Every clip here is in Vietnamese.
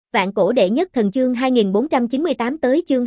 Vạn cổ đệ nhất thần chương 2498 tới chương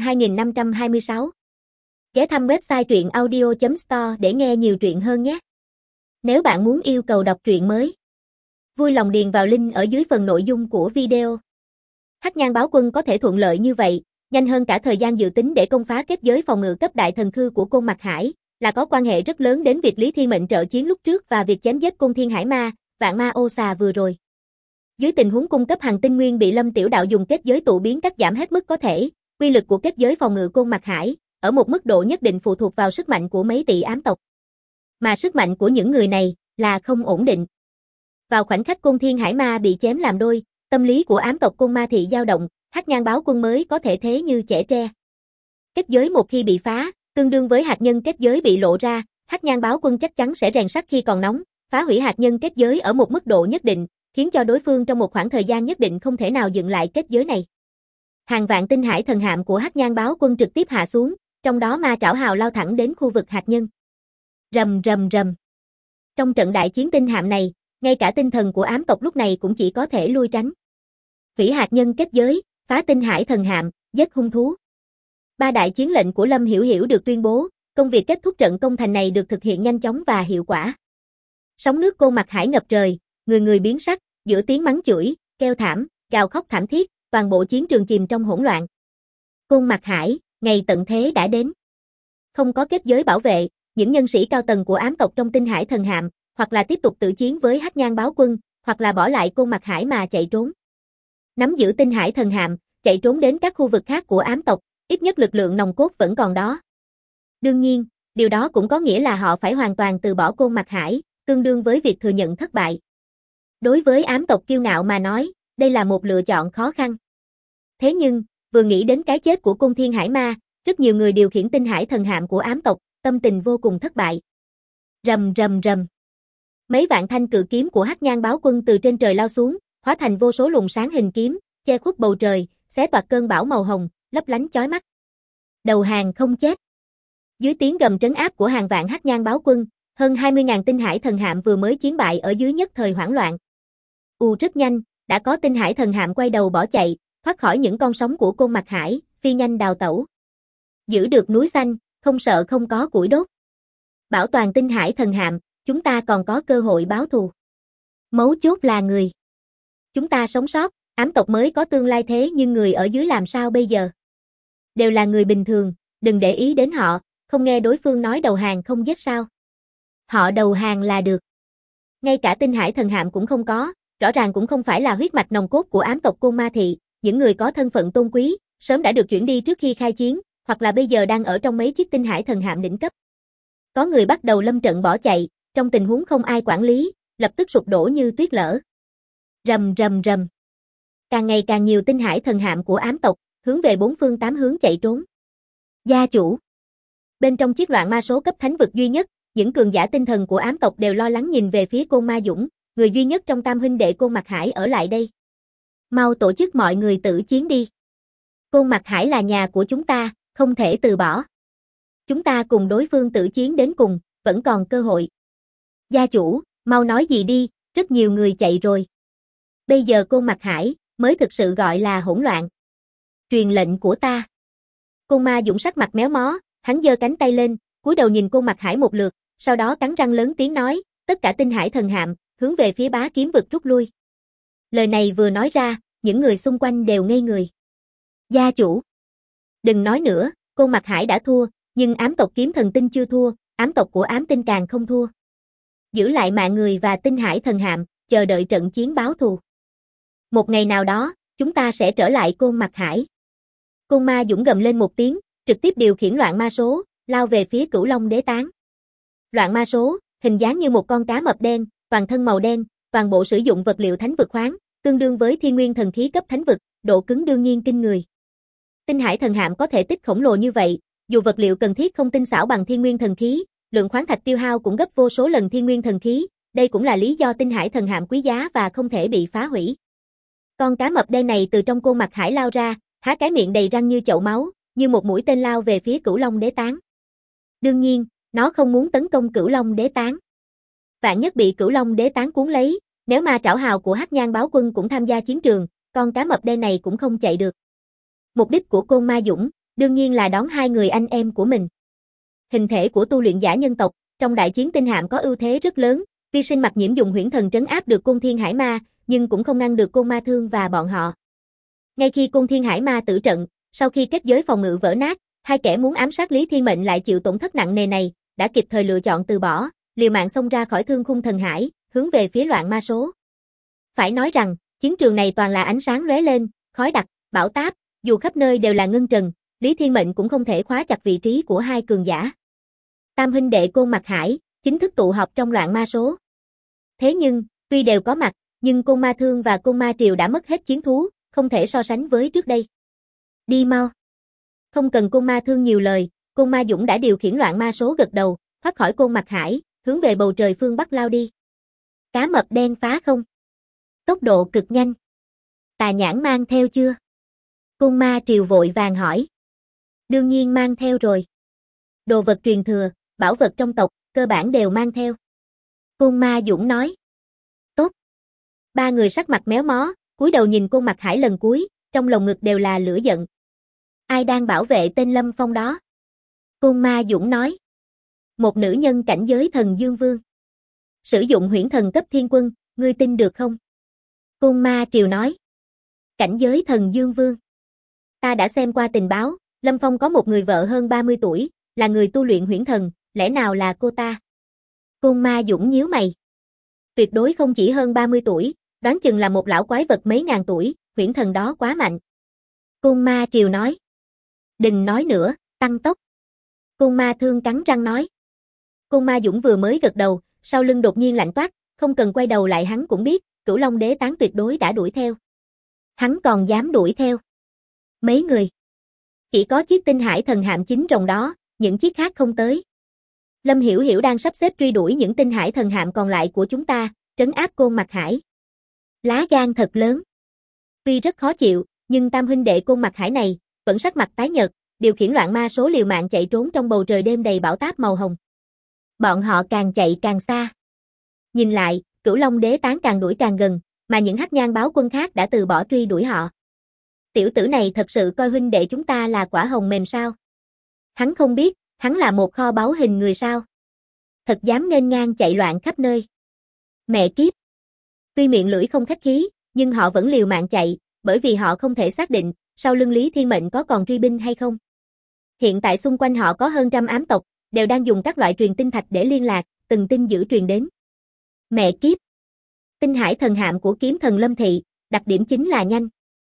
2526. Ghé thăm website truyện audio.store để nghe nhiều truyện hơn nhé. Nếu bạn muốn yêu cầu đọc truyện mới, vui lòng điền vào link ở dưới phần nội dung của video. Hắc Nhang Báo Quân có thể thuận lợi như vậy, nhanh hơn cả thời gian dự tính để công phá kết giới phòng ngự cấp đại thần khư của Côn Mạc Hải, là có quan hệ rất lớn đến việc Lý Thiên Mệnh trợ chiến lúc trước và việc chém giết Côn Thiên Hải Ma, Vạn Ma Ô Xà vừa rồi. Dưới tình huống cung cấp hàng tinh nguyên bị Lâm Tiểu Đạo dùng kết giới tụ biến cắt giảm hết mức có thể, uy lực của kết giới phòng ngự Côn Mạc Hải, ở một mức độ nhất định phụ thuộc vào sức mạnh của mấy tỷ ám tộc. Mà sức mạnh của những người này là không ổn định. Vào khoảnh khắc Côn Thiên Hải Ma bị chém làm đôi, tâm lý của ám tộc Côn Ma Thị dao động, Hắc Nhang Báo Quân mới có thể thế như trẻ tre. Kết giới một khi bị phá, tương đương với hạt nhân kết giới bị lộ ra, Hắc Nhang Báo Quân chắc chắn sẽ rèn sắt khi còn nóng, phá hủy hạt nhân kết giới ở một mức độ nhất định, khiến cho đối phương trong một khoảng thời gian nhất định không thể nào dựng lại kết giới này. Hàng vạn tinh hải thần hạm của Hắc Nhang Báo Quân trực tiếp hạ xuống, trong đó ma trảo hào lao thẳng đến khu vực hạt nhân. Rầm rầm rầm. Trong trận đại chiến tinh hạm này, ngay cả tinh thần của ám tộc lúc này cũng chỉ có thể lui tránh. Hủy hạt nhân kết giới, phá tinh hải thần hạm, giết hung thú. Ba đại chiến lệnh của Lâm Hiểu Hiểu được tuyên bố, công việc kết thúc trận công thành này được thực hiện nhanh chóng và hiệu quả. Sóng nước Côn Mạc Hải ngập trời, người người biến sắc, giữa tiếng mắng chửi, kêu thảm, gào khóc thảm thiết, toàn bộ chiến trường chìm trong hỗn loạn. Côn Mạc Hải, ngày tận thế đã đến. Không có kết giới bảo vệ, những nhân sĩ cao tầng của ám tộc trong tinh hải thần hạm, hoặc là tiếp tục tự chiến với Hắc Nhang Báo Quân, hoặc là bỏ lại Côn Mạc Hải mà chạy trốn. Nắm giữ tinh hải thần hạm, chạy trốn đến các khu vực khác của ám tộc, ít nhất lực lượng nòng cốt vẫn còn đó. Đương nhiên, điều đó cũng có nghĩa là họ phải hoàn toàn từ bỏ Côn Mạc Hải, tương đương với việc thừa nhận thất bại. Đối với ám tộc kiêu ngạo mà nói, đây là một lựa chọn khó khăn. Thế nhưng, vừa nghĩ đến cái chết của Côn Thiên Hải Ma, rất nhiều người điều khiển tinh hải thần hạm của ám tộc, tâm tình vô cùng thất bại. Rầm rầm rầm. Mấy vạn thanh cự kiếm của Hắc Nhang Báo Quân từ trên trời lao xuống, hóa thành vô số luồng sáng hình kiếm, che khuất bầu trời, xé toạc cơn bão màu hồng, lấp lánh chói mắt. Đầu hàng không chết. Dưới tiếng gầm trấn áp của hàng vạn Hắc Nhang Báo Quân, hơn 20.000 tinh hải thần hạm vừa mới chiến bại ở dưới nhất thời hoảng loạn. Rất nhanh, đã có tinh hải thần hạm quay đầu bỏ chạy, thoát khỏi những con sóng của Côn Mạc Hải, phi nhanh đào tẩu. Giữ được núi xanh, không sợ không có củi đốt. Bảo toàn tinh hải thần hạm, chúng ta còn có cơ hội báo thù. Mấu chốt là người. Chúng ta sống sót, ám tộc mới có tương lai thế nhưng người ở dưới làm sao bây giờ? Đều là người bình thường, đừng để ý đến họ, không nghe đối phương nói đầu hàng không giết sao? Họ đầu hàng là được. Ngay cả tinh hải thần hạm cũng không có, rõ ràng cũng không phải là huyết mạch nòng cốt của ám tộc Côn Ma Thị, những người có thân phận tôn quý, sớm đã được chuyển đi trước khi khai chiến, hoặc là bây giờ đang ở trong mấy chiếc tinh hải thần hạm đỉnh cấp. Có người bắt đầu lâm trận bỏ chạy, trong tình huống không ai quản lý, lập tức sụp đổ như tuyết lở. Rầm rầm rầm. Càng ngày càng nhiều tinh hải thần hạm của ám tộc, hướng về bốn phương tám hướng chạy trốn. Gia chủ. Bên trong chiếc loạn ma số cấp thánh vực duy nhất, những cường giả tinh thần của ám tộc đều lo lắng nhìn về phía Côn Ma Dũng, người duy nhất trong tam huynh đệ Côn Mạc Hải ở lại đây. Mau tổ chức mọi người tử chiến đi. Côn Mạc Hải là nhà của chúng ta, không thể từ bỏ. Chúng ta cùng đối phương tử chiến đến cùng, vẫn còn cơ hội. Gia chủ, mau nói gì đi, rất nhiều người chạy rồi. Bây giờ Côn Mạc Hải mới thực sự gọi là hỗn loạn. Truyền lệnh của ta. Côn Ma Dũng sắc mặt méo mó, hắn giơ cánh tay lên, cúi đầu nhìn Côn Mạc Hải một lượt, sau đó cắn răng lớn tiếng nói, tất cả tinh hải thần hạm, hướng về phía Bá Kiếm vực rút lui. Lời này vừa nói ra, những người xung quanh đều ngây người. Gia chủ. Đừng nói nữa, Côn Mạc Hải đã thua, nhưng ám tộc Kiếm Thần Tinh chưa thua, ám tộc của ám tinh càng không thua. Giữ lại mạng người và tinh hải thần hạm, chờ đợi trận chiến báo thù. Một ngày nào đó, chúng ta sẽ trở lại Côn Mạc Hải. Côn Ma Dũng gầm lên một tiếng, trực tiếp điều khiển loạn ma số, lao về phía Cửu Long Đế Tán. Loạn ma số, hình dáng như một con cá mập đen, toàn thân màu đen, toàn bộ sử dụng vật liệu thánh vực khoáng, tương đương với thiên nguyên thần khí cấp thánh vực, độ cứng đương nhiên kinh người. Tinh hải thần hạm có thể tích khổng lồ như vậy, dù vật liệu cần thiết không tinh xảo bằng thiên nguyên thần khí, lượng khoáng thạch tiêu hao cũng gấp vô số lần thiên nguyên thần khí, đây cũng là lý do tinh hải thần hạm quý giá và không thể bị phá hủy. Con cá mập đen này từ trong Côn Mạc Hải lao ra, há cái miệng đầy răng như chậu máu, như một mũi tên lao về phía Cửu Long Đế Tán. Đương nhiên, nó không muốn tấn công Cửu Long Đế Tán. Vạn nhất bị Cửu Long Đế Tán cuốn lấy, nếu ma trảo hào của Hắc Nhang Báo Quân cũng tham gia chiến trường, con cá mập đen này cũng không chạy được. Mục đích của Côn Ma Dũng, đương nhiên là đón hai người anh em của mình. Hình thể của tu luyện giả nhân tộc, trong đại chiến tinh hạm có ưu thế rất lớn, Vi Sinh Mặc Nhiễm dùng huyễn thần trấn áp được Côn Thiên Hải Ma, nhưng cũng không ngăn được Côn Ma Thương và bọn họ. Ngay khi Côn Thiên Hải Ma tử trận, sau khi kết giới phòng ngự vỡ nát, hai kẻ muốn ám sát Lý Thiên Mệnh lại chịu tổn thất nặng nề này, đã kịp thời lựa chọn từ bỏ, liều mạng xông ra khỏi Thương Khung Thần Hải, hướng về phía Loạn Ma Số. Phải nói rằng, chiến trường này toàn là ánh sáng lóe lên, khói đặc, bão táp, dù khắp nơi đều là ngân trần, Lý Thiên Mệnh cũng không thể khóa chặt vị trí của hai cường giả. Tam huynh đệ Côn Mặc Hải chính thức tụ họp trong Loạn Ma Số. Thế nhưng, tuy đều có mặt, nhưng Côn Ma Thương và Côn Ma Triều đã mất hết chiến thú, không thể so sánh với trước đây. Đi mau. Không cần Côn Ma Thương nhiều lời, Côn Ma Dũng đã điều khiển Loạn Ma Số gật đầu, thoát khỏi Côn Mặc Hải, hướng về bầu trời phương Bắc lao đi. Cá mập đen phá không. Tốc độ cực nhanh. Tà Nhãn mang theo chưa? Côn Ma Triều vội vàng hỏi. Đương nhiên mang theo rồi. Đồ vật truyền thừa, bảo vật trong tộc, cơ bản đều mang theo. Côn Ma Dũng nói. Tốt. Ba người sắc mặt méo mó, cúi đầu nhìn Côn Mặc Hải lần cuối, trong lồng ngực đều là lửa giận. Ai đang bảo vệ tên Lâm Phong đó? Côn Ma Dũng nói. Một nữ nhân cảnh giới thần Dương Vương. Sử dụng huyễn thần cấp thiên quân, ngươi tin được không? Côn Ma Triều nói. Cảnh giới thần Dương Vương. Ta đã xem qua tình báo, Lâm Phong có một người vợ hơn 30 tuổi, là người tu luyện huyễn thần, lẽ nào là cô ta? Côn Ma Dũng nhíu mày. Tuyệt đối không chỉ hơn 30 tuổi, đoán chừng là một lão quái vật mấy ngàn tuổi, huyễn thần đó quá mạnh. Côn Ma Triều nói. Đừng nói nữa, tăng tốc. Côn Ma Thương cắn răng nói. Côn Ma Dũng vừa mới gật đầu, sau lưng đột nhiên lạnh toát, không cần quay đầu lại hắn cũng biết, Cửu Long Đế Tán tuyệt đối đã đuổi theo. Hắn còn dám đuổi theo. Mấy người. Chỉ có chiếc Tinh Hải Thần Hạm chính rồng đó, những chiếc khác không tới. Lâm Hiểu Hiểu đang sắp xếp truy đuổi những Tinh Hải Thần Hạm còn lại của chúng ta, trấn áp Côn Mặc Hải. Lá gan thật lớn. Tuy rất khó chịu, nhưng tam huynh đệ Côn Mặc Hải này, vẫn sắc mặt tái nhợt, điều khiển Loạn Ma Số liều mạng chạy trốn trong bầu trời đêm đầy bão táp màu hồng. Bọn họ càng chạy càng xa. Nhìn lại, Cửu Long Đế Tán càng đuổi càng gần, mà những hắc nhang báo quân khác đã từ bỏ truy đuổi họ. Tiểu tử này thật sự coi huynh đệ chúng ta là quả hồng mềm sao? Hắn không biết, hắn là một kho báu hình người sao? Thật dám nghênh ngang chạy loạn khắp nơi. Mẹ kiếp! Tuy miệng lưỡi không khách khí, nhưng họ vẫn liều mạng chạy, bởi vì họ không thể xác định, sau lưng Lý Thiên Mệnh có còn truy binh hay không. Hiện tại xung quanh họ có hơn trăm ám tộc, đều đang dùng các loại truyền tinh thạch để liên lạc, từng tin dữ truyền đến. Mẹ kiếp! Tinh Hải Thần Hạm của kiếm thần Lâm Thị, đặc điểm chính là nhanh.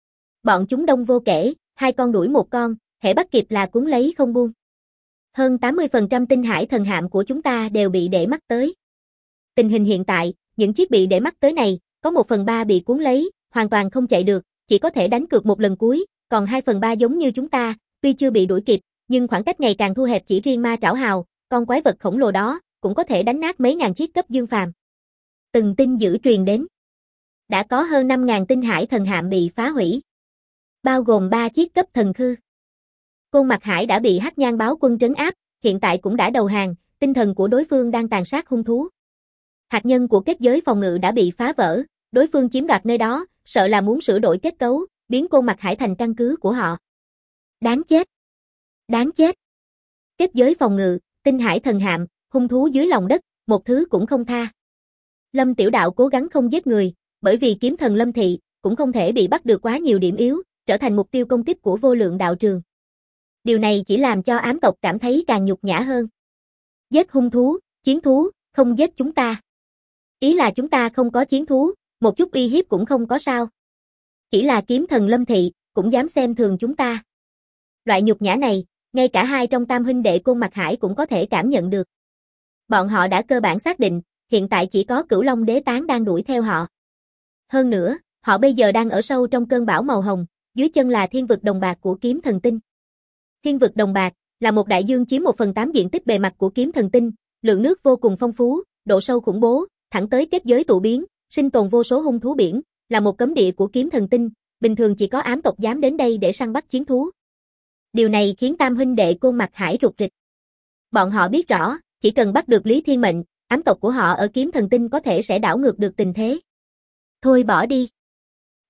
Bọn chúng đông vô kể, hai con đuổi một con, hễ bắt kịp là cuốn lấy không buông. Hơn 80% Tinh Hải Thần Hạm của chúng ta đều bị để mắt tới. Tình hình hiện tại, những chiếc bị để mắt tới này, có 1/3 bị cuốn lấy, hoàn toàn không chạy được, chỉ có thể đánh cược một lần cuối, còn 2/3 giống như chúng ta, tuy chưa bị đuổi kịp, nhưng khoảng cách ngày càng thu hẹp. Chỉ riêng Ma Trảo Hào, con quái vật khổng lồ đó, cũng có thể đánh nát mấy ngàn chiếc cấp dương phàm. Từng tin dữ truyền đến. Đã có hơn 5.000 Tinh Hải Thần Hạm bị phá hủy, bao gồm 3 chiếc cấp thần khư. Côn Mặc Hải đã bị hắc nhang báo quân trấn áp, hiện tại cũng đã đầu hàng, tinh thần của đối phương đang tàn sát hung thú. Hạt nhân của kết giới phòng ngự đã bị phá vỡ, đối phương chiếm đoạt nơi đó, sợ là muốn sửa đổi kết cấu, biến Côn Mặc Hải thành căn cứ của họ. Đáng chết! Đáng chết! Kết giới phòng ngự, Tinh Hải Thần Hạm, hung thú dưới lòng đất, một thứ cũng không tha. Lâm Tiểu Đạo cố gắng không giết người, bởi vì kiếm thần Lâm Thị cũng không thể bị bắt được quá nhiều điểm yếu, trở thành mục tiêu công kích của vô lượng đạo trường. Điều này chỉ làm cho ám tộc cảm thấy càng nhục nhã hơn. Giết hung thú, chiến thú, không giết chúng ta. Ý là chúng ta không có chiến thú, một chút uy hiếp cũng không có sao. Chỉ là kiếm thần Lâm Thị, cũng dám xem thường chúng ta. Loại nhục nhã này, ngay cả hai trong tam huynh đệ Côn Mặc Hải cũng có thể cảm nhận được. Bọn họ đã cơ bản xác định, hiện tại chỉ có Cửu Long Đế Tán đang đuổi theo họ. Hơn nữa, họ bây giờ đang ở sâu trong cơn bão màu hồng, dưới chân là thiên vực đồng bạc của kiếm thần tinh. Thiên vực đồng bạc là một đại dương chiếm 1/8 diện tích bề mặt của kiếm thần tinh, lượng nước vô cùng phong phú, độ sâu khủng bố, thẳng tới kết giới tụ biến, sinh tồn vô số hung thú biển, là một cấm địa của kiếm thần tinh, bình thường chỉ có ám tộc dám đến đây để săn bắt chiến thú. Điều này khiến tam huynh đệ Côn Mặc Hải rụt rịch. Bọn họ biết rõ, chỉ cần bắt được Lý Thiên Mệnh, ám tộc của họ ở kiếm thần tinh có thể sẽ đảo ngược được tình thế. Thôi bỏ đi.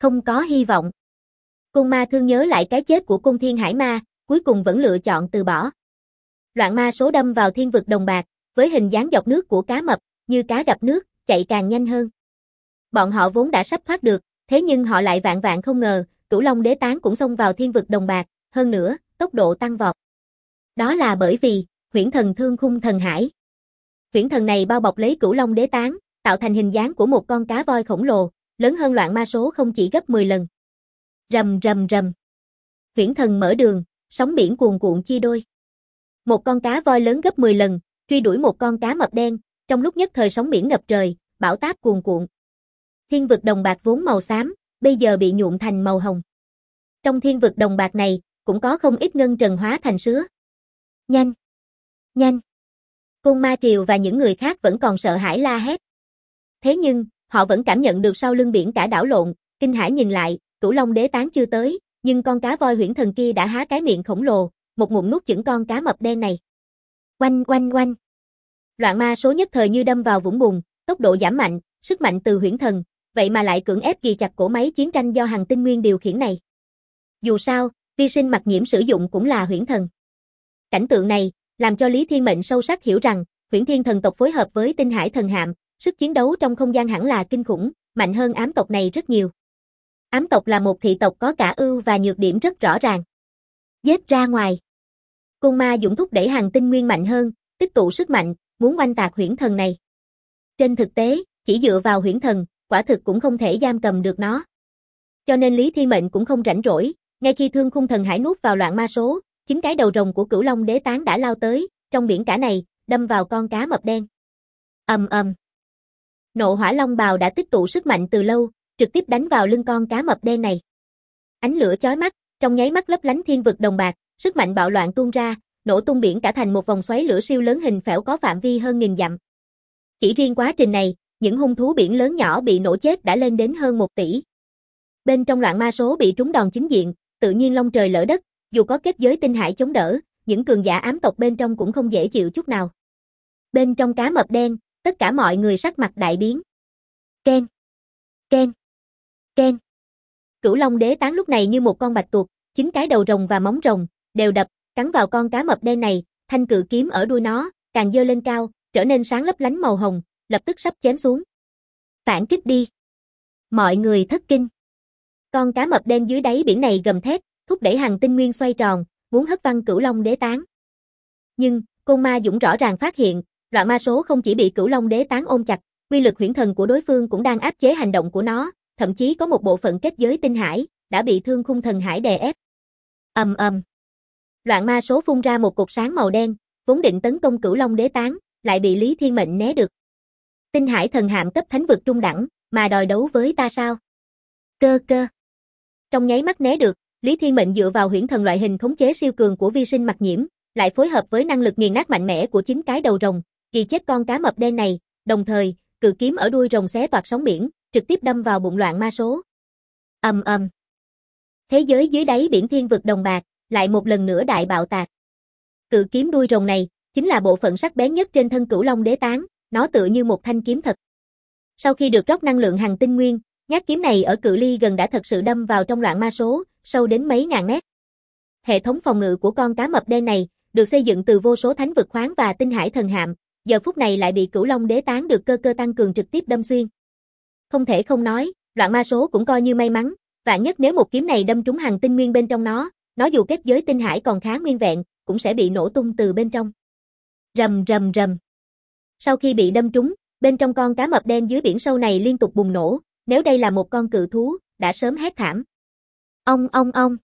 Không có hy vọng. Côn Ma thương nhớ lại cái chết của Côn Thiên Hải Ma, cuối cùng vẫn lựa chọn từ bỏ. Loạn ma số đâm vào thiên vực đồng bạc, với hình dáng dọc nước của cá mập, như cá gặp nước, chạy càng nhanh hơn. Bọn họ vốn đã sắp thoát được, thế nhưng họ lại vạn vạn không ngờ, Cửu Long Đế Tán cũng xông vào thiên vực đồng bạc, hơn nữa, tốc độ tăng vọt. Đó là bởi vì, Huyễn Thần Thương Khung Thần Hải. Huyễn thần này bao bọc lấy Cửu Long Đế Tán, tạo thành hình dáng của một con cá voi khổng lồ, lớn hơn loạn ma số không chỉ gấp 10 lần. Rầm rầm rầm. Huyễn thần mở đường, sóng biển cuồn cuộn chia đôi. Một con cá voi lớn gấp 10 lần, truy đuổi một con cá mập đen, trong lúc nhất thời sóng biển ngập trời, bão táp cuồn cuộn. Thiên vực đồng bạc vốn màu xám, bây giờ bị nhuộm thành màu hồng. Trong thiên vực đồng bạc này, cũng có không ít ngân trần hóa thành sứa. Nhanh! Nhanh! Côn Ma Triều và những người khác vẫn còn sợ hãi la hét. Thế nhưng, họ vẫn cảm nhận được sau lưng biển cả đảo lộn, kinh hãi nhìn lại, Cửu Long Đế Tán chưa tới, nhưng con cá voi huyễn thần kia đã há cái miệng khổng lồ, một ngụm nuốt chửng con cá mập đen này. Oanh oanh oanh. Loạn ma số nhất thời như đâm vào vũng bùn, tốc độ giảm mạnh, sức mạnh từ huyễn thần, vậy mà lại cưỡng ép ghi chặt cổ máy chiến tranh do Hằng Tinh Nguyên điều khiển này. Dù sao, Vi Sinh Mặc Nhiễm sử dụng cũng là huyễn thần. Cảnh tượng này, làm cho Lý Thiên Mệnh sâu sắc hiểu rằng, Huyễn Thiên thần tộc phối hợp với Tinh Hải thần hạm, sức chiến đấu trong không gian hẳn là kinh khủng, mạnh hơn ám tộc này rất nhiều. Ám tộc là một thị tộc có cả ưu và nhược điểm rất rõ ràng. Giết ra ngoài. Côn Ma Dũng thúc đẩy Hằng Tinh Nguyên mạnh hơn, tích tụ sức mạnh, muốn oanh tạc huyễn thần này. Trên thực tế, chỉ dựa vào huyễn thần, quả thực cũng không thể giam cầm được nó. Cho nên Lý Thiên Mệnh cũng không rảnh rỗi, ngay khi Thương Khung Thần Hải nuốt vào loạn ma số, chính cái đầu rồng của Cửu Long Đế Tán đã lao tới, trong biển cả này, đâm vào con cá mập đen. Ầm ầm. Nộ Hỏa Long bào đã tích tụ sức mạnh từ lâu, trực tiếp đánh vào lưng con cá mập đen này. Ánh lửa chói mắt, trong nháy mắt lấp lánh thiên vực đồng bạc, sức mạnh bạo loạn tuôn ra, nổ tung biển cả thành một vòng xoáy lửa siêu lớn hình phễu có phạm vi hơn 1000 dặm. Chỉ riêng quá trình này, những hung thú biển lớn nhỏ bị nổ chết đã lên đến hơn 1 tỷ. Bên trong loạn ma số bị trúng đòn chính diện, tự nhiên long trời lở đất, dù có kết giới tinh hải chống đỡ, những cường giả ám tộc bên trong cũng không dễ chịu chút nào. Bên trong cá mập đen, tất cả mọi người sắc mặt đại biến. Ken, ken, ken. Cửu Long Đế Tán lúc này như một con bạch tuộc, chính cái đầu rồng và móng rồng đều đập, cắn vào con cá mập đen này, thanh cự kiếm ở đuôi nó càng giơ lên cao, trở nên sáng lấp lánh màu hồng, lập tức sắp chém xuống. Phản kích đi. Mọi người thất kinh. Con cá mập đen dưới đáy biển này gầm thét, thúc đẩy Hằng Tinh Nguyên xoay tròn, muốn hất văng Cửu Long Đế Tán. Nhưng, Côn Ma Dũng rõ ràng phát hiện, loạn ma số không chỉ bị Cửu Long Đế Tán ôm chặt, uy lực huyễn thần của đối phương cũng đang áp chế hành động của nó, thậm chí có một bộ phận kết giới tinh hải đã bị Thương Khung Thần Hải đè ép. Ầm ầm. Loạn ma số phun ra một cột sáng màu đen, vốn định tấn công Cửu Long Đế Tán, lại bị Lý Thiên Mệnh né được. Tinh Hải thần hạm cấp thánh vực trung đẳng, mà đòi đấu với ta sao? Cơ cơ. Trong nháy mắt né được, Lý Thiên Mệnh dựa vào huyễn thần loại hình khống chế siêu cường của Vi Sinh Mặc Nhiễm, lại phối hợp với năng lực nghiền nát mạnh mẽ của chính cái đầu rồng, kỳ chết con cá mập đen này, đồng thời, cự kiếm ở đuôi rồng xé toạc sóng biển, trực tiếp đâm vào bụng loạn ma số. Ầm ầm. Thế giới dưới đáy biển thiên vực đồng bạc, lại một lần nữa đại bạo tạc. Cự kiếm đuôi rồng này, chính là bộ phận sắc bén nhất trên thân Cửu Long Đế Tán, nó tựa như một thanh kiếm thật. Sau khi được rót năng lượng Hằng Tinh Nguyên, nhát kiếm này ở cự ly gần đã thật sự đâm vào trong loạn ma số, sâu đến mấy ngàn mét. Hệ thống phòng ngự của con cá mập đen này, được xây dựng từ vô số thánh vực khoáng và tinh hải thần hạm, giờ phút này lại bị Cửu Long Đế Tán được cơ cơ tăng cường trực tiếp đâm xuyên. Không thể không nói, loạn ma số cũng coi như may mắn, vạn nhất nếu một kiếm này đâm trúng Hằng Tinh Nguyên bên trong nó dù kết giới tinh hải còn khá nguyên vẹn, cũng sẽ bị nổ tung từ bên trong. Rầm rầm rầm. Sau khi bị đâm trúng, bên trong con cá mập đen dưới biển sâu này liên tục bùng nổ, nếu đây là một con cự thú, đã sớm hét thảm. Ong ong ong.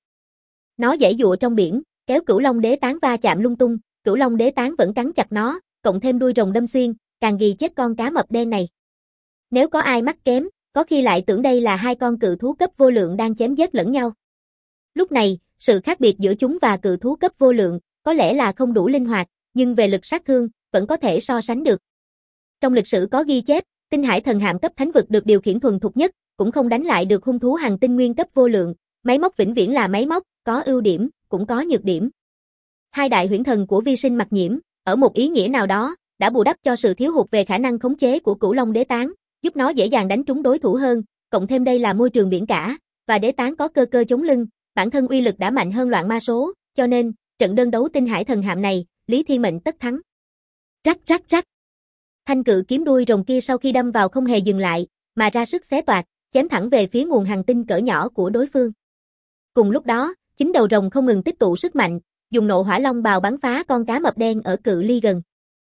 Nó giãy giụa trong biển, kéo Cửu Long Đế Tán va chạm lung tung, Cửu Long Đế Tán vẫn cắn chặt nó, cộng thêm đuôi rồng đâm xuyên, càng ghi chết con cá mập đen này. Nếu có ai mắc kém, có khi lại tưởng đây là hai con cự thú cấp vô lượng đang chém giết lẫn nhau. Lúc này, sự khác biệt giữa chúng và cự thú cấp vô lượng, có lẽ là không đủ linh hoạt, nhưng về lực sát thương, vẫn có thể so sánh được. Trong lịch sử có ghi chép, tinh hải thần hạm cấp thánh vực được điều khiển thuần thục nhất, cũng không đánh lại được hung thú Hằng Tinh Nguyên cấp vô lượng, máy móc vĩnh viễn là máy móc, có ưu điểm, cũng có nhược điểm. Hai đại huyễn thần của Vi Sinh Mặc Nhiễm, ở một ý nghĩa nào đó, đã bù đắp cho sự thiếu hụt về khả năng khống chế của Cửu Long Đế Tán, giúp nó dễ dàng đánh trúng đối thủ hơn, cộng thêm đây là môi trường biển cả, và đế tán có cơ cơ chống lưng, bản thân uy lực đã mạnh hơn loạn ma số, cho nên, trận đơn đấu tinh hải thần hạm này, Lý Thiên Mệnh tất thắng. Rắc rắc rắc. Thanh cự kiếm đuôi rồng kia sau khi đâm vào không hề dừng lại, mà ra sức xé toạc, chém thẳng về phía nguồn hành tinh cỡ nhỏ của đối phương. Cùng lúc đó, chính đầu rồng không ngừng tích tụ sức mạnh, dùng nộ hỏa long bào bắn phá con cá mập đen ở cự ly gần.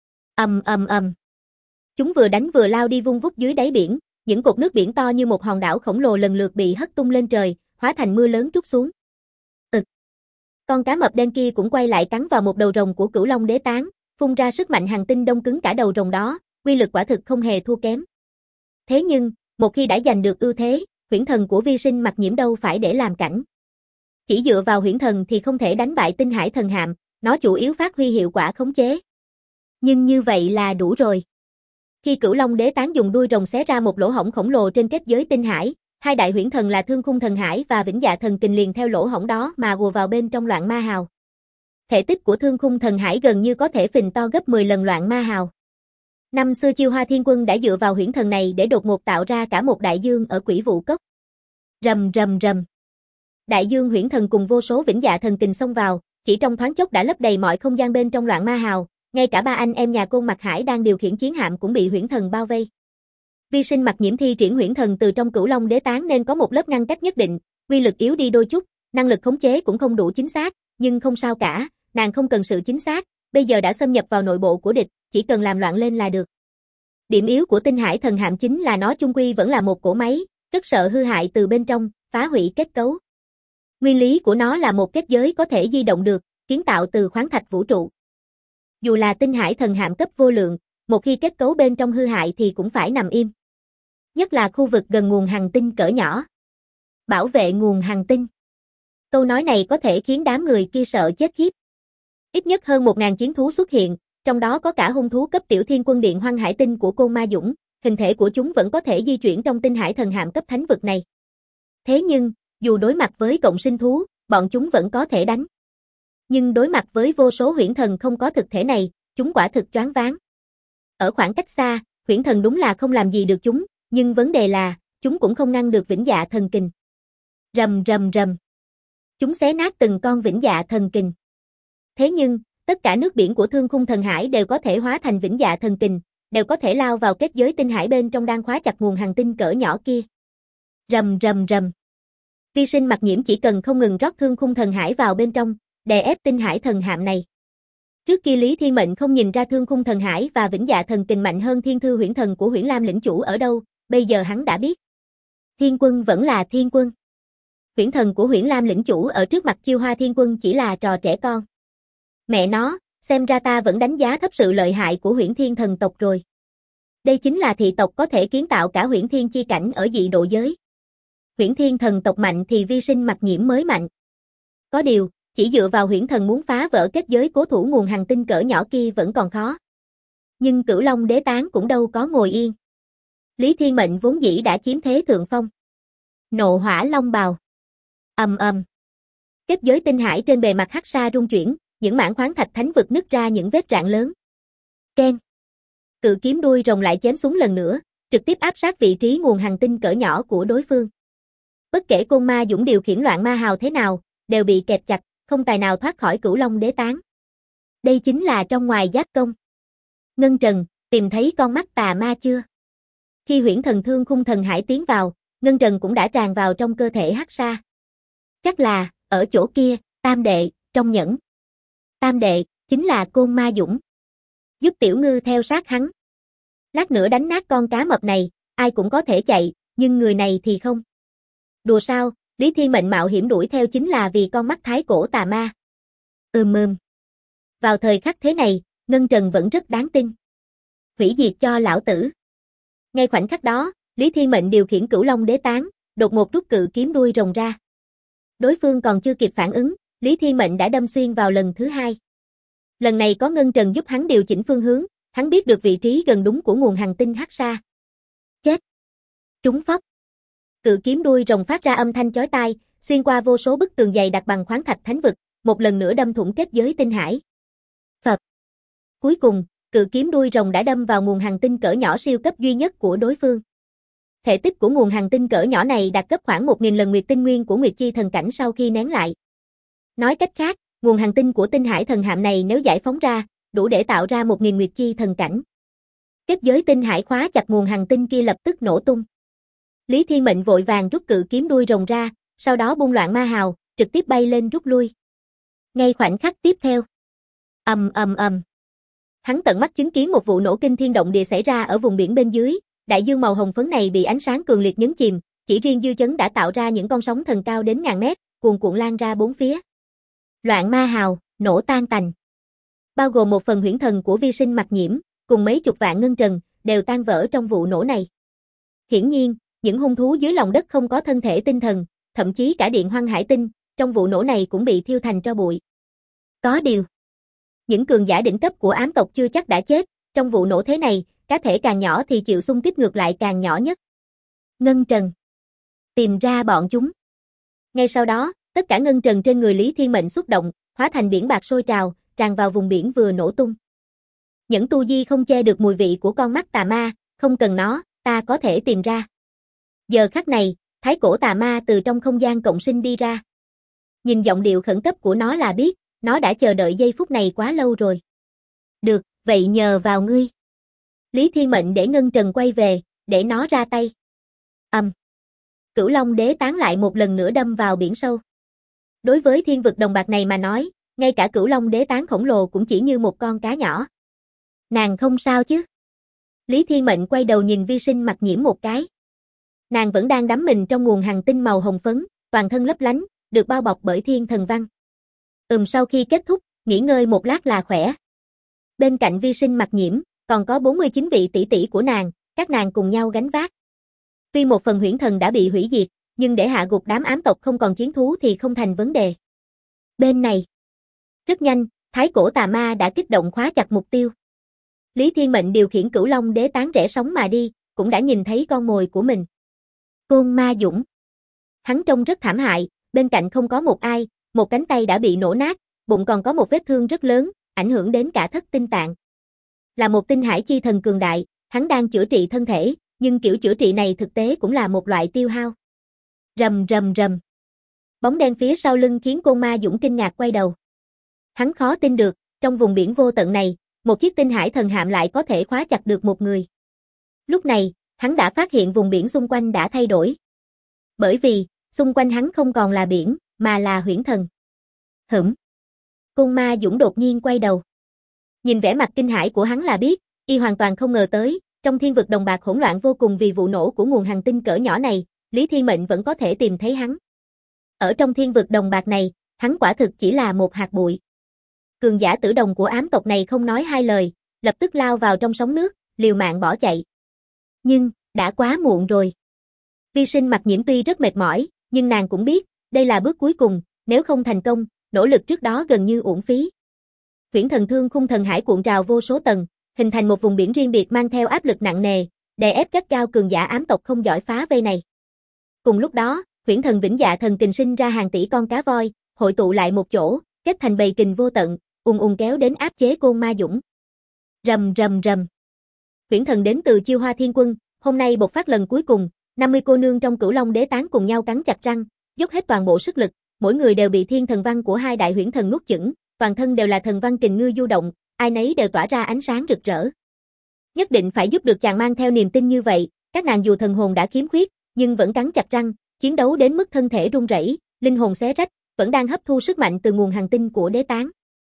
Ầm. Chúng vừa đánh vừa lao đi vung vút dưới đáy biển, những cột nước biển to như một hòn đảo khổng lồ lần lượt bị hất tung lên trời, hóa thành mưa lớn trút xuống. Con cá mập đen kia cũng quay lại cắn vào một đầu rồng của Cửu Long Đế Tán, phun ra sức mạnh hành tinh đông cứng cả đầu rồng đó, uy lực quả thực không hề thua kém. Thế nhưng, một khi đã giành được ưu thế, huyễn thần của Vi Sinh Mặc Nhiễm đâu phải để làm cảnh. Chỉ dựa vào huyễn thần thì không thể đánh bại tinh hải thần hạm, nó chủ yếu phát huy hiệu quả khống chế. Nhưng như vậy là đủ rồi. Khi Cửu Long Đế Tán dùng đuôi rồng xé ra một lỗ hổng khổng lồ trên kết giới tinh hải, hai đại huyễn thần là Thương Khung Thần Hải và Vĩnh Dạ Thần Kình liền theo lỗ hổng đó mà ùa vào bên trong Loạn Ma Hào. Thể tích của Thương Khung Thần Hải gần như có thể phình to gấp 10 lần Loạn Ma Hào. Năm xưa Chiêu Hoa Thiên Quân đã dựa vào huyễn thần này để đột ngột tạo ra cả một đại dương ở Quỷ Vũ Cốc. Rầm. Đại dương huyễn thần cùng vô số Vĩnh Dạ Thần Kình xông vào, chỉ trong thoáng chốc đã lấp đầy mọi không gian bên trong Loạn Ma Hào, ngay cả ba anh em nhà Côn Mặc Hải đang điều khiển chiến hạm cũng bị huyễn thần bao vây. Vi Sinh Mặc Nhiễm thi triển huyễn thần từ trong Cửu Long Đế Tán nên có một lớp ngăn cách nhất định, uy lực yếu đi đôi chút, năng lực khống chế cũng không đủ chính xác, nhưng không sao cả, nàng không cần sự chính xác, bây giờ đã xâm nhập vào nội bộ của địch, chỉ cần làm loạn lên là được. Điểm yếu của tinh hải thần hạm chính là nó chung quy vẫn là một cỗ máy, rất sợ hư hại từ bên trong, phá hủy kết cấu. Nguyên lý của nó là một kết giới có thể di động được, kiến tạo từ khoáng thạch vũ trụ. Dù là tinh hải thần hạm cấp vô lượng, một khi kết cấu bên trong hư hại thì cũng phải nằm im. Nhất là khu vực gần nguồn hành tinh cỡ nhỏ. Bảo vệ nguồn hành tinh. Câu nói này có thể khiến đám người kia sợ chết khiếp. Ít nhất hơn 1000 chiến thú xuất hiện, trong đó có cả hung thú cấp tiểu thiên quân điện Hoang Hải Tinh của Côn Ma Dũng, hình thể của chúng vẫn có thể di chuyển trong tinh hải thần hạm cấp thánh vực này. Thế nhưng, dù đối mặt với cộng sinh thú, bọn chúng vẫn có thể đánh. Nhưng đối mặt với vô số huyễn thần không có thực thể này, chúng quả thực choáng váng. Ở khoảng cách xa, huyễn thần đúng là không làm gì được chúng, nhưng vấn đề là, chúng cũng không ngăn được Vĩnh Dạ Thần Kình. Rầm. Chúng xé nát từng con Vĩnh Dạ Thần Kình. Thế nhưng, tất cả nước biển của Thương Khung Thần Hải đều có thể hóa thành Vĩnh Dạ Thần Kình, đều có thể lao vào kết giới tinh hải bên trong đang khóa chặt nguồn hành tinh cỡ nhỏ kia. Rầm. Vi Sinh Mặc Nhiễm chỉ cần không ngừng rót Thương Khung Thần Hải vào bên trong, đè ép tinh hải thần hạm này. Trước kia Lý Thiên Mệnh không nhìn ra Thương Khung Thần Hải và Vĩnh Dạ Thần Kình mạnh hơn Thiên Thư Huyễn Thần của Huyễn Lam lĩnh chủ ở đâu, bây giờ hắn đã biết. Thiên Quân vẫn là Thiên Quân. Huyễn thần của Huyễn Lam lĩnh chủ ở trước mặt Chiêu Hoa Thiên Quân chỉ là trò trẻ con. Mẹ nó, xem ra ta vẫn đánh giá thấp sự lợi hại của Huyễn Thiên thần tộc rồi. Đây chính là thị tộc có thể kiến tạo cả Huyễn Thiên chi cảnh ở dị độ giới. Huyễn Thiên thần tộc mạnh thì Vi Sinh Mặc Nhiễm mới mạnh. Có điều, chỉ dựa vào huyễn thần muốn phá vỡ kết giới cố thủ nguồn hành tinh cỡ nhỏ kia vẫn còn khó. Nhưng Cửu Long Đế Tán cũng đâu có ngồi yên. Lý Thiên Mệnh vốn dĩ đã chiếm thế thượng phong. Nộ hỏa long bào. Ầm. Kết giới tinh hải trên bề mặt hắc sa rung chuyển, những mảng khoáng thạch thánh vực nứt ra những vết rạn lớn. Keng. Cự kiếm đuôi rồng lại chém xuống lần nữa, trực tiếp áp sát vị trí nguồn hành tinh cỡ nhỏ của đối phương. Bất kể Côn Ma Dũng điều khiển Loạn Ma Hào thế nào, đều bị kẹp chặt, không tài nào thoát khỏi Cửu Long Đế Tán. Đây chính là trong ngoài giáp công. Ngân Trần, tìm thấy con mắt tà ma chưa? Khi huyễn thần Thương Khung Thần Hải tiến vào, Ngân Trần cũng đã tràn vào trong cơ thể hắc sa. Chắc là, ở chỗ kia, Tam Đệ, trong nhẫn. Tam Đệ, chính là Côn Ma Dũng. Giúp Tiểu Ngư theo sát hắn. Lát nữa đánh nát con cá mập này, ai cũng có thể chạy, nhưng người này thì không. Đùa sao, Lý Thiên Mệnh mạo hiểm đuổi theo chính là vì con mắt thái cổ tà ma. Vào thời khắc thế này, Ngân Trần vẫn rất đáng tin. Hủy diệt cho lão tử. Ngay khoảnh khắc đó, Lý Thiên Mệnh điều khiển Cửu Long Đế Tán, đột ngột rút cự kiếm đuôi rồng ra. Đối phương còn chưa kịp phản ứng, Lý Thiên Mệnh đã đâm xuyên vào lần thứ hai. Lần này có Ngân Trần giúp hắn điều chỉnh phương hướng, hắn biết được vị trí gần đúng của nguồn hành tinh hắc sa. Chết! Trúng phóc! Cự kiếm đuôi rồng phát ra âm thanh chói tai, xuyên qua vô số bức tường dày đặc bằng khoáng thạch thánh vực, một lần nữa đâm thủng kết giới tinh hải. Phập! Cuối cùng, cự kiếm đuôi rồng đã đâm vào nguồn hành tinh cỡ nhỏ siêu cấp duy nhất của đối phương. Thể tích của nguồn hành tinh cỡ nhỏ này đạt cấp khoảng 1000 lần nguyệt tinh nguyên của Nguyệt Chi thần cảnh sau khi nén lại. Nói cách khác, nguồn hành tinh của tinh hải thần hạm này nếu giải phóng ra, đủ để tạo ra 1000 Nguyệt Chi thần cảnh. Kết giới tinh hải khóa chặt nguồn hành tinh kia lập tức nổ tung. Lý Thiên Mệnh vội vàng rút cự kiếm đuôi rồng ra, sau đó buông loạn ma hào, trực tiếp bay lên rút lui. Ngay khoảnh khắc tiếp theo. Ầm ầm ầm. Hắn tận mắt chứng kiến một vụ nổ kinh thiên động địa xảy ra ở vùng biển bên dưới, đại dương màu hồng phấn này bị ánh sáng cường liệt nhấn chìm, chỉ riêng dư chấn đã tạo ra những con sóng thần cao đến ngàn mét, cuồn cuộn lan ra bốn phía. Loạn ma hào, nổ tan tành. Bao gồm một phần huyễn thần của vi sinh Mặc Nhiễm, cùng mấy chục vạn ngân trần, đều tan vỡ trong vụ nổ này. Hiển nhiên, những hung thú dưới lòng đất không có thân thể tinh thần, thậm chí cả điện hoang hải tinh, trong vụ nổ này cũng bị thiêu thành tro bụi. Có điều, những cường giả đỉnh cấp của ám tộc chưa chắc đã chết, trong vụ nổ thế này, cá thể càng nhỏ thì chịu xung kích ngược lại càng nhỏ nhất. Ngân trần. Tìm ra bọn chúng. Ngay sau đó, tất cả ngân trần trên người Lý Thiên Mệnh xuất động, hóa thành biển bạc sôi trào, tràn vào vùng biển vừa nổ tung. Những tu di không che được mùi vị của con mắt tà ma, không cần nó, ta có thể tìm ra. Giờ khắc này, thái cổ tà ma từ trong không gian cộng sinh đi ra. Nhìn giọng điệu khẩn cấp của nó là biết, nó đã chờ đợi giây phút này quá lâu rồi. Được, vậy nhờ vào ngươi. Lý Thiên Mệnh để ngân trần quay về, để nó ra tay. Cửu Long đế tán lại một lần nữa đâm vào biển sâu. Đối với thiên vực đồng bạc này mà nói, ngay cả Cửu Long đế tán khổng lồ cũng chỉ như một con cá nhỏ. Nàng không sao chứ? Lý Thiên Mệnh quay đầu nhìn vi sinh Mặc Nhiễm một cái. Nàng vẫn đang đắm mình trong nguồn hành tinh màu hồng phấn, toàn thân lấp lánh, được bao bọc bởi thiên thần văn. Sau khi kết thúc, nghỉ ngơi một lát là khỏe. Bên cạnh vi sinh Mặc Nhiễm, còn có 49 vị tỷ tỷ của nàng, các nàng cùng nhau gánh vác. Tuy một phần huyễn thần đã bị hủy diệt, nhưng để hạ gục đám ám tộc không còn chiến thú thì không thành vấn đề. Bên này, rất nhanh, thái cổ tà ma đã kích động khóa chặt mục tiêu. Lý Thiên Mệnh điều khiển Cửu Long đế tán rẽ sóng mà đi, cũng đã nhìn thấy con mồi của mình. Côn Ma Dũng. Hắn trông rất thảm hại, bên cạnh không có một ai, một cánh tay đã bị nổ nát, bụng còn có một vết thương rất lớn, ảnh hưởng đến cả thất tinh tạng. Là một tinh hải chi thần cường đại, hắn đang chữa trị thân thể, nhưng kiểu chữa trị này thực tế cũng là một loại tiêu hao. Rầm rầm rầm. Bóng đen phía sau lưng khiến Côn Ma Dũng kinh ngạc quay đầu. Hắn khó tin được, trong vùng biển vô tận này, một chiếc tinh hải thần hạm lại có thể khóa chặt được một người. Lúc này, hắn đã phát hiện vùng biển xung quanh đã thay đổi. Bởi vì, xung quanh hắn không còn là biển, mà là huyễn thần. Côn Ma Dũng đột nhiên quay đầu. Nhìn vẻ mặt kinh hãi của hắn là biết, y hoàn toàn không ngờ tới, trong thiên vực đồng bạc hỗn loạn vô cùng vì vụ nổ của nguồn hành tinh cỡ nhỏ này, Lý Thiên Mệnh vẫn có thể tìm thấy hắn. Ở trong thiên vực đồng bạc này, hắn quả thực chỉ là một hạt bụi. Cường giả tử đồng của ám tộc này không nói hai lời, lập tức lao vào trong sóng nước, liều mạng bỏ chạy. Nhưng, đã quá muộn rồi. Vi sinh Mặc Nhiễm tuy rất mệt mỏi, nhưng nàng cũng biết, đây là bước cuối cùng, nếu không thành công, nỗ lực trước đó gần như uổng phí. Huyễn thần thương khung thần hải cuộn trào vô số tầng, hình thành một vùng biển riêng biệt mang theo áp lực nặng nề, đè ép gắt gao cường giả ám tộc không giỏi phá vây này. Cùng lúc đó, huyễn thần vĩnh dạ thần kình sinh ra hàng tỷ con cá voi, hội tụ lại một chỗ, kết thành bầy kình vô tận, ùn ùn kéo đến áp chế Côn Ma Dũng. Rầm rầm rầm. Huyễn thần đến từ Chiêu Hoa Thiên Quân, hôm nay bộc phát lần cuối cùng, 50 cô nương trong Cửu Long đế tán cùng nhau cắn chặt răng, dốc hết toàn bộ sức lực, mỗi người đều bị thiên thần văn của hai đại huyễn thần nuốt chửng, toàn thân đều là thần văn kình ngư du động, ai nấy đều tỏa ra ánh sáng rực rỡ. Nhất định phải giúp được chàng mang theo niềm tin như vậy, các nàng dù thần hồn đã khiếm khuyết, nhưng vẫn cắn chặt răng, chiến đấu đến mức thân thể run rẩy, linh hồn xé rách, vẫn đang hấp thu sức mạnh từ nguồn hành tinh của đế tán.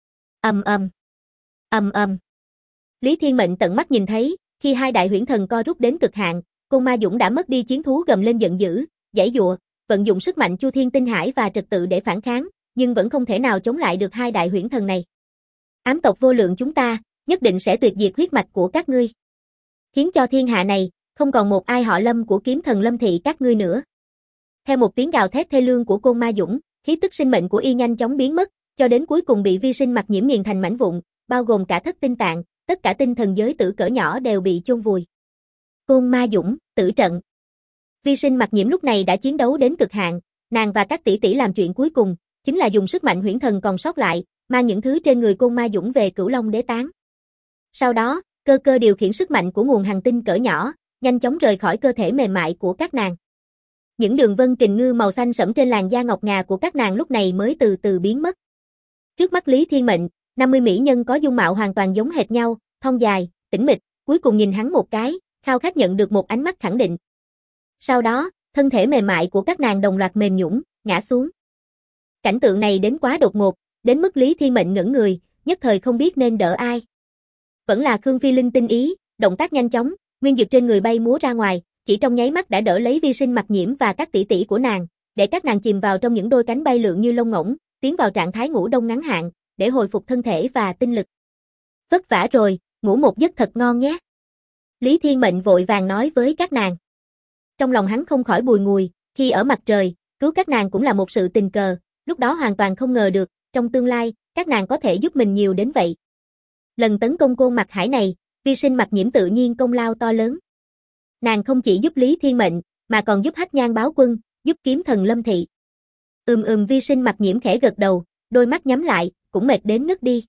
Ầm. Lý Thiên Mệnh tận mắt nhìn thấy, khi hai đại huyễn thần co rút đến cực hạn, Côn Ma Dũng đã mất đi chiến thú gầm lên giận dữ, giãy giụa, vận dụng sức mạnh Chu Thiên Tinh Hải và trật tự để phản kháng, nhưng vẫn không thể nào chống lại được hai đại huyễn thần này. Ám tộc vô lượng chúng ta, nhất định sẽ tuyệt diệt huyết mạch của các ngươi. Khiến cho thiên hạ này, không còn một ai họ Lâm của kiếm thần Lâm thị các ngươi nữa. Theo một tiếng gào thét thê lương của Côn Ma Dũng, khí tức sinh mệnh của y nhanh chóng biến mất, cho đến cuối cùng bị vi sinh Mặc Nhiễm nghiền thành mảnh vụn, bao gồm cả thất tinh tạng, tất cả tinh thần giới tử cỡ nhỏ đều bị chôn vùi. Côn Ma Dũng, tử trận. Vi sinh Mặc Nhiễm lúc này đã chiến đấu đến cực hạn, nàng và các tỷ tỷ làm chuyện cuối cùng, chính là dùng sức mạnh huyễn thần còn sót lại, mang những thứ trên người Côn Ma Dũng về Cửu Long đế tán. Sau đó, cơ điều khiển sức mạnh của nguồn hành tinh cỡ nhỏ, nhanh chóng rời khỏi cơ thể mềm mại của các nàng. Những đường vân kình ngư màu xanh sẫm trên làn da ngọc ngà của các nàng lúc này mới từ từ biến mất. Trước mắt Lý Thiên Mệnh, 50 mỹ nhân có dung mạo hoàn toàn giống hệt nhau, thon dài, tĩnh mịch, cuối cùng nhìn hắn một cái, khao khát nhận được một ánh mắt khẳng định. Sau đó, thân thể mềm mại của các nàng đồng loạt mềm nhũn, ngã xuống. Cảnh tượng này đến quá đột ngột, đến mức Lý Thiên Mệnh ngẩn người, nhất thời không biết nên đỡ ai. Vẫn là Khương Phi Linh tinh ý, động tác nhanh chóng, nguyên dược trên người bay múa ra ngoài, chỉ trong nháy mắt đã đỡ lấy Vi Sinh Mặc Nhiễm và các tỷ tỷ của nàng, để các nàng chìm vào trong những đôi cánh bay lượn như lông ngỗng, tiến vào trạng thái ngủ đông ngắn hạn, để hồi phục thân thể và tinh lực. Vất vả rồi, ngủ một giấc thật ngon nhé. Lý Thiên Mệnh vội vàng nói với các nàng. Trong lòng hắn không khỏi bùi ngùi, khi ở mặt trời, cứu các nàng cũng là một sự tình cờ, lúc đó hoàn toàn không ngờ được, trong tương lai, các nàng có thể giúp mình nhiều đến vậy. Lần tấn công Côn Mặc Hải này, Vi Sinh Mặc Nhiễm tự nhiên công lao to lớn. Nàng không chỉ giúp Lý Thiên Mệnh, mà còn giúp Hách Nhan Báo Quân, giúp Kiếm Thần Lâm Thị. Vi Sinh Mặc Nhiễm khẽ gật đầu, đôi mắt nhắm lại, cũng mệt đến ngất đi.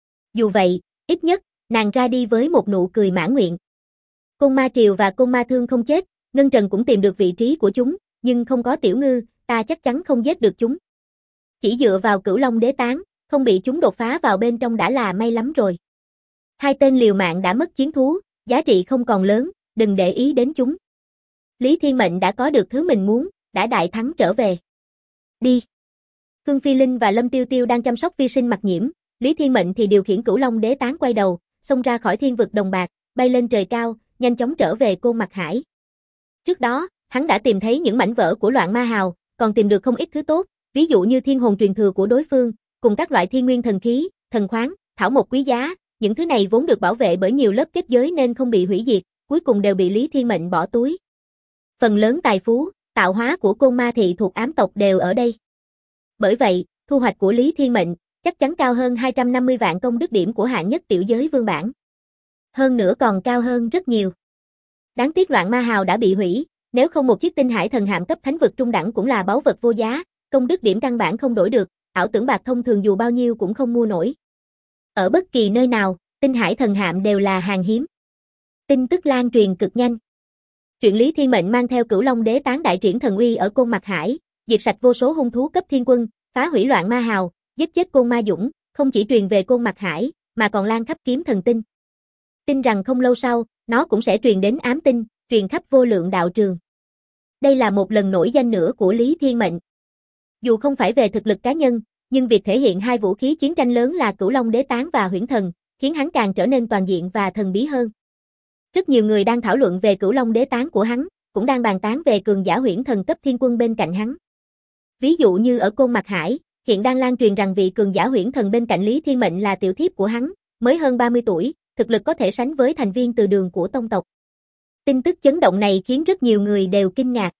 Dù vậy, ít nhất, nàng ra đi với một nụ cười mãn nguyện. Côn Ma Triều và Côn Ma Thương không chết, Ngân Trần cũng tìm được vị trí của chúng, nhưng không có Tiểu Ngư, ta chắc chắn không giết được chúng. Chỉ dựa vào Cửu Long Đế Tán, không bị chúng đột phá vào bên trong đã là may lắm rồi. Hai tên liều mạng đã mất chiến thú, giá trị không còn lớn, đừng để ý đến chúng. Lý Thiên Mệnh đã có được thứ mình muốn, đã đại thắng trở về. Đi. Khương Phi Linh và Lâm Tiêu Tiêu đang chăm sóc Vi Sinh Mặc Nhiễm, Lý Thiên Mệnh thì điều khiển Cửu Long Đế Tán quay đầu, xông ra khỏi thiên vực đồng bạc, bay lên trời cao, nhanh chóng trở về Côn Mặc Hải. Trước đó, hắn đã tìm thấy những mảnh vỡ của Loạn Ma Hào, còn tìm được không ít thứ tốt, ví dụ như thiên hồn truyền thừa của đối phương, cùng các loại thiên nguyên thần khí, thần khoáng, thảo mộc quý giá, những thứ này vốn được bảo vệ bởi nhiều lớp kết giới nên không bị hủy diệt, cuối cùng đều bị Lý Thiên Mệnh bỏ túi. Phần lớn tài phú, tạo hóa của Côn Ma thị thuộc ám tộc đều ở đây. Bởi vậy, thu hoạch của Lý Thiên Mệnh chắc chắn cao hơn 250 vạn công đức điểm của hạng nhất tiểu giới vương bản. Hơn nữa còn cao hơn rất nhiều. Đáng tiếc Loạn Ma Hào đã bị hủy, nếu không một chiếc tinh hải thần hạm cấp thánh vực trung đẳng cũng là báu vật vô giá, công đức điểm căn bản không đổi được, ảo tưởng bạc thông thường dù bao nhiêu cũng không mua nổi. Ở bất kỳ nơi nào, tinh hải thần hạm đều là hàng hiếm. Tin tức lan truyền cực nhanh. Chuyện Lý Thiên Mệnh mang theo Cửu Long Đế Tán đại triển thần uy ở Côn Mặc Hải, diệt sạch vô số hung thú cấp thiên quân, phá hủy Loạn Ma Hào, giết chết Côn Ma Dũng, không chỉ truyền về Côn Mặc Hải, mà còn lan khắp Kiếm Thần Tinh. Tin rằng không lâu sau, nó cũng sẽ truyền đến Ám Tinh, truyền khắp vô lượng đạo trường. Đây là một lần nổi danh nữa của Lý Thiên Mệnh. Dù không phải về thực lực cá nhân, nhưng việc thể hiện hai vũ khí chiến tranh lớn là Cửu Long Đế Tán và Huyễn Thần, khiến hắn càng trở nên toàn diện và thần bí hơn. Rất nhiều người đang thảo luận về Cửu Long Đế Tán của hắn, cũng đang bàn tán về cường giả Huyễn Thần cấp thiên quân bên cạnh hắn. Ví dụ như ở Côn Mặc Hải, hiện đang lan truyền rằng vị cường giả Huyễn Thần bên cạnh Lý Thiên Mệnh là tiểu thiếp của hắn, mới hơn 30 tuổi, thực lực có thể sánh với thành viên từ đường của tông tộc. Tin tức chấn động này khiến rất nhiều người đều kinh ngạc.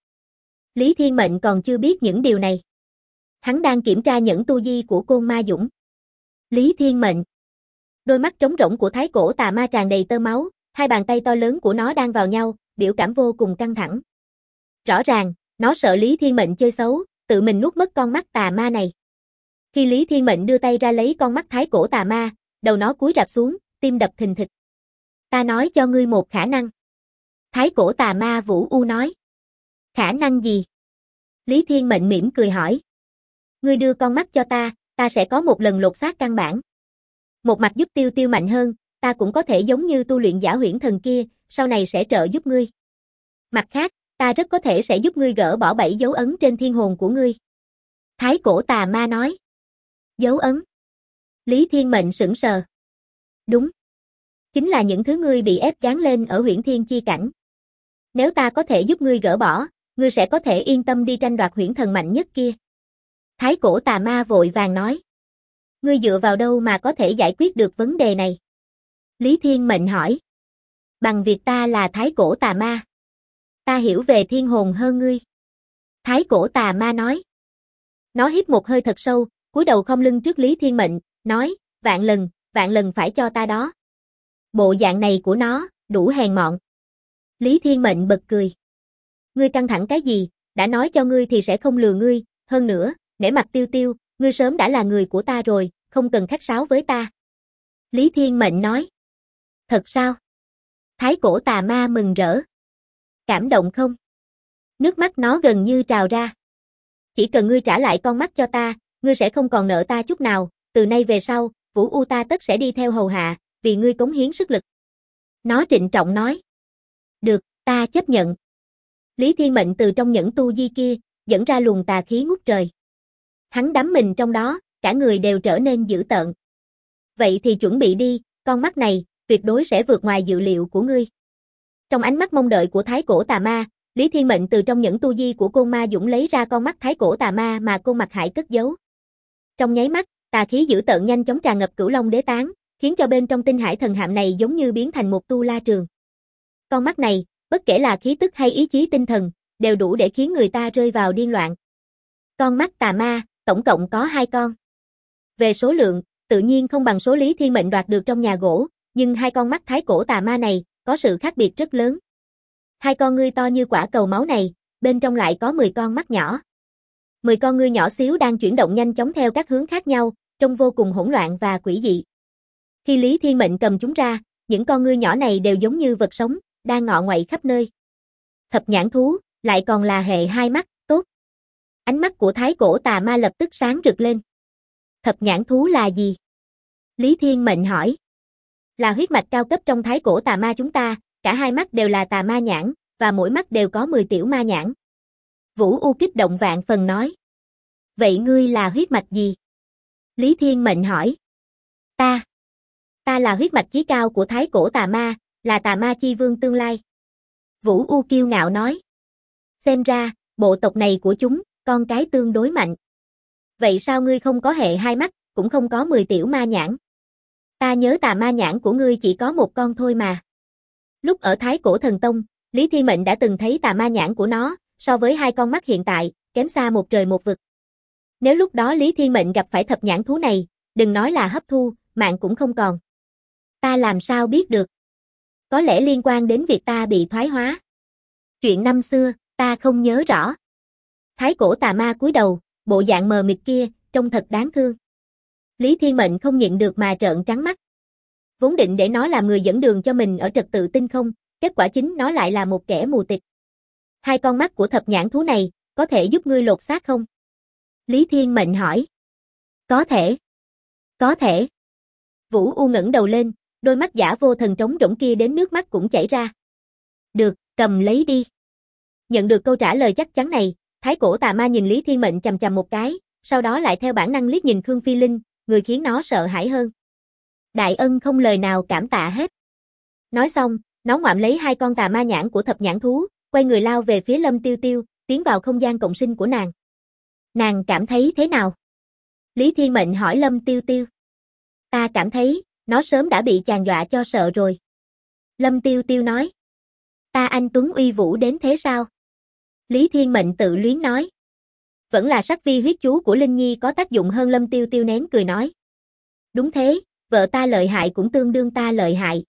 Lý Thiên Mệnh còn chưa biết những điều này. Hắn đang kiểm tra nhẫn tu di của Côn Ma Dũng. Lý Thiên Mệnh. Đôi mắt trống rỗng của thái cổ tà ma tràn đầy tơ máu, hai bàn tay to lớn của nó đang vào nhau, biểu cảm vô cùng căng thẳng. Rõ ràng, nó sợ Lý Thiên Mệnh chơi xấu, tự mình nuốt mất con mắt tà ma này. Khi Lý Thiên Mệnh đưa tay ra lấy con mắt thái cổ tà ma, đầu nó cúi rạp xuống, tim đập thình thịch. Ta nói cho ngươi một khả năng. Thái cổ tà ma Vũ U nói. Khả năng gì? Lý Thiên Mệnh mỉm cười hỏi. Ngươi đưa con mắt cho ta sẽ có một lần lột xác căn bản. Một mặt giúp Tiêu Tiêu mạnh hơn, ta cũng có thể giống như tu luyện giả Huyễn Thần kia, sau này sẽ trợ giúp ngươi. Mặt khác, ta rất có thể sẽ giúp ngươi gỡ bỏ 7 dấu ấn trên thiên hồn của ngươi. Thái cổ tà ma nói. Dấu ấn? Lý Thiên Mệnh sững sờ. Đúng. Chính là những thứ ngươi bị ép gán lên ở Huyễn Thiên chi cảnh. Nếu ta có thể giúp ngươi gỡ bỏ, ngươi sẽ có thể yên tâm đi tranh đoạt Huyễn Thần mạnh nhất kia. Thái cổ tà ma vội vàng nói. Ngươi dựa vào đâu mà có thể giải quyết được vấn đề này? Lý Thiên Mệnh hỏi. Bằng việc ta là thái cổ tà ma. Ta hiểu về thiên hồn hơn ngươi. Thái cổ tà ma nói. Nó hít một hơi thật sâu, cúi đầu khom lưng trước Lý Thiên Mệnh, nói, vạn lần phải cho ta đó. Bộ dạng này của nó, đủ hèn mọn. Lý Thiên Mệnh bật cười. Ngươi căng thẳng cái gì, đã nói cho ngươi thì sẽ không lừa ngươi, hơn nữa, nể mặt Tiêu Tiêu, ngươi sớm đã là người của ta rồi, không cần khách sáo với ta. Lý Thiên Mệnh nói. Thật sao? Thái cổ tà ma mừng rỡ. Cảm động không? Nước mắt nó gần như trào ra. Chỉ cần ngươi trả lại con mắt cho ta, ngươi sẽ không còn nợ ta chút nào, từ nay về sau, Vũ U ta tất sẽ đi theo hầu hạ, vì ngươi cống hiến sức lực. Nó trịnh trọng nói. Được, ta chấp nhận. Lý Thiên Mệnh từ trong nhẫn tu di kia, dẫn ra luồng tà khí ngút trời. Hắn đắm mình trong đó, cả người đều trở nên dữ tợn. Vậy thì chuẩn bị đi, con mắt này, tuyệt đối sẽ vượt ngoài dự liệu của ngươi. Trong ánh mắt mong đợi của Thái Cổ Tà Ma, Lý Thiên Mệnh từ trong nhẫn tu di của Côn Ma Dũng lấy ra con mắt Thái Cổ Tà Ma mà Côn Mặc Hải cất giấu. Trong nháy mắt, tà khí dữ tợn nhanh chóng tràn ngập Cửu Long Đế Tán, khiến cho bên trong tinh hải thần hạm này giống như biến thành một tu la trường. Con mắt này, bất kể là khí tức hay ý chí tinh thần, đều đủ để khiến người ta rơi vào điên loạn. Con mắt tà ma, tổng cộng có 2 con. Về số lượng, tự nhiên không bằng số Lý Thiên Mệnh đoạt được trong nhà gỗ, nhưng 2 con mắt Thái Cổ Tà Ma này, có sự khác biệt rất lớn. 2 con ngươi to như quả cầu máu này, bên trong lại có 10 con mắt nhỏ. 10 con ngươi nhỏ xíu đang chuyển động nhanh chóng theo các hướng khác nhau, trông vô cùng hỗn loạn và quỷ dị. Khi Lý Thiên Mệnh cầm chúng ra, những con ngươi nhỏ này đều giống như vật sống, đang ngọ nguậy khắp nơi. Thập nhãn thú, lại còn là hệ 2 mắt, tốt. Ánh mắt của Thái Cổ Tà Ma lập tức sáng rực lên. Thập nhãn thú là gì? Lý Thiên Mệnh hỏi. Là huyết mạch cao cấp trong Thái Cổ Tà Ma chúng ta, cả 2 mắt đều là tà ma nhãn, và mỗi mắt đều có 10 tiểu ma nhãn. Vũ U kích động vạn phần nói. Vậy ngươi là huyết mạch gì? Lý Thiên Mệnh hỏi. Ta là huyết mạch chí cao của Thái Cổ Tà Ma, là tà ma chi vương tương lai. Vũ U kiêu ngạo nói. Xem ra, bộ tộc này của chúng, con cái tương đối mạnh. Vậy sao ngươi không có hệ 2 mắt, cũng không có 10 tiểu ma nhãn? Ta nhớ tà ma nhãn của ngươi chỉ có 1 con thôi mà. Lúc ở Thái Cổ Thần Tông, Lý Thiên Mệnh đã từng thấy tà ma nhãn của nó, so với 2 con mắt hiện tại, kém xa một trời một vực. Nếu lúc đó Lý Thiên Mệnh gặp phải thập nhãn thú này, đừng nói là hấp thu, mạng cũng không còn. Ta làm sao biết được? Có lẽ liên quan đến việc ta bị thoái hóa. Chuyện năm xưa, ta không nhớ rõ. Thái Cổ Tà Ma cúi đầu, bộ dạng mờ mịt kia, trông thật đáng thương. Lý Thiên Mệnh không nhịn được mà trợn trắng mắt. Vốn định để nó làm người dẫn đường cho mình ở trật tự tinh không, kết quả chính nó lại là một kẻ mù tịt. 2 con mắt của thập nhãn thú này, có thể giúp ngươi lột xác không? Lý Thiên Mệnh hỏi. Có thể. Có thể. Vũ U ngẩng đầu lên, đôi mắt giả vô thần trống rỗng kia đến nước mắt cũng chảy ra. Được, cầm lấy đi. Nhận được câu trả lời chắc chắn này, Thái Cổ Tà Ma nhìn Lý Thiên Mệnh chằm chằm một cái, sau đó lại theo bản năng liếc nhìn Khương Phi Linh, người khiến nó sợ hãi hơn. Đại ân không lời nào cảm tạ hết. Nói xong, nó ngoạm lấy 2 con tà ma nhãn của thập nhãn thú, quay người lao về phía Lâm Tiêu Tiêu, tiến vào không gian cộng sinh của nàng. Nàng cảm thấy thế nào? Lý Thiên Mệnh hỏi Lâm Tiêu Tiêu. Ta cảm thấy, nó sớm đã bị chàng dọa cho sợ rồi. Lâm Tiêu Tiêu nói. Ta anh tuấn uy vũ đến thế sao? Lý Thiên Mệnh tự luyến nói. Vẫn là sắc vi huyết chú của Linh Nhi có tác dụng hơn. Lâm Tiêu Tiêu nén cười nói. Đúng thế, vợ ta lợi hại cũng tương đương ta lợi hại.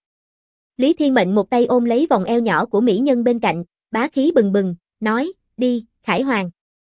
Lý Thiên Mệnh một tay ôm lấy vòng eo nhỏ của mỹ nhân bên cạnh, bá khí bừng bừng, nói, đi, Khải Hoàng.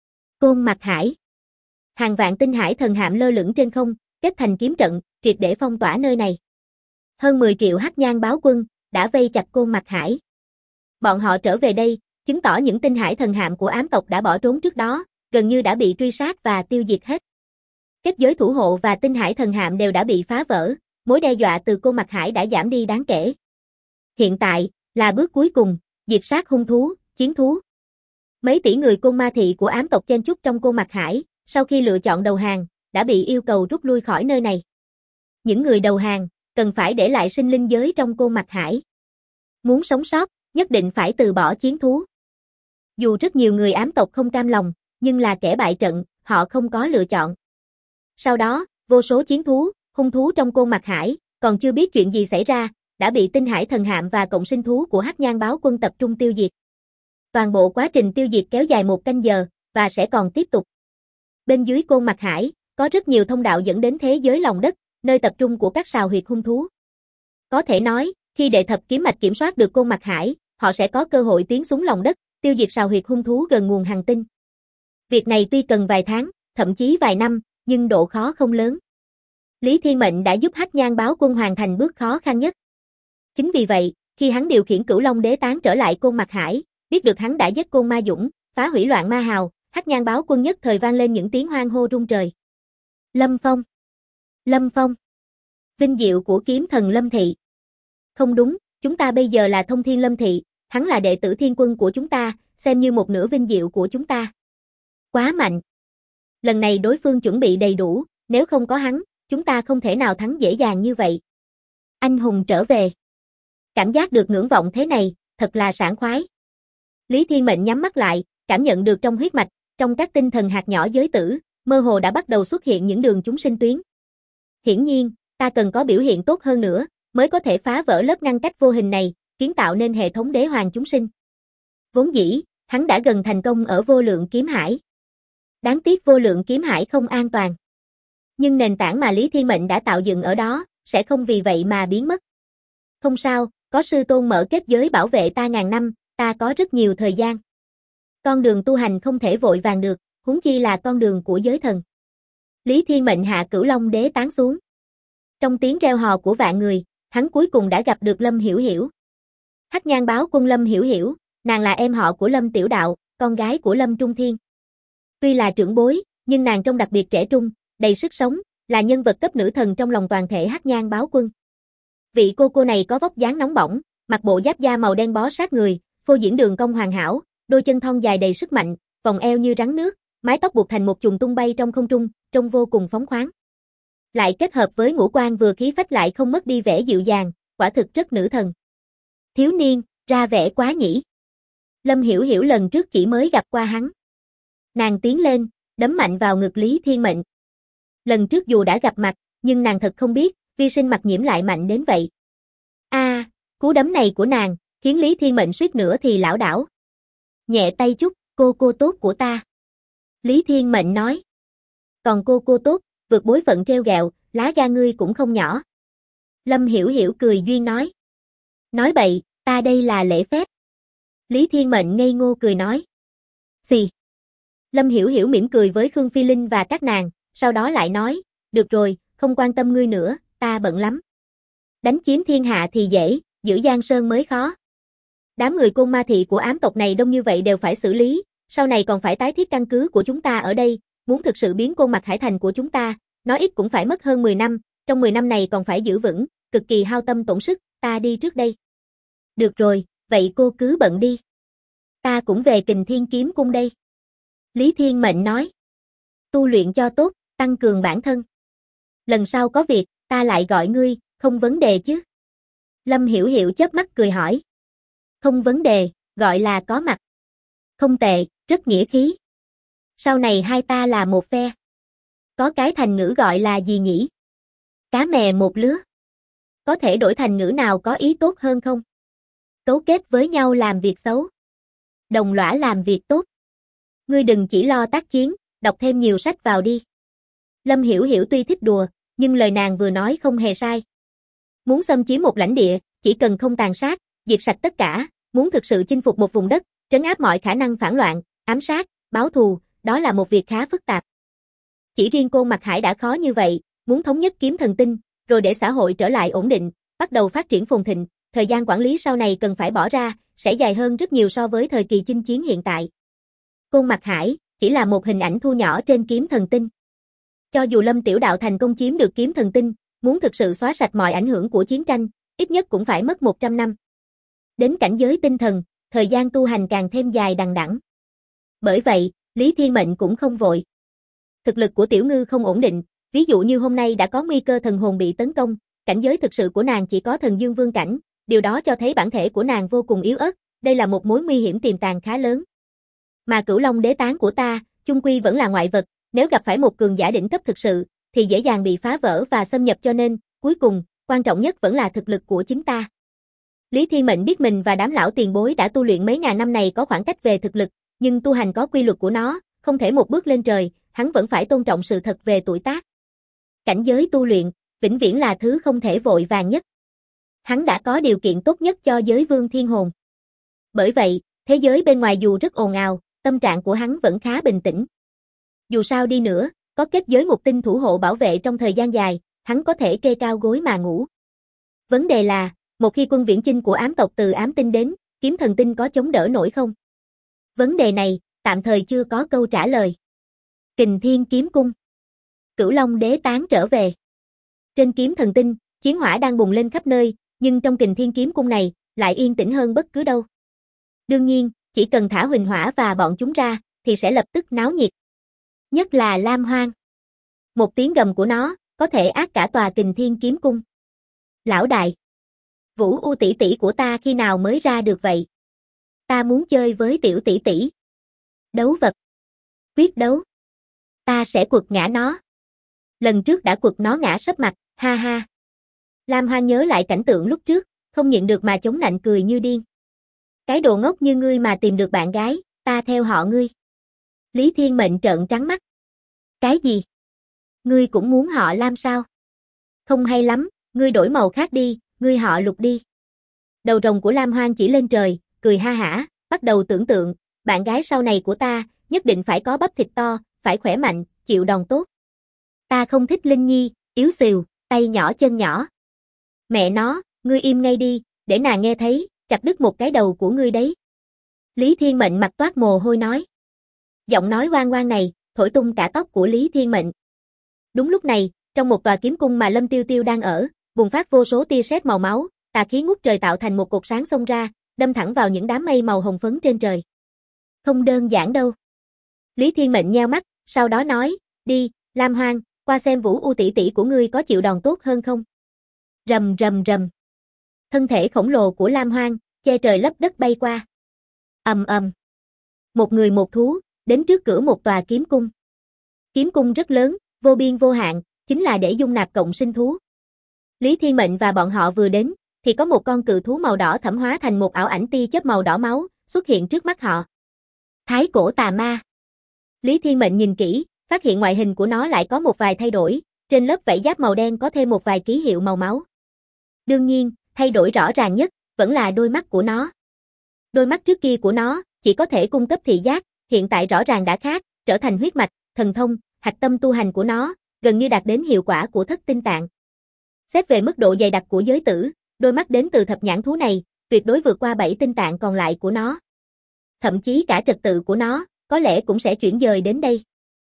Côn Mặc Hải. Hàng vạn tinh hải thần hạm lơ lửng trên không, kết thành kiếm trận, triệt để phong tỏa nơi này. Hơn 10 triệu hắc nhang báo quân, đã vây chặt Côn Mặc Hải. Bọn họ trở về đây, chứng tỏ những tinh hải thần hạm của ám tộc đã bỏ trốn trước đó, gần như đã bị truy sát và tiêu diệt hết. Kết giới thủ hộ và tinh hải thần hạm đều đã bị phá vỡ, mối đe dọa từ Côn Mặc Hải đã giảm đi đáng kể. Hiện tại, là bước cuối cùng, diệt sát hung thú, chiến thú. Mấy tỷ người Côn Ma Thị của ám tộc chen chúc trong Côn Mặc Hải, sau khi lựa chọn đầu hàng, đã bị yêu cầu rút lui khỏi nơi này. Những người đầu hàng, cần phải để lại sinh linh giới trong Côn Mặc Hải. Muốn sống sót, nhất định phải từ bỏ chiến thú. Dù rất nhiều người ám tộc không cam lòng, nhưng là kẻ bại trận, họ không có lựa chọn. Sau đó, vô số chiến thú, hung thú trong Côn Mặc Hải, còn chưa biết chuyện gì xảy ra, đã bị tinh hải thần hạm và cộng sinh thú của Hắc Nhang báo quân tập trung tiêu diệt. Toàn bộ quá trình tiêu diệt kéo dài 1 canh giờ, và sẽ còn tiếp tục. Bên dưới Côn Mặc Hải, có rất nhiều thông đạo dẫn đến thế giới lòng đất, nơi tập trung của các sào huyệt hung thú. Có thể nói, khi đệ thập kiếm mạch kiểm soát được Côn Mặc Hải, họ sẽ có cơ hội tiến xuống lòng đất, tiêu diệt sào huyệt hung thú gần nguồn hành tinh. Việc này tuy cần vài tháng, thậm chí vài năm, nhưng độ khó không lớn. Lý Thiên Mệnh đã giúp Hắc Nhang báo quân hoàn thành bước khó khăn nhất. Chính vì vậy, khi hắn điều khiển Cửu Long Đế Tán trở lại Côn Mặc Hải, Biết được hắn đã giết Côn Ma Dũng, phá hủy Loạn Ma Hào, Hắc Nhang báo quân nhất thời vang lên những tiếng hoan hô rung trời. Lâm Phong! Lâm Phong! Vinh diệu của kiếm thần Lâm Thị. Không đúng, chúng ta bây giờ là Thông Thiên Lâm Thị, hắn là đệ tử thiên quân của chúng ta, xem như một nửa vinh diệu của chúng ta. Quá mạnh! Lần này đối phương chuẩn bị đầy đủ, nếu không có hắn, chúng ta không thể nào thắng dễ dàng như vậy. Anh hùng trở về. Cảm giác được ngưỡng vọng thế này, thật là sảng khoái. Lý Thiên Mệnh nhắm mắt lại, cảm nhận được trong huyết mạch, trong các tinh thần hạt nhỏ giới tử, mơ hồ đã bắt đầu xuất hiện những đường chúng sinh tuyến. Hiển nhiên, ta cần có biểu hiện tốt hơn nữa, mới có thể phá vỡ lớp ngăn cách vô hình này, kiến tạo nên hệ thống đế hoàng chúng sinh. Vốn dĩ, hắn đã gần thành công ở vô lượng kiếm hải. Đáng tiếc vô lượng kiếm hải không an toàn. Nhưng nền tảng mà Lý Thiên Mệnh đã tạo dựng ở đó, sẽ không vì vậy mà biến mất. Không sao, có sư tôn mở kết giới bảo vệ ta ngàn năm, ta có rất nhiều thời gian. Con đường tu hành không thể vội vàng được, huống chi là con đường của giới thần. Lý Thiên Mệnh hạ Cửu Long đế tán xuống. Trong tiếng reo hò của vạn người, hắn cuối cùng đã gặp được Lâm Hiểu Hiểu. Hắc Nhang báo quân Lâm Hiểu Hiểu, nàng là em họ của Lâm Tiểu Đạo, con gái của Lâm Trung Thiên. Tuy là trưởng bối, nhưng nàng trông đặc biệt trẻ trung, đầy sức sống, là nhân vật cấp nữ thần trong lòng toàn thể Hắc Nhang báo quân. Vị cô này có vóc dáng nóng bỏng, mặc bộ giáp da màu đen bó sát người, phô diễn đường cong hoàn hảo, đôi chân thon dài đầy sức mạnh, vòng eo như rắn nước, mái tóc buộc thành một chùm tung bay trong không trung, trông vô cùng phóng khoáng. Lại kết hợp với ngũ quan vừa khí phách lại không mất đi vẻ dịu dàng, quả thực rất nữ thần. Thiếu niên, ra vẻ quá nhỉ. Lâm Hiểu Hiểu lần trước chỉ mới gặp qua hắn. Nàng tiến lên, đấm mạnh vào ngực Lý Thiên Mệnh. Lần trước dù đã gặp mặt, nhưng nàng thật không biết, vi sinh mặt nhiễm lại mạnh đến vậy. Cú đấm này của nàng, khiến Lý Thiên Mệnh suýt nữa thì lảo đảo. Nhẹ tay chút, cô tốt của ta. Lý Thiên Mệnh nói. Còn cô tốt, vượt bối phận treo gẹo, lá gan ngươi cũng không nhỏ. Lâm Hiểu Hiểu cười duyên nói. Nói bậy, ta đây là lễ phép. Lý Thiên Mệnh ngây ngô cười nói. Xì. Lâm Hiểu Hiểu mỉm cười với Khương Phi Linh và các nàng, sau đó lại nói, được rồi, không quan tâm ngươi nữa, ta bận lắm. Đánh chiếm thiên hạ thì dễ, giữ Giang Sơn mới khó. Đám người Côn Ma Thị của ám tộc này đông như vậy đều phải xử lý, sau này còn phải tái thiết căn cứ của chúng ta ở đây, muốn thực sự biến Côn Mạc Hải thành của chúng ta, nói ít cũng phải mất hơn 10 năm, trong 10 năm này còn phải giữ vững, cực kỳ hao tâm tổn sức, ta đi trước đây. Được rồi, vậy cô cứ bận đi. Ta cũng về Kình Thiên Kiếm Cung đây. Lý Thiên Mệnh nói. Tu luyện cho tốt, tăng cường bản thân. Lần sau có việc, ta lại gọi ngươi, không vấn đề chứ. Lâm Hiểu Hiểu chớp mắt cười hỏi. Không vấn đề, gọi là có mặt. Không tệ, rất nghĩa khí. Sau này hai ta là một phe. Có cái thành ngữ gọi là gì nhỉ? Cá mè một lứa. Có thể đổi thành ngữ nào có ý tốt hơn không? Cấu kết với nhau làm việc xấu. Đồng lõa làm việc tốt. Ngươi đừng chỉ lo tác chiến, đọc thêm nhiều sách vào đi. Lâm Hiểu Hiểu tuy thích đùa, nhưng lời nàng vừa nói không hề sai. Muốn xâm chiếm một lãnh địa, chỉ cần không tàn sát, diệt sạch tất cả, muốn thực sự chinh phục một vùng đất, trấn áp mọi khả năng phản loạn, ám sát, báo thù, đó là một việc khá phức tạp. Chỉ riêng Côn Mạc Hải đã khó như vậy, muốn thống nhất kiếm thần tinh, rồi để xã hội trở lại ổn định, bắt đầu phát triển phồn thịnh, thời gian quản lý sau này cần phải bỏ ra, sẽ dài hơn rất nhiều so với thời kỳ chinh chiến hiện tại. Côn Mạc Hải chỉ là một hình ảnh thu nhỏ trên kiếm thần tinh. Cho dù Lâm Tiểu Đạo thành công chiếm được kiếm thần tinh, muốn thực sự xóa sạch mọi ảnh hưởng của chiến tranh, ít nhất cũng phải mất 100 năm. Đến cảnh giới tinh thần, thời gian tu hành càng thêm dài đằng đẵng. Bởi vậy, Lý Thiên Mệnh cũng không vội. Thực lực của Tiểu Ngư không ổn định, ví dụ như hôm nay đã có nguy cơ thần hồn bị tấn công, cảnh giới thực sự của nàng chỉ có thần dương vương cảnh, điều đó cho thấy bản thể của nàng vô cùng yếu ớt, đây là một mối nguy hiểm tiềm tàng khá lớn. Mà Cửu Long đế tán của ta, chung quy vẫn là ngoại vật, nếu gặp phải một cường giả đỉnh cấp thực sự, thì dễ dàng bị phá vỡ và xâm nhập cho nên, cuối cùng, quan trọng nhất vẫn là thực lực của chính ta. Lý Thiên Mệnh biết mình và đám lão tiền bối đã tu luyện mấy ngàn năm này có khoảng cách về thực lực, nhưng tu hành có quy luật của nó, không thể một bước lên trời, hắn vẫn phải tôn trọng sự thật về tuổi tác. Cảnh giới tu luyện, vĩnh viễn là thứ không thể vội vàng nhất. Hắn đã có điều kiện tốt nhất cho giới vương thiên hồn. Bởi vậy, thế giới bên ngoài dù rất ồn ào, tâm trạng của hắn vẫn khá bình tĩnh. Dù sao đi nữa, có kết giới ngục tinh thủ hộ bảo vệ trong thời gian dài, hắn có thể kê cao gối mà ngủ. Vấn đề là, một khi quân viễn chinh của ám tộc từ ám tinh đến, kiếm thần tinh có chống đỡ nổi không? Vấn đề này, tạm thời chưa có câu trả lời. Kình Thiên Kiếm Cung. Cửu Long Đế tán trở về. Trên kiếm thần tinh, chiến hỏa đang bùng lên khắp nơi, nhưng trong Kình Thiên Kiếm Cung này, lại yên tĩnh hơn bất cứ đâu. Đương nhiên, chỉ cần thả Huỳnh Hỏa và bọn chúng ra, thì sẽ lập tức náo nhiệt. Nhất là Lam Hoang. Một tiếng gầm của nó, có thể át cả tòa Kình Thiên Kiếm Cung. Lão đại! Vũ U tỷ tỷ của ta khi nào mới ra được vậy? Ta muốn chơi với tiểu tỷ tỷ. Đấu vật. Quyết đấu. Ta sẽ quật ngã nó. Lần trước đã quật nó ngã sấp mặt, ha ha. Lam Hoang nhớ lại cảnh tượng lúc trước, không nhịn được mà chống nạnh cười như điên. Cái đồ ngốc như ngươi mà tìm được bạn gái, ta theo họ ngươi. Lý Thiên Mệnh trợn trắng mắt. Cái gì? Ngươi cũng muốn họ Lam sao? Không hay lắm, ngươi đổi màu khác đi, ngươi họ Lục đi. Đầu rồng của Lam Hoang chỉ lên trời, cười ha hả, bắt đầu tưởng tượng, bạn gái sau này của ta, nhất định phải có bắp thịt to, phải khỏe mạnh, chịu đòn tốt. Ta không thích Linh Nhi, yếu xìu, tay nhỏ chân nhỏ. Mẹ nó, ngươi im ngay đi, để nàng nghe thấy, chặt đứt một cái đầu của ngươi đấy. Lý Thiên Mệnh mặt toát mồ hôi nói. Giọng nói oang oang này, thổi tung cả tóc của Lý Thiên Mệnh. Đúng lúc này, trong một tòa kiếm cung mà Lâm Tiêu Tiêu đang ở, bùng phát vô số tia sét màu máu, tà khí ngút trời tạo thành một cột sáng xông ra, đâm thẳng vào những đám mây màu hồng phấn trên trời. Không đơn giản đâu. Lý Thiên Mệnh nheo mắt, sau đó nói, đi, Lam Hoang, qua xem Vũ U tỷ tỷ của ngươi có chịu đòn tốt hơn không. Rầm rầm rầm. Thân thể khổng lồ của Lam Hoang, che trời lấp đất bay qua. Ầm ầm. Một người một thú, đến trước cửa một tòa kiếm cung. Kiếm cung rất lớn, vô biên vô hạn, chính là để dung nạp cộng sinh thú. Lý Thiên Mệnh và bọn họ vừa đến, thì có một con cự thú màu đỏ thẫm hóa thành một ảo ảnh tia chớp màu đỏ máu, xuất hiện trước mắt họ. Thái cổ tà ma. Lý Thiên Mệnh nhìn kỹ, phát hiện ngoại hình của nó lại có một vài thay đổi, trên lớp vảy giáp màu đen có thêm một vài ký hiệu màu máu. Đương nhiên, thay đổi rõ ràng nhất, vẫn là đôi mắt của nó. Đôi mắt trước kia của nó, chỉ có thể cung cấp thị giác, hiện tại rõ ràng đã khác, trở thành huyết mạch, thần thông, hạch tâm tu hành của nó, gần như đạt đến hiệu quả của thất tinh tạng. Xét về mức độ dày đặc của giới tử, đôi mắt đến từ thập nhãn thú này, tuyệt đối vượt qua 7 tinh tạng còn lại của nó. Thậm chí cả trật tự của nó, có lẽ cũng sẽ chuyển dời đến đây.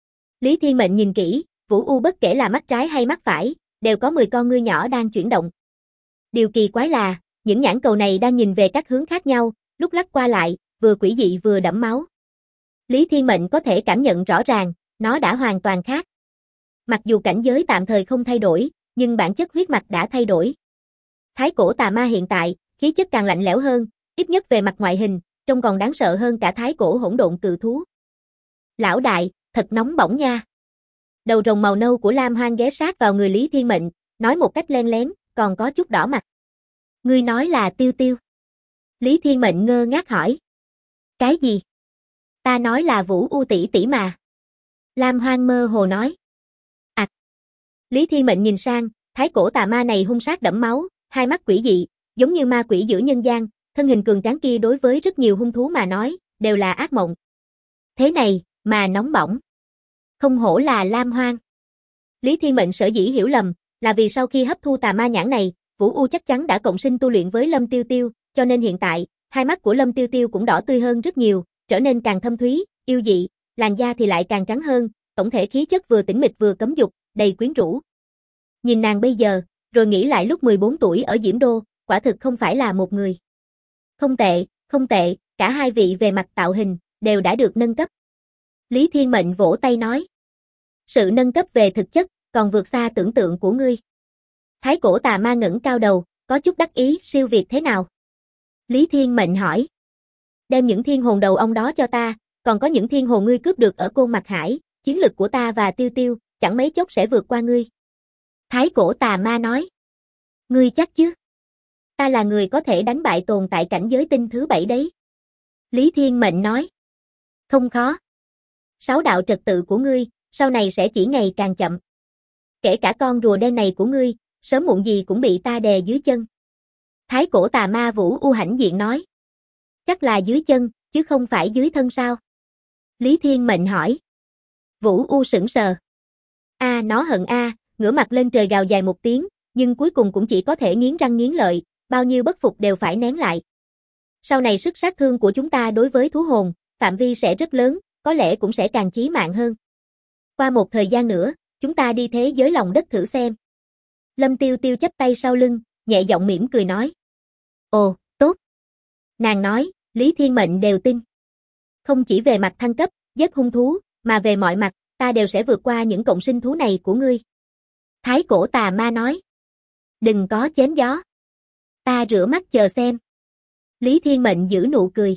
Lý Thiên Mệnh nhìn kỹ, Vũ U bất kể là mắt trái hay mắt phải, đều có 10 con ngươi nhỏ đang chuyển động. Điều kỳ quái là, những nhãn cầu này đang nhìn về các hướng khác nhau, lúc lắc qua lại, vừa quỷ dị vừa đẫm máu. Lý Thiên Mệnh có thể cảm nhận rõ ràng, nó đã hoàn toàn khác. Mặc dù cảnh giới tạm thời không thay đổi, nhưng bản chất huyết mạch đã thay đổi. Thái cổ tà ma hiện tại, khí chất càng lạnh lẽo hơn, ít nhất về mặt ngoại hình, trông còn đáng sợ hơn cả thái cổ hỗn độn cự thú. Lão đại, thật nóng bỏng nha. Đầu rồng màu nâu của Lam Hoang ghé sát vào người Lý Thiên Mệnh, nói một cách len lén, còn có chút đỏ mặt. Ngươi nói là Tiêu Tiêu. Lý Thiên Mệnh ngơ ngác hỏi. Cái gì? Ta nói là Vũ U tỷ tỷ mà. Lam Hoang mơ hồ nói. À. Lý Thiên Mệnh nhìn sang, thái cổ tà ma này hung sát đẫm máu, hai mắt quỷ dị, giống như ma quỷ giữa nhân gian, thân hình cường tráng kia đối với rất nhiều hung thú mà nói, đều là ác mộng. Thế này, mà nóng bỏng. Không hổ là Lam Hoang. Lý Thiên Mệnh sở dĩ hiểu lầm, là vì sau khi hấp thu tà ma nhãn này, Vũ U chắc chắn đã cộng sinh tu luyện với Lâm Tiêu Tiêu, cho nên hiện tại, hai mắt của Lâm Tiêu Tiêu cũng đỏ tươi hơn rất nhiều, trở nên càng thâm thúy, yêu dị, làn da thì lại càng trắng hơn, tổng thể khí chất vừa tĩnh mịch vừa cấm dục, đầy quyến rũ. Nhìn nàng bây giờ, rồi nghĩ lại lúc 14 tuổi ở Diễm Đô, quả thực không phải là một người. Không tệ, cả hai vị về mặt tạo hình, đều đã được nâng cấp. Lý Thiên Mệnh vỗ tay nói. Sự nâng cấp về thực chất, còn vượt xa tưởng tượng của ngươi. Thái cổ tà ma ngẩng cao đầu, có chút đắc ý, siêu việt thế nào? Lý Thiên Mệnh hỏi. Đem những thiên hồn đầu ong đó cho ta, còn có những thiên hồn ngươi cướp được ở Côn Mạc Hải, chiến lực của ta và Tiêu Tiêu, chẳng mấy chốc sẽ vượt qua ngươi. Thái cổ tà ma nói. Ngươi chắc chứ? Ta là người có thể đánh bại tồn tại cảnh giới tinh thứ 7 đấy. Lý Thiên Mệnh nói. Không khó. 6 đạo trật tự của ngươi, sau này sẽ chỉ ngày càng chậm. Kể cả con rùa đen này của ngươi, sớm muộn gì cũng bị ta đè dưới chân. Thái cổ tà ma Vũ U hãnh diện nói. Chắc là dưới chân, chứ không phải dưới thân sao? Lý Thiên Mệnh hỏi. Vũ U sững sờ. Nó hận ngửa mặt lên trời gào dài một tiếng, nhưng cuối cùng cũng chỉ có thể nghiến răng nghiến lợi, bao nhiêu bất phục đều phải nén lại. Sau này sức sát thương của chúng ta đối với thú hồn, phạm vi sẽ rất lớn, có lẽ cũng sẽ càng chí mạng hơn. Qua một thời gian nữa, chúng ta đi thế giới lòng đất thử xem. Lâm Tiêu Tiêu chắp tay sau lưng, nhẹ giọng mỉm cười nói. Ồ, tốt. Nàng nói, Lý Thiên Mệnh đều tin. Không chỉ về mặt thăng cấp, giết hung thú, mà về mọi mặt, ta đều sẽ vượt qua những cộng sinh thú này của ngươi. Thái cổ tà ma nói. Đừng có chém gió. Ta rửa mắt chờ xem. Lý Thiên Mệnh giữ nụ cười.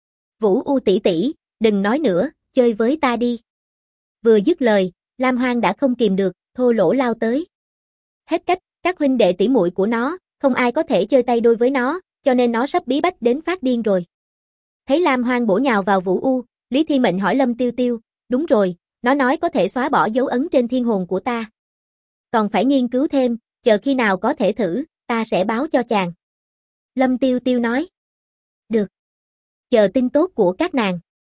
Vũ U tỷ tỷ, đừng nói nữa, chơi với ta đi. Vừa dứt lời, Lam Hoang đã không kìm được, thô lỗ lao tới. Hết cách, các huynh đệ tỷ muội của nó, không ai có thể chơi tay đôi với nó, cho nên nó sắp bí bách đến phát điên rồi. Thấy Lam Hoang bổ nhào vào Vũ U, Lý Thiên Mệnh hỏi Lâm Tiêu Tiêu, đúng rồi, nó nói có thể xóa bỏ dấu ấn trên thiên hồn của ta. Còn phải nghiên cứu thêm, chờ khi nào có thể thử, ta sẽ báo cho chàng. Lâm Tiêu Tiêu nói. Được. Chờ tin tốt của các nàng.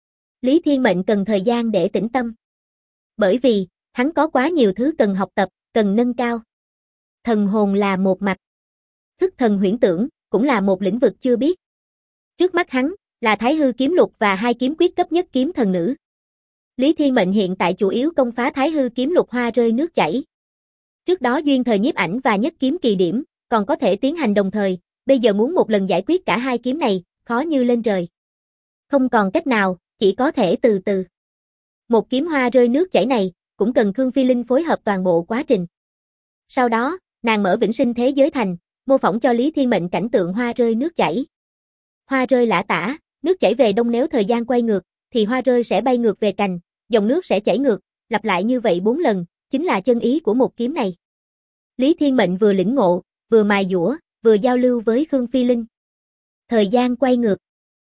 Lý Thiên Mệnh cần thời gian để tĩnh tâm. Bởi vì, hắn có quá nhiều thứ cần học tập, cần nâng cao. Thần hồn là một mạch. Thức thần huyễn tưởng, cũng là một lĩnh vực chưa biết. Trước mắt hắn, là Thái Hư kiếm lục và 2 kiếm quyết cấp nhất kiếm thần nữ. Lý Thiên Mệnh hiện tại chủ yếu công phá Thái Hư kiếm lục hoa rơi nước chảy. Trước đó duyên thời nhiếp ảnh và nhất kiếm kỳ điểm, còn có thể tiến hành đồng thời, bây giờ muốn một lần giải quyết cả 2 kiếm này, khó như lên trời. Không còn cách nào, chỉ có thể từ từ. Một kiếm hoa rơi nước chảy này, cũng cần Khương Phi Linh phối hợp toàn bộ quá trình. Sau đó, nàng mở Vĩnh Sinh Thế Giới Thành, mô phỏng cho Lý Thiên Mệnh cảnh tượng hoa rơi nước chảy. Hoa rơi lã tả, nước chảy về đông, nếu thời gian quay ngược, thì hoa rơi sẽ bay ngược về cành, dòng nước sẽ chảy ngược, lặp lại như vậy 4 lần, chính là chân ý của một kiếm này. Lý Thiên Mệnh vừa lĩnh ngộ, vừa mài dũa, vừa giao lưu với Khương Phi Linh. Thời gian quay ngược.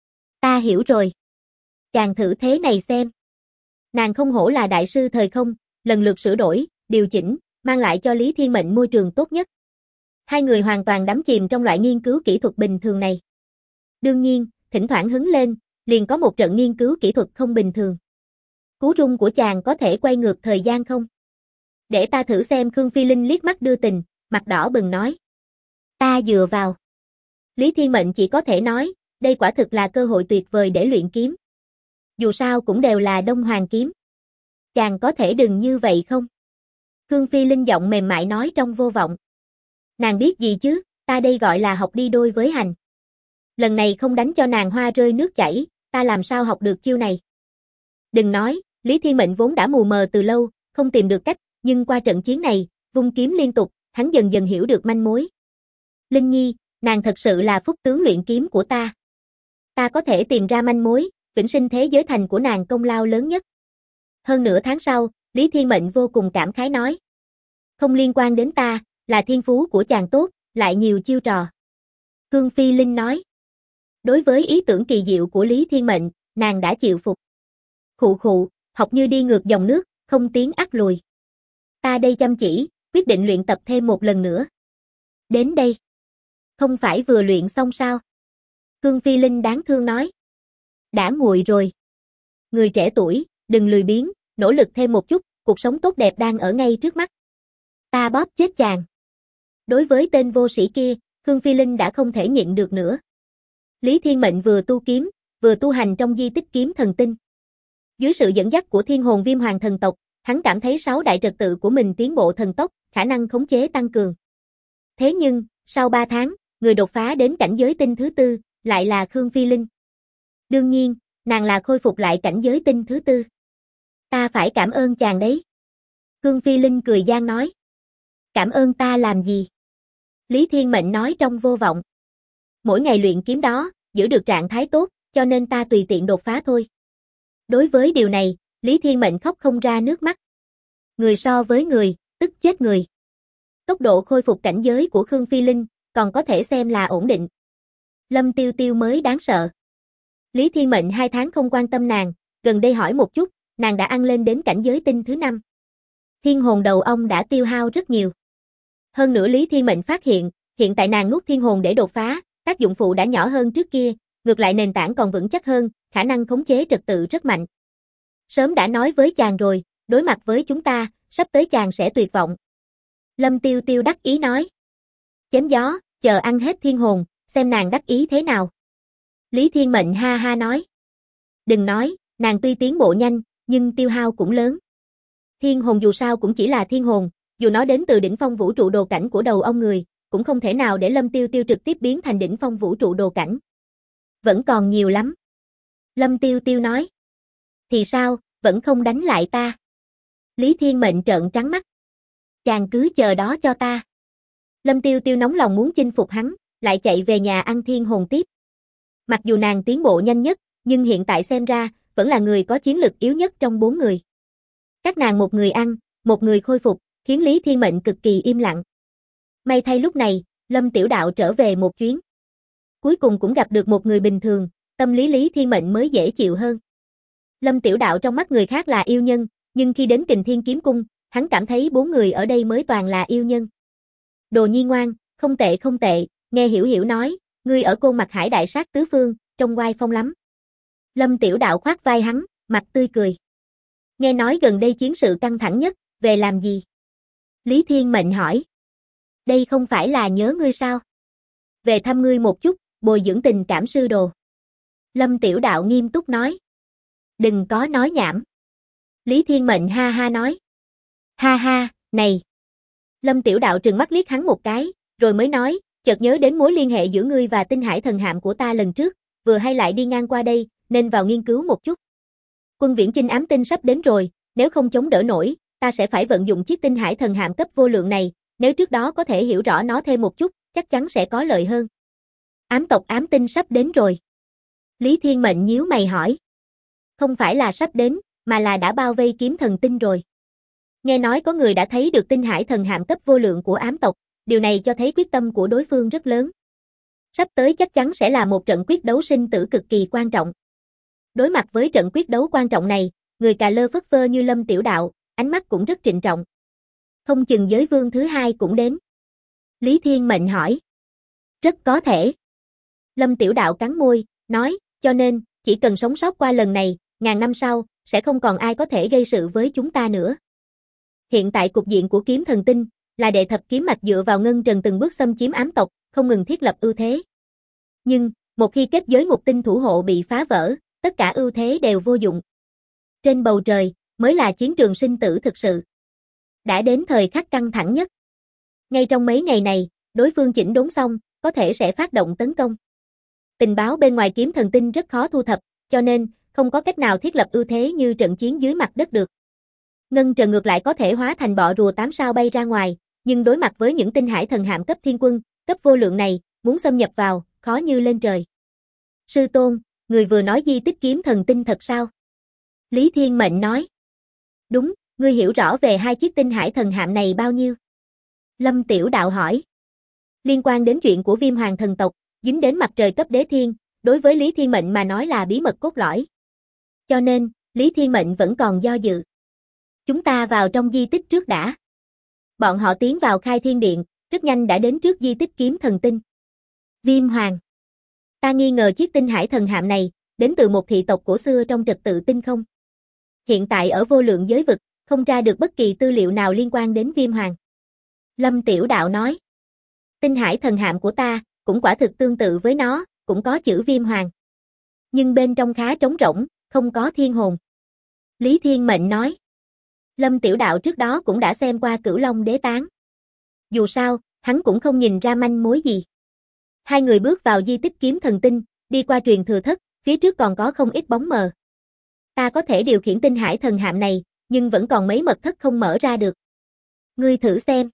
Ta hiểu rồi. Chàng thử thế này xem. Nàng không hổ là đại sư thời không, lần lượt sửa đổi, điều chỉnh, mang lại cho Lý Thiên Mệnh môi trường tốt nhất. Hai người hoàn toàn đắm chìm trong loại nghiên cứu kỹ thuật bình thường này. Đương nhiên, thỉnh thoảng hứng lên, liền có một trận nghiên cứu kỹ thuật không bình thường. Cú rung của chàng có thể quay ngược thời gian không? Để ta thử xem. Khương Phi Linh liếc mắt đưa tình, mặt đỏ bừng nói. Ta dựa vào. Lý Thiên Mệnh chỉ có thể nói, đây quả thực là cơ hội tuyệt vời để luyện kiếm. Dù sao cũng đều là Đông Hoàng kiếm. Chàng có thể đừng như vậy không? Khương Phi Linh giọng mềm mại nói trong vô vọng. Nàng biết gì chứ, ta đây gọi là học đi đôi với hành. Lần này không đánh cho nàng hoa rơi nước chảy, ta làm sao học được chiêu này? Đừng nói, Lý Thiên Mệnh vốn đã mù mờ từ lâu, không tìm được cách, nhưng qua trận chiến này, vung kiếm liên tục, hắn dần dần hiểu được manh mối. Linh Nhi, nàng thật sự là phúc tướng luyện kiếm của ta. Ta có thể tìm ra manh mối, Vĩnh Sinh Thế Giới Thành của nàng công lao lớn nhất. Hơn nửa tháng sau, Lý Thiên Mệnh vô cùng cảm khái nói. Không liên quan đến ta, là thiên phú của chàng tốt, lại nhiều chiêu trò. Khương Phi Linh nói. Đối với ý tưởng kỳ diệu của Lý Thiên Mệnh, nàng đã chịu phục. Khụ khụ, học như đi ngược dòng nước, không tiến ắt lùi. Ta đây chăm chỉ, quyết định luyện tập thêm một lần nữa. Đến đây. Không phải vừa luyện xong sao? Khương Phi Linh đáng thương nói. Đã nguội rồi. Người trẻ tuổi, đừng lười biếng, nỗ lực thêm một chút, cuộc sống tốt đẹp đang ở ngay trước mắt. Ta bóp chết chàng. Đối với tên vô sĩ kia, Khương Phi Linh đã không thể nhịn được nữa. Lý Thiên Mệnh vừa tu kiếm, vừa tu hành trong di tích kiếm thần tinh. Dưới sự dẫn dắt của Thiên Hồn Viêm Hoàng thần tộc, hắn cảm thấy 6 đại trật tự của mình tiến bộ thần tốc, khả năng khống chế tăng cường. Thế nhưng, sau 3 tháng, người đột phá đến cảnh giới tinh thứ 4, lại là Khương Phi Linh. Đương nhiên, nàng là khôi phục lại cảnh giới tinh thứ 4. Ta phải cảm ơn chàng đấy. Khương Phi Linh cười gian nói. Cảm ơn ta làm gì? Lý Thiên Mệnh nói trong vô vọng. Mỗi ngày luyện kiếm đó, giữ được trạng thái tốt, cho nên ta tùy tiện đột phá thôi. Đối với điều này, Lý Thiên Mệnh khóc không ra nước mắt. Người so với người, tức chết người. Tốc độ khôi phục cảnh giới của Khương Phi Linh, còn có thể xem là ổn định. Lâm Tiêu Tiêu mới đáng sợ. Lý Thiên Mệnh 2 tháng không quan tâm nàng, gần đây hỏi một chút, nàng đã ăn lên đến cảnh giới tinh thứ 5. Thiên hồn đầu ong đã tiêu hao rất nhiều. Hơn nữa Lý Thiên Mệnh phát hiện, hiện tại nàng nuốt thiên hồn để đột phá, tác dụng phụ đã nhỏ hơn trước kia, ngược lại nền tảng còn vững chắc hơn, khả năng khống chế trật tự rất mạnh. Sớm đã nói với chàng rồi, đối mặt với chúng ta, sắp tới chàng sẽ tuyệt vọng. Lâm Tiêu Tiêu đắc ý nói. Chém gió, chờ ăn hết thiên hồn, xem nàng đắc ý thế nào. Lý Thiên Mệnh ha ha nói. Đừng nói, nàng tuy tiến bộ nhanh, nhưng tiêu hao cũng lớn. Thiên hồn dù sao cũng chỉ là thiên hồn, dù nó đến từ đỉnh phong vũ trụ đồ cảnh của đầu ong người, cũng không thể nào để Lâm Tiêu Tiêu trực tiếp biến thành đỉnh phong vũ trụ đồ cảnh. Vẫn còn nhiều lắm. Lâm Tiêu Tiêu nói. Thì sao, vẫn không đánh lại ta? Lý Thiên Mệnh trợn trắng mắt. Chàng cứ chờ đó cho ta. Lâm Tiêu Tiêu nóng lòng muốn chinh phục hắn, lại chạy về nhà ăn thiên hồn tiếp. Mặc dù nàng tiến bộ nhanh nhất, nhưng hiện tại xem ra, vẫn là người có chiến lực yếu nhất trong 4 người. Các nàng một người ăn, một người khôi phục, khiến Lý Thiên Mệnh cực kỳ im lặng. May thay lúc này, Lâm Tiểu Đạo trở về một chuyến. Cuối cùng cũng gặp được một người bình thường, tâm lý Lý Thiên Mệnh mới dễ chịu hơn. Lâm Tiểu Đạo trong mắt người khác là yêu nhân, nhưng khi đến Kình Thiên Kiếm Cung, hắn cảm thấy 4 người ở đây mới toàn là yêu nhân. Đồ Nhi ngoan, không tệ không tệ, nghe Hiểu Hiểu nói, ngươi ở Côn Mặt Hải đại sát tứ phương, trông oai phong lắm. Lâm Tiểu Đạo khoác vai hắn, mặt tươi cười. Nghe nói gần đây chiến sự căng thẳng nhất, về làm gì? Lý Thiên Mệnh hỏi. Đây không phải là nhớ ngươi sao? Về thăm ngươi một chút, bồi dưỡng tình cảm sư đồ. Lâm Tiểu Đạo nghiêm túc nói. Đừng có nói nhảm. Lý Thiên Mệnh ha ha nói. Ha ha, này. Lâm Tiểu Đạo trừng mắt liếc hắn một cái, rồi mới nói, chợt nhớ đến mối liên hệ giữa ngươi và Tinh Hải Thần Hạm của ta lần trước, vừa hay lại đi ngang qua đây, nên vào nghiên cứu một chút. Quân viễn chinh ám tinh sắp đến rồi, nếu không chống đỡ nổi, ta sẽ phải vận dụng chiếc Tinh Hải Thần Hạm cấp vô lượng này, nếu trước đó có thể hiểu rõ nó thêm một chút, chắc chắn sẽ có lợi hơn. Ám tộc ám tinh sắp đến rồi. Lý Thiên Mệnh nhíu mày hỏi. Không phải là sắp đến, mà là đã bao vây Kiếm Thần Tinh rồi. Nghe nói có người đã thấy được Tinh Hải Thần Hạm cấp vô lượng của ám tộc, điều này cho thấy quyết tâm của đối phương rất lớn. Sắp tới chắc chắn sẽ là một trận quyết đấu sinh tử cực kỳ quan trọng. Đối mặt với trận quyết đấu quan trọng này, người cà lơ phất phơ như Lâm Tiểu Đạo, ánh mắt cũng rất trịnh trọng. Không chừng giới vương thứ hai cũng đến. Lý Thiên Mệnh hỏi. Rất có thể. Lâm Tiểu Đạo cắn môi, nói, cho nên, chỉ cần sống sót qua lần này, ngàn năm sau, sẽ không còn ai có thể gây sự với chúng ta nữa. Hiện tại cục diện của Kiếm Thần Tinh, là đệ thập kiếm mạch dựa vào ngân trần từng bước xâm chiếm ám tộc, không ngừng thiết lập ưu thế. Nhưng, một khi kết giới ngục tinh thủ hộ bị phá vỡ, tất cả ưu thế đều vô dụng. Trên bầu trời, mới là chiến trường sinh tử thực sự. Đã đến thời khắc căng thẳng nhất. Ngay trong mấy ngày này, đối phương chỉnh đốn xong, có thể sẽ phát động tấn công. Tình báo bên ngoài Kiếm Thần Tinh rất khó thu thập, cho nên, không có cách nào thiết lập ưu thế như trận chiến dưới mặt đất được. Ngân trần ngược lại có thể hóa thành bọ rùa 8 sao bay ra ngoài, nhưng đối mặt với những Tinh Hải Thần Hạm cấp thiên quân, cấp vô lượng này, muốn xâm nhập vào, khó như lên trời. Sư tôn, người vừa nói di tích Kiếm Thần Tinh thật sao? Lý Thiên Mệnh nói. Đúng, ngươi hiểu rõ về hai chiếc Tinh Hải Thần Hạm này bao nhiêu? Lâm Tiểu Đạo hỏi. Liên quan đến chuyện của Viêm Hoàng thần tộc, dính đến mặt trời cấp đế thiên, đối với Lý Thiên Mệnh mà nói là bí mật cốt lõi. Cho nên, Lý Thiên Mệnh vẫn còn do dự. Chúng ta vào trong di tích trước đã. Bọn họ tiến vào Khai Thiên Điện, rất nhanh đã đến trước di tích Kiếm Thần Tinh. Viêm Hoàng. Ta nghi ngờ chiếc Tinh Hải Thần Hạm này, đến từ một thị tộc cổ xưa trong trật tự tinh không. Hiện tại ở vô lượng giới vực, không tra được bất kỳ tư liệu nào liên quan đến Viêm Hoàng. Lâm Tiểu Đạo nói. Tinh Hải Thần Hạm của ta, cũng quả thực tương tự với nó, cũng có chữ Viêm Hoàng. Nhưng bên trong khá trống rỗng, không có thiên hồn. Lý Thiên Mệnh nói. Lâm Tiểu Đạo trước đó cũng đã xem qua Cửu Long Đế Tán. Dù sao, hắn cũng không nhìn ra manh mối gì. Hai người bước vào di tích Kiếm Thần Tinh, đi qua truyền thừa thất, phía trước còn có không ít bóng mờ. Ta có thể điều khiển Tinh Hải Thần Hạm này, nhưng vẫn còn mấy mật thất không mở ra được. Ngươi thử xem.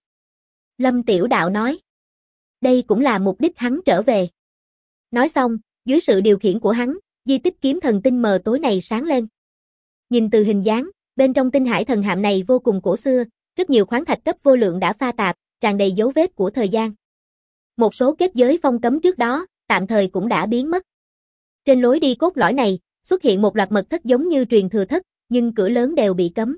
Lâm Tiểu Đạo nói. Đây cũng là mục đích hắn trở về. Nói xong, dưới sự điều khiển của hắn, di tích Kiếm Thần Tinh mờ tối này sáng lên. Nhìn từ hình dáng, bên trong Tinh Hải Thần Hạm này vô cùng cổ xưa, rất nhiều khoáng thạch cấp vô lượng đã pha tạp, tràn đầy dấu vết của thời gian. Một số kết giới phong cấm trước đó, tạm thời cũng đã biến mất. Trên lối đi cốt lõi này, xuất hiện một loạt mật thất giống như truyền thừa thất, nhưng cửa lớn đều bị cấm.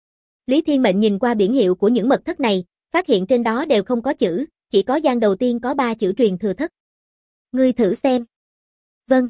Lý Thiên Mệnh nhìn qua biển hiệu của những mật thất này, phát hiện trên đó đều không có chữ, chỉ có gian đầu tiên có 3 chữ truyền thừa thất. Ngươi thử xem. Vâng.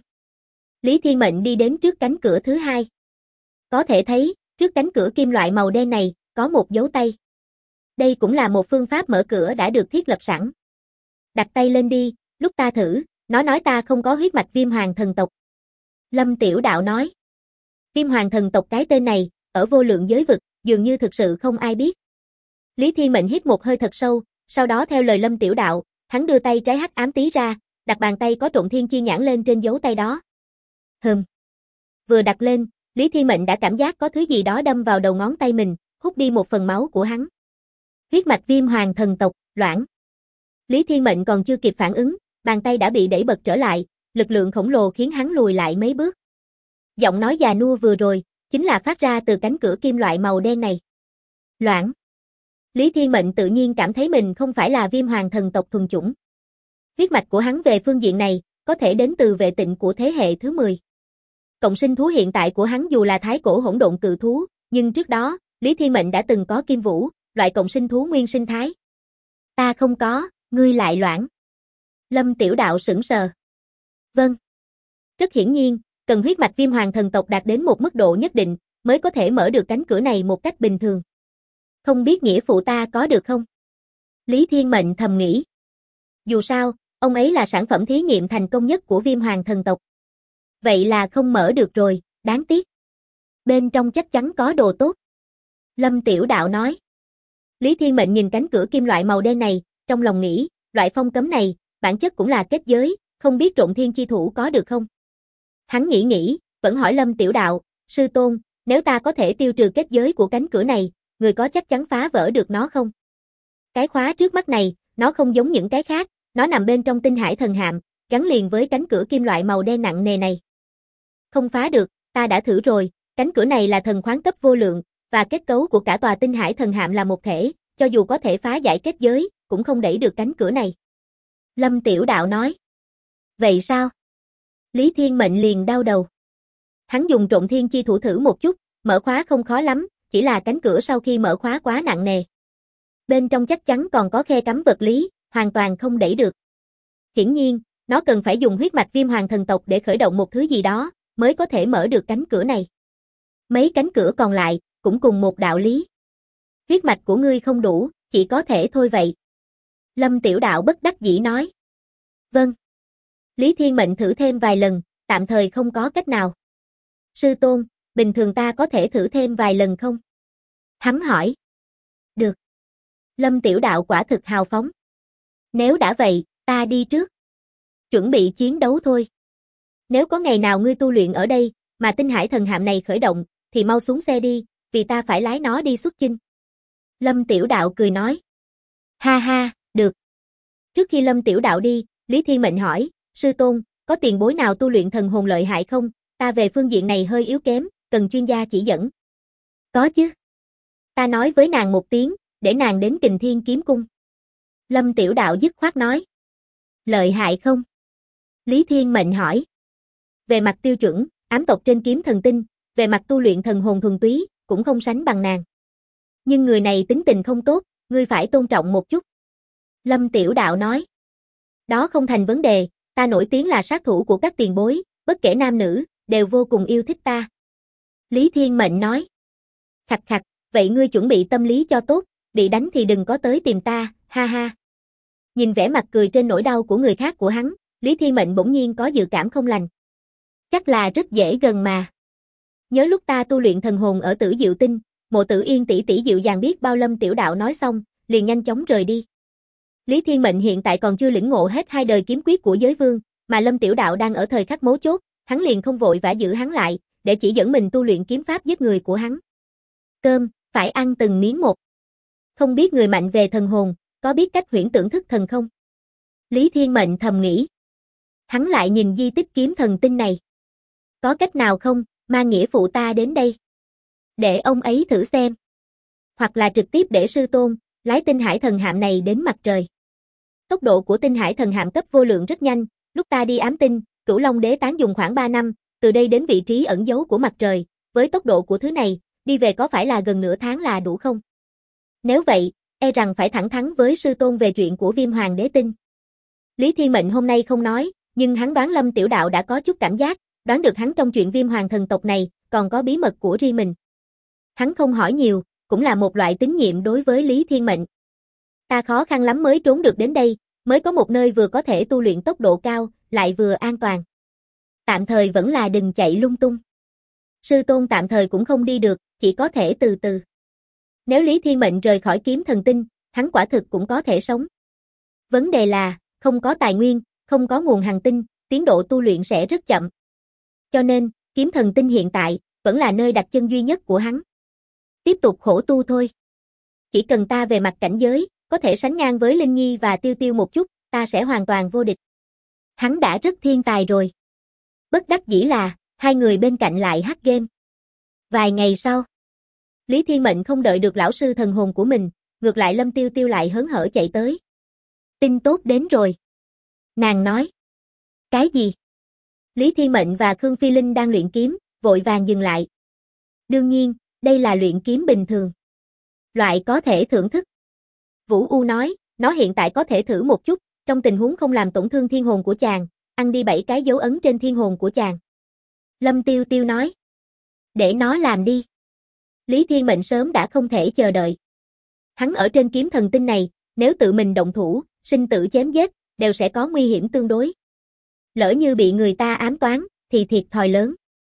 Lý Thiên Mệnh đi đến trước cánh cửa thứ hai. Có thể thấy, trước cánh cửa kim loại màu đen này, có một dấu tay. Đây cũng là một phương pháp mở cửa đã được thiết lập sẵn. Đặt tay lên đi, lúc ta thử, Nó nói ta không có huyết mạch viêm hoàng thần tộc. Lâm Tiểu Đạo nói. Viêm hoàng thần tộc cái tên này, ở vô lượng giới vực, dường như thực sự không ai biết. Lý Thiên Mệnh hít một hơi thật sâu, sau đó theo lời Lâm Tiểu Đạo, hắn đưa tay trái hắc ám tí ra, đặt bàn tay có Trộn Thiên Chi nhãn lên trên dấu tay đó. Vừa đặt lên, Lý Thiên Mệnh đã cảm giác có thứ gì đó đâm vào đầu ngón tay mình, hút đi một phần máu của hắn. Huyết mạch viêm hoàng thần tộc, loãng. Lý Thiên Mệnh còn chưa kịp phản ứng, bàn tay đã bị đẩy bật trở lại, lực lượng khổng lồ khiến hắn lùi lại mấy bước. Giọng nói già nua vừa rồi, chính là phát ra từ cánh cửa kim loại màu đen này. Loãng. Lý Thiên Mệnh tự nhiên cảm thấy mình không phải là viêm hoàng thần tộc thuần chủng. Huyết mạch của hắn về phương diện này, có thể đến từ vệ tịnh của thế hệ thứ 10. Cộng sinh thú hiện tại của hắn dù là thái cổ hỗn độn cự thú, nhưng trước đó, Lý Thiên Mệnh đã từng có kim vũ, loại cộng sinh thú nguyên sinh thái. Ta không có, ngươi lại loãng. Lâm Tiểu Đạo sững sờ. Vâng. Rất hiển nhiên, cần huyết mạch viêm hoàng thần tộc đạt đến một mức độ nhất định, mới có thể mở được cánh cửa này một cách bình thường. Không biết nghĩa phụ ta có được không? Lý Thiên Mệnh thầm nghĩ. Dù sao, ông ấy là sản phẩm thí nghiệm thành công nhất của viêm hoàng thần tộc. Vậy là không mở được rồi, đáng tiếc. Bên trong chắc chắn có đồ tốt. Lâm Tiểu Đạo nói. Lý Thiên Mệnh nhìn cánh cửa kim loại màu đen này, trong lòng nghĩ, loại phong cấm này, bản chất cũng là kết giới, không biết Trộn Thiên chi thủ có được không? Hắn nghĩ, vẫn hỏi Lâm Tiểu Đạo, sư tôn, nếu ta có thể tiêu trừ kết giới của cánh cửa này, người có chắc chắn phá vỡ được nó không? Cái khóa trước mắt này, nó không giống những cái khác, nó nằm bên trong tinh hải thần hạm, gắn liền với cánh cửa kim loại màu đen nặng nề này. Không phá được, ta đã thử rồi, cánh cửa này là thần khoáng cấp vô lượng, và kết cấu của cả tòa tinh hải thần hạm là một thể, cho dù có thể phá giải kết giới, cũng không đẩy được cánh cửa này. Lâm Tiểu Đạo nói. Vậy sao? Lý Thiên Mệnh liền đau đầu. Hắn dùng Trộn Thiên chi thủ thử một chút, mở khóa không khó lắm, chỉ là cánh cửa sau khi mở khóa quá nặng nề. Bên trong chắc chắn còn có khe cắm vật lý, hoàn toàn không đẩy được. Hiển nhiên, nó cần phải dùng huyết mạch viêm hoàng thần tộc để khởi động một thứ gì đó, mới có thể mở được cánh cửa này. Mấy cánh cửa còn lại, cũng cùng một đạo lý. Huyết mạch của ngươi không đủ, chỉ có thể thôi vậy. Lâm Tiểu Đạo bất đắc dĩ nói. Vâng. Lý Thiên Mệnh thử thêm vài lần, tạm thời không có cách nào. Sư tôn, bình thường ta có thể thử thêm vài lần không? Hắn hỏi. Được. Lâm Tiểu Đạo quả thực hào phóng. Nếu đã vậy, ta đi trước. Chuẩn bị chiến đấu thôi. Nếu có ngày nào ngươi tu luyện ở đây, mà tinh hải thần hạm này khởi động, thì mau xuống xe đi, vì ta phải lái nó đi xuất chinh. Lâm Tiểu Đạo cười nói. Ha ha, được. Trước khi Lâm Tiểu Đạo đi, Lý Thiên Mệnh hỏi, sư tôn, có tiền bối nào tu luyện thần hồn lợi hại không? Ta về phương diện này hơi yếu kém, cần chuyên gia chỉ dẫn. Có chứ. Ta nói với nàng một tiếng, để nàng đến Kình Thiên Kiếm Cung. Lâm Tiểu Đạo dứt khoát nói. Lợi hại không? Lý Thiên Mệnh hỏi. Về mặt tiêu chuẩn, ám tộc trên kiếm thần tinh, về mặt tu luyện thần hồn thuần túy, cũng không sánh bằng nàng. Nhưng người này tính tình không tốt, ngươi phải tôn trọng một chút. Lâm Tiểu Đạo nói. Đó không thành vấn đề, ta nổi tiếng là sát thủ của các tiền bối, bất kể nam nữ, đều vô cùng yêu thích ta. Lý Thiên Mệnh nói. Khạch khạch, vậy ngươi chuẩn bị tâm lý cho tốt, bị đánh thì đừng có tới tìm ta, ha ha. Nhìn vẻ mặt cười trên nỗi đau của người khác của hắn, Lý Thiên Mệnh bỗng nhiên có dự cảm không lành. Chắc là rất dễ gần mà. Nhớ lúc ta tu luyện thần hồn ở Tử Diệu Tinh, Mộ Tử Yên tỷ tỷ dịu dàng biết bao. Lâm Tiểu Đạo nói xong, liền nhanh chóng rời đi. Lý Thiên Mệnh hiện tại còn chưa lĩnh ngộ hết hai đời kiếm quyết của giới vương, mà Lâm Tiểu Đạo đang ở thời khắc mấu chốt, hắn liền không vội vã giữ hắn lại, để chỉ dẫn mình tu luyện kiếm pháp giết người của hắn. Cơm, phải ăn từng miếng một. Không biết người mạnh về thần hồn, có biết cách huyễn tưởng thức thần không? Lý Thiên Mệnh thầm nghĩ. Hắn lại nhìn di tích kiếm thần tinh này. Có cách nào không, mang nghĩa phụ ta đến đây. Để ông ấy thử xem. Hoặc là trực tiếp để sư tôn, lái tinh hải thần hạm này đến mặt trời. Tốc độ của tinh hải thần hạm cấp vô lượng rất nhanh, lúc ta đi ám tinh, Cửu Long Đế tán dùng khoảng 3 năm, từ đây đến vị trí ẩn giấu của mặt trời, với tốc độ của thứ này, đi về có phải là gần nửa tháng là đủ không? Nếu vậy, e rằng phải thẳng thắn với sư tôn về chuyện của Viêm Hoàng Đế Tinh. Lý Thiên Mệnh hôm nay không nói, nhưng hắn đoán Lâm Tiểu Đạo đã có chút cảm giác, đoán được hắn trong chuyện Viêm Hoàng thần tộc này, còn có bí mật của riêng mình. Hắn không hỏi nhiều, cũng là một loại tín nhiệm đối với Lý Thiên Mệnh. Ta khó khăn lắm mới trốn được đến đây, mới có một nơi vừa có thể tu luyện tốc độ cao, lại vừa an toàn. Tạm thời vẫn là đừng chạy lung tung. Sư tôn tạm thời cũng không đi được, chỉ có thể từ từ. Nếu Lý Thiên Mệnh rời khỏi kiếm thần tinh, hắn quả thực cũng có thể sống. Vấn đề là, không có tài nguyên, không có nguồn hành tinh, tiến độ tu luyện sẽ rất chậm. Cho nên, kiếm thần tinh hiện tại, vẫn là nơi đặt chân duy nhất của hắn. Tiếp tục khổ tu thôi. Chỉ cần ta về mặt cảnh giới, có thể sánh ngang với Linh Nhi và Tiêu Tiêu một chút, ta sẽ hoàn toàn vô địch. Hắn đã rất thiên tài rồi. Bất đắc dĩ là, hai người bên cạnh lại hack game. Vài ngày sau, Lý Thiên Mệnh không đợi được lão sư thần hồn của mình, ngược lại Lâm Tiêu Tiêu lại hớn hở chạy tới. Tin tốt đến rồi. Nàng nói. Cái gì? Lý Thiên Mệnh và Khương Phi Linh đang luyện kiếm, vội vàng dừng lại. Đương nhiên, đây là luyện kiếm bình thường. Loại có thể thưởng thức. Vũ U nói, nó hiện tại có thể thử một chút, trong tình huống không làm tổn thương thiên hồn của chàng, ăn đi 7 cái dấu ấn trên thiên hồn của chàng. Lâm Tiêu Tiêu nói. Để nó làm đi. Lý Thiên Mệnh sớm đã không thể chờ đợi. Hắn ở trên kiếm thần tinh này, nếu tự mình động thủ, sinh tử chém giết, đều sẽ có nguy hiểm tương đối. Lỡ như bị người ta ám toán, thì thiệt thòi lớn.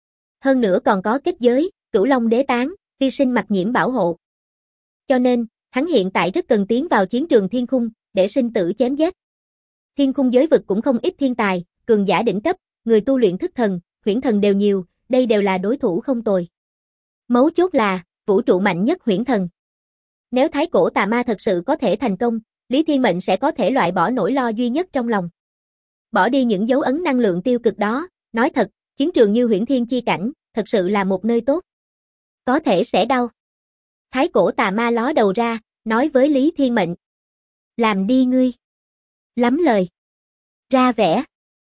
Hơn nữa còn có kết giới, Cửu Long Đế Tán, vi sinh mặc nhiễm bảo hộ. Cho nên, hắn hiện tại rất cần tiến vào chiến trường thiên khung, để sinh tử chém giết. Thiên khung giới vực cũng không ít thiên tài, cường giả đỉnh cấp, người tu luyện thức thần, huyễn thần đều nhiều, đây đều là đối thủ không tồi. Mấu chốt là, vũ trụ mạnh nhất huyễn thần. Nếu thái cổ tà ma thật sự có thể thành công, Lý Thiên Mệnh sẽ có thể loại bỏ nỗi lo duy nhất trong lòng. Bỏ đi những dấu ấn năng lượng tiêu cực đó, nói thật, chiến trường như Huyễn Thiên chi cảnh, thật sự là một nơi tốt. Có thể sẽ đau. Thái cổ tà ma ló đầu ra, nói với Lý Thiên Mệnh. Làm đi ngươi. Lắm lời. Ra vẻ.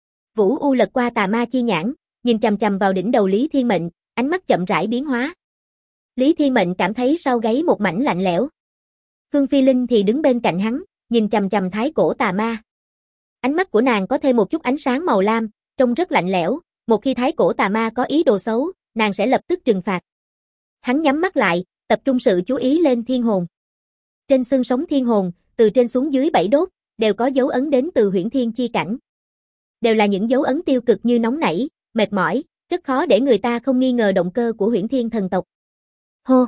Vũ U lật qua tà ma chi nhãn, nhìn chằm chằm vào đỉnh đầu Lý Thiên Mệnh, ánh mắt chậm rãi biến hóa. Lý Thiên Mệnh cảm thấy sau gáy một mảnh lạnh lẽo. Khương Phi Linh thì đứng bên cạnh hắn, nhìn chằm chằm thái cổ tà ma. Ánh mắt của nàng có thêm một chút ánh sáng màu lam, trông rất lạnh lẽo, một khi thái cổ tà ma có ý đồ xấu, nàng sẽ lập tức trừng phạt. Hắn nhắm mắt lại, tập trung sự chú ý lên thiên hồn. Trên xương sống thiên hồn, từ trên xuống dưới 7 đốt, đều có dấu ấn đến từ Huyễn Thiên chi cảnh. Đều là những dấu ấn tiêu cực như nóng nảy, mệt mỏi, rất khó để người ta không nghi ngờ động cơ của Huyễn Thiên thần tộc. Hô!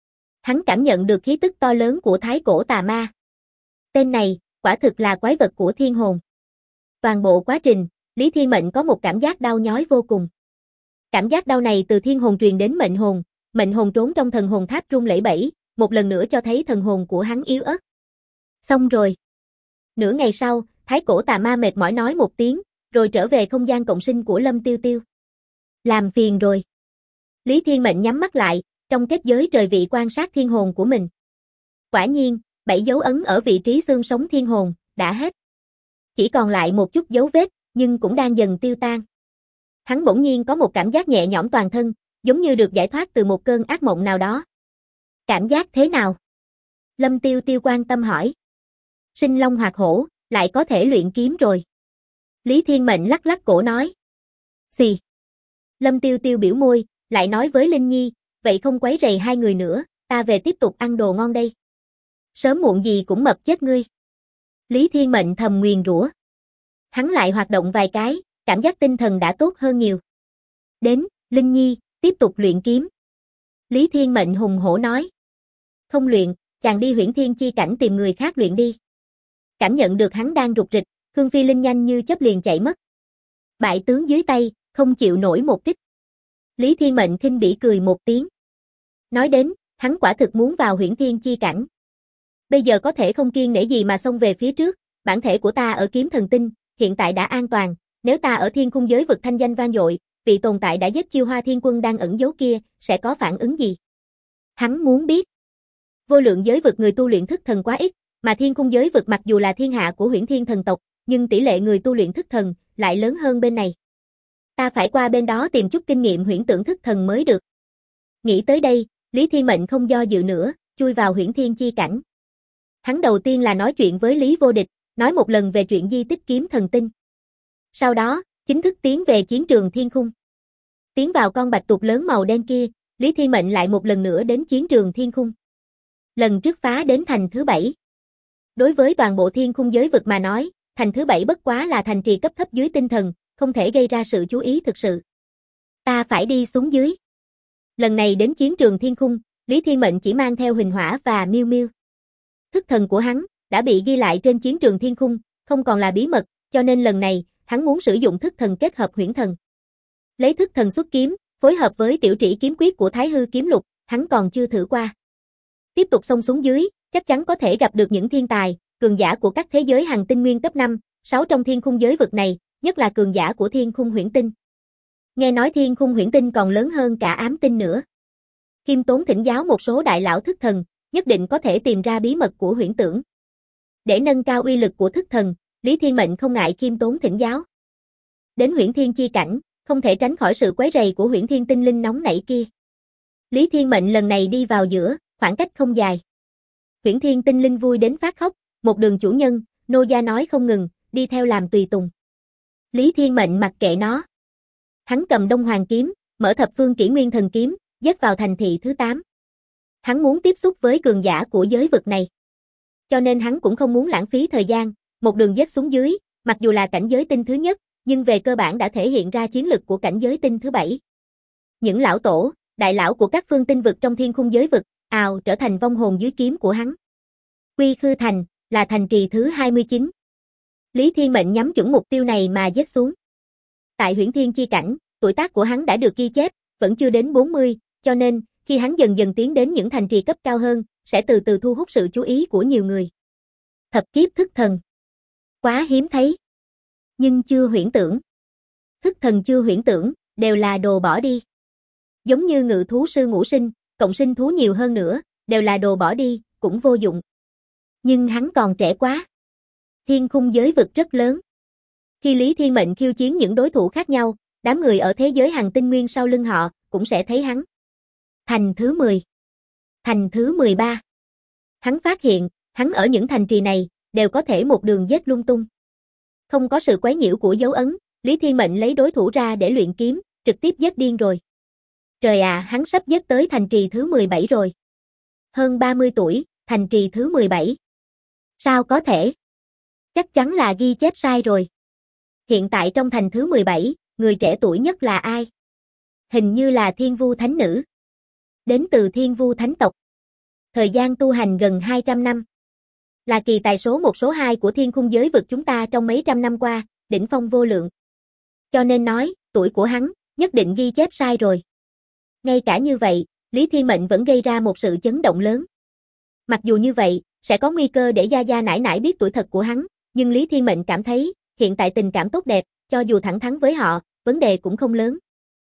Hắn cảm nhận được khí tức to lớn của thái cổ tà ma. Tên này, quả thực là quái vật của thiên hồn. Toàn bộ quá trình, Lý Thiên Mệnh có một cảm giác đau nhói vô cùng. Cảm giác đau này từ thiên hồn truyền đến mệnh hồn trốn trong thần hồn tháp rung lẩy bẩy, một lần nữa cho thấy thần hồn của hắn yếu ớt. Xong rồi. Nửa ngày sau, thái cổ tà ma mệt mỏi nói một tiếng, rồi trở về không gian cộng sinh của Lâm Tiêu Tiêu. Làm phiền rồi. Lý Thiên Mệnh nhắm mắt lại, trong kết giới trời vị quan sát thiên hồn của mình. Quả nhiên, 7 dấu ấn ở vị trí xương sống thiên hồn, đã hết. Chỉ còn lại một chút dấu vết, nhưng cũng đang dần tiêu tan. Hắn bỗng nhiên có một cảm giác nhẹ nhõm toàn thân, giống như được giải thoát từ một cơn ác mộng nào đó. Cảm giác thế nào? Lâm Tiêu Tiêu quan tâm hỏi. Sinh long hoạt hổ, lại có thể luyện kiếm rồi. Lý Thiên Mệnh lắc lắc cổ nói. Xì. Lâm Tiêu Tiêu biểu môi, lại nói với Linh Nhi, vậy không quấy rầy hai người nữa, ta về tiếp tục ăn đồ ngon đây. Sớm muộn gì cũng mập chết ngươi. Lý Thiên Mệnh thầm nguyền rủa. Hắn lại hoạt động vài cái, cảm giác tinh thần đã tốt hơn nhiều. Đến, Linh Nhi, tiếp tục luyện kiếm. Lý Thiên Mệnh hùng hổ nói. Không luyện, chàng đi Huyễn Thiên chi cảnh tìm người khác luyện đi. Cảm nhận được hắn đang rục rịch, Khương Phi Linh nhanh như chớp liền chạy mất. Bại tướng dưới tay, không chịu nổi một kích. Lý Thiên Mệnh khinh bỉ cười một tiếng. Nói đến, hắn quả thực muốn vào Huyễn Thiên chi cảnh. Bây giờ có thể không kiêng nể gì mà xông về phía trước, bản thể của ta ở kiếm thần tinh, hiện tại đã an toàn, nếu ta ở thiên khung giới vực thanh danh vang dội, vị tồn tại đã giết Chiêu Hoa Thiên Quân đang ẩn giấu kia, sẽ có phản ứng gì? Hắn muốn biết. Vô lượng giới vực người tu luyện thức thần quá ít, mà thiên khung giới vực mặc dù là thiên hạ của Huyễn Thiên thần tộc, nhưng tỷ lệ người tu luyện thức thần lại lớn hơn bên này. Ta phải qua bên đó tìm chút kinh nghiệm huyễn tưởng thức thần mới được. Nghĩ tới đây, Lý Thiên Mệnh không do dự nữa, chui vào Huyễn Thiên chi cảnh. Hắn đầu tiên là nói chuyện với Lý Vô Địch, nói một lần về chuyện di tích kiếm thần tinh. Sau đó, chính thức tiến về chiến trường thiên khung. Tiến vào con bạch tuộc lớn màu đen kia, Lý Thiên Mệnh lại một lần nữa đến chiến trường thiên khung. Lần trước phá đến thành thứ 7. Đối với toàn bộ thiên khung giới vực mà nói, thành thứ 7 bất quá là thành trì cấp thấp dưới tinh thần, không thể gây ra sự chú ý thực sự. Ta phải đi xuống dưới. Lần này đến chiến trường thiên khung, Lý Thiên Mệnh chỉ mang theo Huỳnh Hỏa và Miêu Miêu. Thức thần của hắn đã bị ghi lại trên chiến trường thiên khung, không còn là bí mật, cho nên lần này, hắn muốn sử dụng thức thần kết hợp huyễn thần. Lấy thức thần xuất kiếm, phối hợp với tiểu trĩ kiếm quyết của Thái Hư kiếm lục, hắn còn chưa thử qua. Tiếp tục xông xuống dưới, chắc chắn có thể gặp được những thiên tài, cường giả của các thế giới hành tinh nguyên cấp 5, 6 trong thiên khung giới vực này, nhất là cường giả của thiên khung huyễn tinh. Nghe nói thiên khung huyễn tinh còn lớn hơn cả ám tinh nữa. Khiêm tốn thỉnh giáo một số đại lão thức thần, nhất định có thể tìm ra bí mật của huyễn tưởng. Để nâng cao uy lực của thức thần, Lý Thiên Mệnh không ngại khiêm tốn thỉnh giáo. Đến huyễn thiên chi cảnh, không thể tránh khỏi sự quấy rầy của huyễn thiên tinh linh nóng nảy kia. Lý Thiên Mệnh lần này đi vào giữa, khoảng cách không dài. Huyễn thiên tinh linh vui đến phát khóc, một đường chủ nhân, nô gia nói không ngừng, đi theo làm tùy tùng. Lý Thiên Mệnh mặc kệ nó. Hắn cầm Đông Hoàng kiếm, mở thập phương kỷ nguyên thần kiếm, dết vào thành thị thứ 8. Hắn muốn tiếp xúc với cường giả của giới vực này. Cho nên hắn cũng không muốn lãng phí thời gian, một đường dết xuống dưới, mặc dù là cảnh giới tinh thứ nhất, nhưng về cơ bản đã thể hiện ra chiến lực của cảnh giới tinh thứ 7. Những lão tổ, đại lão của các phương tinh vực trong thiên khung giới vực, ào trở thành vong hồn dưới kiếm của hắn. Quy Khư Thành, là thành trì thứ 29. Lý Thiên Mệnh nhắm chuẩn mục tiêu này mà dết xuống. Tại huyễn thiên chi cảnh, tuổi tác của hắn đã được ghi chép, vẫn chưa đến 40, cho nên, khi hắn dần dần tiến đến những thành trì cấp cao hơn, sẽ từ từ thu hút sự chú ý của nhiều người. Thập kiếp thức thần. Quá hiếm thấy. Nhưng chưa huyễn tưởng. Thức thần chưa huyễn tưởng, đều là đồ bỏ đi. Giống như ngự thú sư ngũ sinh, cộng sinh thú nhiều hơn nữa, đều là đồ bỏ đi, cũng vô dụng. Nhưng hắn còn trẻ quá. Thiên khung giới vực rất lớn. Khi Lý Thiên Mệnh khiêu chiến những đối thủ khác nhau, đám người ở thế giới hành tinh nguyên sau lưng họ, cũng sẽ thấy hắn. Thành thứ 10. Thành thứ 13. Hắn phát hiện, hắn ở những thành trì này, đều có thể một đường giết lung tung. Không có sự quấy nhiễu của dấu ấn, Lý Thiên Mệnh lấy đối thủ ra để luyện kiếm, trực tiếp giết điên rồi. Trời à, hắn sắp giết tới thành trì thứ 17 rồi. Hơn 30 tuổi, thành trì thứ 17. Sao có thể? Chắc chắn là ghi chép sai rồi. Hiện tại trong thành thứ 17, người trẻ tuổi nhất là ai? Hình như là Thiên Vu Thánh Nữ. Đến từ Thiên Vu Thánh tộc. Thời gian tu hành gần 200 năm. Là kỳ tài số 1 số 2 của thiên khung giới vực chúng ta trong mấy trăm năm qua, đỉnh phong vô lượng. Cho nên nói, tuổi của hắn, nhất định ghi chép sai rồi. Ngay cả như vậy, Lý Thiên Mệnh vẫn gây ra một sự chấn động lớn. Mặc dù như vậy, sẽ có nguy cơ để gia gia nải nải biết tuổi thật của hắn, nhưng Lý Thiên Mệnh cảm thấy, hiện tại tình cảm tốt đẹp, cho dù thẳng thắn với họ, vấn đề cũng không lớn.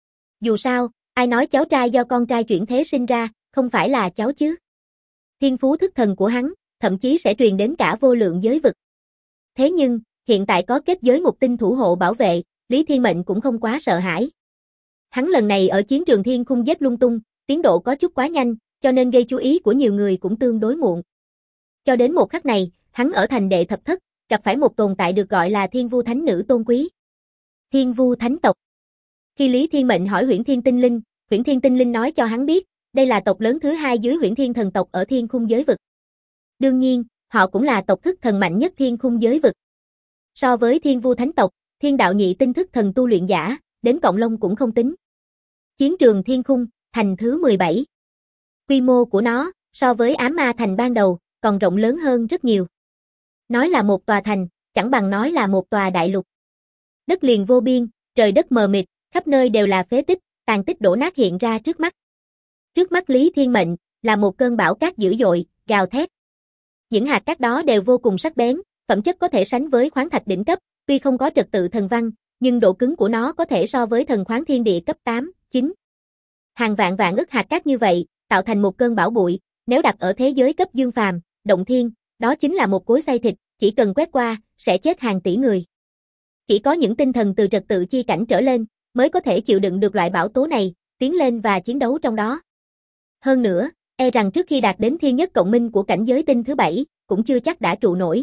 Dù sao, ai nói cháu trai do con trai chuyển thế sinh ra, không phải là cháu chứ. Thiên phú thức thần của hắn, thậm chí sẽ truyền đến cả vô lượng giới vực. Thế nhưng, hiện tại có kết giới ngục tinh thủ hộ bảo vệ, Lý Thiên Mệnh cũng không quá sợ hãi. Hắn lần này ở chiến trường thiên khung giết lung tung, tiến độ có chút quá nhanh, cho nên gây chú ý của nhiều người cũng tương đối muộn. Cho đến một khắc này, hắn ở thành đệ thập thất, gặp phải một tồn tại được gọi là Thiên Vu Thánh Nữ tôn quý. Thiên Vu Thánh tộc. Khi Lý Thiên Mệnh hỏi Huyễn Thiên Tinh Linh nói cho hắn biết, đây là tộc lớn thứ 2 dưới Huyễn Thiên thần tộc ở thiên khung giới vực. Đương nhiên, họ cũng là tộc thức thần mạnh nhất thiên khung giới vực. So với Thiên Vu Thánh tộc, Thiên Đạo Nhị tinh thức thần tu luyện giả, đến cọng lông cũng không tính. Chiến trường thiên khung, thành thứ 17. Quy mô của nó, so với Ám Ma thành ban đầu, còn rộng lớn hơn rất nhiều. Nói là một tòa thành, chẳng bằng nói là một tòa đại lục. Đất liền vô biên, trời đất mờ mịt, khắp nơi đều là phế tích, tàn tích đổ nát hiện ra trước mắt. Trước mắt Lý Thiên Mệnh, là một cơn bão cát dữ dội, gào thét. Những hạt cát đó đều vô cùng sắc bén, phẩm chất có thể sánh với khoáng thạch đỉnh cấp, tuy không có trật tự thần văn, nhưng độ cứng của nó có thể so với thần khoáng thiên địa cấp 8, 9. Hàng vạn vạn ức hạt cát như vậy, tạo thành một cơn bão bụi, nếu đặt ở thế giới cấp dương phàm, động thiên, đó chính là một cối xay thịt, chỉ cần quét qua, sẽ chết hàng tỷ người. Chỉ có những tinh thần từ trật tự chi cảnh trở lên, mới có thể chịu đựng được loại bão tố này, tiến lên và chiến đấu trong đó. Hơn nữa, e rằng trước khi đạt đến thiên nhất cộng minh của cảnh giới tinh thứ 7, cũng chưa chắc đã trụ nổi.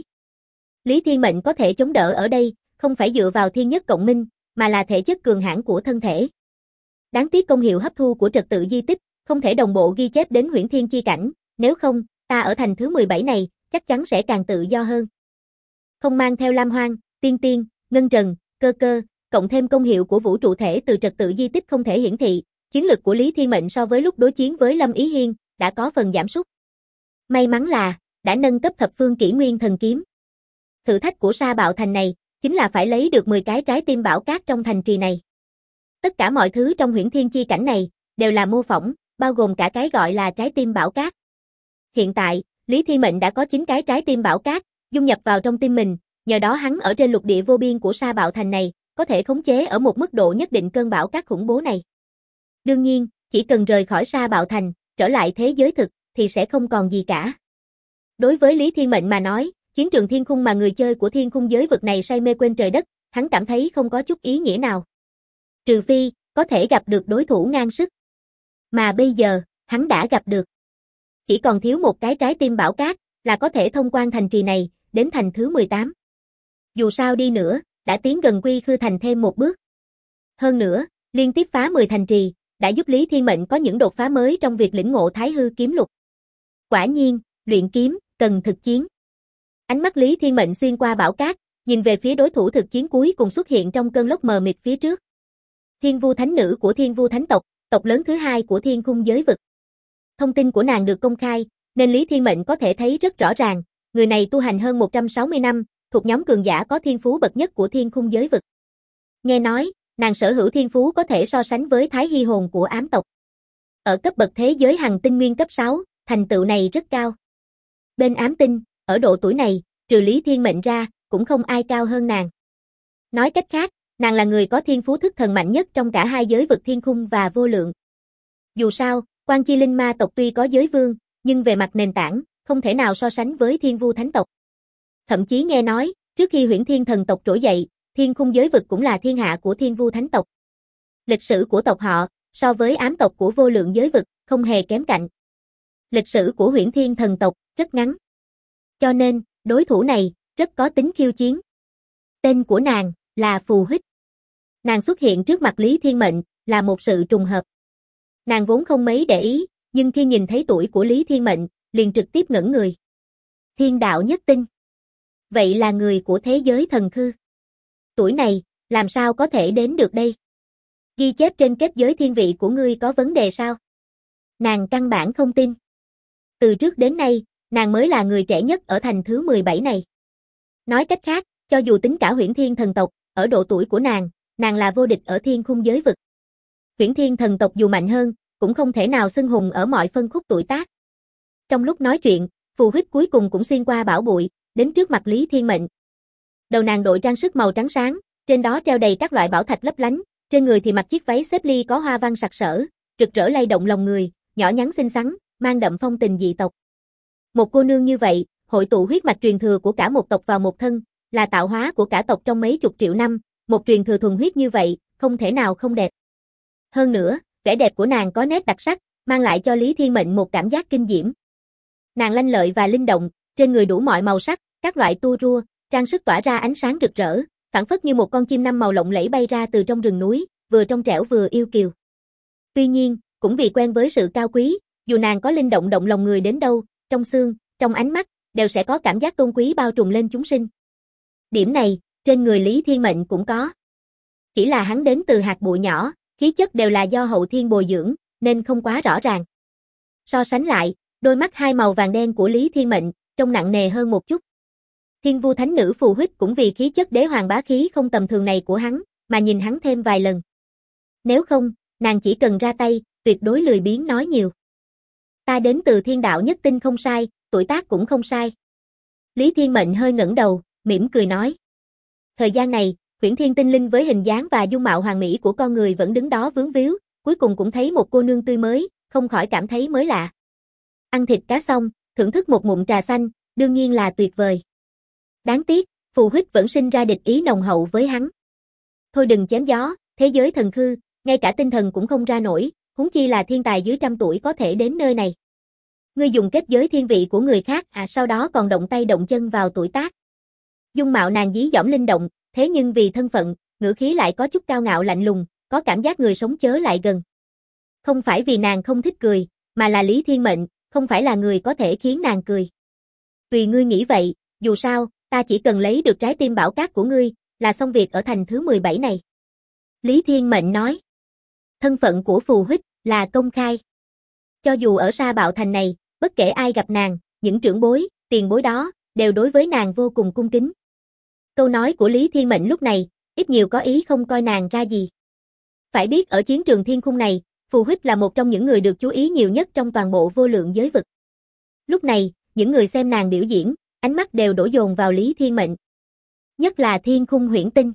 Lý Thiên Mệnh có thể chống đỡ ở đây, không phải dựa vào thiên nhất cộng minh, mà là thể chất cường hãn của thân thể. Đáng tiếc công hiệu hấp thu của trật tự di tích, không thể đồng bộ ghi chép đến huyễn thiên chi cảnh, nếu không, ta ở thành thứ 17 này, chắc chắn sẽ càng tự do hơn. Không mang theo Lam Hoang, tiên tiên, ngân trần, cơ cơ, cộng thêm công hiệu của vũ trụ thể từ trật tự di tích không thể hiển thị, chiến lực của Lý Thiên Mệnh so với lúc đối chiến với Lâm Ý Hiên đã có phần giảm sút. May mắn là đã nâng cấp thập phương kỷ nguyên thần kiếm. Thử thách của Sa Bạo Thành này chính là phải lấy được 10 cái trái tim bảo cát trong thành trì này. Tất cả mọi thứ trong Huyễn Thiên chi cảnh này đều là mô phỏng, bao gồm cả cái gọi là trái tim bảo cát. Hiện tại, Lý Thiên Mệnh đã có 9 cái trái tim bảo cát, dung nhập vào trong tim mình, nhờ đó hắn ở trên lục địa vô biên của Sa Bạo Thành này, có thể khống chế ở một mức độ nhất định cơn bão cát khủng bố này. Đương nhiên, chỉ cần rời khỏi Sa Bạo Thành, trở lại thế giới thực, thì sẽ không còn gì cả. Đối với Lý Thiên Mệnh mà nói, chiến trường thiên khung mà người chơi của thiên khung giới vực này say mê quên trời đất, hắn cảm thấy không có chút ý nghĩa nào. Trừ phi, có thể gặp được đối thủ ngang sức. Mà bây giờ, hắn đã gặp được. Chỉ còn thiếu một cái trái tim bảo cát, là có thể thông quan thành trì này, đến thành thứ 18. Dù sao đi nữa, đã tiến gần Quy Khư thành thêm một bước. Hơn nữa, liên tiếp phá 10 thành trì, đã giúp Lý Thiên Mệnh có những đột phá mới trong việc lĩnh ngộ Thái Hư kiếm lục. Quả nhiên, luyện kiếm, cần thực chiến. Ánh mắt Lý Thiên Mệnh xuyên qua bão cát, nhìn về phía đối thủ thực chiến cuối cùng xuất hiện trong cơn lốc mờ mịt phía trước. Thiên Vu Thánh Nữ của Thiên Vu Thánh tộc, tộc lớn thứ hai của thiên khung giới vực. Thông tin của nàng được công khai, nên Lý Thiên Mệnh có thể thấy rất rõ ràng, người này tu hành hơn 160 năm, thuộc nhóm cường giả có thiên phú bậc nhất của thiên khung giới vực. Nghe nói, nàng sở hữu thiên phú có thể so sánh với Thái Hy hồn của ám tộc. Ở cấp bậc thế giới hằng tinh nguyên cấp 6, thành tựu này rất cao. Bên ám tinh, ở độ tuổi này, trừ Lý Thiên Mệnh ra, cũng không ai cao hơn nàng. Nói cách khác, nàng là người có thiên phú thức thần mạnh nhất trong cả hai giới vực thiên khung và vô lượng. Dù sao, Quan Chi Linh ma tộc tuy có giới vương, nhưng về mặt nền tảng, không thể nào so sánh với Thiên Vu Thánh tộc. Thậm chí nghe nói, trước khi Huyễn Thiên thần tộc trỗi dậy, thiên khung giới vực cũng là thiên hạ của Thiên Vu Thánh tộc. Lịch sử của tộc họ, so với ám tộc của vô lượng giới vực, không hề kém cạnh. Lịch sử của Huyễn Thiên thần tộc, rất ngắn. Cho nên, đối thủ này, rất có tính khiêu chiến. Tên của nàng, là Phù Hích. Nàng xuất hiện trước mặt Lý Thiên Mệnh, là một sự trùng hợp. Nàng vốn không mấy để ý, nhưng khi nhìn thấy tuổi của Lý Thiên Mệnh, liền trực tiếp ngẩn người. Thiên đạo nhất tinh. Vậy là người của thế giới thần khư. Tuổi này, làm sao có thể đến được đây? Ghi chép trên kết giới thiên vị của ngươi có vấn đề sao? Nàng căn bản không tin. Từ trước đến nay, nàng mới là người trẻ nhất ở thành thứ 17 này. Nói cách khác, cho dù tính cả Huyễn Thiên thần tộc, ở độ tuổi của nàng là vô địch ở thiên khung giới vực. Huyễn Thiên thần tộc dù mạnh hơn, cũng không thể nào xưng hùng ở mọi phân khúc tuổi tác. Trong lúc nói chuyện, Phù Hích cuối cùng cũng xuyên qua bão bụi, đến trước mặt Lý Thiên Mệnh. Đầu nàng đội trang sức màu trắng sáng, trên đó treo đầy các loại bảo thạch lấp lánh, trên người thì mặc chiếc váy xếp ly có hoa văn sặc sỡ, rực rỡ lay động lòng người, nhỏ nhắn xinh xắn, mang đậm phong tình dị tộc. Một cô nương như vậy, hội tụ huyết mạch truyền thừa của cả một tộc vào một thân, là tạo hóa của cả tộc trong mấy chục triệu năm, một truyền thừa thuần huyết như vậy, không thể nào không đẹp. Hơn nữa, vẻ đẹp của nàng có nét đặc sắc, mang lại cho Lý Thiên Mệnh một cảm giác kinh diễm. Nàng lanh lợi và linh động, trên người đủ mọi màu sắc, các loại tua rua, trang sức tỏa ra ánh sáng rực rỡ, phảng phất như một con chim năm màu lộng lẫy bay ra từ trong rừng núi, vừa trong trẻo vừa yêu kiều. Tuy nhiên, cũng vì quen với sự cao quý, dù nàng có linh động động lòng người đến đâu, trong xương, trong ánh mắt, đều sẽ có cảm giác tôn quý bao trùm lên chúng sinh. Điểm này, trên người Lý Thiên Mệnh cũng có. Chỉ là hắn đến từ hạt bụi nhỏ, khí chất đều là do hậu thiên bồi dưỡng, nên không quá rõ ràng. So sánh lại, đôi mắt hai màu vàng đen của Lý Thiên Mệnh, trông nặng nề hơn một chút. Thiên Vu Thánh Nữ Phù Hích cũng vì khí chất đế hoàng bá khí không tầm thường này của hắn, mà nhìn hắn thêm vài lần. Nếu không, nàng chỉ cần ra tay, tuyệt đối lười biếng nói nhiều. Ta đến từ thiên đạo nhất tinh không sai, tuổi tác cũng không sai. Lý Thiên Mệnh hơi ngẩng đầu, mỉm cười nói. Thời gian này, Huyễn Thiên tinh linh với hình dáng và dung mạo hoàn mỹ của con người vẫn đứng đó vướng víu, cuối cùng cũng thấy một cô nương tươi mới, không khỏi cảm thấy mới lạ. Ăn thịt cá xong, thưởng thức một ngụm trà xanh, đương nhiên là tuyệt vời. Đáng tiếc, Phù Hích vẫn sinh ra địch ý nồng hậu với hắn. Thôi đừng chém gió, thế giới thần khư, ngay cả tinh thần cũng không ra nổi, huống chi là thiên tài dưới 100 tuổi có thể đến nơi này. Ngươi dùng kết giới thiên vị của người khác sau đó còn động tay động chân vào tuổi tác. Dung mạo nàng dí dỏm linh động, thế nhưng vì thân phận, ngữ khí lại có chút cao ngạo lạnh lùng, có cảm giác người sống chớ lại gần. Không phải vì nàng không thích cười, mà là Lý Thiên Mệnh, không phải là người có thể khiến nàng cười. Tùy ngươi nghĩ vậy, dù sao, ta chỉ cần lấy được trái tim bảo cát của ngươi, là xong việc ở thành thứ 17 này. Lý Thiên Mệnh nói. Thân phận của phù huyết là công khai. Cho dù ở Sa Bạo Thành này, bất kể ai gặp nàng, những trưởng bối, tiền bối đó, đều đối với nàng vô cùng cung kính. Câu nói của Lý Thiên Mệnh lúc này, ít nhiều có ý không coi nàng ra gì. Phải biết ở chiến trường thiên khung này, phù huyết là một trong những người được chú ý nhiều nhất trong toàn bộ vô lượng giới vực. Lúc này, những người xem nàng biểu diễn, ánh mắt đều đổ dồn vào Lý Thiên Mệnh. Nhất là Thiên Khung Huyễn Tinh.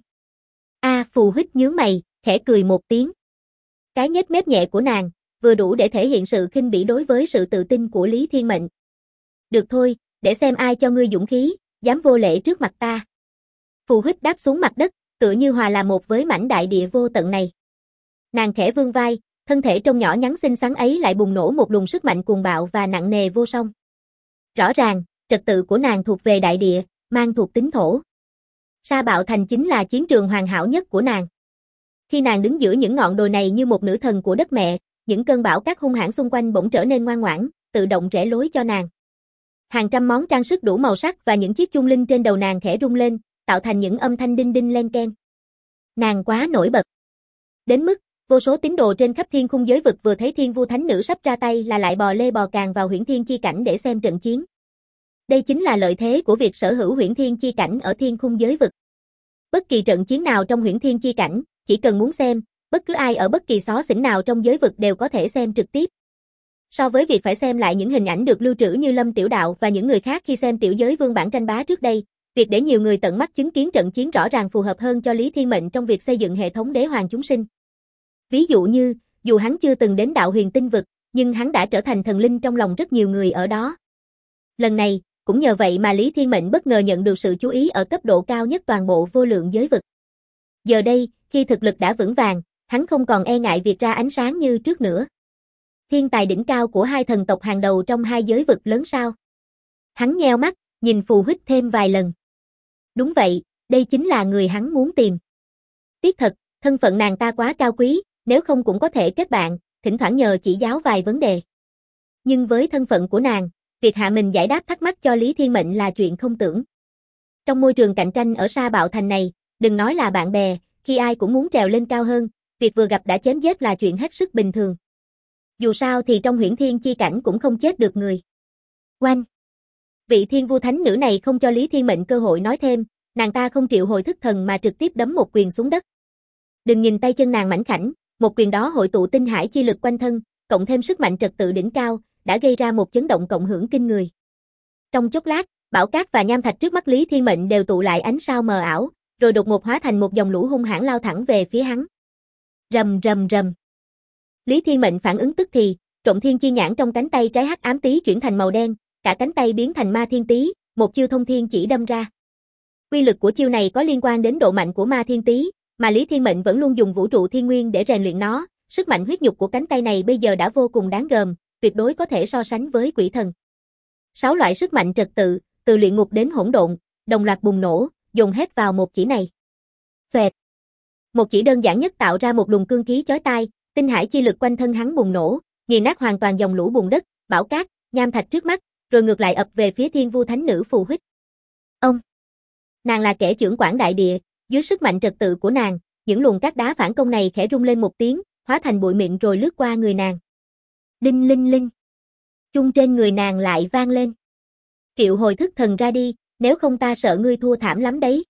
Phù huyết nhướng mày, khẽ cười một tiếng. Cái nhếch mép nhẹ của nàng, vừa đủ để thể hiện sự khinh bỉ đối với sự tự tin của Lý Thiên Mệnh. Được thôi, để xem ai cho ngươi dũng khí, dám vô lễ trước mặt ta. Phù huyết đáp xuống mặt đất, tựa như hòa làm một với mảnh đại địa vô tận này. Nàng khẽ vươn vai, thân thể trông nhỏ nhắn xinh xắn ấy lại bùng nổ một luồng sức mạnh cuồng bạo và nặng nề vô song. Rõ ràng, trật tự của nàng thuộc về đại địa, mang thuộc tính thổ. Sa Bạo Thành chính là chiến trường hoàn hảo nhất của nàng. Khi nàng đứng giữa những ngọn đồi này như một nữ thần của đất mẹ, những cơn bão cát hung hãn xung quanh bỗng trở nên ngoan ngoãn, tự động rẽ lối cho nàng. Hàng trăm món trang sức đủ màu sắc và những chiếc chuông linh trên đầu nàng khẽ rung lên, tạo thành những âm thanh đinh đinh len keng. Nàng quá nổi bật. Đến mức, vô số tín đồ trên khắp thiên khung giới vực vừa thấy Thiên Vu Thánh Nữ sắp ra tay là lại bò lê bò càng vào Huyễn Thiên Chi Cảnh để xem trận chiến. Đây chính là lợi thế của việc sở hữu Huyễn Thiên Chi Cảnh ở thiên khung giới vực. Bất kỳ trận chiến nào trong Huyễn Thiên Chi Cảnh, chỉ cần muốn xem, bất cứ ai ở bất kỳ xó xỉnh nào trong giới vực đều có thể xem trực tiếp. So với việc phải xem lại những hình ảnh được lưu trữ như Lâm Tiểu Đạo và những người khác khi xem Tiểu Giới Vương bản tranh bá trước đây, việc để nhiều người tận mắt chứng kiến trận chiến rõ ràng phù hợp hơn cho Lý Thiên Mệnh trong việc xây dựng hệ thống đế hoàng chúng sinh. Ví dụ như, dù hắn chưa từng đến đạo huyền tinh vực, nhưng hắn đã trở thành thần linh trong lòng rất nhiều người ở đó. Lần này, cũng nhờ vậy mà Lý Thiên Mệnh bất ngờ nhận được sự chú ý ở cấp độ cao nhất toàn bộ vô lượng giới vực. Giờ đây, khi thực lực đã vững vàng, hắn không còn e ngại việc ra ánh sáng như trước nữa. Thiên tài đỉnh cao của hai thần tộc hàng đầu trong hai giới vực lớn sao? Hắn nheo mắt, nhìn phù huyết thêm vài lần. Đúng vậy, đây chính là người hắn muốn tìm. Tiếc thật, thân phận nàng ta quá cao quý, nếu không cũng có thể kết bạn, thỉnh thoảng nhờ chỉ giáo vài vấn đề. Nhưng với thân phận của nàng, việc hạ mình giải đáp thắc mắc cho Lý Thiên Mệnh là chuyện không tưởng. Trong môi trường cạnh tranh ở Sa Bạo Thành này, đừng nói là bạn bè, khi ai cũng muốn trèo lên cao hơn, việc vừa gặp đã chém giết là chuyện hết sức bình thường. Dù sao thì trong Huyễn Thiên Chi Cảnh cũng không chết được người. Oanh! Vị Thiên Vu Thánh Nữ này không cho Lý Thiên Mệnh cơ hội nói thêm, nàng ta không triệu hồi thức thần mà trực tiếp đấm một quyền xuống đất. Đừng nhìn tay chân nàng mảnh khảnh, một quyền đó hội tụ tinh hải chi lực quanh thân, cộng thêm sức mạnh trật tự đỉnh cao, đã gây ra một chấn động cộng hưởng kinh người. Trong chốc lát, bão cát và nham thạch trước mắt Lý Thiên Mệnh đều tụ lại ánh sao mờ ảo, rồi đột ngột hóa thành một dòng lũ hung hãn lao thẳng về phía hắn. Rầm rầm rầm. Lý Thiên Mệnh phản ứng tức thì, Trộm Thiên Chi Nhãn trong cánh tay trái hắc ám tí chuyển thành màu đen, cả cánh tay biến thành Ma Thiên Tý, một chiêu thông thiên chỉ đâm ra. Uy lực của chiêu này có liên quan đến độ mạnh của Ma Thiên Tý, mà Lý Thiên Mệnh vẫn luôn dùng vũ trụ thiên nguyên để rèn luyện nó, sức mạnh huyết nhục của cánh tay này bây giờ đã vô cùng đáng gờm, tuyệt đối có thể so sánh với quỷ thần. 6 loại sức mạnh trật tự, từ luyện ngục đến hỗn độn, đồng loạt bùng nổ, dồn hết vào một chỉ này. Xoẹt. Một chỉ đơn giản nhất tạo ra một luồng cương khí chói tai, tinh hải chi lực quanh thân hắn bùng nổ, nghiền nát hoàn toàn dòng lũ bùn đất, bão cát, nham thạch trước mắt, rồi ngược lại ập về phía Thiên Vu Thánh Nữ phù huyết. Ông. Nàng là kẻ trưởng quản đại địa, dưới sức mạnh trật tự của nàng, những luồng cát đá phản công này khẽ rung lên một tiếng, hóa thành bụi mịn rồi lướt qua người nàng. Đinh linh linh. Chung trên người nàng lại vang lên. Triệu hồi thức thần ra đi, nếu không ta sợ ngươi thua thảm lắm đấy.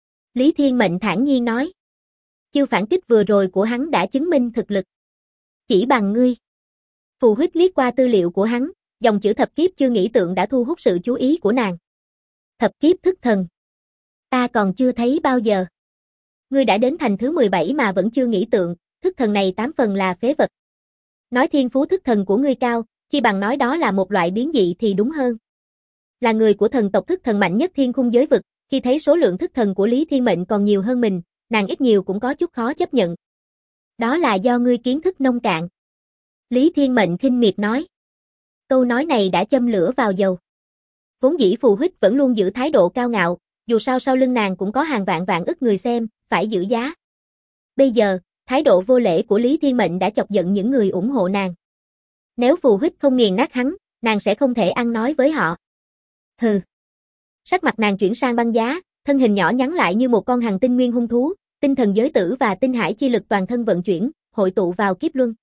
Lý Thiên Mệnh thản nhiên nói. Chiêu phản kích vừa rồi của hắn đã chứng minh thực lực. Chỉ bằng ngươi. Phù huyết liếc qua tư liệu của hắn, dòng chữ thập kiếp chưa nghĩ tượng đã thu hút sự chú ý của nàng. Thập kiếp thức thần. Ta còn chưa thấy bao giờ. Ngươi đã đến thành thứ 17 mà vẫn chưa nghĩ tượng, thức thần này 8 phần là phế vật. Nói thiên phú thức thần của ngươi cao, chi bằng nói đó là một loại biến dị thì đúng hơn. Là người của thần tộc thức thần mạnh nhất thiên khung giới vực, khi thấy số lượng thức thần của Lý Thiên Mệnh còn nhiều hơn mình, nàng ít nhiều cũng có chút khó chấp nhận. Đó là do ngươi kiến thức nông cạn. Lý Thiên Mệnh khinh miệt nói. Câu nói này đã châm lửa vào dầu. Vốn dĩ phù huyết vẫn luôn giữ thái độ cao ngạo, dù sao sau lưng nàng cũng có hàng vạn vạn ức người xem, phải giữ giá. Bây giờ, thái độ vô lễ của Lý Thiên Mệnh đã chọc giận những người ủng hộ nàng. Nếu phù huyết không nghiền nát hắn, nàng sẽ không thể ăn nói với họ. Hừ. Sắc mặt nàng chuyển sang băng giá, thân hình nhỏ nhắn lại như một con hằng tinh nguyên hung thú, tinh thần giới tử và tinh hải chi lực toàn thân vận chuyển, hội tụ vào kiếp luân.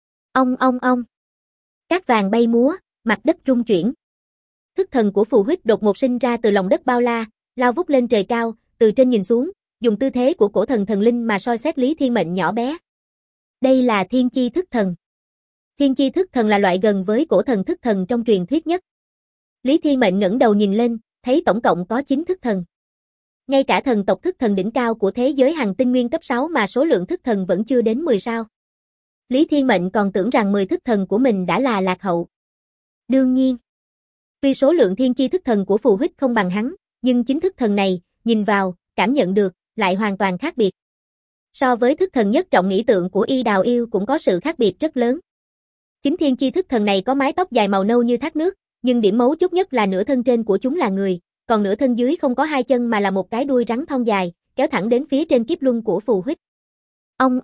Ong. Cát vàng bay múa, mặt đất rung chuyển. Thức thần của phù huyết đột ngột sinh ra từ lòng đất bao la, lao vút lên trời cao, từ trên nhìn xuống, dùng tư thế của cổ thần thần linh mà soi xét Lý Thiên Mệnh nhỏ bé. Đây là thiên chi thức thần. Thiên chi thức thần là loại gần với cổ thần thức thần trong truyền thuyết nhất. Lý Thiên Mệnh ngẩng đầu nhìn lên, thấy tổng cộng có 9 thức thần. Ngay cả thần tộc thức thần đỉnh cao của thế giới hằng tinh nguyên cấp 6 mà số lượng thức thần vẫn chưa đến 10 sao. Lý Thiên Mệnh còn tưởng rằng 10 thức thần của mình đã là lạc hậu. Đương nhiên, tuy số lượng thiên chi thức thần của phù huyết không bằng hắn, nhưng 9 thức thần này, nhìn vào, cảm nhận được, lại hoàn toàn khác biệt. So với thức thần nhất trọng nghĩ tượng của Y Đào Yêu cũng có sự khác biệt rất lớn. 9 thiên chi thức thần này có mái tóc dài màu nâu như thác nước, nhưng điểm mấu chốt nhất là nửa thân trên của chúng là người, còn nửa thân dưới không có hai chân mà là một cái đuôi rắn thon dài, kéo thẳng đến phía trên kiếp luân của phù huyết. Ong.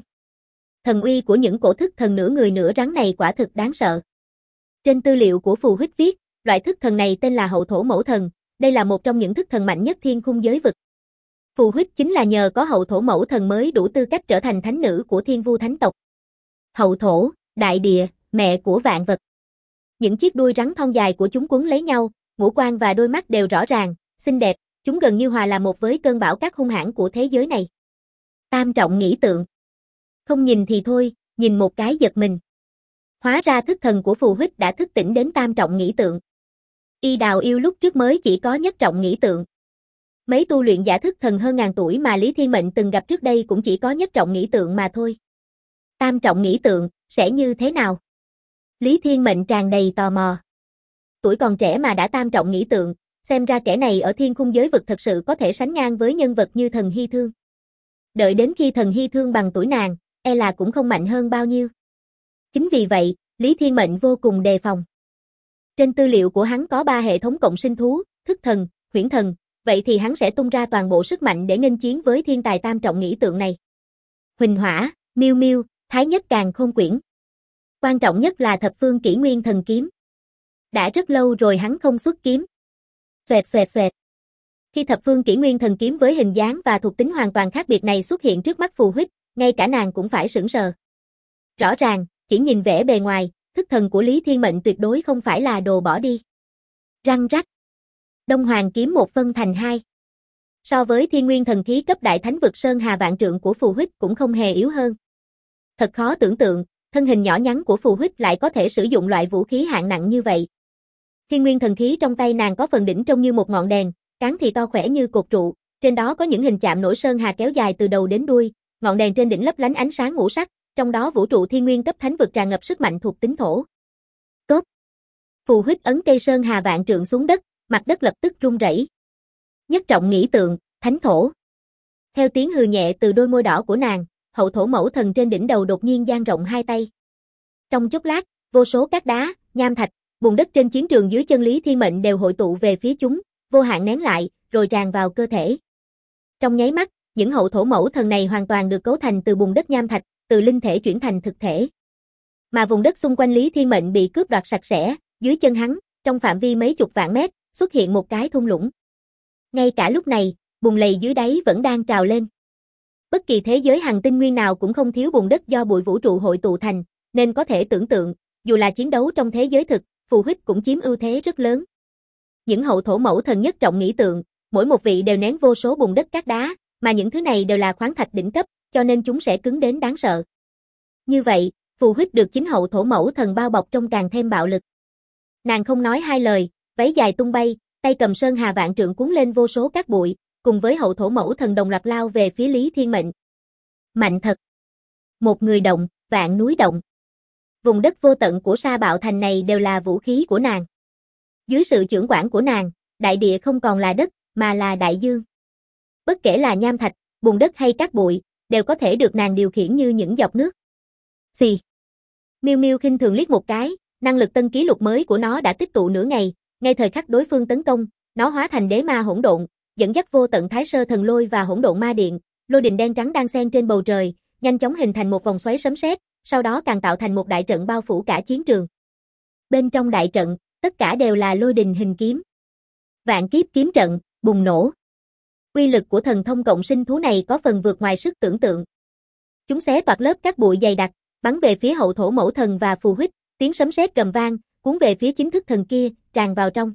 Thần uy của những cổ thức thần nửa người nửa rắn này quả thực đáng sợ. Trên tư liệu của phù huyết viết, loại thức thần này tên là hậu thổ mẫu thần, đây là một trong những thức thần mạnh nhất thiên khung giới vực. Phù huyết chính là nhờ có hậu thổ mẫu thần mới đủ tư cách trở thành thánh nữ của thiên vu thánh tộc. Hậu thổ, đại địa, mẹ của vạn vật. Những chiếc đuôi rắn thon dài của chúng quấn lấy nhau, ngũ quan và đôi mắt đều rõ ràng, xinh đẹp, chúng gần như hòa là một với cơn bão cát hung hãn của thế giới này. Tam trọng nghĩ tượng. Không nhìn thì thôi, nhìn một cái giật mình. Hóa ra thức thần của phù huyết đã thức tỉnh đến tam trọng nghĩ tượng. Y Đào Yêu lúc trước mới chỉ có nhất trọng nghĩ tượng. Mấy tu luyện giả thức thần hơn ngàn tuổi mà Lý Thiên Mệnh từng gặp trước đây cũng chỉ có nhất trọng nghĩ tượng mà thôi. Tam trọng nghĩ tượng, sẽ như thế nào? Lý Thiên Mệnh tràn đầy tò mò. Tuổi còn trẻ mà đã tam trọng nghĩ tượng, xem ra kẻ này ở thiên khung giới vực thật sự có thể sánh ngang với nhân vật như thần Hy Thương. Đợi đến khi thần Hy Thương bằng tuổi nàng, e là cũng không mạnh hơn bao nhiêu. Chính vì vậy, Lý Thiên Mệnh vô cùng đề phòng. Trên tư liệu của hắn có 3 hệ thống cộng sinh thú, thức thần, huyễn thần, vậy thì hắn sẽ tung ra toàn bộ sức mạnh để nghênh chiến với thiên tài tam trọng nghĩ tượng này. Huỳnh Hỏa, Miêu Miêu, Thái Nhất Càn Khôn Quyển. Quan trọng nhất là thập phương kỷ nguyên thần kiếm. Đã rất lâu rồi hắn không xuất kiếm. Xoẹt. Khi thập phương kỷ nguyên thần kiếm với hình dáng và thuộc tính hoàn toàn khác biệt này xuất hiện trước mắt phù huyết, ngay cả nàng cũng phải sửng sờ. Rõ ràng, chỉ nhìn vẻ bề ngoài, thức thần của Lý Thiên Mệnh tuyệt đối không phải là đồ bỏ đi. Răng rắc. Đông Hoàng kiếm một phân thành hai. So với thiên nguyên thần khí cấp đại thánh vực sơn hà vạn trượng của phù huyết cũng không hề yếu hơn. Thật khó tưởng tượng, thân hình nhỏ nhắn của phù huyết lại có thể sử dụng loại vũ khí hạng nặng như vậy. Thiên nguyên thần khí trong tay nàng có phần đỉnh trông như một ngọn đèn, cán thì to khỏe như cột trụ, trên đó có những hình chạm nổi sơn hà kéo dài từ đầu đến đuôi, ngọn đèn trên đỉnh lấp lánh ánh sáng ngũ sắc, trong đó vũ trụ thiên nguyên cấp thánh vực tràn ngập sức mạnh thuộc tính thổ. Tốt. Phù huyết ấn cây sơn hà vạn trượng xuống đất, mặt đất lập tức rung rẩy. Nhất trọng nghĩ tượng, thánh thổ. Theo tiếng hừ nhẹ từ đôi môi đỏ của nàng, hậu thổ mẫu thần trên đỉnh đầu đột nhiên dang rộng hai tay. Trong chốc lát, vô số cát đá, nham thạch, bùn đất trên chiến trường dưới chân Lý Thiên Mệnh đều hội tụ về phía chúng, vô hạn nén lại, rồi tràn vào cơ thể. Trong nháy mắt, những hậu thổ mẫu thần này hoàn toàn được cấu thành từ bùn đất nham thạch, từ linh thể chuyển thành thực thể. Mà vùng đất xung quanh Lý Thiên Mệnh bị cướp đoạt sạch sẽ, dưới chân hắn, trong phạm vi mấy chục vạn mét, xuất hiện một cái thung lũng. Ngay cả lúc này, bùn lầy dưới đáy vẫn đang trào lên. Bất kỳ thế giới hằng tinh nguyên nào cũng không thiếu bùn đất do bụi vũ trụ hội tụ thành, nên có thể tưởng tượng, dù là chiến đấu trong thế giới thực, phù huyết cũng chiếm ưu thế rất lớn. Những hậu thổ mẫu thần nhất trọng nghĩ tượng, mỗi một vị đều nén vô số bùn đất cát đá, mà những thứ này đều là khoáng thạch đỉnh cấp, cho nên chúng sẽ cứng đến đáng sợ. Như vậy, phù huyết được chính hậu thổ mẫu thần bao bọc trong càng thêm bạo lực. Nàng không nói hai lời, váy dài tung bay, tay cầm sơn hà vạn trượng cuốn lên vô số cát bụi, cùng với hậu thổ mẫu thần đồng loạt lao về phía Lý Thiên Mệnh. Mạnh thật. Một người động, vạn núi động. Vùng đất vô tận của Sa Bạo Thành này đều là vũ khí của nàng. Dưới sự chưởng quản của nàng, đại địa không còn là đất, mà là đại dương. Bất kể là nham thạch, bùn đất hay cát bụi, đều có thể được nàng điều khiển như những giọt nước. Xì. Miêu Miêu khinh thường liếc một cái, năng lực tân ký lục mới của nó đã tích tụ nửa ngày, ngay thời khắc đối phương tấn công, nó hóa thành đế ma hỗn độn, dẫn dắt vô tận thái sơ thần lôi và hỗn độn ma điện, lôi đình đen trắng đang xen trên bầu trời, nhanh chóng hình thành một vòng xoáy sấm sét, sau đó càng tạo thành một đại trận bao phủ cả chiến trường. Bên trong đại trận, tất cả đều là lôi đình hình kiếm. Vạn kiếp kiếm trận, bùng nổ. Uy lực của thần thông cộng sinh thú này có phần vượt ngoài sức tưởng tượng. Chúng xé toạc lớp các bụi dày đặc, bắn về phía hậu thổ mẫu thần và phù huyết, tiếng sấm sét gầm vang, cuốn về phía chính thức thần kia, tràn vào trong.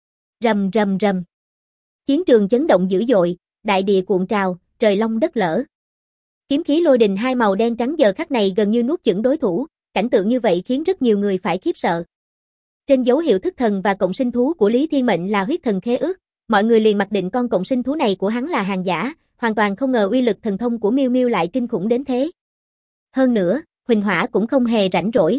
Rầm rầm rầm. Chiến trường chấn động dữ dội, đại địa cuộn trào, trời long đất lở. Kiếm khí lôi đình hai màu đen trắng giờ khắc này gần như nuốt chửng đối thủ, cảnh tượng như vậy khiến rất nhiều người phải khiếp sợ. Trên dấu hiệu thức thần và cộng sinh thú của Lý Thiên Mệnh là huyết thần khế ước, mọi người liền mặc định con cộng sinh thú này của hắn là hàng giả, hoàn toàn không ngờ uy lực thần thông của Miêu Miêu lại kinh khủng đến thế. Hơn nữa, Huỳnh Hỏa cũng không hề rảnh rỗi.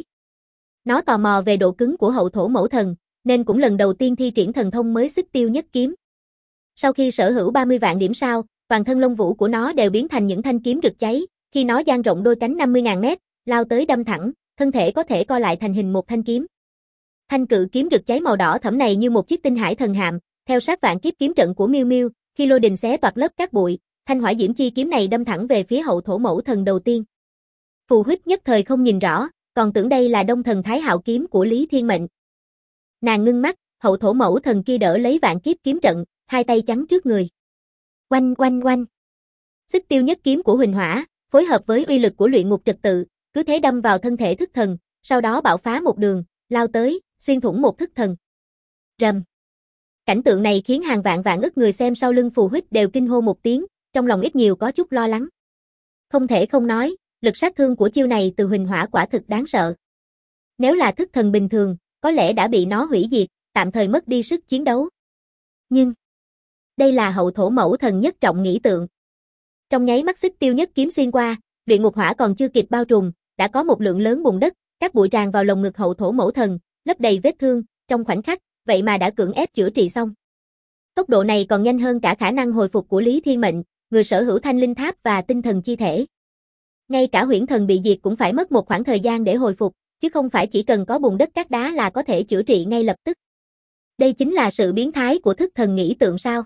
Nó tò mò về độ cứng của hậu thổ mẫu thần, nên cũng lần đầu tiên thi triển thần thông mới Xích Tiêu Nhất Kiếm. Sau khi sở hữu 30 vạn điểm sao, toàn thân lông vũ của nó đều biến thành những thanh kiếm rực cháy, khi nó dang rộng đôi cánh 50.000 mét, lao tới đâm thẳng, thân thể có thể co lại thành hình một thanh kiếm. Thanh cự kiếm rực cháy màu đỏ thẫm này như một chiếc tinh hải thần hạm, theo sát vạn kiếp kiếm trận của Miêu Miêu, khi lôi đình xé toạc lớp các bụi, thanh hỏa diễm chi kiếm này đâm thẳng về phía hậu thổ mẫu thần đầu tiên. Phù huyết nhất thời không nhìn rõ, còn tưởng đây là Đông Thần Thái Hạo kiếm của Lý Thiên Mệnh. Nàng ngưng mắt, hậu thổ mẫu thần kia đỡ lấy vạn kiếp kiếm trận, hai tay chắn trước người. Oanh oanh oanh. Xích Tiêu Nhất Kiếm của Huỳnh Hỏa, phối hợp với uy lực của luyện ngục trật tự, cứ thế đâm vào thân thể thức thần, sau đó bạo phá một đường, lao tới, xuyên thủng một thức thần. Rầm. Cảnh tượng này khiến hàng vạn vạn ức người xem sau lưng phù huyết đều kinh hô một tiếng, trong lòng ít nhiều có chút lo lắng. Không thể không nói, lực sát thương của chiêu này từ Huỳnh Hỏa quả thực đáng sợ. Nếu là thức thần bình thường, có lẽ đã bị nó hủy diệt, tạm thời mất đi sức chiến đấu. Nhưng, đây là hậu thổ mẫu thần nhất trọng nghĩ tượng. Trong nháy mắt Xích Tiêu Nhất Kiếm xuyên qua, luyện ngục hỏa còn chưa kịp bao trùm, đã có một lượng lớn bùn đất, các bụi tràn vào lồng ngực hậu thổ mẫu thần, lấp đầy vết thương, trong khoảnh khắc, vậy mà đã cưỡng ép chữa trị xong. Tốc độ này còn nhanh hơn cả khả năng hồi phục của Lý Thiên Mệnh, người sở hữu thanh linh tháp và tinh thần chi thể. Ngay cả huyễn thần bị diệt cũng phải mất một khoảng thời gian để hồi phục, chứ không phải chỉ cần có bùn đất cát đá là có thể chữa trị ngay lập tức. Đây chính là sự biến thái của thức thần nghĩ tượng sao?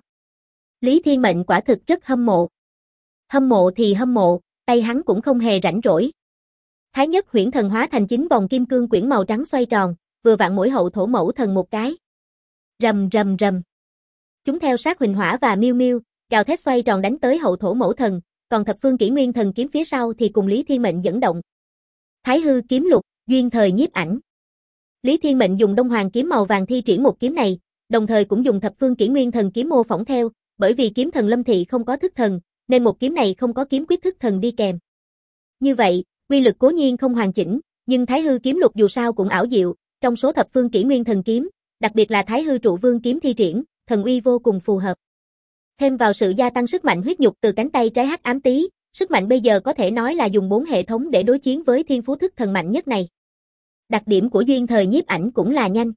Lý Thiên Mệnh quả thực rất hâm mộ. Hâm mộ thì hâm mộ, tay hắn cũng không hề rảnh rỗi. Thái nhất huyễn thần hóa thành 9 vòng kim cương quyển màu trắng xoay tròn, vừa vặn mỗi hậu thổ mẫu thần một cái. Rầm rầm rầm. Chúng theo sát Huỳnh Hỏa và Miêu Miêu, gào thét xoay tròn đánh tới hậu thổ mẫu thần, còn thập phương kỷ nguyên thần kiếm phía sau thì cùng Lý Thiên Mệnh dẫn động. Thái hư kiếm lục, duyên thời nhiếp ảnh. Lý Thiên Mệnh dùng Đông Hoàng kiếm màu vàng thi triển một kiếm này, đồng thời cũng dùng thập phương kỷ nguyên thần kiếm mô phỏng theo, bởi vì kiếm thần Lâm Thị không có thức thần, nên một kiếm này không có kiếm quyết thức thần đi kèm. Như vậy, uy lực cố nhiên không hoàn chỉnh, nhưng Thái hư kiếm lục dù sao cũng ảo diệu, trong số thập phương kỷ nguyên thần kiếm, đặc biệt là Thái hư trụ vương kiếm thi triển, thần uy vô cùng phù hợp. Thêm vào sự gia tăng sức mạnh huyết nhục từ cánh tay trái hắc ám tý, sức mạnh bây giờ có thể nói là dùng 4 hệ thống để đối chiến với thiên phú thức thần mạnh nhất này. Đặc điểm của duyên thời nhiếp ảnh cũng là nhanh.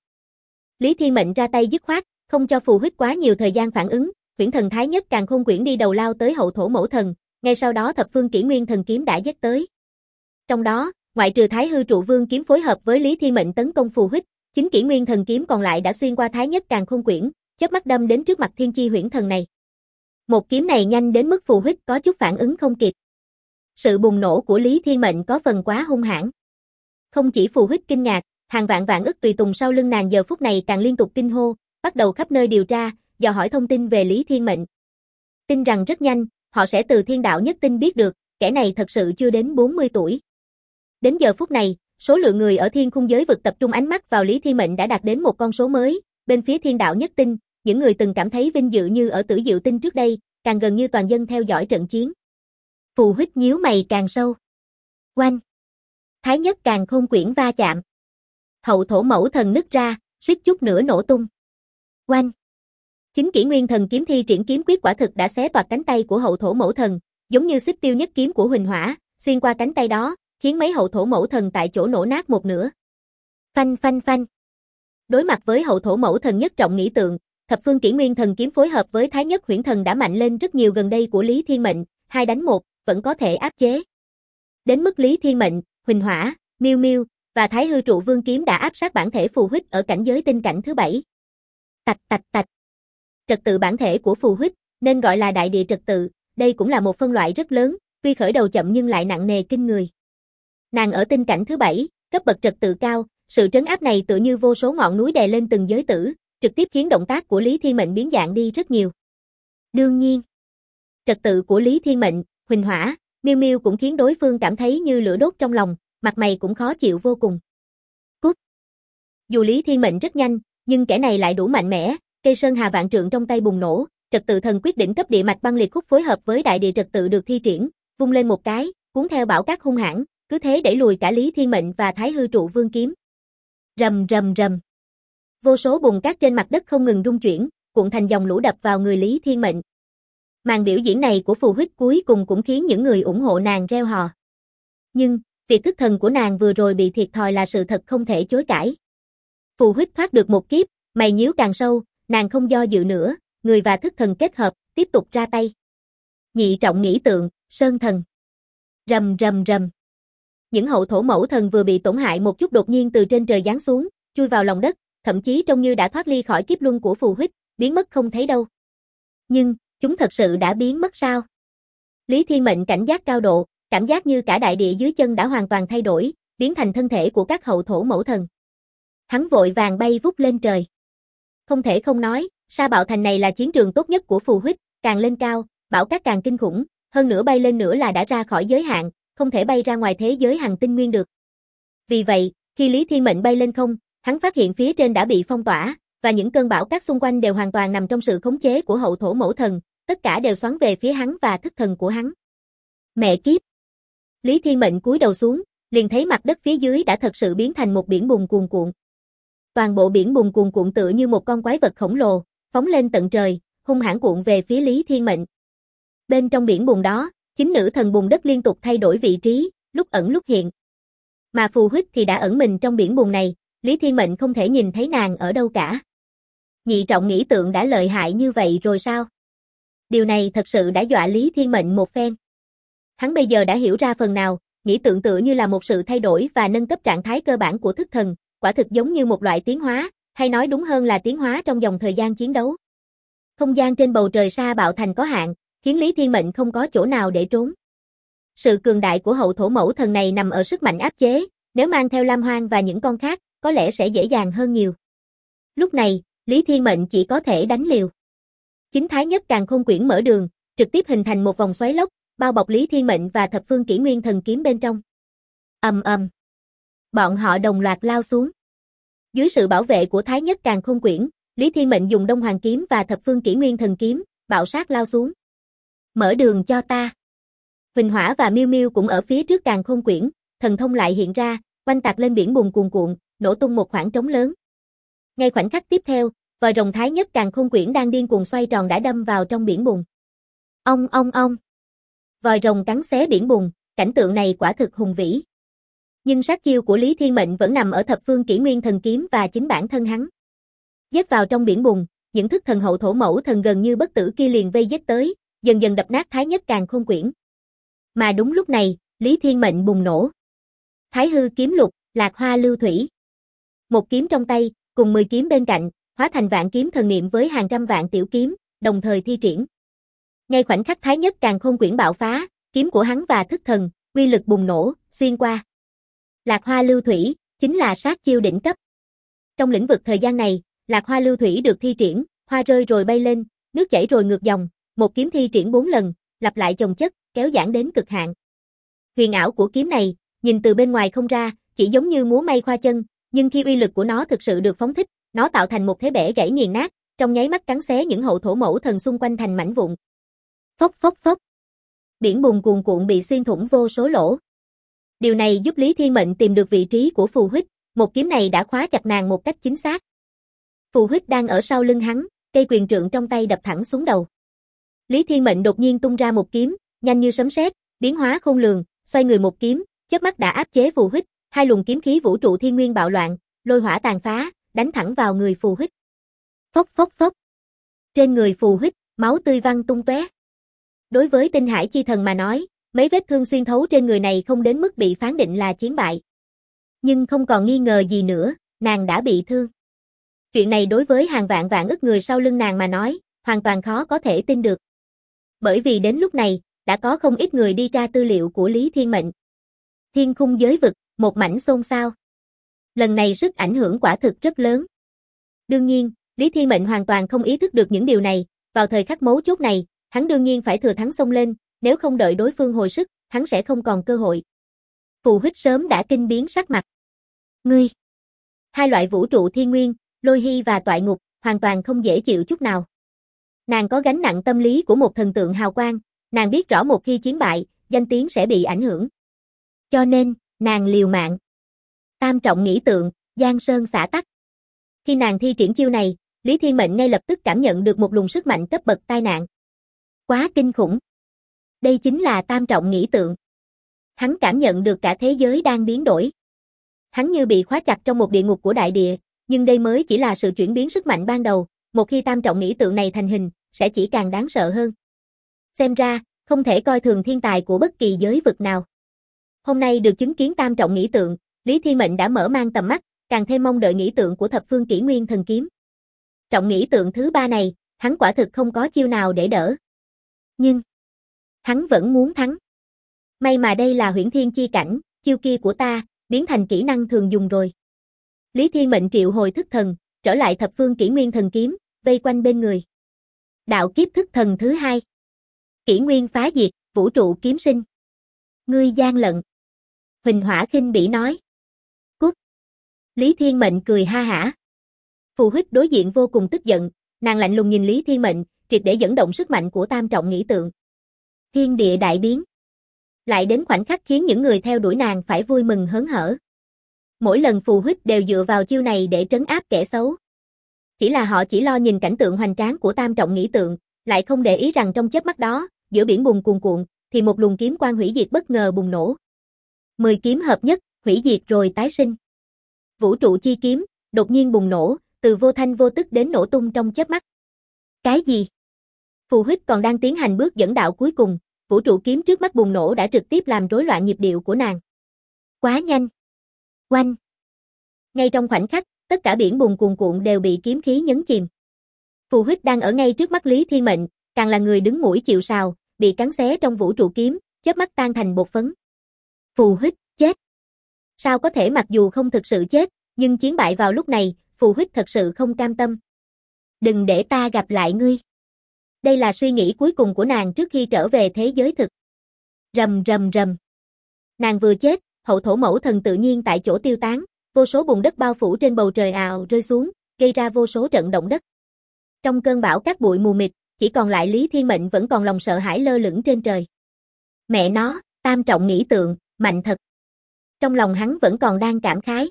Lý Thiên Mệnh ra tay dứt khoát, không cho phù huyết quá nhiều thời gian phản ứng, huyễn thần thái nhất càng khôn quyển đi đầu lao tới hậu thổ mẫu thần, ngay sau đó thập phương kỷ nguyên thần kiếm đã giết tới. Trong đó, ngoại trừ Thái hư trụ vương kiếm phối hợp với Lý Thiên Mệnh tấn công phù huyết, chính kỷ nguyên thần kiếm còn lại đã xuyên qua thái nhất càng khôn quyển, chớp mắt đâm đến trước mặt thiên chi huyễn thần này. Một kiếm này nhanh đến mức phù huyết có chút phản ứng không kịp. Sự bùng nổ của Lý Thiên Mệnh có phần quá hung hãn. Không chỉ phù huyết kinh ngạc, hàng vạn vạn ức tùy tùng sau lưng nàng giờ phút này càng liên tục kinh hô, bắt đầu khắp nơi điều tra, dò hỏi thông tin về Lý Thiên Mệnh. Tin rằng rất nhanh, họ sẽ từ Thiên Đạo Nhất Tinh biết được, kẻ này thật sự chưa đến 40 tuổi. Đến giờ phút này, số lượng người ở thiên khung giới vực tập trung ánh mắt vào Lý Thiên Mệnh đã đạt đến một con số mới, bên phía Thiên Đạo Nhất Tinh, những người từng cảm thấy vinh dự như ở Tử Diệu Tinh trước đây, càng gần như toàn dân theo dõi trận chiến. Phù huyết nhíu mày càng sâu. Oanh! Thái nhất càng khôn quyển va chạm. Hậu thổ mẫu thần nứt ra, suýt chút nữa nổ tung. Oanh! Chính kỷ nguyên thần kiếm thi triển kiếm quyết quả thực đã xé toạc cánh tay của hậu thổ mẫu thần, giống như Xích Tiêu Nhất Kiếm của Huỳnh Hỏa, xuyên qua cánh tay đó, khiến mấy hậu thổ mẫu thần tại chỗ nổ nát một nửa. Phanh phanh phanh. Đối mặt với hậu thổ mẫu thần nhất trọng nghĩ tượng, thập phương kỷ nguyên thần kiếm phối hợp với thái nhất huyễn thần đã mạnh lên rất nhiều gần đây của Lý Thiên Mệnh, 2 đánh 1, vẫn có thể áp chế. Đến mức Lý Thiên Mệnh, Huỳnh Hỏa, Miêu Miêu và Thái hư trụ vương kiếm đã áp sát bản thể phù huyết ở cảnh giới tinh cảnh thứ 7. Tạch tạch tạch. Trật tự bản thể của phù huyết, nên gọi là đại địa trật tự, đây cũng là một phân loại rất lớn, tuy khởi đầu chậm nhưng lại nặng nề kinh người. Nàng ở tinh cảnh thứ 7, cấp bậc trật tự cao, sự trấn áp này tựa như vô số ngọn núi đè lên từng giới tử, trực tiếp khiến động tác của Lý Thiên Mệnh biến dạng đi rất nhiều. Đương nhiên, trật tự của Lý Thiên Mệnh, Huỳnh Hỏa, Miêu Miêu cũng khiến đối phương cảm thấy như lửa đốt trong lòng, mặt mày cũng khó chịu vô cùng. Cút! Dù Lý Thiên Mệnh rất nhanh, nhưng kẻ này lại đủ mạnh mẽ, cây sơn hà vạn trượng trong tay bùng nổ, trật tự thần quyết đỉnh cấp địa mạch băng liệt khúc phối hợp với đại địa trật tự được thi triển, vung lên một cái, cuốn theo bão cát hung hãn, cứ thế đẩy lùi cả Lý Thiên Mệnh và Thái Hư Trụ Vương kiếm. Rầm rầm rầm. Vô số bùn cát trên mặt đất không ngừng rung chuyển, cuộn thành dòng lũ đập vào người Lý Thiên Mệnh. Màn biểu diễn này của phù huyết cuối cùng cũng khiến những người ủng hộ nàng reo hò. Nhưng, việc thức thần của nàng vừa rồi bị thiệt thòi là sự thật không thể chối cãi. Phù huyết thoát được một kiếp, mày nhíu càng sâu, nàng không do dự nữa, người và thức thần kết hợp, tiếp tục ra tay. Nhị trọng nghĩ tượng, sơn thần. Rầm rầm rầm. Những hậu thổ mẫu thần vừa bị tổn hại một chút đột nhiên từ trên trời giáng xuống, chui vào lòng đất, thậm chí trông như đã thoát ly khỏi kiếp luân của phù huyết, biến mất không thấy đâu. Nhưng, chúng thật sự đã biến mất sao? Lý Thiên Mệnh cảnh giác cao độ, cảm giác như cả đại địa dưới chân đã hoàn toàn thay đổi, biến thành thân thể của các hậu thổ mẫu thần. Hắn vội vàng bay vút lên trời. Không thể không nói, Sa Bạo Thành này là chiến trường tốt nhất của phù huyết, càng lên cao, bão cát càng kinh khủng, hơn nữa bay lên nữa là đã ra khỏi giới hạn, không thể bay ra ngoài thế giới hành tinh nguyên được. Vì vậy, khi Lý Thiên Mệnh bay lên không, hắn phát hiện phía trên đã bị phong tỏa, và những cơn bão cát xung quanh đều hoàn toàn nằm trong sự khống chế của hậu thổ mẫu thần, tất cả đều xoắn về phía hắn và thức thần của hắn. Mẹ kiếp! Lý Thiên Mệnh cúi đầu xuống, liền thấy mặt đất phía dưới đã thật sự biến thành một biển bùn cuồn cuộn. Toàn bộ biển bùn cuồn cuộn tựa như một con quái vật khổng lồ, phóng lên tận trời, hung hãn cuộn về phía Lý Thiên Mệnh. Bên trong biển bùn đó, chính nữ thần bùn đất liên tục thay đổi vị trí, lúc ẩn lúc hiện. Mà phù huyết thì đã ẩn mình trong biển bùn này, Lý Thiên Mệnh không thể nhìn thấy nàng ở đâu cả. Nhị trọng nghĩ tượng đã lợi hại như vậy rồi sao? Điều này thật sự đã dọa Lý Thiên Mệnh một phen. Hắn bây giờ đã hiểu ra phần nào, nghĩ tượng tựa như là một sự thay đổi và nâng cấp trạng thái cơ bản của thức thần, quả thực giống như một loại tiến hóa, hay nói đúng hơn là tiến hóa trong dòng thời gian chiến đấu. Không gian trên bầu trời Sa Bạo Thành có hạn, khiến Lý Thiên Mệnh không có chỗ nào để trốn. Sự cường đại của hậu thổ mẫu thần này nằm ở sức mạnh áp chế, nếu mang theo Lam Hoang và những con khác, có lẽ sẽ dễ dàng hơn nhiều. Lúc này, Lý Thiên Mệnh chỉ có thể đánh liều. Chính Thái Nhất Càn Khôn Quyển mở đường, trực tiếp hình thành một vòng xoáy lốc, bao bọc Lý Thiên Mệnh và thập phương kỷ nguyên thần kiếm bên trong. Ầm ầm. Bọn họ đồng loạt lao xuống. Dưới sự bảo vệ của Thái Nhất Càn Khôn Quyển, Lý Thiên Mệnh dùng Đông Hoàng kiếm và thập phương kỷ nguyên thần kiếm, bạo sát lao xuống. Mở đường cho ta. Huỳnh Hỏa và Miêu Miêu cũng ở phía trước Càn Khôn Quyển, thần thông lại hiện ra, oanh tạc lên biển bùn cuồn cuộn, nổ tung một khoảng trống lớn. Ngay khoảnh khắc tiếp theo, vòi rồng Thái Nhất Càn Khôn Quyển đang điên cuồng xoay tròn đã đâm vào trong biển bùn. Ong ong ong. Vòi rồng cắn xé biển bùn, cảnh tượng này quả thực hùng vĩ. Nhưng sát chiêu của Lý Thiên Mệnh vẫn nằm ở thập phương kỷ nguyên thần kiếm và chính bản thân hắn. Giết vào trong biển bùn, những thức thần hậu thổ mẫu thần gần như bất tử kia liền vây giết tới, dần dần đập nát Thái Nhất Càn Khôn Quyển. Mà đúng lúc này, Lý Thiên Mệnh bùng nổ. Thái hư kiếm lục, lạc hoa lưu thủy. Một kiếm trong tay, cùng 10 kiếm bên cạnh, hóa thành vạn kiếm thần niệm với hàng trăm vạn tiểu kiếm, đồng thời thi triển. Ngay khoảnh khắc Thái Nhất Càn Khôn Quyển bạo phá, kiếm của hắn và thức thần, uy lực bùng nổ, xuyên qua. Lạc hoa lưu thủy, chính là sát chiêu đỉnh cấp. Trong lĩnh vực thời gian này, lạc hoa lưu thủy được thi triển, hoa rơi rồi bay lên, nước chảy rồi ngược dòng, một kiếm thi triển 4 lần, lặp lại chồng chất, kéo giãn đến cực hạn. Huyền ảo của kiếm này, nhìn từ bên ngoài không ra, chỉ giống như múa may khoa chân, nhưng khi uy lực của nó thực sự được phóng thích, nó tạo thành một thế bẻ gãy nghiền nát, trong nháy mắt cắn xé những hậu thổ mẫu thần xung quanh thành mảnh vụn. Phốc phốc phốc. Biển bùn cuồn cuộn bị xuyên thủng vô số lỗ. Điều này giúp Lý Thiên Mệnh tìm được vị trí của phù huyết, một kiếm này đã khóa chặt nàng một cách chính xác. Phù huyết đang ở sau lưng hắn, cây quyền trượng trong tay đập thẳng xuống đầu. Lý Thiên Mệnh đột nhiên tung ra một kiếm, nhanh như sấm sét, biến hóa khôn lường, xoay người một kiếm, chớp mắt đã áp chế phù huyết, hai luồng kiếm khí vũ trụ thiên nguyên bạo loạn, lôi hỏa tàn phá, đánh thẳng vào người phù huyết. Phốc phốc phốc. Trên người phù huyết, máu tươi văng tung tóe. Đối với Tinh Hải chi thần mà nói, mấy vết thương xuyên thấu trên người này không đến mức bị phán định là chiến bại. Nhưng không còn nghi ngờ gì nữa, nàng đã bị thương. Chuyện này đối với hàng vạn vạn ức người sau lưng nàng mà nói, hoàn toàn khó có thể tin được. Bởi vì đến lúc này, đã có không ít người đi tra tư liệu của Lý Thiên Mệnh. Thiên khung giới vực, một mảnh xôn xao. Lần này sức ảnh hưởng quả thực rất lớn. Đương nhiên, Lý Thiên Mệnh hoàn toàn không ý thức được những điều này, vào thời khắc mấu chốt này, hắn đương nhiên phải thừa thắng xông lên, nếu không đợi đối phương hồi sức, hắn sẽ không còn cơ hội. Phù Huyết sớm đã kinh biến sắc mặt. Ngươi! Hai loại vũ trụ thiên nguyên, lôi hy và toại ngục, hoàn toàn không dễ chịu chút nào. Nàng có gánh nặng tâm lý của một thần tượng hào quang, nàng biết rõ một khi chiến bại, danh tiếng sẽ bị ảnh hưởng. Cho nên, nàng liều mạng. Tam trọng nghĩ tượng, Giang Sơn xả tắc. Khi nàng thi triển chiêu này, Lý Thiên Mệnh ngay lập tức cảm nhận được một luồng sức mạnh cấp bậc tai nạn. Quá kinh khủng. Đây chính là tam trọng nghĩ tượng. Hắn cảm nhận được cả thế giới đang biến đổi. Hắn như bị khóa chặt trong một địa ngục của đại địa, nhưng đây mới chỉ là sự chuyển biến sức mạnh ban đầu, một khi tam trọng nghĩ tượng này thành hình, sẽ chỉ càng đáng sợ hơn. Xem ra, không thể coi thường thiên tài của bất kỳ giới vực nào. Hôm nay được chứng kiến tam trọng nghĩ tượng, Lý Thiên Mệnh đã mở mang tầm mắt, càng thêm mong đợi nghĩ tượng của thập phương kỷ nguyên thần kiếm. Trọng nghĩ tượng thứ ba này, hắn quả thực không có chiêu nào để đỡ. Nhưng, hắn vẫn muốn thắng. May mà đây là huyễn thiên chi cảnh, chiêu kia của ta, biến thành kỹ năng thường dùng rồi. Lý Thiên Mệnh triệu hồi thức thần, trở lại thập phương kỷ nguyên thần kiếm, vây quanh bên người. Đạo kiếp thức thần thứ hai. Kỷ nguyên phá diệt, vũ trụ kiếm sinh. Ngươi gian lận. Huỳnh Hỏa khinh bỉ nói. Cút. Lý Thiên Mệnh cười ha hả. Phù Huyết đối diện vô cùng tức giận, nàng lạnh lùng nhìn Lý Thiên Mệnh, triệt để dẫn động sức mạnh của tam trọng nghĩ tượng. Thiên địa đại biến. Lại đến khoảnh khắc khiến những người theo đuổi nàng phải vui mừng hớn hở. Mỗi lần Phù Huyết đều dựa vào chiêu này để trấn áp kẻ xấu. Chỉ là họ chỉ lo nhìn cảnh tượng hoành tráng của tam trọng nghĩ tượng, lại không để ý rằng trong chớp mắt đó, giữa biển bùn cuồn cuộn, thì một luồng kiếm quang hủy diệt bất ngờ bùng nổ. 10 kiếm hợp nhất, hủy diệt rồi tái sinh. Vũ trụ chi kiếm, đột nhiên bùng nổ, từ vô thanh vô tức đến nổ tung trong chớp mắt. Cái gì? Phù Huyết còn đang tiến hành bước dẫn đạo cuối cùng, vũ trụ kiếm trước mắt bùng nổ đã trực tiếp làm rối loạn nhịp điệu của nàng. Quá nhanh. Oanh. Ngay trong khoảnh khắc, tất cả biển bùn cuồn cuộn đều bị kiếm khí nhấn chìm. Phù Huyết đang ở ngay trước mắt Lý Thiên Mệnh, càng là người đứng mũi chịu sào, bị cắn xé trong vũ trụ kiếm, chớp mắt tan thành bột phấn. Phù Huyết, chết. Sao có thể, mặc dù không thực sự chết, nhưng chiến bại vào lúc này, Phù Huyết thật sự không cam tâm. Đừng để ta gặp lại ngươi. Đây là suy nghĩ cuối cùng của nàng trước khi trở về thế giới thực. Rầm rầm rầm. Nàng vừa chết, hậu thổ mẫu thần tự nhiên tại chỗ tiêu tán, vô số bùn đất bao phủ trên bầu trời ào rơi xuống, gây ra vô số trận động đất. Trong cơn bão cát bụi mù mịt, chỉ còn lại Lý Thiên Mệnh vẫn còn lòng sợ hãi lơ lửng trên trời. Mẹ nó, tam trọng nghĩ tượng, mạnh thật. Trong lòng hắn vẫn còn đang cảm khái.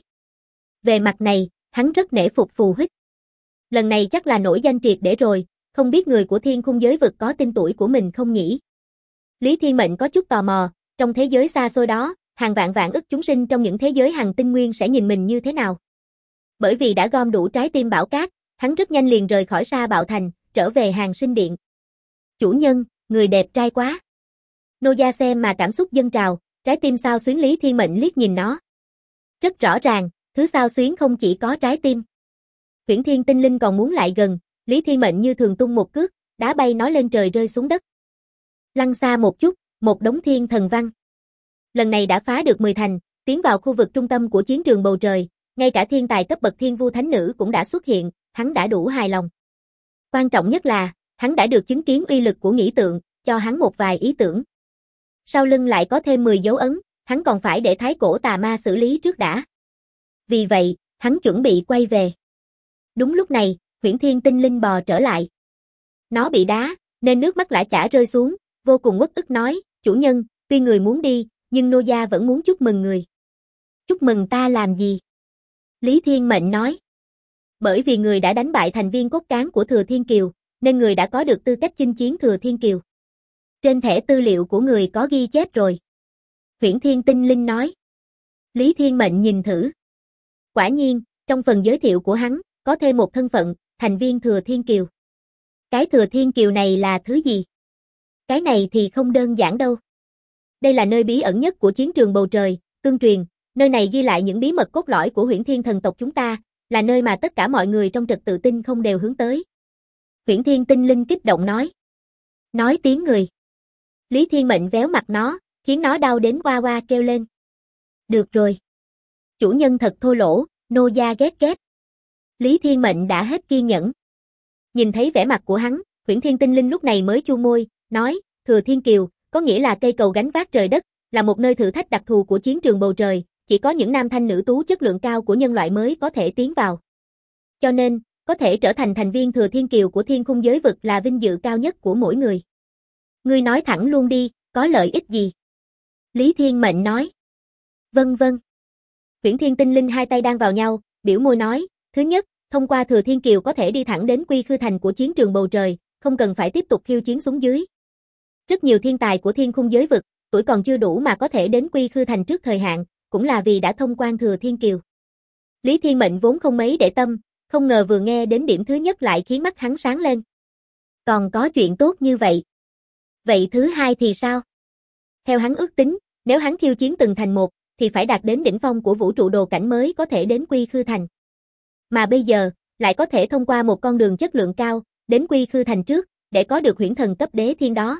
Về mặt này, hắn rất nể phục Phù Huyết. Lần này chắc là nổi danh triệt để rồi, không biết người của thiên khung giới vực có tên tuổi của mình không nhỉ? Lý Thiên Mệnh có chút tò mò, trong thế giới xa xôi đó, hàng vạn vạn ức chúng sinh trong những thế giới hành tinh nguyên sẽ nhìn mình như thế nào? Bởi vì đã gom đủ trái tim bão cát, hắn rất nhanh liền rời khỏi Sa Bạo Thành, trở về Hàng Sinh Điện. Chủ nhân, người đẹp trai quá. Nô gia xem mà cảm xúc dâng trào, trái tim sao xuyến. Lý Thiên Mệnh liếc nhìn nó. Rất rõ ràng, thứ sao xuyến không chỉ có trái tim. Huyễn Thiên Tinh Linh còn muốn lại gần, Lý Thiên Mệnh như thường tung một cước, đá bay nó lên trời rơi xuống đất. Lăn xa một chút, một đống thiên thần văn. Lần này đã phá được 10 thành, tiến vào khu vực trung tâm của chiến trường bầu trời, ngay cả thiên tài cấp bậc thiên vu thánh nữ cũng đã xuất hiện, hắn đã đủ hài lòng. Quan trọng nhất là, hắn đã được chứng kiến uy lực của nghĩ tượng, cho hắn một vài ý tưởng. Sau lưng lại có thêm 10 dấu ấn, hắn còn phải để thái cổ tà ma xử lý trước đã. Vì vậy, hắn chuẩn bị quay về. Đúng lúc này, Huyễn Thiên Tinh Linh bò trở lại. Nó bị đá, nên nước mắt lã chã rơi xuống, vô cùng uất ức nói, chủ nhân, tuy người muốn đi, nhưng nô gia vẫn muốn chúc mừng người. Chúc mừng ta làm gì? Lý Thiên Mệnh nói. Bởi vì người đã đánh bại thành viên cốt cán của Thừa Thiên Kiều, nên người đã có được tư cách chinh chiến Thừa Thiên Kiều. Trên thẻ tư liệu của người có ghi chép rồi. Huyễn Thiên Tinh Linh nói. Lý Thiên Mệnh nhìn thử. Quả nhiên, trong phần giới thiệu của hắn, có thêm một thân phận, thành viên Thừa Thiên Kiều. Cái Thừa Thiên Kiều này là thứ gì? Cái này thì không đơn giản đâu. Đây là nơi bí ẩn nhất của chiến trường bầu trời, tương truyền, nơi này ghi lại những bí mật cốt lõi của Huyễn Thiên thần tộc chúng ta, là nơi mà tất cả mọi người trong trật tự tinh không đều hướng tới. Huyễn Thiên Tinh Linh kích động nói. Nói tiếng người. Lý Thiên Mệnh véo mặt nó, khiến nó đau đến oa oa kêu lên. Được rồi. Chủ nhân thật thô lỗ, nô gia ghét ghét. Lý Thiên Mệnh đã hết kiên nhẫn. Nhìn thấy vẻ mặt của hắn, Huyễn Thiên Tinh Linh lúc này mới chu môi, nói, Thừa Thiên Kiều, có nghĩa là cây cầu gánh vác trời đất, là một nơi thử thách đặc thù của chiến trường bầu trời, chỉ có những nam thanh nữ tú chất lượng cao của nhân loại mới có thể tiến vào. Cho nên, có thể trở thành thành viên Thừa Thiên Kiều của Thiên Khung giới vực là vinh dự cao nhất của mỗi người. Ngươi nói thẳng luôn đi, có lợi ích gì? Lý Thiên Mệnh nói. Vâng vâng. Huyễn Thiên Tinh Linh hai tay đang vào nhau, biểu môi nói, thứ nhất, thông qua Thừa Thiên Kiều có thể đi thẳng đến Quy Khư Thành của chiến trường bầu trời, không cần phải tiếp tục khiêu chiến xuống dưới. Rất nhiều thiên tài của Thiên Khung giới vực, tuổi còn chưa đủ mà có thể đến Quy Khư Thành trước thời hạn, cũng là vì đã thông quan Thừa Thiên Kiều. Lý Thiên Mệnh vốn không mấy để tâm, không ngờ vừa nghe đến điểm thứ nhất lại khiến mắt hắn sáng lên. Còn có chuyện tốt như vậy. Vậy thứ hai thì sao? Theo hắn ước tính, nếu hắn khiêu chiến từng thành một, thì phải đạt đến đỉnh phong của vũ trụ đồ cảnh mới có thể đến Quy Khư Thành. Mà bây giờ, lại có thể thông qua một con đường chất lượng cao, đến Quy Khư Thành trước, để có được huyễn thần cấp đế thiên đó.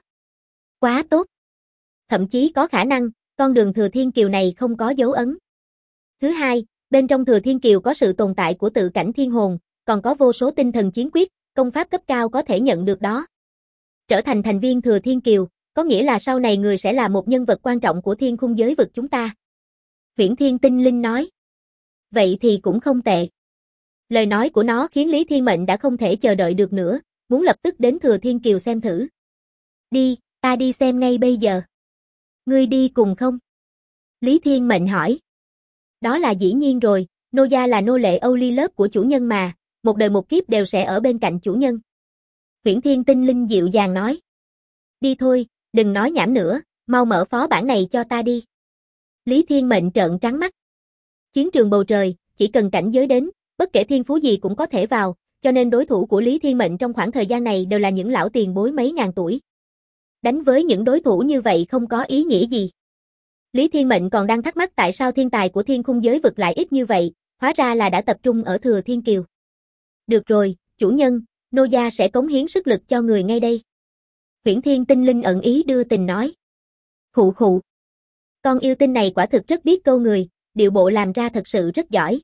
Quá tốt. Thậm chí có khả năng, con đường Thừa Thiên Kiều này không có dấu ấn. Thứ hai, bên trong Thừa Thiên Kiều có sự tồn tại của tự cảnh thiên hồn, còn có vô số tinh thần chiến quyết, công pháp cấp cao có thể nhận được đó. Trở thành thành viên Thừa Thiên Kiều, có nghĩa là sau này người sẽ là một nhân vật quan trọng của Thiên Khung giới vực chúng ta. Huyễn Thiên Tinh Linh nói. Vậy thì cũng không tệ. Lời nói của nó khiến Lý Thiên Mệnh đã không thể chờ đợi được nữa, muốn lập tức đến Thừa Thiên Kiều xem thử. Đi, ta đi xem ngay bây giờ. Ngươi đi cùng không? Lý Thiên Mệnh hỏi. Đó là dĩ nhiên rồi, nô gia là nô lệ Âu Ly lớp của chủ nhân mà, một đời một kiếp đều sẽ ở bên cạnh chủ nhân. Huyễn Thiên Tinh Linh dịu dàng nói. Đi thôi, đừng nói nhảm nữa, mau mở phó bản này cho ta đi. Lý Thiên Mệnh trợn trắng mắt. Chiến trường bầu trời, chỉ cần cảnh giới đến, bất kể thiên phú gì cũng có thể vào, cho nên đối thủ của Lý Thiên Mệnh trong khoảng thời gian này đều là những lão tiền bối mấy ngàn tuổi. Đánh với những đối thủ như vậy không có ý nghĩa gì. Lý Thiên Mệnh còn đang thắc mắc tại sao thiên tài của Thiên Khung giới vực lại ít như vậy, hóa ra là đã tập trung ở Thừa Thiên Kiều. Được rồi, chủ nhân, nô gia sẽ cống hiến sức lực cho người ngay đây. Huyễn Thiên Tinh Linh ẩn ý đưa tình nói. Khụ khụ. Con yêu tinh này quả thực rất biết câu người, điệu bộ làm ra thật sự rất giỏi.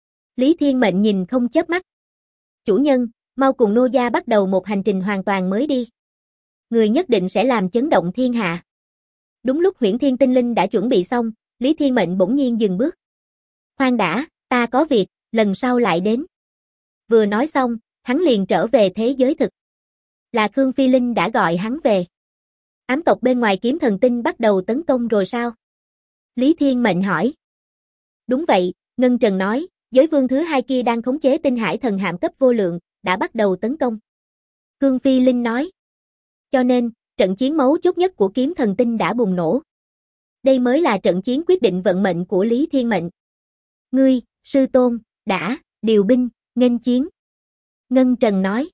Lý Thiên Mệnh nhìn không chớp mắt. Chủ nhân, mau cùng nô gia bắt đầu một hành trình hoàn toàn mới đi. Người nhất định sẽ làm chấn động thiên hạ. Đúng lúc Huyễn Thiên Tinh Linh đã chuẩn bị xong, Lý Thiên Mệnh bỗng nhiên dừng bước. Khoan đã, ta có việc, lần sau lại đến. Vừa nói xong, hắn liền trở về thế giới thực. Là Khương Phi Linh đã gọi hắn về. Ám tộc bên ngoài Kiếm Thần Tinh bắt đầu tấn công rồi sao? Lý Thiên Mệnh hỏi. Đúng vậy, Ngân Trần nói, giới vương thứ hai kia đang khống chế tinh hải thần hạm cấp vô lượng, đã bắt đầu tấn công. Khương Phi Linh nói. Cho nên, trận chiến mấu chốt nhất của Kiếm Thần Tinh đã bùng nổ. Đây mới là trận chiến quyết định vận mệnh của Lý Thiên Mệnh. Ngươi, sư tôn, đã, điều binh, nghênh chiến. Ngân Trần nói.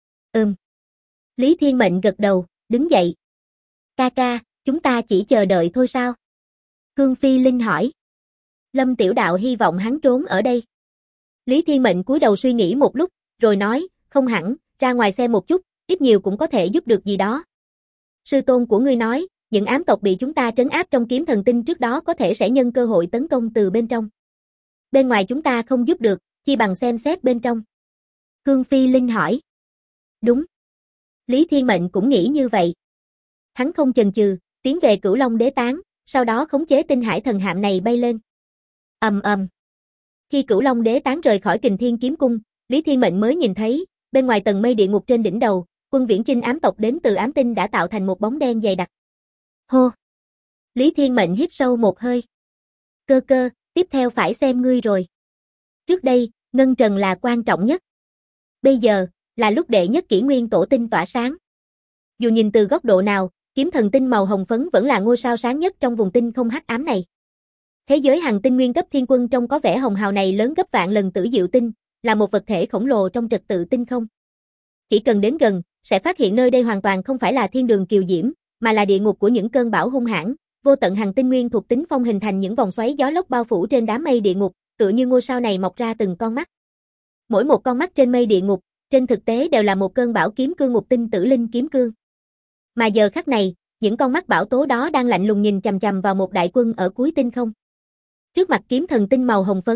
Lý Thiên Mệnh gật đầu, đứng dậy. Ca ca, chúng ta chỉ chờ đợi thôi sao? Khương Phi Linh hỏi. Lâm Tiểu Đạo hy vọng hắn trốn ở đây. Lý Thiên Mệnh cúi đầu suy nghĩ một lúc, rồi nói, không hẳn, ra ngoài xem một chút, ít nhiều cũng có thể giúp được gì đó. Sư tôn của ngươi nói, những ám tộc bị chúng ta trấn áp trong Kiếm Thần Tinh trước đó có thể sẽ nhân cơ hội tấn công từ bên trong. Bên ngoài chúng ta không giúp được, chi bằng xem xét bên trong. Khương Phi Linh hỏi. Đúng. Lý Thiên Mệnh cũng nghĩ như vậy. Hắn không chần chừ, tiến về Cửu Long Đế Tán, sau đó khống chế tinh hải thần hạm này bay lên. Khi Cửu Long Đế Tán rời khỏi Kình Thiên Kiếm Cung, Lý Thiên Mệnh mới nhìn thấy, bên ngoài tầng mây địa ngục trên đỉnh đầu, quân viễn chinh ám tộc đến từ ám tinh đã tạo thành một bóng đen dày đặc. Hô! Lý Thiên Mệnh hít sâu một hơi. Cơ cơ, tiếp theo phải xem ngươi rồi. Trước đây, Ngân Trần là quan trọng nhất. Bây giờ, là lúc đệ nhất kỷ nguyên tổ tinh tỏa sáng. Dù nhìn từ góc độ nào, Kiếm Thần Tinh màu hồng phấn vẫn là ngôi sao sáng nhất trong vùng tinh không hắc ám này. Thế giới Hằng Tinh nguyên cấp thiên quân trông có vẻ hồng hào này lớn gấp vạn lần Tử Diệu Tinh, là một vật thể khổng lồ trong trật tự tinh không. Chỉ cần đến gần, sẽ phát hiện nơi đây hoàn toàn không phải là thiên đường kiều diễm, mà là địa ngục của những cơn bão hung hãn. Vô tận Hằng Tinh nguyên thuộc tính phong hình thành những vòng xoáy gió lốc bao phủ trên đám mây địa ngục, tựa như ngôi sao này mọc ra từng con mắt. Mỗi một con mắt trên mây địa ngục, trên thực tế đều là một cơn bão kiếm cương ngục tinh tử linh kiếm cương. Mà giờ khắc này, những con mắt bão tố đó đang lạnh lùng nhìn chằm chằm vào một đại quân ở cuối tinh không. Trước mặt Kiếm Thần Tinh màu hồng phấn,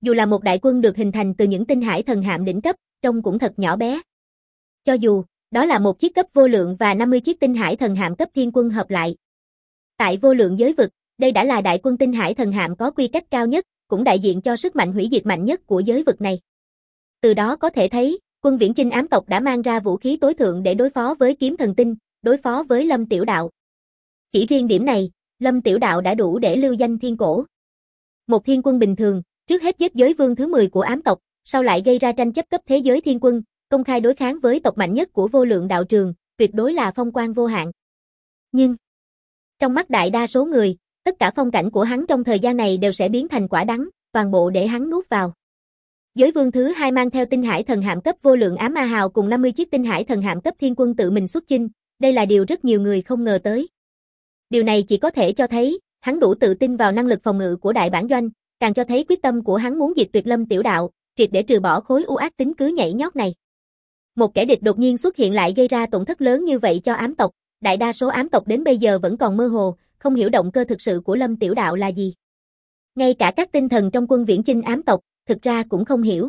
Dù là một đại quân được hình thành từ những tinh hải thần hạm đỉnh cấp, trông cũng thật nhỏ bé. Cho dù, đó là một chiếc cấp vô lượng và 50 chiếc tinh hải thần hạm cấp thiên quân hợp lại. Tại vô lượng giới vực, đây đã là đại quân tinh hải thần hạm có quy cách cao nhất, cũng đại diện cho sức mạnh hủy diệt mạnh nhất của giới vực này. Từ đó có thể thấy, quân viễn chinh ám tộc đã mang ra vũ khí tối thượng để đối phó với kiếm thần tinh, đối phó với Lâm Tiểu Đạo. Chỉ riêng điểm này, Lâm Tiểu Đạo đã đủ để lưu danh thiên cổ. Một thiên quân bình thường, trước hết giết giới vương thứ 10 của ám tộc, sau lại gây ra tranh chấp cấp thế giới thiên quân, công khai đối kháng với tộc mạnh nhất của vô lượng đạo trường, tuyệt đối là phong quang vô hạn. Nhưng, trong mắt đại đa số người, tất cả phong cảnh của hắn trong thời gian này đều sẽ biến thành quả đắng, toàn bộ để hắn nuốt vào. Giới vương thứ 2 mang theo tinh hải thần hạm cấp vô lượng ám ma hào cùng 50 chiếc tinh hải thần hạm cấp thiên quân tự mình xuất chinh, đây là điều rất nhiều người không ngờ tới. Điều này chỉ có thể cho thấy, hắn đủ tự tin vào năng lực phòng ngự của đại bản doanh, càng cho thấy quyết tâm của hắn muốn diệt tuyệt Lâm Tiểu Đạo, triệt để trừ bỏ khối u ác tính cứ nhảy nhót này. Một kẻ địch đột nhiên xuất hiện lại gây ra tổn thất lớn như vậy cho ám tộc, đại đa số ám tộc đến bây giờ vẫn còn mơ hồ, không hiểu động cơ thực sự của Lâm Tiểu Đạo là gì. Ngay cả các tinh thần trong quân viễn chinh ám tộc, thực ra cũng không hiểu.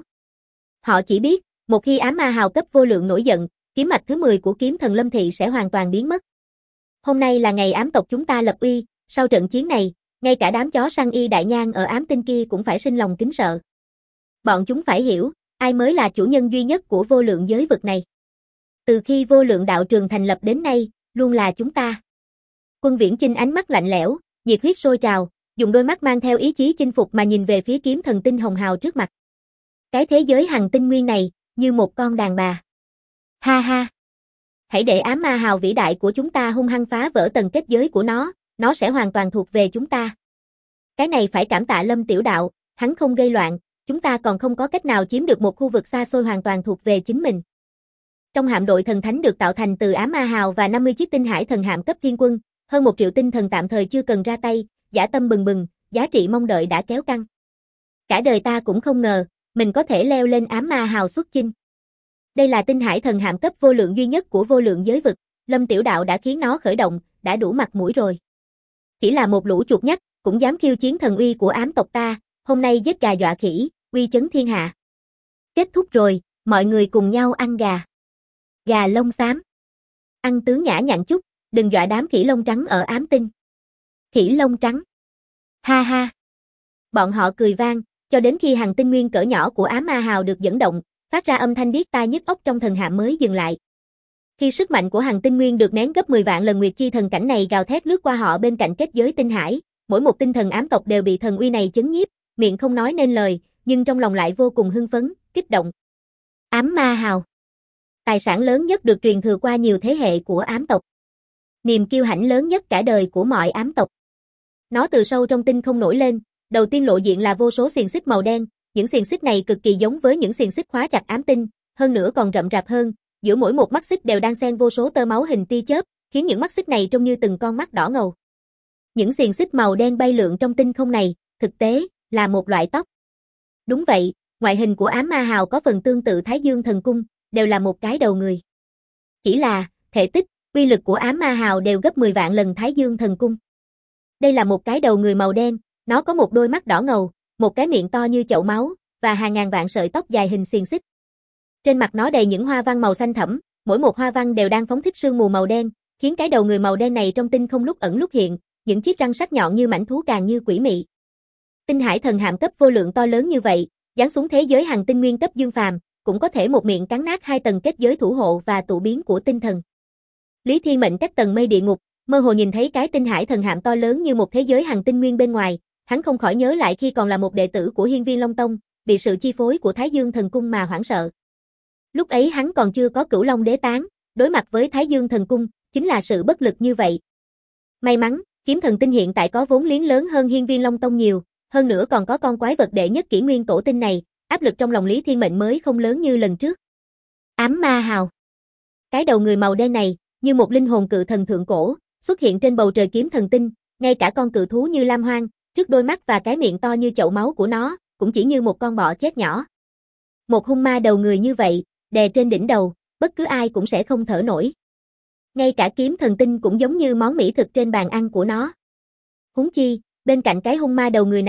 Họ chỉ biết, một khi ám ma hào cấp vô lượng nổi giận, kiếm mạch thứ 10 của kiếm thần Lâm Thị sẽ hoàn toàn biến mất. Hôm nay là ngày ám tộc chúng ta lập uy, sau trận chiến này, ngay cả đám chó săn y đại nhang ở ám tinh kia cũng phải sinh lòng kính sợ. Bọn chúng phải hiểu, ai mới là chủ nhân duy nhất của vô lượng giới vực này. Từ khi vô lượng đạo trường thành lập đến nay, luôn là chúng ta. Quân viễn chinh ánh mắt lạnh lẽo, nhiệt huyết sôi trào, dùng đôi mắt mang theo ý chí chinh phục mà nhìn về phía kiếm thần tinh hồng hào trước mặt. Cái thế giới hằng tinh nguyên này, như một con đàn bà. Ha ha! Hãy để ám ma hào vĩ đại của chúng ta hung hăng phá vỡ tầng kết giới của nó sẽ hoàn toàn thuộc về chúng ta. Cái này phải cảm tạ Lâm Tiểu Đạo, hắn không gây loạn, chúng ta còn không có cách nào chiếm được một khu vực xa xôi hoàn toàn thuộc về chính mình. Trong hạm đội thần thánh được tạo thành từ ám ma hào và 50 chiếc tinh hải thần hạm cấp thiên quân, hơn 1 triệu tinh thần tạm thời chưa cần ra tay, dã tâm bừng bừng, giá trị mong đợi đã kéo căng. Cả đời ta cũng không ngờ, mình có thể leo lên ám ma hào xuất chinh. Đây là tinh hải thần hạm cấp vô lượng duy nhất của vô lượng giới vực, Lâm Tiểu Đạo đã khiến nó khởi động, đã đủ mặt mũi rồi. Chỉ là một lũ chuột nhắt, cũng dám khiêu chiến thần uy của ám tộc ta, hôm nay giết gà dọa khỉ, uy chấn thiên hạ. Kết thúc rồi, mọi người cùng nhau ăn gà. Gà lông xám. Ăn tướng nhã nhặn chút, đừng dọa đám khỉ lông trắng ở ám tinh. Khỉ lông trắng. Ha ha. Bọn họ cười vang, cho đến khi hằng tinh nguyên cỡ nhỏ của ám ma hào được dẫn động, phát ra âm thanh điếc tai nhức óc trong thần hạm mới dừng lại. Khi sức mạnh của hằng tinh nguyên được nén gấp 10 vạn lần nguyệt chi thần cảnh này gào thét lướt qua họ bên cạnh kết giới tinh hải, mỗi một tinh thần ám tộc đều bị thần uy này chấn nhiếp, miệng không nói nên lời, nhưng trong lòng lại vô cùng hưng phấn, kích động. Ám ma hào. Tài sản lớn nhất được truyền thừa qua nhiều thế hệ của ám tộc. Niềm kiêu hãnh lớn nhất cả đời của mọi ám tộc. Nó từ sâu trong tinh không nổi lên, đầu tiên lộ diện là vô số xiềng xích màu đen, những xiềng xích này cực kỳ giống với những xiềng xích khóa chặt ám tinh, hơn nữa còn rậm rạp hơn, giữa mỗi một mắt xích đều đang xen vô số tơ máu hình tia chớp, khiến những mắt xích này trông như từng con mắt đỏ ngầu. Những xiềng xích màu đen bay lượn trong tinh không này, thực tế là một loại tóc. Đúng vậy, ngoại hình của ám ma hào có phần tương tự Thái Dương thần cung, đều là một cái đầu người. Chỉ là, thể tích, uy lực của ám ma hào đều gấp 10 vạn lần Thái Dương thần cung. Đây là một cái đầu người màu đen, nó có một đôi mắt đỏ ngầu, một cái miệng to như chậu máu, và hàng ngàn vạn sợi tóc dài hình xiềng xích. Trên mặt nó đầy những hoa văn màu xanh thẫm, mỗi một hoa văn đều đang phóng thích sương mù màu đen, khiến cái đầu người màu đen này trong tinh không lúc ẩn lúc hiện, những chiếc răng sắc nhọn như mãnh thú càng như quỷ mị. Tinh hải thần hạm cấp vô lượng to lớn như vậy, giáng xuống thế giới hằng tinh nguyên cấp dương phàm, cũng có thể một miệng cắn nát 2 tầng kết giới thủ hộ và tụ biến của tinh thần. Lý Thiên Mệnh cách tầng mây địa ngục, mơ hồ nhìn thấy cái tinh hải thần hạm to lớn như một thế giới hằng tinh nguyên bên ngoài, hắn không khỏi nhớ lại khi còn là một đệ tử của Hiên Viên Long Tông, bị sự chi phối của Thái Dương thần cung mà hoảng sợ. Lúc ấy hắn còn chưa có Cửu Long đế tán, đối mặt với Thái Dương thần cung, chính là sự bất lực như vậy. May mắn, kiếm thần tinh hiện tại có vốn liếng lớn hơn Hiên Viên Long Tông nhiều, hơn nữa còn có con quái vật đệ nhất kỷ nguyên tổ tinh này, áp lực trong lòng Lý Thiên Mệnh mới không lớn như lần trước. Ám ma hào. Cái đầu người màu đen này, như một linh hồn cự thần thượng cổ, xuất hiện trên bầu trời kiếm thần tinh, ngay cả con cự thú như Lam Hoang, trước đôi mắt và cái miệng to như chậu máu của nó, cũng chỉ như một con bọ chét nhỏ. Một hung ma đầu người như vậy, đè trên đỉnh đầu, bất cứ ai cũng sẽ không thở nổi. Ngay cả kiếm thần tinh cũng giống như món mỹ thực trên bàn ăn của nó. Huống chi, bên cạnh cái hung ma đầu người này,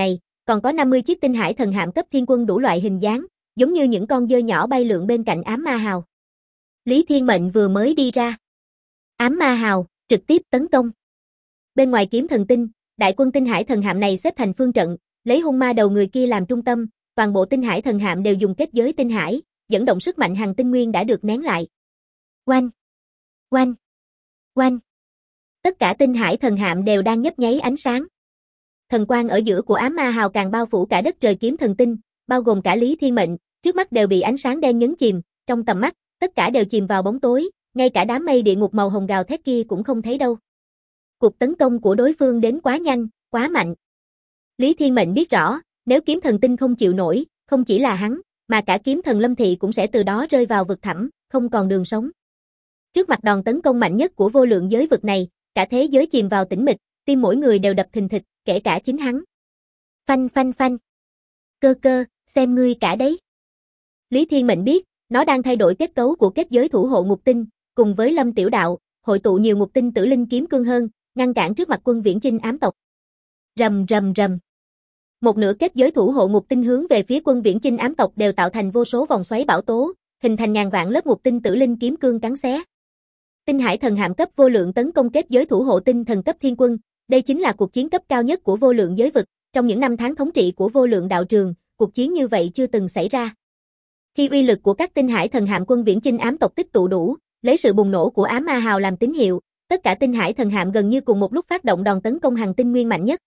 còn có 50 chiếc tinh hải thần hạm cấp thiên quân đủ loại hình dáng, giống như những con dơi nhỏ bay lượn bên cạnh ám ma hào. Lý Thiên Mệnh vừa mới đi ra. Ám ma hào, trực tiếp tấn công. Bên ngoài kiếm thần tinh, đại quân tinh hải thần hạm này xếp thành phương trận, lấy hung ma đầu người kia làm trung tâm, toàn bộ tinh hải thần hạm đều dùng kết giới tinh hải, dẫn động sức mạnh hằng tinh nguyên đã được nén lại. Oanh! Oanh! Oanh! Tất cả tinh hải thần hạm đều đang nhấp nháy ánh sáng. Thần quang ở giữa của ám ma hào càng bao phủ cả đất trời kiếm thần tinh, bao gồm cả Lý Thiên Mệnh, trước mắt đều bị ánh sáng đen nhấn chìm, trong tầm mắt, tất cả đều chìm vào bóng tối, ngay cả đám mây địa ngục màu hồng gào thét kia cũng không thấy đâu. Cuộc tấn công của đối phương đến quá nhanh, quá mạnh. Lý Thiên Mệnh biết rõ, nếu kiếm thần tinh không chịu nổi, không chỉ là hắn, mà cả kiếm thần Lâm Thị cũng sẽ từ đó rơi vào vực thẳm, không còn đường sống. Trước mặt đòn tấn công mạnh nhất của vô lượng giới vực này, cả thế giới chìm vào tĩnh mịch, tim mỗi người đều đập thình thịch, kể cả chính hắn. Phanh phanh phanh. Cơ cơ, xem ngươi cả đấy. Lý Thiên Mệnh biết, nó đang thay đổi kết cấu của kết giới thủ hộ ngục tinh, cùng với Lâm Tiểu Đạo, hội tụ nhiều ngục tinh tử linh kiếm cương hơn, ngăn cản trước mặt quân viễn chinh ám tộc. Rầm rầm rầm. Một nửa kết giới thủ hộ ngục tinh hướng về phía quân viễn chinh ám tộc đều tạo thành vô số vòng xoáy bão tố, hình thành ngàn vạn lớp ngục tinh tử linh kiếm cương cắn xé. Tinh hải thần hạm cấp vô lượng tấn công kết giới thủ hộ tinh thần cấp thiên quân, đây chính là cuộc chiến cấp cao nhất của vô lượng giới vực, trong những năm tháng thống trị của vô lượng đạo trường, cuộc chiến như vậy chưa từng xảy ra. Khi uy lực của các tinh hải thần hạm quân viễn chinh ám tộc tích tụ đủ, lấy sự bùng nổ của ám ma hào làm tín hiệu, tất cả tinh hải thần hạm gần như cùng một lúc phát động đòn tấn công hằng tinh nguyên mạnh nhất.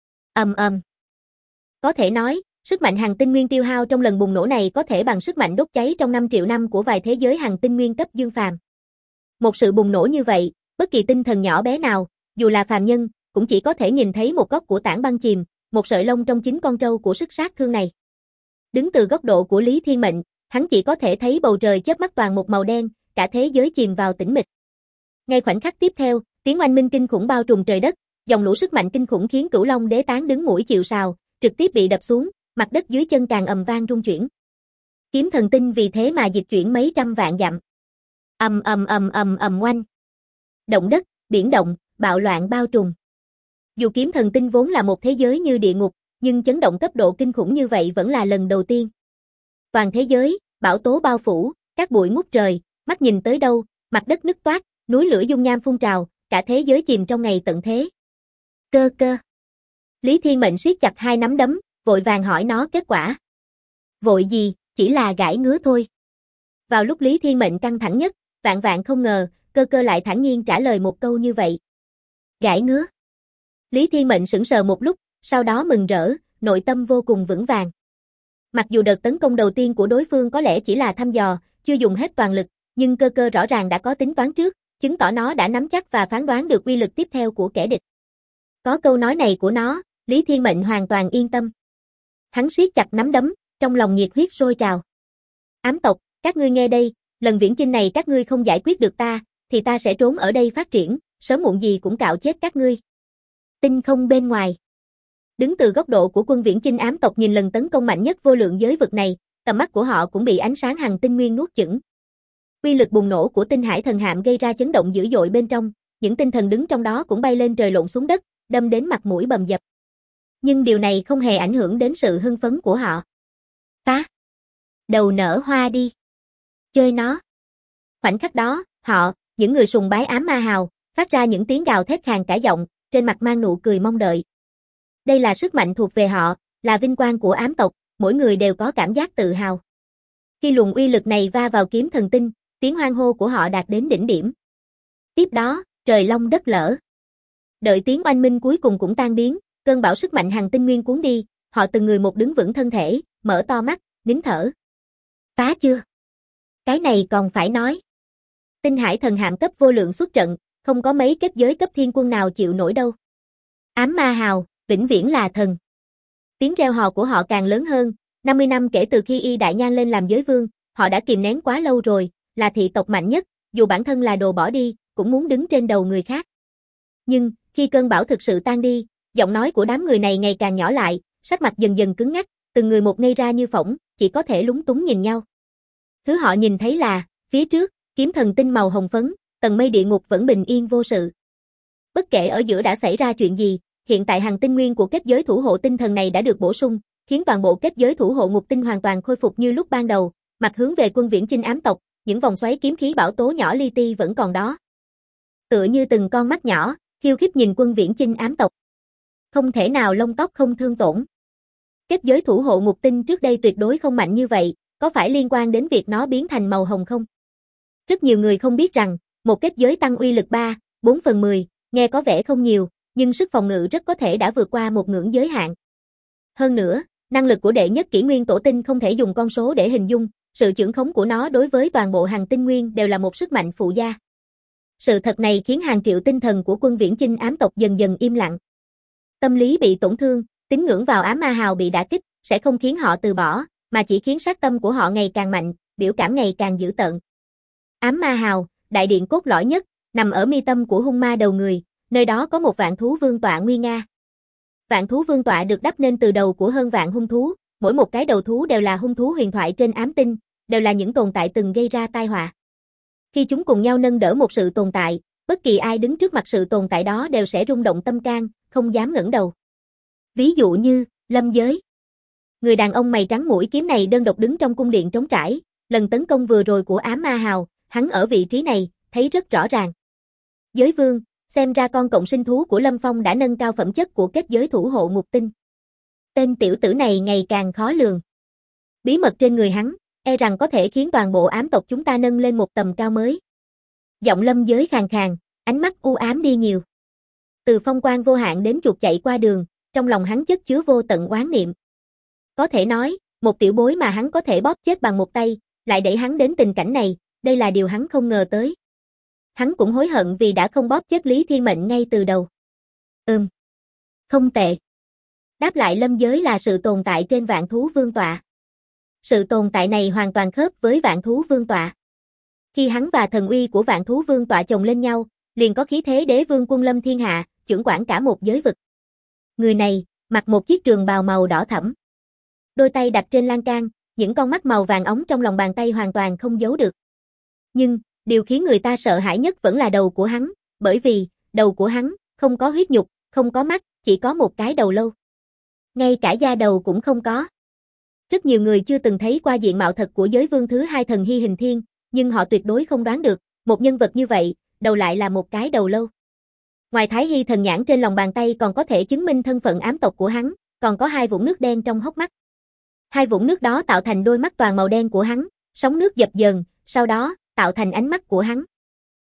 Có thể nói, sức mạnh hằng tinh nguyên tiêu hao trong lần bùng nổ này có thể bằng sức mạnh đốt cháy trong 5 triệu năm của vài thế giới hằng tinh nguyên cấp dương phàm. Một sự bùng nổ như vậy, bất kỳ tinh thần nhỏ bé nào, dù là phàm nhân, cũng chỉ có thể nhìn thấy một góc của tảng băng chìm, một sợi lông trong chính con trâu của sức sát thương này. Đứng từ góc độ của Lý Thiên Mệnh, hắn chỉ có thể thấy bầu trời chớp mắt toàn một màu đen, cả thế giới chìm vào tĩnh mịch. Ngay khoảnh khắc tiếp theo, tiếng oanh minh kinh khủng bao trùm trời đất, dòng lũ sức mạnh kinh khủng khiến Cửu Long Đế tán đứng mũi chịu sào, trực tiếp bị đập xuống, mặt đất dưới chân càng ầm vang rung chuyển. Kiếm thần tinh vì thế mà dịch chuyển mấy trăm vạn dặm. Oanh. Động đất, biển động, bạo loạn bao trùm. Dù kiếm thần tinh vốn là một thế giới như địa ngục, nhưng chấn động cấp độ kinh khủng như vậy vẫn là lần đầu tiên. Toàn thế giới, bão tố bao phủ, các bụi ngút trời, mắt nhìn tới đâu, mặt đất nứt toác, núi lửa dung nham phun trào, cả thế giới chìm trong ngày tận thế. Cơ cơ. Lý Thiên Mệnh siết chặt hai nắm đấm, vội vàng hỏi nó kết quả. Vội gì, chỉ là gãi ngứa thôi. Vào lúc Lý Thiên Mệnh căng thẳng nhất, vạn vạn không ngờ, cơ cơ lại thản nhiên trả lời một câu như vậy. Gãi ngứa. Lý Thiên Mệnh sững sờ một lúc, sau đó mừng rỡ, nội tâm vô cùng vững vàng. Mặc dù đợt tấn công đầu tiên của đối phương có lẽ chỉ là thăm dò, chưa dùng hết toàn lực, nhưng cơ cơ rõ ràng đã có tính toán trước, chứng tỏ nó đã nắm chắc và phán đoán được uy lực tiếp theo của kẻ địch. Có câu nói này của nó, Lý Thiên Mệnh hoàn toàn yên tâm. Hắn siết chặt nắm đấm, trong lòng nhiệt huyết sôi trào. Ám tộc, các ngươi nghe đây, lần viễn chinh này các ngươi không giải quyết được ta, thì ta sẽ trốn ở đây phát triển, sớm muộn gì cũng cạo chết các ngươi. Tinh không bên ngoài. Đứng từ góc độ của quân viễn chinh ám tộc nhìn lần tấn công mạnh nhất vô lượng giới vực này, tầm mắt của họ cũng bị ánh sáng hằng tinh nguyên nuốt chửng. Uy lực bùng nổ của tinh hải thần hạm gây ra chấn động dữ dội bên trong, những tinh thần đứng trong đó cũng bay lên trời lộn xuống đất, đâm đến mặt mũi bầm dập. Nhưng điều này không hề ảnh hưởng đến sự hưng phấn của họ. Phá! Đầu nở hoa đi! Chơi nó! Khoảnh khắc đó, họ, những người sùng bái ám ma hào, phát ra những tiếng gào thét khàn cả giọng, trên mặt mang nụ cười mong đợi. Đây là sức mạnh thuộc về họ, là vinh quang của ám tộc, mỗi người đều có cảm giác tự hào. Khi luồng uy lực này va vào kiếm thần tinh, tiếng hoan hô của họ đạt đến đỉnh điểm. Tiếp đó, trời long đất lở. Đợi tiếng oanh minh cuối cùng cũng tan biến, cơn bão sức mạnh hằng tinh nguyên cuốn đi, họ từng người một đứng vững thân thể, mở to mắt, nín thở. Phá chưa? Cái này còn phải nói. Tinh hải thần hạm cấp vô lượng xuất trận, không có mấy kết giới cấp thiên quân nào chịu nổi đâu. Ám ma hào, vĩnh viễn là thần. Tiếng reo hò của họ càng lớn hơn, 50 năm kể từ khi Y Đại Nhan lên làm giới vương, họ đã kìm nén quá lâu rồi, là thị tộc mạnh nhất, dù bản thân là đồ bỏ đi, cũng muốn đứng trên đầu người khác. Nhưng, khi cơn bão thực sự tan đi, giọng nói của đám người này ngày càng nhỏ lại, sắc mặt dần dần cứng ngắc, từng người một ngây ra như phỗng, chỉ có thể lúng túng nhìn nhau. Thứ họ nhìn thấy là, phía trước, kiếm thần tinh màu hồng phấn, tầng mây địa ngục vẫn bình yên vô sự. Bất kể ở giữa đã xảy ra chuyện gì, hiện tại hằng tinh nguyên của kết giới thủ hộ tinh thần này đã được bổ sung, khiến toàn bộ kết giới thủ hộ ngục tinh hoàn toàn khôi phục như lúc ban đầu, mặt hướng về quân viễn chinh ám tộc, những vòng xoáy kiếm khí bão tố nhỏ li ti vẫn còn đó. Tựa như từng con mắt nhỏ, khiêu khích nhìn quân viễn chinh ám tộc. Không thể nào lông tóc không thương tổn. Kết giới thủ hộ ngục tinh trước đây tuyệt đối không mạnh như vậy, có phải liên quan đến việc nó biến thành màu hồng không? Rất nhiều người không biết rằng, một kết giới tăng uy lực 3/4/10, nghe có vẻ không nhiều, nhưng sức phòng ngự rất có thể đã vượt qua một ngưỡng giới hạn. Hơn nữa, năng lực của đệ nhất kỷ nguyên tổ tinh không thể dùng con số để hình dung, sự chưởng khống của nó đối với toàn bộ hằng tinh nguyên đều là một sức mạnh phụ gia. Sự thật này khiến hàng triệu tinh thần của quân viễn chinh ám tộc dần dần im lặng. Tâm lý bị tổn thương, tín ngưỡng vào ám ma hào bị đả kích, sẽ không khiến họ từ bỏ, mà chỉ khiến sát tâm của họ ngày càng mạnh, biểu cảm ngày càng dữ tợn. Ám ma hào, đại điện cốt lõi nhất, nằm ở mi tâm của hung ma đầu người, nơi đó có một vạn thú vương tọa nguy nga. Vạn thú vương tọa được đắp nên từ đầu của hơn vạn hung thú, mỗi một cái đầu thú đều là hung thú huyền thoại trên ám tinh, đều là những tồn tại từng gây ra tai họa. Khi chúng cùng nhau nâng đỡ một sự tồn tại, bất kỳ ai đứng trước mặt sự tồn tại đó đều sẽ rung động tâm can, không dám ngẩng đầu. Ví dụ như, Lâm Giới. Người đàn ông mày trắng mũi kiếm này đơn độc đứng trong cung điện trống trải, lần tấn công vừa rồi của ám ma hào, hắn ở vị trí này, thấy rất rõ ràng. Giới vương, xem ra con cộng sinh thú của Lâm Phong đã nâng cao phẩm chất của kết giới thủ hộ ngục tinh. Tên tiểu tử này ngày càng khó lường. Bí mật trên người hắn, e rằng có thể khiến toàn bộ ám tộc chúng ta nâng lên một tầm cao mới. Giọng Lâm Giới khàn khàn, ánh mắt u ám đi nhiều. Từ phong quang vô hạn đến chuột chạy qua đường, trong lòng hắn chất chứa vô tận oán niệm. Có thể nói, một tiểu bối mà hắn có thể bóp chết bằng một tay, lại đẩy hắn đến tình cảnh này, đây là điều hắn không ngờ tới. Hắn cũng hối hận vì đã không bóp chết Lý Thiên Mệnh ngay từ đầu. Không tệ. Đáp lại Lâm Giới là sự tồn tại trên vạn thú vương tọa. Sự tồn tại này hoàn toàn khớp với vạn thú vương tọa. Khi hắn và thần uy của vạn thú vương tọa chồng lên nhau, liền có khí thế đế vương quân lâm thiên hạ, chưởng quản cả một giới vực. Người này, mặc một chiếc trường bào màu đỏ thẫm. Đôi tay đặt trên lan can, những con mắt màu vàng óng trong lòng bàn tay hoàn toàn không giấu được. Nhưng, điều khiến người ta sợ hãi nhất vẫn là đầu của hắn, bởi vì, đầu của hắn, không có huyết nhục, không có mắt, chỉ có một cái đầu lâu. Ngay cả da đầu cũng không có. Rất nhiều người chưa từng thấy qua diện mạo thật của giới vương thứ hai thần Hy Hình Thiên, nhưng họ tuyệt đối không đoán được, một nhân vật như vậy, đầu lại là một cái đầu lâu. Ngoài Thái Hy thần nhãn trên lòng bàn tay còn có thể chứng minh thân phận ám tộc của hắn, còn có hai vũng nước đen trong hốc mắt. Hai vũng nước đó tạo thành đôi mắt toàn màu đen của hắn, sóng nước dập dờn, sau đó, tạo thành ánh mắt của hắn.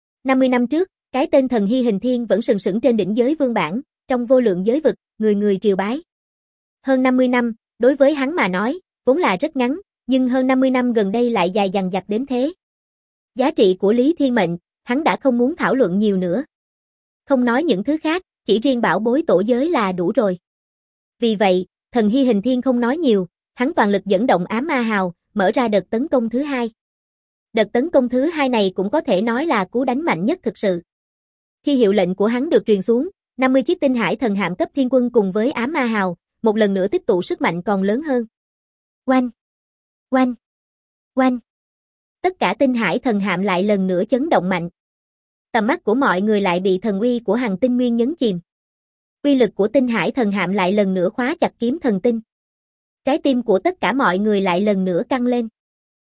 50 năm trước, cái tên thần Hy Hình Thiên vẫn sừng sững trên đỉnh giới vương bảng, trong vô lượng giới vực, người người triều bái. Hơn 50 năm, đối với hắn mà nói, vốn là rất ngắn, nhưng hơn 50 năm gần đây lại dài dằng dặc đến thế. Giá trị của Lý Thiên Mệnh, hắn đã không muốn thảo luận nhiều nữa. Không nói những thứ khác, chỉ riêng bảo bối tổ giới là đủ rồi. Vì vậy, thần Hy Hình Thiên không nói nhiều, hắn toàn lực dẫn động ám ma hào, mở ra đợt tấn công thứ hai. Đợt tấn công thứ hai này cũng có thể nói là cú đánh mạnh nhất thực sự. Khi hiệu lệnh của hắn được truyền xuống, 50 chiếc tinh hải thần hạm cấp thiên quân cùng với ám ma hào, một lần nữa tích tụ sức mạnh còn lớn hơn. Oanh! Oanh! Oanh! Tất cả tinh hải thần hạm lại lần nữa chấn động mạnh. Tầm mắt của mọi người lại bị thần uy của hằng tinh nguyên nhấn chìm. Uy lực của tinh hải thần hạm lại lần nữa khóa chặt kiếm thần tinh. Trái tim của tất cả mọi người lại lần nữa căng lên.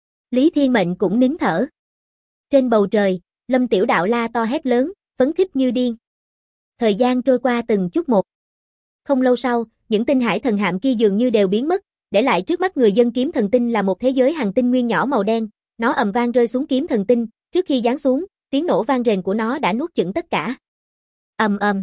Lý Thiên Mệnh cũng nín thở. Trên bầu trời, Lâm Tiểu Đạo la to hét lớn, phấn khích như điên. Thời gian trôi qua từng chút một. Không lâu sau, những tinh hải thần hạm kia dường như đều biến mất, để lại trước mắt người dân kiếm thần tinh là một thế giới hằng tinh nguyên nhỏ màu đen, nó ầm vang rơi xuống kiếm thần tinh, trước khi giáng xuống, tiếng nổ vang rền của nó đã nuốt chửng tất cả. Ầm ầm.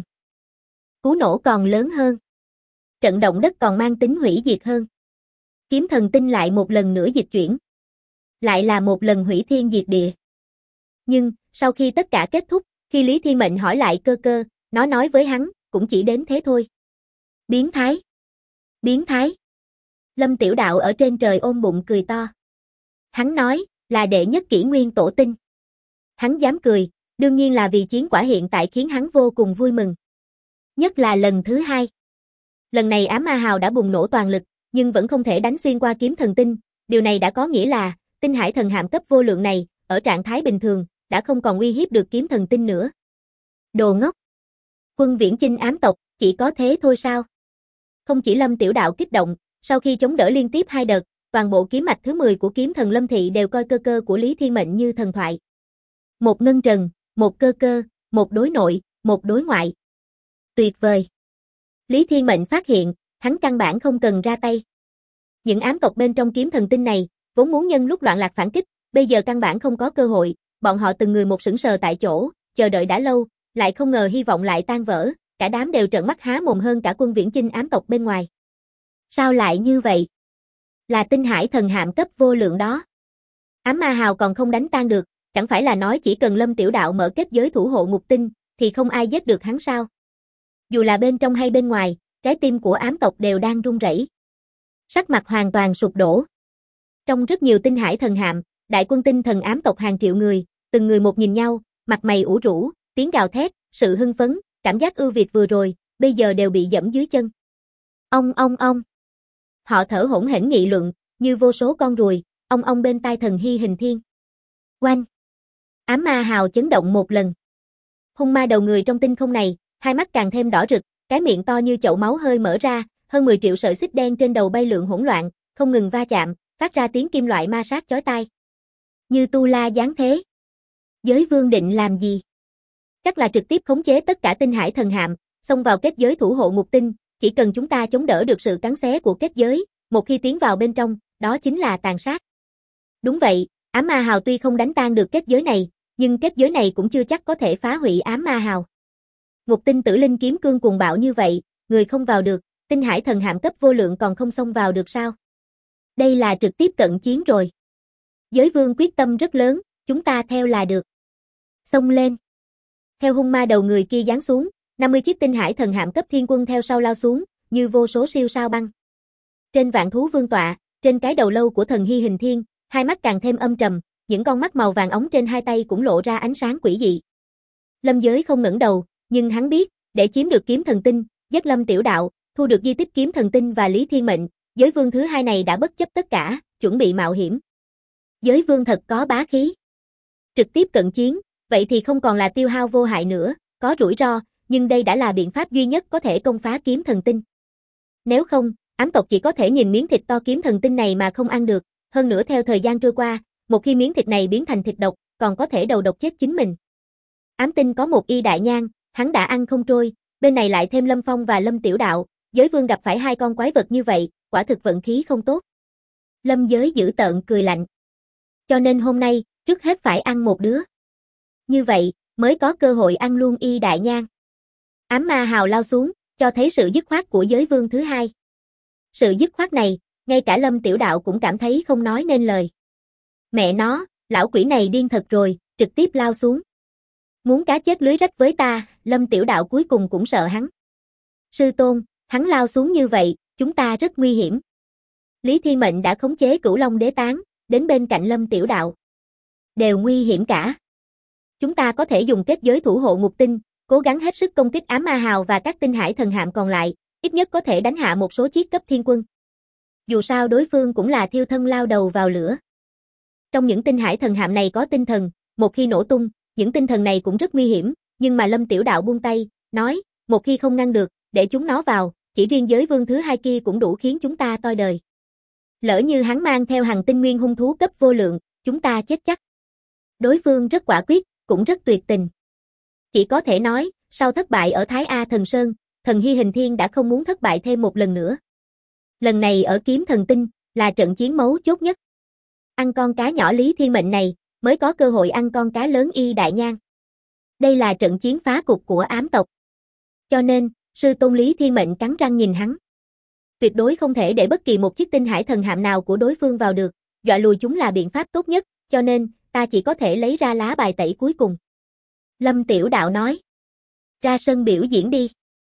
Cú nổ còn lớn hơn. Trận động đất còn mang tính hủy diệt hơn. Kiếm thần tinh lại một lần nữa dịch chuyển. Lại là một lần hủy thiên diệt địa. Nhưng, sau khi tất cả kết thúc, khi Lý Thiên Mệnh hỏi lại cơ cơ, nó nói với hắn, cũng chỉ đến thế thôi. Biến thái. Biến thái. Lâm Tiểu Đạo ở trên trời ôm bụng cười to. Hắn nói, là đệ nhất kỷ nguyên tổ tinh. Hắn dám cười, đương nhiên là vì chiến quả hiện tại khiến hắn vô cùng vui mừng. Nhất là lần thứ hai. Lần này ám ma hào đã bùng nổ toàn lực, nhưng vẫn không thể đánh xuyên qua kiếm thần tinh. Điều này đã có nghĩa là, tinh hải thần hạm cấp vô lượng này, ở trạng thái bình thường, đã không còn uy hiếp được kiếm thần tinh nữa. Đồ ngốc. Quân viễn chinh ám tộc, chỉ có thế thôi sao? Không chỉ Lâm Tiểu Đạo kích động, sau khi chống đỡ liên tiếp 2 đợt, toàn bộ kiếm mạch thứ 10 của kiếm thần Lâm Thị đều coi cơ cơ của Lý Thiên Mệnh như thần thoại. Một ngân trần, một cơ cơ, một đối nội, một đối ngoại. Tuyệt vời. Lý Thiên Mệnh phát hiện, hắn căn bản không cần ra tay. Những ám tộc bên trong kiếm thần tinh này, vốn muốn nhân lúc loạn lạc phản kích, bây giờ căn bản không có cơ hội, bọn họ từng người một sững sờ tại chỗ, chờ đợi đã lâu, lại không ngờ hy vọng lại tan vỡ, cả đám đều trợn mắt há mồm hơn cả quân viễn chinh ám tộc bên ngoài. Sao lại như vậy? Là tinh hải thần hạm cấp vô lượng đó. Ám ma hào còn không đánh tan được, chẳng phải là nói chỉ cần Lâm Tiểu Đạo mở kết giới thủ hộ ngục tinh, thì không ai giết được hắn sao? Dù là bên trong hay bên ngoài, trái tim của ám tộc đều đang run rẩy. Sắc mặt hoàn toàn sụp đổ. Trong rất nhiều tinh hải thần hạm, đại quân tinh thần ám tộc hàng triệu người, từng người một nhìn nhau, mặt mày ủ rũ, tiếng gào thét, sự hưng phấn, cảm giác ưu việt vừa rồi, bây giờ đều bị dẫm dưới chân. Ông. Họ thở hổn hển nghị luận, như vô số con ruồi, ông bên tai thần hy hình thiên. Oanh! Ám ma hào chấn động một lần. Hung ma đầu người trong tinh không này, hai mắt càng thêm đỏ rực, cái miệng to như chậu máu hơi mở ra, hơn 10 triệu sợi xích đen trên đầu bay lượn hỗn loạn, không ngừng va chạm, phát ra tiếng kim loại ma sát chói tai. Như tu la giáng thế. Giới vương định làm gì? Chắc là trực tiếp khống chế tất cả tinh hải thần hạm, xông vào kết giới thủ hộ ngục tinh, chỉ cần chúng ta chống đỡ được sự cắn xé của kết giới, một khi tiến vào bên trong, đó chính là tàn sát. Đúng vậy, ám ma hào tuy không đánh tan được kết giới này, nhưng kết giới này cũng chưa chắc có thể phá hủy ám ma hào. Ngục tinh tử linh kiếm cương cuồng bạo như vậy, người không vào được, tinh hải thần hạm cấp vô lượng còn không xông vào được sao? Đây là trực tiếp cận chiến rồi. Giới vương quyết tâm rất lớn, chúng ta theo là được. Xông lên. Theo hung ma đầu người kia giáng xuống, 50 chiếc tinh hải thần hạm cấp thiên quân theo sau lao xuống, như vô số siêu sao băng. Trên vạn thú vương tọa, trên cái đầu lâu của thần hy hình thiên, hai mắt càng thêm âm trầm, những con mắt màu vàng óng trên hai tay cũng lộ ra ánh sáng quỷ dị. Lâm Giới không ngẩng đầu, nhưng hắn biết, để chiếm được kiếm thần tinh, giết Lâm Tiểu Đạo, thu được di tích kiếm thần tinh và Lý Thiên Mệnh, giới vương thứ hai này đã bất chấp tất cả, chuẩn bị mạo hiểm. Giới vương thật có bá khí. Trực tiếp cận chiến, vậy thì không còn là tiêu hao vô hại nữa, có rủi ro, nhưng đây đã là biện pháp duy nhất có thể công phá kiếm thần tinh. Nếu không, ám tộc chỉ có thể nhìn miếng thịt to kiếm thần tinh này mà không ăn được, hơn nữa theo thời gian trôi qua, một khi miếng thịt này biến thành thịt độc, còn có thể đầu độc chết chính mình. Ám tinh có một y đại nhang, hắn đã ăn không trôi, bên này lại thêm Lâm Phong và Lâm Tiểu Đạo, giới vương gặp phải hai con quái vật như vậy, quả thực vận khí không tốt. Lâm Giới dữ tợn cười lạnh. Cho nên hôm nay, trước hết phải ăn một đứa. Như vậy, mới có cơ hội ăn luôn y đại nhang. Ám ma hào lao xuống, cho thấy sự dứt khoát của giới vương thứ hai. Sự dứt khoát này, ngay cả Lâm Tiểu Đạo cũng cảm thấy không nói nên lời. Mẹ nó, lão quỷ này điên thật rồi, trực tiếp lao xuống. Muốn cá chết lưới rách với ta, Lâm Tiểu Đạo cuối cùng cũng sợ hắn. Sư tôn, hắn lao xuống như vậy, chúng ta rất nguy hiểm. Lý Thiên Mệnh đã khống chế Cửu Long Đế Tán, đến bên cạnh Lâm Tiểu Đạo. Đều nguy hiểm cả. Chúng ta có thể dùng kết giới thủ hộ ngục tinh, cố gắng hết sức công kích ám ma hào và các tinh hải thần hạm còn lại, ít nhất có thể đánh hạ một số chiếc cấp thiên quân. Dù sao đối phương cũng là thiêu thân lao đầu vào lửa. Trong những tinh hải thần hạm này có tinh thần, một khi nổ tung, những tinh thần này cũng rất nguy hiểm, nhưng mà Lâm Tiểu Đạo buông tay, nói, một khi không ngăn được, để chúng nó vào, chỉ riêng giới vương thứ hai kia cũng đủ khiến chúng ta toi đời. Lỡ như hắn mang theo hàng tinh nguyên hung thú cấp vô lượng, chúng ta chết chắc. Đối phương rất quả quyết, cũng rất tuyệt tình. Chỉ có thể nói, sau thất bại ở Thái A Thần Sơn, thần hy hình thiên đã không muốn thất bại thêm một lần nữa. Lần này ở kiếm thần tinh, là trận chiến mấu chốt nhất. Ăn con cá nhỏ Lý Thiên Mệnh này, mới có cơ hội ăn con cá lớn y đại nhang. Đây là trận chiến phá cục của ám tộc. Cho nên, sư tôn Lý Thiên Mệnh cắn răng nhìn hắn. Tuyệt đối không thể để bất kỳ một chiếc tinh hải thần hạm nào của đối phương vào được, dọa lùi chúng là biện pháp tốt nhất, cho nên, ta chỉ có thể lấy ra lá bài tẩy cuối cùng. Lâm Tiểu Đạo nói. Ra sân biểu diễn đi.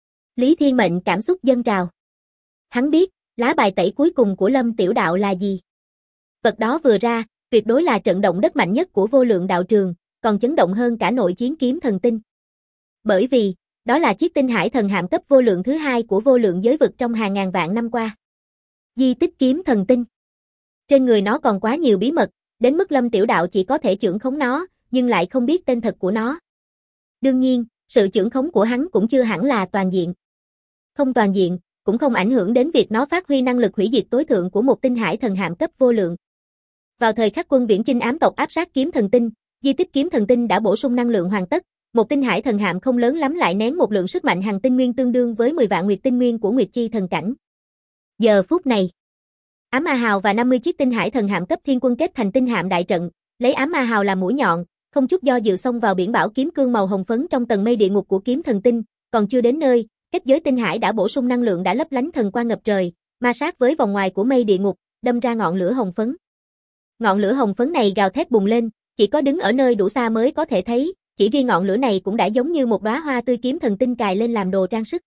Lý Thiên Mệnh cảm xúc dâng trào. Hắn biết, lá bài tẩy cuối cùng của Lâm Tiểu Đạo là gì. Vật đó vừa ra, tuyệt đối là trận động đất mạnh nhất của vô lượng đạo trường, còn chấn động hơn cả nội chiến kiếm thần tinh. Bởi vì, đó là chiếc tinh hải thần hạm cấp vô lượng thứ hai của vô lượng giới vực trong hàng ngàn vạn năm qua. Di tích kiếm thần tinh. Trên người nó còn quá nhiều bí mật, đến mức Lâm Tiểu Đạo chỉ có thể trưởng khống nó, nhưng lại không biết tên thật của nó. Đương nhiên, Sự chưởng khống của hắn cũng chưa hẳn là toàn diện. Không toàn diện, cũng không ảnh hưởng đến việc nó phát huy năng lực hủy diệt tối thượng của một tinh hải thần hạm cấp vô lượng. Vào thời khắc quân viễn chinh ám tộc áp sát kiếm thần tinh, di tích kiếm thần tinh đã bổ sung năng lượng hoàn tất, một tinh hải thần hạm không lớn lắm lại nén một lượng sức mạnh hằng tinh nguyên tương đương với 10 vạn nguyệt tinh nguyên của Nguyệt Chi thần cảnh. Giờ phút này, Ám Ma Hào và 50 chiếc tinh hải thần hạm cấp thiên quân kết thành tinh hạm đại trận, lấy Ám Ma Hào làm mũi nhọn, không chút do dự xông vào biển bão kiếm cương màu hồng phấn trong tầng mây địa ngục của kiếm thần tinh, còn chưa đến nơi, kết giới tinh hải đã bổ sung năng lượng đã lấp lánh thần quang ngập trời, ma sát với vòng ngoài của mây địa ngục, đâm ra ngọn lửa hồng phấn. Ngọn lửa hồng phấn này gào thét bùng lên, chỉ có đứng ở nơi đủ xa mới có thể thấy, chỉ riêng ngọn lửa này cũng đã giống như một đóa hoa tươi kiếm thần tinh cài lên làm đồ trang sức.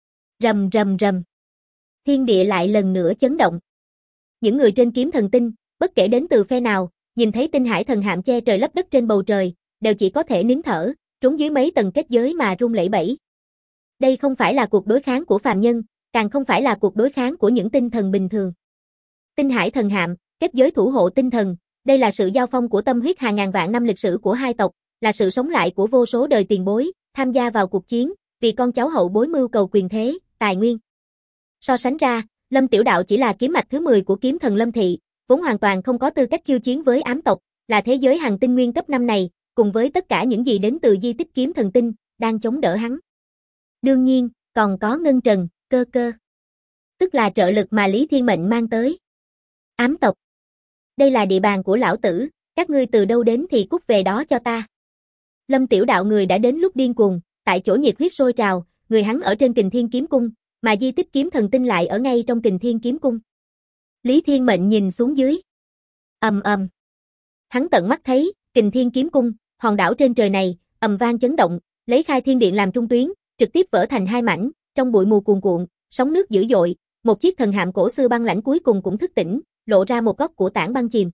Rầm rầm rầm. Thiên địa lại lần nữa chấn động. Những người trên kiếm thần tinh, bất kể đến từ phe nào, nhìn thấy tinh hải thần hạm che trời lấp đất trên bầu trời, đều chỉ có thể nín thở, trốn dưới mấy tầng kết giới mà run lẩy bẩy. Đây không phải là cuộc đối kháng của phàm nhân, càng không phải là cuộc đối kháng của những tinh thần bình thường. Tinh hải thần hạm, kết giới thủ hộ tinh thần, đây là sự giao phong của tâm huyết hàng ngàn vạn năm lịch sử của hai tộc, là sự sống lại của vô số đời tiền bối, tham gia vào cuộc chiến, vì con cháu hậu bối mưu cầu quyền thế, tài nguyên. So sánh ra, Lâm Tiểu Đạo chỉ là kiếm mạch thứ 10 của kiếm thần Lâm Thị, vốn hoàn toàn không có tư cách khiêu chiến với ám tộc, là thế giới hằng tinh nguyên cấp 5 này, cùng với tất cả những gì đến từ di tích kiếm thần tinh, đang chống đỡ hắn. Đương nhiên, còn có Ngân Trần, Cơ Cơ. Tức là trợ lực mà Lý Thiên Mệnh mang tới. Ám tộc. Đây là địa bàn của lão tử, các ngươi từ đâu đến thì cút về đó cho ta. Lâm Tiểu Đạo người đã đến lúc điên cuồng, tại chỗ nhiệt huyết sôi trào, người hắn ở trên Kình Thiên Kiếm Cung, mà di tích kiếm thần tinh lại ở ngay trong Kình Thiên Kiếm Cung. Lý Thiên Mệnh nhìn xuống dưới. Ầm ầm. Hắn tận mắt thấy, Kình Thiên Kiếm Cung, hòn đảo trên trời này, ầm vang chấn động, lấy khai thiên điện làm trung tuyến, trực tiếp vỡ thành hai mảnh, trong bụi mù cuồn cuộn, sóng nước dữ dội, một chiếc thần hạm cổ xưa băng lãnh cuối cùng cũng thức tỉnh, lộ ra một góc của tảng băng chìm.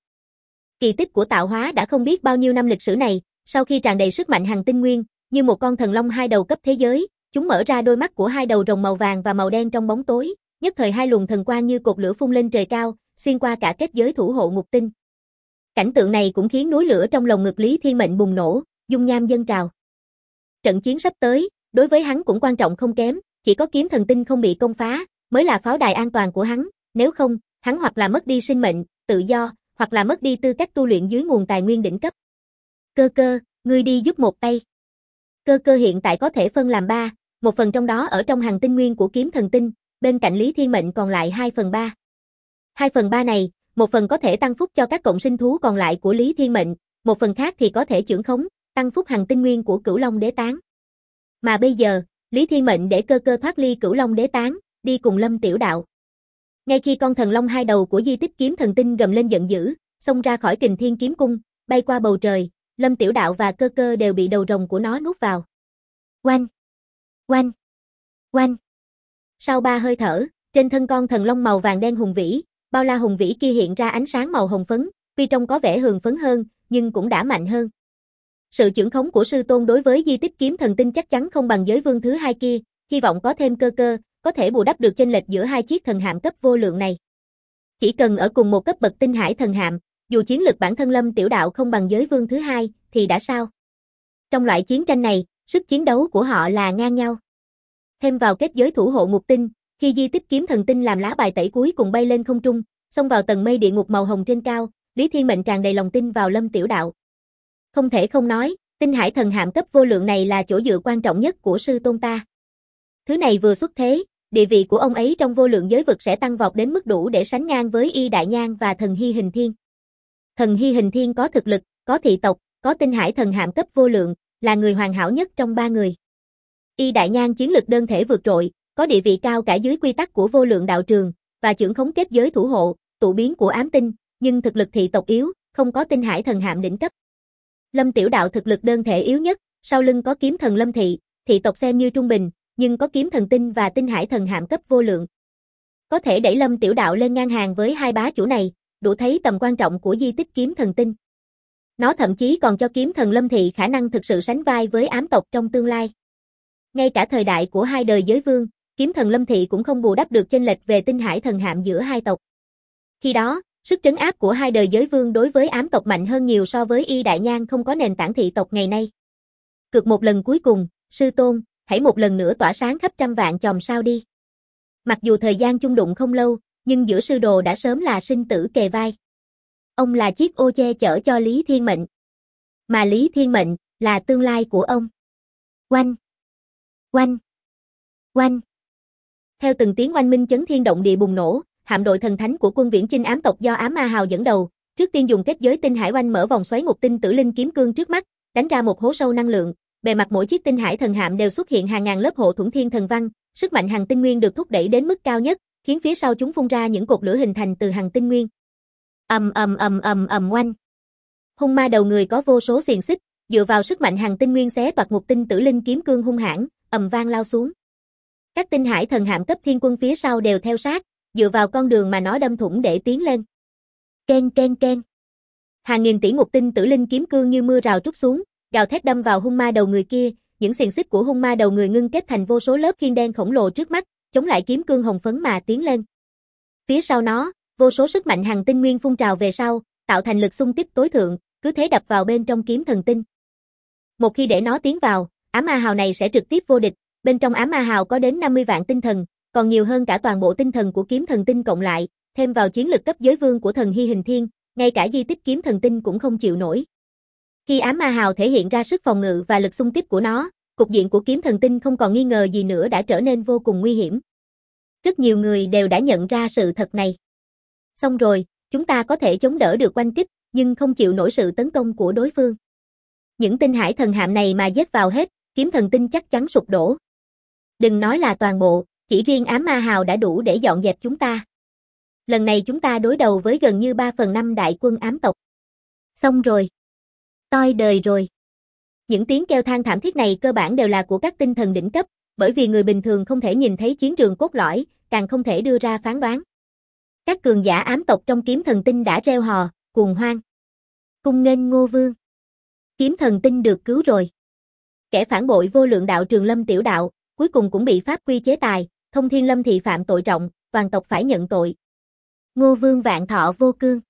Kỳ tích của tạo hóa đã không biết bao nhiêu năm lịch sử này, sau khi tràn đầy sức mạnh hằng tinh nguyên, như một con thần long hai đầu cấp thế giới, chúng mở ra đôi mắt của hai đầu rồng màu vàng và màu đen trong bóng tối, nhất thời hai luồng thần quang như cột lửa phun lên trời cao, xuyên qua cả kết giới thủ hộ ngục tinh. Cảnh tượng này cũng khiến núi lửa trong lồng ngực Lý Thiên Mệnh bùng nổ, dung nham dâng trào. Trận chiến sắp tới, đối với hắn cũng quan trọng không kém, chỉ có kiếm thần tinh không bị công phá, mới là pháo đài an toàn của hắn, nếu không, hắn hoặc là mất đi sinh mệnh, tự do, hoặc là mất đi tư cách tu luyện dưới nguồn tài nguyên đỉnh cấp. Cơ Cơ, ngươi đi giúp một tay. Cơ Cơ hiện tại có thể phân làm 3, một phần trong đó ở trong hằng tinh nguyên của kiếm thần tinh, bên cạnh Lý Thiên Mệnh còn lại 2/3. 2/3 này, một phần có thể tăng phúc cho các cộng sinh thú còn lại của Lý Thiên Mệnh, một phần khác thì có thể chưởng khống, tăng phúc hằng tinh nguyên của Cửu Long Đế Tán. Mà bây giờ, Lý Thiên Mệnh để Cơ Cơ thoát ly Cửu Long Đế Tán, đi cùng Lâm Tiểu Đạo. Ngay khi con thần long hai đầu của di tích kiếm thần tinh gầm lên giận dữ, xông ra khỏi Kình Thiên Kiếm Cung, bay qua bầu trời, Lâm Tiểu Đạo và Cơ Cơ đều bị đầu rồng của nó nuốt vào. Oanh! Oanh! Oanh! Sau 3 hơi thở, trên thân con thần long màu vàng đen hùng vĩ, bao la hùng vĩ kia hiện ra ánh sáng màu hồng phấn, tuy trông có vẻ hường phấn hơn, nhưng cũng đã mạnh hơn. Sự chưởng khống của sư tôn đối với di tích kiếm thần tinh chắc chắn không bằng giới vương thứ 2 kia, hy vọng có thêm Cơ Cơ, có thể bù đắp được chênh lệch giữa hai chiếc thần hạm cấp vô lượng này. Chỉ cần ở cùng một cấp bậc tinh hải thần hạm, dù chiến lực bản thân Lâm Tiểu Đạo không bằng giới vương thứ 2, thì đã sao? Trong loại chiến tranh này, sức chiến đấu của họ là ngang nhau. Thêm vào kết giới thủ hộ ngục tinh, khi di tích kiếm thần tinh làm lá bài tẩy cuối cùng bay lên không trung, xông vào tầng mây địa ngục màu hồng trên cao, Lý Thiên Mệnh tràn đầy lòng tin vào Lâm Tiểu Đạo. Không thể không nói, tinh hải thần hạm cấp vô lượng này là chỗ dựa quan trọng nhất của sư tôn ta. Thứ này vừa xuất thế, địa vị của ông ấy trong vô lượng giới vực sẽ tăng vọt đến mức đủ để sánh ngang với Y Đại Nhan và thần Hy Hình Thiên. Thần Hy Hình Thiên có thực lực, có thị tộc, có tinh hải thần hạm cấp vô lượng, là người hoàn hảo nhất trong 3 người. Y Đại Nhan chiến lực đơn thể vượt trội, có địa vị cao cả dưới quy tắc của vô lượng đạo trường, và chưởng khống kết giới thủ hộ, tụ biến của ám tinh, nhưng thực lực thị tộc yếu, không có tinh hải thần hạm đỉnh cấp. Lâm Tiểu Đạo thực lực đơn thể yếu nhất, sau lưng có kiếm thần Lâm Thị, thị tộc xem như trung bình, nhưng có kiếm thần tinh và tinh hải thần hạm cấp vô lượng. Có thể đẩy Lâm Tiểu Đạo lên ngang hàng với hai bá chủ này, đủ thấy tầm quan trọng của di tích kiếm thần tinh. Nó thậm chí còn cho kiếm thần Lâm Thị khả năng thực sự sánh vai với ám tộc trong tương lai. Ngay cả thời đại của hai đời giới vương, kiếm thần Lâm Thị cũng không bù đắp được chênh lệch về tinh hải thần hạm giữa hai tộc. Khi đó, sức trấn áp của hai đời giới vương đối với ám tộc mạnh hơn nhiều so với Y Đại Nhan không có nền tảng thị tộc ngày nay. Cược một lần cuối cùng, sư tôn, hãy một lần nữa tỏa sáng khắp trăm vạn chòm sao đi. Mặc dù thời gian chung đụng không lâu, nhưng giữa sư đồ đã sớm là sinh tử kề vai. Ông là chiếc ô che chở cho Lý Thiên Mệnh. Mà Lý Thiên Mệnh là tương lai của ông. Oanh! Oanh! Oanh! Theo từng tiếng oanh minh chấn thiên động địa bùng nổ, hạm đội thần thánh của quân viễn chinh ám tộc do Ám Ma Hào dẫn đầu, trước tiên dùng kết giới tinh hải oanh mở vòng xoáy ngục tinh tử linh kiếm cương trước mắt, đánh ra một hố sâu năng lượng, bề mặt mỗi chiếc tinh hải thần hạm đều xuất hiện hàng ngàn lớp hộ thuẫn thiên thần văn, sức mạnh hằng tinh nguyên được thúc đẩy đến mức cao nhất, khiến phía sau chúng phun ra những cột lửa hình thành từ hằng tinh nguyên. Oanh. Hung ma đầu người có vô số xiềng xích, dựa vào sức mạnh hằng tinh nguyên xé toạc ngục tinh tử linh kiếm cương hung hãn, vang lao xuống. Các tinh hải thần hạm cấp thiên quân phía sau đều theo sát, dựa vào con đường mà nó đâm thủng để tiến lên. Ken ken ken. Hàng nghìn tỷ ngục tinh tử linh kiếm cương như mưa rào trút xuống, gào thét đâm vào hung ma đầu người kia, những xiềng xích của hung ma đầu người ngưng kết thành vô số lớp khiên đen khổng lồ trước mắt, chống lại kiếm cương hồng phấn mà tiến lên. Phía sau nó, vô số sức mạnh hằng tinh nguyên phun trào về sau, tạo thành lực xung kích tối thượng, cứ thế đập vào bên trong kiếm thần tinh. Một khi để nó tiến vào, ám ma hào này sẽ trực tiếp vô địch, bên trong ám ma hào có đến 50 vạn tinh thần, còn nhiều hơn cả toàn bộ tinh thần của kiếm thần tinh cộng lại, thêm vào chiến lực cấp giới vương của thần Hy Hình Thiên, ngay cả di tích kiếm thần tinh cũng không chịu nổi. Khi ám ma hào thể hiện ra sức phòng ngự và lực xung kích của nó, cục diện của kiếm thần tinh không còn nghi ngờ gì nữa đã trở nên vô cùng nguy hiểm. Rất nhiều người đều đã nhận ra sự thật này. Xong rồi, chúng ta có thể chống đỡ được oanh kích, nhưng không chịu nổi sự tấn công của đối phương. Những tinh hải thần hạm này mà giết vào hết, kiếm thần tinh chắc chắn sụp đổ. Đừng nói là toàn bộ, chỉ riêng ám ma hào đã đủ để dọn dẹp chúng ta. Lần này chúng ta đối đầu với gần như 3/5 đại quân ám tộc. Xong rồi. Toi đời rồi. Những tiếng kêu than thảm thiết này cơ bản đều là của các tinh thần đỉnh cấp, bởi vì người bình thường không thể nhìn thấy chiến trường cốt lõi, càng không thể đưa ra phán đoán. Các cường giả ám tộc trong kiếm thần tinh đã reo hò, cuồng hoan. Cung nghênh Ngô Vương. Kiếm thần tinh được cứu rồi. Kẻ phản bội vô lượng đạo Trường Lâm tiểu đạo, cuối cùng cũng bị pháp quy chế tài, Thông Thiên Lâm thị phạm tội trọng, toàn tộc phải nhận tội. Ngô Vương vạn thọ vô cương.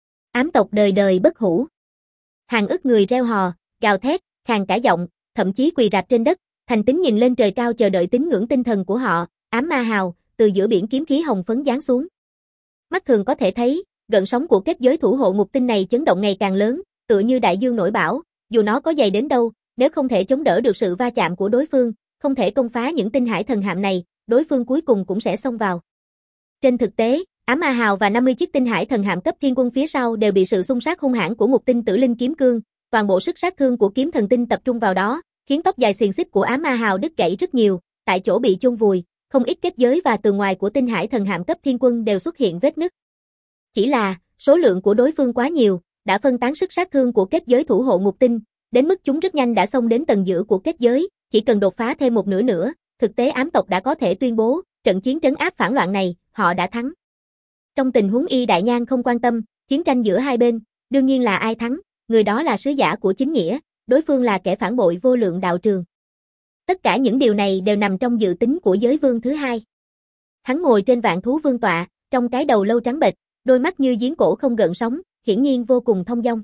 Ám tộc đời đời bất hủ. Hàng ức người reo hò, gào thét, khàn cả giọng, thậm chí quỳ rạp trên đất, thành tín nhìn lên trời cao chờ đợi tín ngưỡng tinh thần của họ, ám ma hào, từ giữa biển kiếm khí hồng phấn giáng xuống. Mắt thường có thể thấy, gợn sóng của kết giới thủ hộ ngục tinh này chấn động ngày càng lớn, tựa như đại dương nổi bão, dù nó có dày đến đâu, nếu không thể chống đỡ được sự va chạm của đối phương, không thể công phá những tinh hải thần hạm này, đối phương cuối cùng cũng sẽ xông vào. Trên thực tế, ám ma hào và 50 chiếc tinh hải thần hạm cấp thiên quân phía sau đều bị sự xung sát hung hãn của ngục tinh tử linh kiếm cương, toàn bộ sức sát thương của kiếm thần tinh tập trung vào đó, khiến tóc dài xiềng xích của ám ma hào đứt gãy rất nhiều, tại chỗ bị chôn vùi, không ít kết giới và tường ngoài của tinh hải thần hạm cấp thiên quân đều xuất hiện vết nứt. Chỉ là, số lượng của đối phương quá nhiều, đã phân tán sức sát thương của kết giới thủ hộ ngục tinh, đến mức chúng rất nhanh đã xông đến tầng giữa của kết giới, chỉ cần đột phá thêm một nửa nữa, thực tế ám tộc đã có thể tuyên bố, trận chiến trấn áp phản loạn này, họ đã thắng. Trong tình huống Y Đại Nhan không quan tâm, chiến tranh giữa hai bên, đương nhiên là ai thắng, người đó là sứ giả của chính nghĩa, đối phương là kẻ phản bội vô lượng đạo trường. Tất cả những điều này đều nằm trong dự tính của giới vương thứ hai. Hắn ngồi trên vạn thú vương tọa, trong cái đầu lâu trắng bệch, đôi mắt như giếng cổ không gợn sóng, hiển nhiên vô cùng thông dong.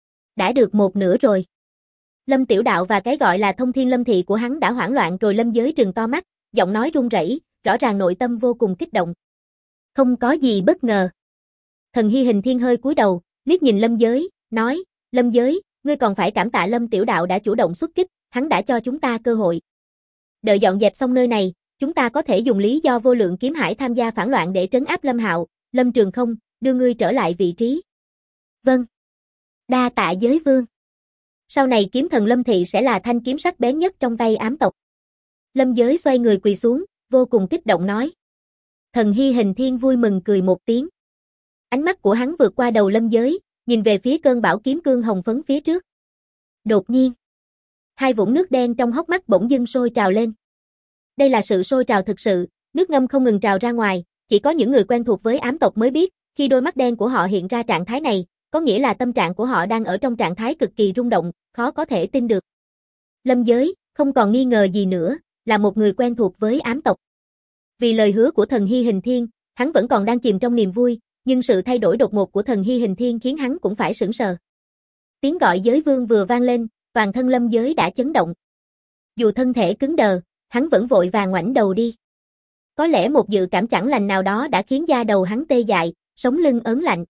Đã được một nửa rồi. Lâm tiểu đạo và cái gọi là Thông Thiên Lâm thị của hắn đã hoảng loạn rồi. Lâm Giới trừng to mắt, giọng nói run rẩy, rõ ràng nội tâm vô cùng kích động. Không có gì bất ngờ. Thần Hy Hình Thiên hơi cúi đầu, liếc nhìn Lâm Giới, nói, Lâm Giới, ngươi còn phải cảm tạ Lâm tiểu đạo đã chủ động xuất kích, hắn đã cho chúng ta cơ hội. Đợi dọn dẹp xong nơi này, chúng ta có thể dùng lý do vô lượng kiếm hải tham gia phản loạn để trấn áp Lâm Hạo, Lâm Trường Không, đưa ngươi trở lại vị trí. Vâng. Đa tạ giới vương. Sau này kiếm thần Lâm thị sẽ là thanh kiếm sắc bén nhất trong tay ám tộc. Lâm Giới xoay người quỳ xuống, vô cùng kích động nói. Thần Hy Hình Thiên vui mừng cười một tiếng. Ánh mắt của hắn vượt qua đầu Lâm Giới, nhìn về phía cơn bão kiếm cương hồng phấn phía trước. Đột nhiên, hai vũng nước đen trong hốc mắt bỗng dưng sôi trào lên. Đây là sự sôi trào thực sự, nước ngâm không ngừng trào ra ngoài, chỉ có những người quen thuộc với ám tộc mới biết, khi đôi mắt đen của họ hiện ra trạng thái này, có nghĩa là tâm trạng của họ đang ở trong trạng thái cực kỳ rung động, khó có thể tin được. Lâm Giới, không còn nghi ngờ gì nữa, là một người quen thuộc với ám tộc. Vì lời hứa của thần Hy Hình Thiên, hắn vẫn còn đang chìm trong niềm vui, nhưng sự thay đổi đột ngột của thần Hy Hình Thiên khiến hắn cũng phải sửng sờ. Tiếng gọi giới vương vừa vang lên, toàn thân Lâm Giới đã chấn động. Dù thân thể cứng đờ, hắn vẫn vội vàng ngoảnh đầu đi. Có lẽ một dự cảm chẳng lành nào đó đã khiến da đầu hắn tê dại, sống lưng ớn lạnh.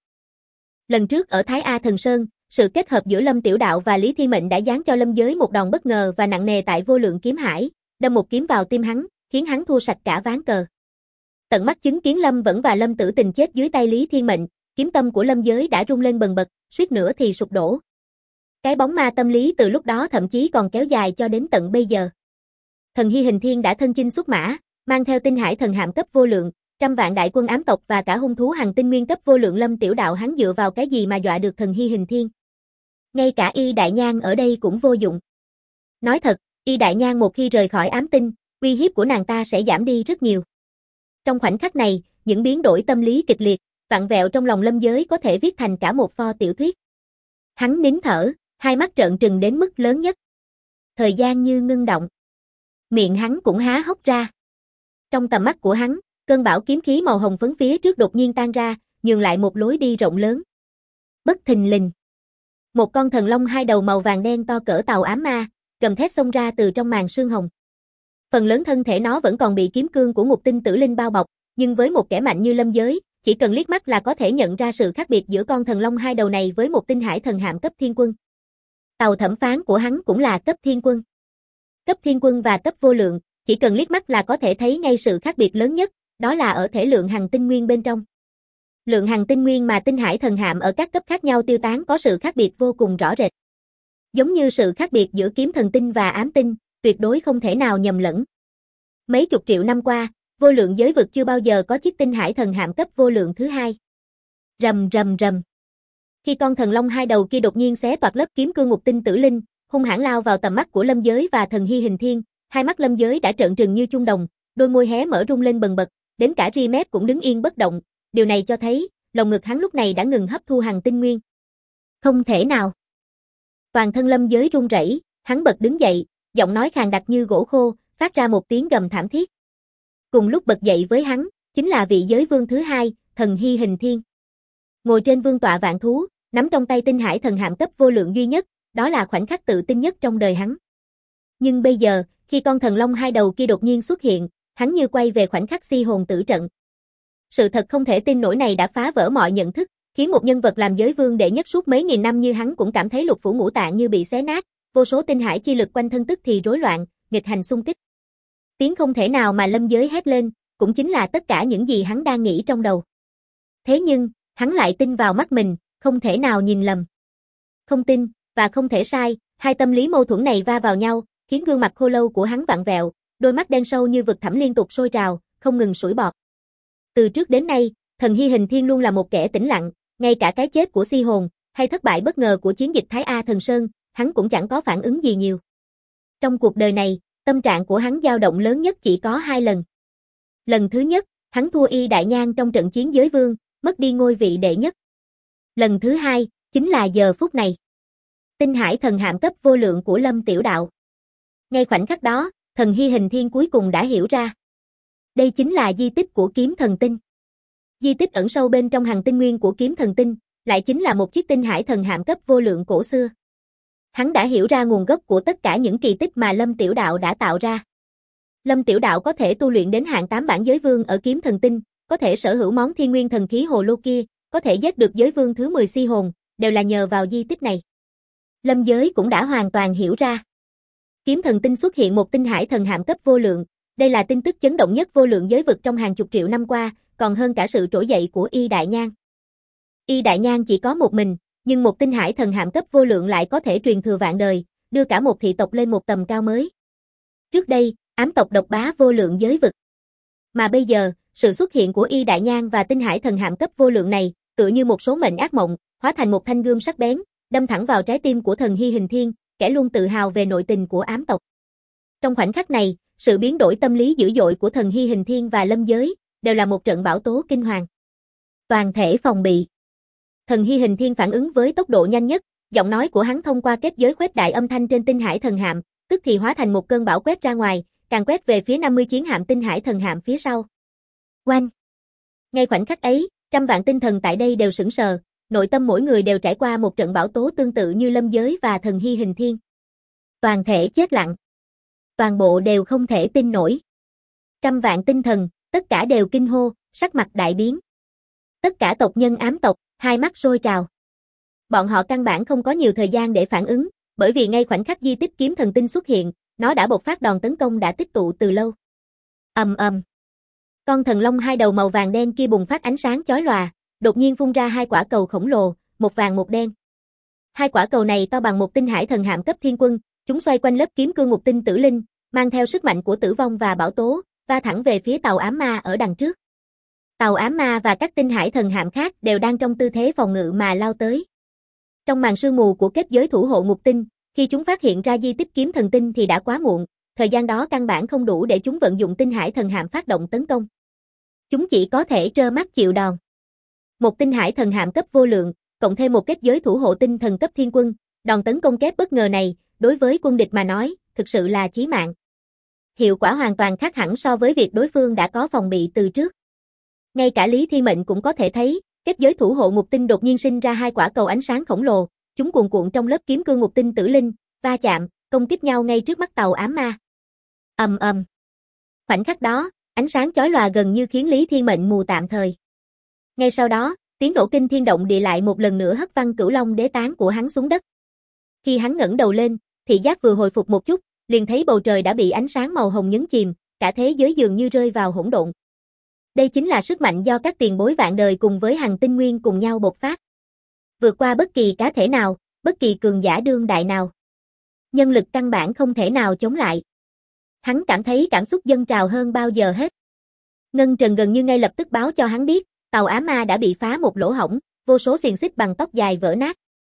Lần trước ở Thái A Thần Sơn, sự kết hợp giữa Lâm Tiểu Đạo và Lý Thiên Mệnh đã giáng cho Lâm Giới một đòn bất ngờ và nặng nề tại Vô Lượng Kiếm Hải, đâm một kiếm vào tim hắn, khiến hắn thua sạch cả ván cờ. Tận mắt chứng kiến Lâm Vẫn và Lâm Tử Tình chết dưới tay Lý Thiên Mệnh, kiếm tâm của Lâm Giới đã rung lên bần bật, suýt nữa thì sụp đổ. Cái bóng ma tâm lý từ lúc đó thậm chí còn kéo dài cho đến tận bây giờ. Thần Hy Hình Thiên đã thân chinh xuất mã, mang theo tinh hải thần hạm cấp vô lượng, trăm vạn đại quân ám tộc và cả hung thú hành tinh nguyên cấp vô lượng. Lâm Tiểu Đạo hắn dựa vào cái gì mà dọa được Thần Hy Hình Thiên? Ngay cả Y Đại Nhan ở đây cũng vô dụng. Nói thật, Y Đại Nhan một khi rời khỏi ám tinh, uy hiếp của nàng ta sẽ giảm đi rất nhiều. Trong khoảnh khắc này, những biến đổi tâm lý kịch liệt, vặn vẹo trong lòng Lâm Giới có thể viết thành cả một pho tiểu thuyết. Hắn nín thở, hai mắt trợn trừng đến mức lớn nhất. Thời gian như ngưng động. Miệng hắn cũng há hốc ra. Trong tầm mắt của hắn, cơn bão kiếm khí màu hồng phấn phía trước đột nhiên tan ra, nhường lại một lối đi rộng lớn. Bất thình lình, một con thần long hai đầu màu vàng đen to cỡ tàu ám ma, gầm thét xông ra từ trong màn sương hồng. Phần lớn thân thể nó vẫn còn bị kiếm cương của ngục tinh tử linh bao bọc, nhưng với một kẻ mạnh như Lâm Giới, chỉ cần liếc mắt là có thể nhận ra sự khác biệt giữa con thần long hai đầu này với một tinh hải thần hạm cấp thiên quân. Tàu thẩm phán của hắn cũng là cấp thiên quân. Cấp thiên quân và cấp vô lượng, chỉ cần liếc mắt là có thể thấy ngay sự khác biệt lớn nhất, đó là ở thể lượng hằng tinh nguyên bên trong. Lượng hằng tinh nguyên mà tinh hải thần hạm ở các cấp khác nhau tiêu tán có sự khác biệt vô cùng rõ rệt. Giống như sự khác biệt giữa kiếm thần tinh và ám tinh, tuyệt đối không thể nào nhầm lẫn. Mấy chục triệu năm qua, vô lượng giới vực chưa bao giờ có chiếc tinh hải thần hạm cấp vô lượng thứ hai. Rầm rầm rầm. Khi con thần long hai đầu kia đột nhiên xé toạc lớp kiếm cương ngục tinh tử linh, hung hãn lao vào tầm mắt của Lâm Giới và Thần Hy Hình Thiên, hai mắt Lâm Giới đã trợn trừng như chuông đồng, đôi môi hé mở rung lên bần bật, đến cả ri mép cũng đứng yên bất động, điều này cho thấy, lồng ngực hắn lúc này đã ngừng hấp thu hằng tinh nguyên. Không thể nào. Toàn thân Lâm Giới run rẩy, hắn bật đứng dậy, giọng nói khàn đặc như gỗ khô, phát ra một tiếng gầm thảm thiết. Cùng lúc bật dậy với hắn, chính là vị giới vương thứ hai, Thần Hy Hình Thiên. Ngồi trên vương tọa vạn thú, nắm trong tay tinh hải thần hạm cấp vô lượng duy nhất, đó là khoảnh khắc tự tin nhất trong đời hắn. Nhưng bây giờ, khi con thần long hai đầu kia đột nhiên xuất hiện, hắn như quay về khoảnh khắc si hồn tử trận. Sự thật không thể tin nổi này đã phá vỡ mọi nhận thức, khiến một nhân vật làm giới vương đệ nhất suốt mấy nghìn năm như hắn cũng cảm thấy lục phủ ngũ tạng như bị xé nát, vô số tinh hải chi lực quanh thân tức thì rối loạn, nghịch hành xung kích. Tiếng không thể nào mà Lâm Giới hét lên, cũng chính là tất cả những gì hắn đang nghĩ trong đầu. Thế nhưng, hắn lại tin vào mắt mình, không thể nào nhìn lầm. Không tin, và không thể sai, hai tâm lý mâu thuẫn này va vào nhau, khiến gương mặt khô lâu của hắn vặn vẹo, đôi mắt đen sâu như vực thẳm liên tục sôi trào, không ngừng sủi bọt. Từ trước đến nay, Thần Hy Hình Thiên luôn là một kẻ tĩnh lặng, ngay cả cái chết của Si Hồn, hay thất bại bất ngờ của chiến dịch Thái A Thần Sơn, hắn cũng chẳng có phản ứng gì nhiều. Trong cuộc đời này, tâm trạng của hắn dao động lớn nhất chỉ có 2 lần. Lần thứ nhất, hắn thua Y Đại Nhan trong trận chiến giới vương, mất đi ngôi vị đệ nhất. Lần thứ hai, chính là giờ phút này. Tinh hải thần hạm cấp vô lượng của Lâm Tiểu Đạo. Ngay khoảnh khắc đó, Thần Hy Hình Thiên cuối cùng đã hiểu ra. Đây chính là di tích của kiếm thần tinh. Di tích ẩn sâu bên trong hằng tinh nguyên của kiếm thần tinh, lại chính là một chiếc tinh hải thần hạm cấp vô lượng cổ xưa. Hắn đã hiểu ra nguồn gốc của tất cả những kỳ tích mà Lâm Tiểu Đạo đã tạo ra. Lâm Tiểu Đạo có thể tu luyện đến hạng 8 bản giới vương ở kiếm thần tinh, có thể sở hữu món thiên nguyên thần khí hồ lô kia, có thể giết được giới vương thứ 10 Si Hồn, đều là nhờ vào di tích này. Lâm Giới cũng đã hoàn toàn hiểu ra. Kiếm thần tinh xuất hiện một tinh hải thần hạm cấp vô lượng, đây là tin tức chấn động nhất vô lượng giới vực trong hàng chục triệu năm qua, còn hơn cả sự trỗi dậy của Y Đại Nhan. Y Đại Nhan chỉ có một mình, nhưng một tinh hải thần hạm cấp vô lượng lại có thể truyền thừa vạn đời, đưa cả một thị tộc lên một tầm cao mới. Trước đây, ám tộc độc bá vô lượng giới vực. Mà bây giờ, sự xuất hiện của Y Đại Nhan và tinh hải thần hạm cấp vô lượng này, tựa như một số mệnh ác mộng, hóa thành một thanh gươm sắc bén, đâm thẳng vào trái tim của Thần Hy Hình Thiên, kẻ luôn tự hào về nội tình của ám tộc. Trong khoảnh khắc này, sự biến đổi tâm lý dữ dội của Thần Hy Hình Thiên và Lâm Giới, đều là một trận bão tố kinh hoàng. Toàn thể phòng bị. Thần Hy Hình Thiên phản ứng với tốc độ nhanh nhất, giọng nói của hắn thông qua kết giới khuếch đại âm thanh trên tinh hải thần hạm, tức thì hóa thành một cơn bão quét ra ngoài, càng quét về phía 50 chiến hạm tinh hải thần hạm phía sau. Oanh! Ngay khoảnh khắc ấy, trăm vạn tinh thần tại đây đều sững sờ, nội tâm mỗi người đều trải qua một trận bão tố tương tự như Lâm Giới và Thần Hy Hình Thiên. Toàn thể chết lặng. Toàn bộ đều không thể tin nổi. Trăm vạn tinh thần, tất cả đều kinh hô, sắc mặt đại biến. Tất cả tộc nhân ám tộc, hai mắt sôi trào. Bọn họ căn bản không có nhiều thời gian để phản ứng, bởi vì ngay khoảnh khắc di tích kiếm thần tinh xuất hiện, nó đã bộc phát đòn tấn công đã tích tụ từ lâu. Ầm ầm. Con thần long hai đầu màu vàng đen kia bùng phát ánh sáng chói lòa, đột nhiên phun ra hai quả cầu khổng lồ, một vàng một đen. Hai quả cầu này to bằng một tinh hải thần hạm cấp thiên quân, chúng xoay quanh lớp kiếm cương ngục tinh tử linh, mang theo sức mạnh của tử vong và bão tố, va thẳng về phía tàu ám ma ở đằng trước. Tàu ám ma và các tinh hải thần hạm khác đều đang trong tư thế phòng ngự mà lao tới. Trong màn sương mù của kết giới thủ hộ ngục tinh, khi chúng phát hiện ra di tích kiếm thần tinh thì đã quá muộn, thời gian đó căn bản không đủ để chúng vận dụng tinh hải thần hạm phát động tấn công. Chúng chỉ có thể trơ mắt chịu đòn. Một tinh hải thần hạm cấp vô lượng, cộng thêm một kết giới thủ hộ tinh thần cấp thiên quân, đòn tấn công kép bất ngờ này, đối với quân địch mà nói, thực sự là chí mạng. Hiệu quả hoàn toàn khác hẳn so với việc đối phương đã có phòng bị từ trước. Ngay cả Lý Thiên Mệnh cũng có thể thấy, kết giới thủ hộ ngục tinh đột nhiên sinh ra hai quả cầu ánh sáng khổng lồ, chúng cuồn cuộn trong lớp kiếm cương ngục tinh tử linh, va chạm, công kích nhau ngay trước mắt tàu ám ma. Ầm ầm. Khoảnh khắc đó, ánh sáng chói lòa gần như khiến Lý Thiên Mệnh mù tạm thời. Ngay sau đó, tiếng nổ kinh thiên động địa lại một lần nữa hất văng Cửu Long đế tán của hắn xuống đất. Khi hắn ngẩng đầu lên, thị giác vừa hồi phục một chút, liền thấy bầu trời đã bị ánh sáng màu hồng nhấn chìm, cả thế giới dường như rơi vào hỗn độn. Đây chính là sức mạnh do các tiền bối vạn đời cùng với Hằng Tinh Nguyên cùng nhau bộc phát. Vượt qua bất kỳ cá thể nào, bất kỳ cường giả đương đại nào. Nhân lực căn bản không thể nào chống lại. Hắn cảm thấy cảm xúc dâng trào hơn bao giờ hết. Ngân Trần gần như ngay lập tức báo cho hắn biết, tàu ám ma đã bị phá một lỗ hổng, vô số xiềng xích bằng tóc dài vỡ nát.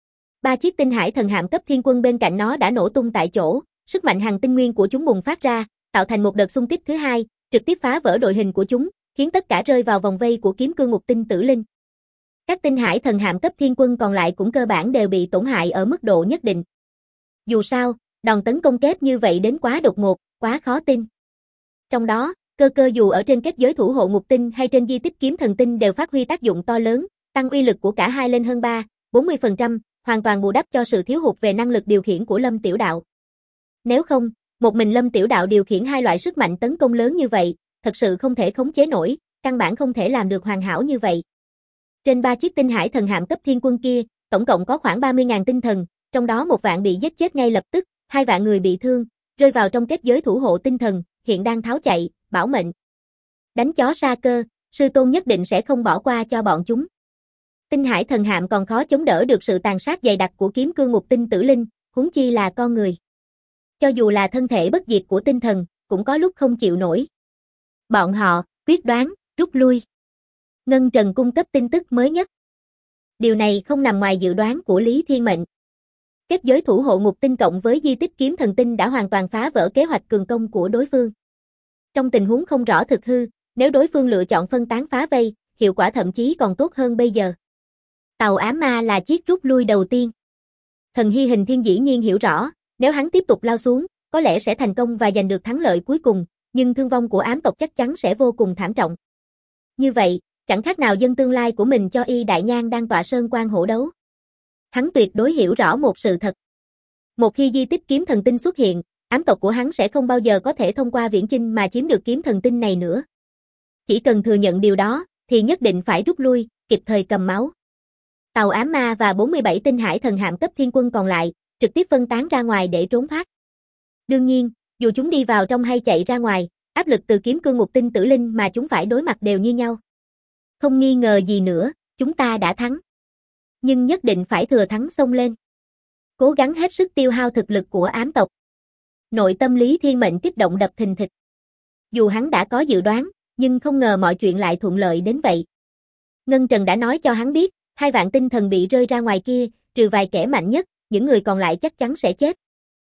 3 chiếc tinh hải thần hạm cấp thiên quân bên cạnh nó đã nổ tung tại chỗ, sức mạnh Hằng Tinh Nguyên của chúng bùng phát ra, tạo thành một đợt xung kích thứ hai, trực tiếp phá vỡ đội hình của chúng, khiến tất cả rơi vào vòng vây của kiếm cương ngục tinh tử linh. Các tinh hải thần hạm cấp thiên quân còn lại cũng cơ bản đều bị tổn hại ở mức độ nhất định. Dù sao, đòn tấn công kép như vậy đến quá đột ngột, quá khó tin. Trong đó, cơ cơ dù ở trên kết giới thủ hộ ngục tinh hay trên di tích kiếm thần tinh đều phát huy tác dụng to lớn, tăng uy lực của cả hai lên hơn 40%, hoàn toàn bù đắp cho sự thiếu hụt về năng lực điều khiển của Lâm Tiểu Đạo. Nếu không, một mình Lâm Tiểu Đạo điều khiển hai loại sức mạnh tấn công lớn như vậy, thật sự không thể khống chế nổi, căn bản không thể làm được hoàn hảo như vậy. Trên 3 chiếc tinh hải thần hạm cấp thiên quân kia, tổng cộng có khoảng 30.000 tinh thần, trong đó 1 vạn bị giết chết ngay lập tức, 2 vạn người bị thương, rơi vào trong kết giới thủ hộ tinh thần, hiện đang tháo chạy, bảo mệnh. Đánh chó sa cơ, sư tôn nhất định sẽ không bỏ qua cho bọn chúng. Tinh hải thần hạm còn khó chống đỡ được sự tàn sát dày đặc của kiếm cương ngục tinh tử linh, huống chi là con người. Cho dù là thân thể bất diệt của tinh thần, cũng có lúc không chịu nổi. Bọn họ, quyết đoán, rút lui. Ngân Trần cung cấp tin tức mới nhất. Điều này không nằm ngoài dự đoán của Lý Thiên Mệnh. Kết giới thủ hộ ngục tinh cộng với di tích kiếm thần tinh đã hoàn toàn phá vỡ kế hoạch cường công của đối phương. Trong tình huống không rõ thực hư, nếu đối phương lựa chọn phân tán phá vây, hiệu quả thậm chí còn tốt hơn bây giờ. Tàu ám ma là chiếc rút lui đầu tiên. Thần Hy Hình Thiên dĩ nhiên hiểu rõ, nếu hắn tiếp tục lao xuống, có lẽ sẽ thành công và giành được thắng lợi cuối cùng, nhưng thương vong của ám tộc chắc chắn sẽ vô cùng thảm trọng. Như vậy, chẳng khác nào dâng tương lai của mình cho Y Đại Nhan đang tọa sơn quan hổ đấu. Hắn tuyệt đối hiểu rõ một sự thật. Một khi di tích kiếm thần tinh xuất hiện, ám tộc của hắn sẽ không bao giờ có thể thông qua viễn chinh mà chiếm được kiếm thần tinh này nữa. Chỉ cần thừa nhận điều đó, thì nhất định phải rút lui, kịp thời cầm máu. Tàu ám ma và 47 tinh hải thần hạm cấp thiên quân còn lại, trực tiếp phân tán ra ngoài để trốn thoát. Đương nhiên, dù chúng đi vào trong hay chạy ra ngoài, áp lực từ kiếm cương ngục tinh tử linh mà chúng phải đối mặt đều như nhau. Không nghi ngờ gì nữa, chúng ta đã thắng. Nhưng nhất định phải thừa thắng xông lên. Cố gắng hết sức tiêu hao thực lực của ám tộc. Nội tâm Lý Thiên Mệnh kích động đập thình thịch. Dù hắn đã có dự đoán, nhưng không ngờ mọi chuyện lại thuận lợi đến vậy. Ngân Trần đã nói cho hắn biết, 2 vạn tinh thần bị rơi ra ngoài kia, trừ vài kẻ mạnh nhất, những người còn lại chắc chắn sẽ chết.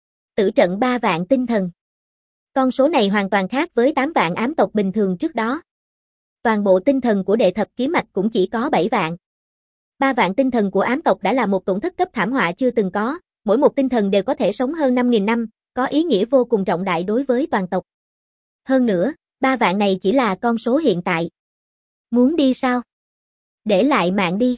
Tử trận 3 vạn tinh thần. Con số này hoàn toàn khác với 8 vạn ám tộc bình thường trước đó. Toàn bộ tinh thần của đệ thập kiếm mạch cũng chỉ có 7 vạn. 3 vạn tinh thần của ám tộc đã là một tổn thất cấp thảm họa chưa từng có, mỗi một tinh thần đều có thể sống hơn 5.000 năm, có ý nghĩa vô cùng trọng đại đối với toàn tộc. Hơn nữa, 3 vạn này chỉ là con số hiện tại. Muốn đi sao? Để lại mạng đi.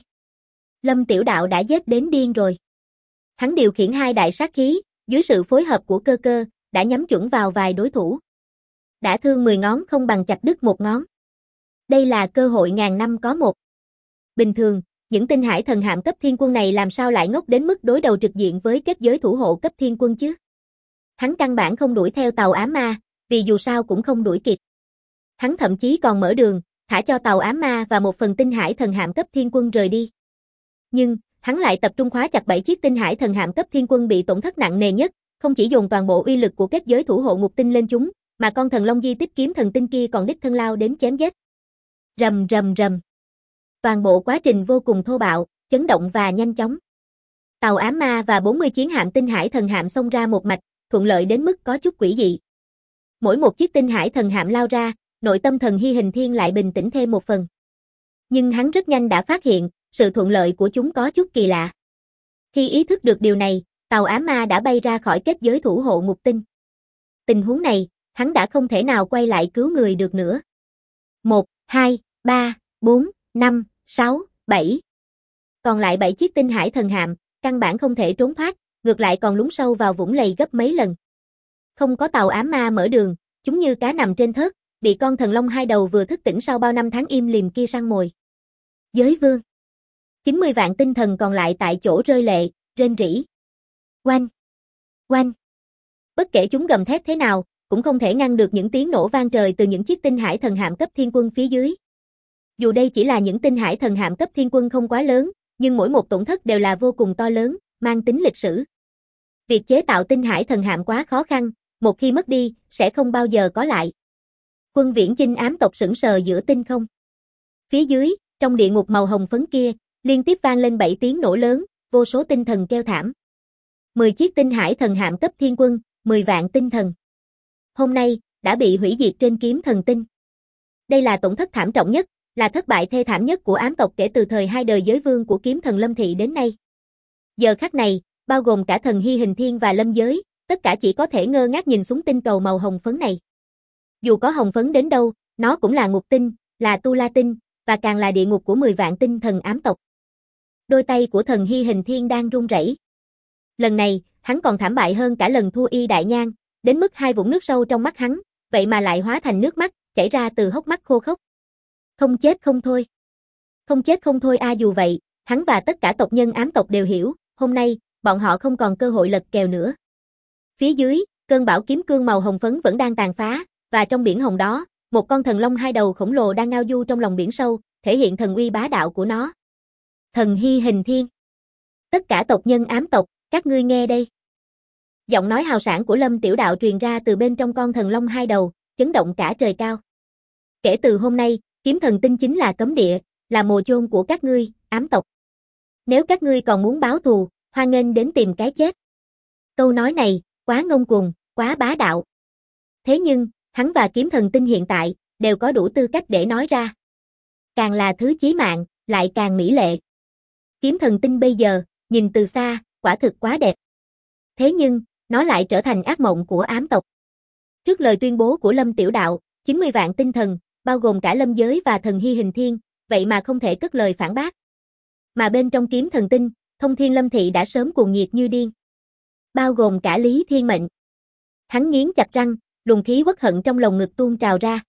Lâm Tiểu Đạo đã giết đến điên rồi. Hắn điều khiển 2 đại sát khí, dưới sự phối hợp của cơ cơ, đã nhắm chuẩn vào vài đối thủ. Đã thương 10 ngón không bằng chặt đứt một ngón. Đây là cơ hội ngàn năm có một. Bình thường, những tinh hải thần hạm cấp thiên quân này làm sao lại ngốc đến mức đối đầu trực diện với kết giới thủ hộ cấp thiên quân chứ? Hắn căn bản không đuổi theo tàu ám ma, vì dù sao cũng không đuổi kịp. Hắn thậm chí còn mở đường, thả cho tàu ám ma và một phần tinh hải thần hạm cấp thiên quân rời đi. Nhưng, hắn lại tập trung khóa chặt 7 chiếc tinh hải thần hạm cấp thiên quân bị tổn thất nặng nề nhất, không chỉ dồn toàn bộ uy lực của kết giới thủ hộ ngục tinh lên chúng, mà con thần long di tích kiếm thần tinh kia còn đích thân lao đến chém giết. Rầm rầm rầm. Toàn bộ quá trình vô cùng thô bạo, chấn động và nhanh chóng. Tàu ám ma và 40 chiến hạm tinh hải thần hạm xông ra một mạch, thuận lợi đến mức có chút quỷ dị. Mỗi một chiếc tinh hải thần hạm lao ra, nội tâm Thần Hy Hình Thiên lại bình tĩnh thêm một phần. Nhưng hắn rất nhanh đã phát hiện, sự thuận lợi của chúng có chút kỳ lạ. Khi ý thức được điều này, tàu ám ma đã bay ra khỏi kết giới thủ hộ ngục tinh. Tình huống này, hắn đã không thể nào quay lại cứu người được nữa. 1, 2, 3, 4, 5, 6, 7. Còn lại 7 chiếc tinh hải thần hạm, căn bản không thể trốn thoát, ngược lại còn lún sâu vào vũng lầy gấp mấy lần. Không có tàu ám ma mở đường, chúng như cá nằm trên thớt, bị con thần long hai đầu vừa thức tỉnh sau bao năm tháng im lìm kia săn mồi. Giới vương. 90 vạn tinh thần còn lại tại chỗ rơi lệ, rên rỉ. Oanh! Oanh! Bất kể chúng gầm thét thế nào, cũng không thể ngăn được những tiếng nổ vang trời từ những chiếc tinh hải thần hạm cấp thiên quân phía dưới. Dù đây chỉ là những tinh hải thần hạm cấp thiên quân không quá lớn, nhưng mỗi một tổn thất đều là vô cùng to lớn, mang tính lịch sử. Việc chế tạo tinh hải thần hạm quá khó khăn, một khi mất đi, sẽ không bao giờ có lại. Quân Viễn Chinh ám tộc sững sờ giữa tinh không. Phía dưới, trong địa ngục màu hồng phấn kia, liên tiếp vang lên 7 tiếng nổ lớn, vô số tinh thần kêu thảm. 10 chiếc tinh hải thần hạm cấp thiên quân, 10 vạn tinh thần. Hôm nay, đã bị hủy diệt trên kiếm thần tinh. Đây là tổn thất thảm trọng nhất, là thất bại thê thảm nhất của ám tộc kể từ thời hai đời giới vương của kiếm thần Lâm Thị đến nay. Giờ khắc này, bao gồm cả Thần Hy Hình Thiên và Lâm Giới, tất cả chỉ có thể ngơ ngác nhìn xuống tinh cầu màu hồng phấn này. Dù có hồng phấn đến đâu, nó cũng là ngục tinh, là tu la tinh, và càng là địa ngục của 10 vạn tinh thần ám tộc. Đôi tay của Thần Hy Hình Thiên đang run rẩy. Lần này, hắn còn thảm bại hơn cả lần thua Y Đại Nhan, đến mức hai vũng nước sâu trong mắt hắn, vậy mà lại hóa thành nước mắt, chảy ra từ hốc mắt khô khốc. Không chết không thôi. Không chết không thôi dù vậy, hắn và tất cả tộc nhân ám tộc đều hiểu, hôm nay, bọn họ không còn cơ hội lật kèo nữa. Phía dưới, cơn bão kiếm cương màu hồng phấn vẫn đang tàn phá, và trong biển hồng đó, một con thần long hai đầu khổng lồ đang ngao du trong lòng biển sâu, thể hiện thần uy bá đạo của nó. Thần Hy Hình Thiên. Tất cả tộc nhân ám tộc, các ngươi nghe đây. Giọng nói hào sảng của Lâm Tiểu Đạo truyền ra từ bên trong con thần long hai đầu, chấn động cả trời cao. Kể từ hôm nay, kiếm thần tinh chính là cấm địa, là mồ chôn của các ngươi, ám tộc. Nếu các ngươi còn muốn báo thù, hoan nghênh đến tìm cái chết. Câu nói này, quá ngông cuồng, quá bá đạo. Thế nhưng, hắn và kiếm thần tinh hiện tại, đều có đủ tư cách để nói ra. Càng là thứ chí mạng, lại càng mỹ lệ. Kiếm thần tinh bây giờ, nhìn từ xa, quả thực quá đẹp. Thế nhưng, nó lại trở thành ác mộng của ám tộc. Trước lời tuyên bố của Lâm Tiểu Đạo, 90 vạn tinh thần, bao gồm cả Lâm Giới và Thần Hy Hình Thiên, vậy mà không thể cất lời phản bác. Mà bên trong kiếm thần tinh, Thông Thiên Lâm Thị đã sớm cuồng nhiệt như điên. Bao gồm cả Lý Thiên Mệnh. Hắn nghiến chặt răng, luồng khí uất hận trong lồng ngực tuôn trào ra.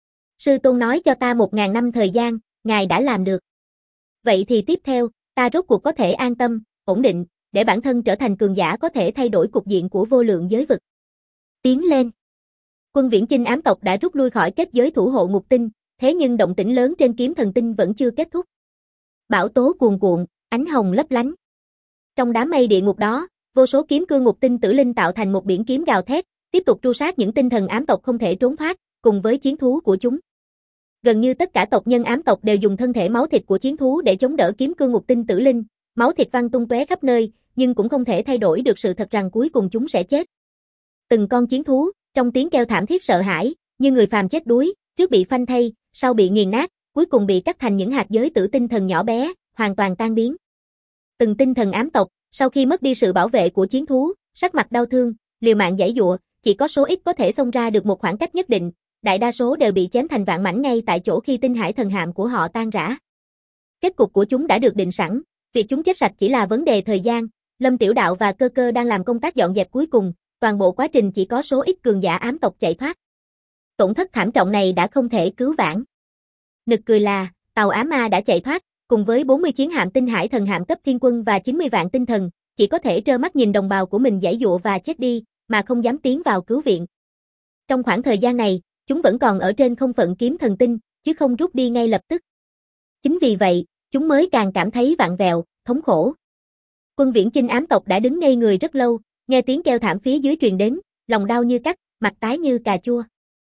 Sư tôn nói cho ta 1000 năm thời gian, ngài đã làm được. Vậy thì tiếp theo, ta rốt cuộc có thể an tâm, ổn định, để bản thân trở thành cường giả có thể thay đổi cục diện của vô lượng giới vực. Tiến lên. Quân Viễn Chinh ám tộc đã rút lui khỏi kết giới thủ hộ ngục tinh, thế nhưng động tĩnh lớn trên kiếm thần tinh vẫn chưa kết thúc. Bão tố cuồn cuộn, ánh hồng lấp lánh. Trong đám mây địa ngục đó, vô số kiếm cương ngục tinh tử linh tạo thành một biển kiếm gào thét, tiếp tục tru sát những tinh thần ám tộc không thể trốn thoát, cùng với chiến thú của chúng. Gần như tất cả tộc nhân ám tộc đều dùng thân thể máu thịt của chiến thú để chống đỡ kiếm cương ngục tinh tử linh, máu thịt văng tung tóe khắp nơi, nhưng cũng không thể thay đổi được sự thật rằng cuối cùng chúng sẽ chết. Từng con chiến thú, trong tiếng kêu thảm thiết sợ hãi, như người phàm chết đuối, trước bị phanh thây, sau bị nghiền nát, cuối cùng bị cắt thành những hạt giới tử tinh thần nhỏ bé, hoàn toàn tan biến. Từng tinh thần ám tộc, sau khi mất đi sự bảo vệ của chiến thú, sắc mặt đau thương, liều mạng giãy giụa, chỉ có số ít có thể xông ra được một khoảng cách nhất định, đại đa số đều bị chém thành vạn mảnh ngay tại chỗ khi tinh hải thần hạm của họ tan rã. Kết cục của chúng đã được định sẵn, việc chúng chết sạch chỉ là vấn đề thời gian. Lâm Tiểu Đạo và Cơ Cơ đang làm công tác dọn dẹp cuối cùng, Toàn bộ quá trình chỉ có số ít cường giả ám tộc chạy thoát. Tổn thất thảm trọng này đã không thể cứu vãn. Nực cười là, tàu ám ma đã chạy thoát, cùng với 40 chiến hạm tinh hải thần hạm cấp thiên quân và 90 vạn tinh thần, chỉ có thể trơ mắt nhìn đồng bào của mình giãy giụa và chết đi, mà không dám tiến vào cứu viện. Trong khoảng thời gian này, chúng vẫn còn ở trên không phận kiếm thần tinh, chứ không rút đi ngay lập tức. Chính vì vậy, chúng mới càng cảm thấy vặn vẹo, thống khổ. Quân viễn chinh ám tộc đã đứng ngây người rất lâu, nghe tiếng kêu thảm phía dưới truyền đến, lòng đau như cắt, mặt tái như cà chua.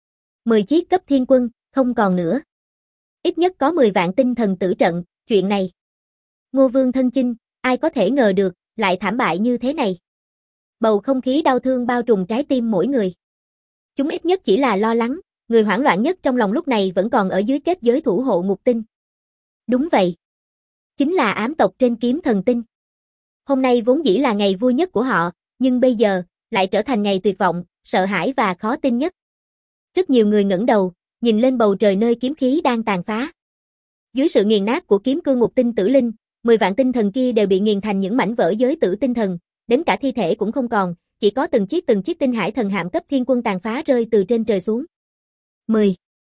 10 chiếc cấp thiên quân, không còn nữa. Ít nhất có 10 vạn tinh thần tử trận, chuyện này. Ngô Vương thân chinh, ai có thể ngờ được, lại thảm bại như thế này. Bầu không khí đau thương bao trùm trái tim mỗi người. Chúng ít nhất chỉ là lo lắng, người hoảng loạn nhất trong lòng lúc này vẫn còn ở dưới kết giới thủ hộ ngục tinh. Đúng vậy. Chính là ám tộc trên kiếm thần tinh. Hôm nay vốn dĩ là ngày vui nhất của họ, nhưng bây giờ, lại trở thành ngày tuyệt vọng, sợ hãi và khó tin nhất. Rất nhiều người ngẩng đầu, nhìn lên bầu trời nơi kiếm khí đang tàn phá. Dưới sự nghiền nát của kiếm cương ngục tinh tử linh, 10 vạn tinh thần kia đều bị nghiền thành những mảnh vỡ giới tử tinh thần, đến cả thi thể cũng không còn, chỉ có từng chiếc tinh hải thần hạm cấp thiên quân tàn phá rơi từ trên trời xuống. 10.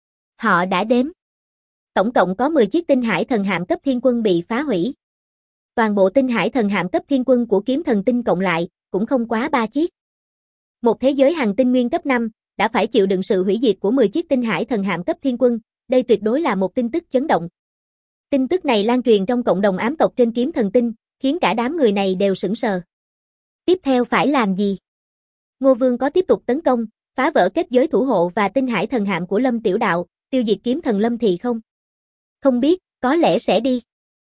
Họ đã đếm. Tổng cộng có 10 chiếc tinh hải thần hạm cấp thiên quân bị phá hủy. Toàn bộ tinh hải thần hạm cấp thiên quân của kiếm thần tinh cộng lại, cũng không quá 3 chiếc. Một thế giới hành tinh nguyên cấp 5, đã phải chịu đựng sự hủy diệt của 10 chiếc tinh hải thần hạm cấp thiên quân, đây tuyệt đối là một tin tức chấn động. Tin tức này lan truyền trong cộng đồng ám tộc trên kiếm thần tinh, khiến cả đám người này đều sững sờ. Tiếp theo phải làm gì? Ngô Vương có tiếp tục tấn công, phá vỡ kết giới thủ hộ và tinh hải thần hạm của Lâm Tiểu Đạo, tiêu diệt kiếm thần Lâm thì không? Không biết, có lẽ sẽ đi.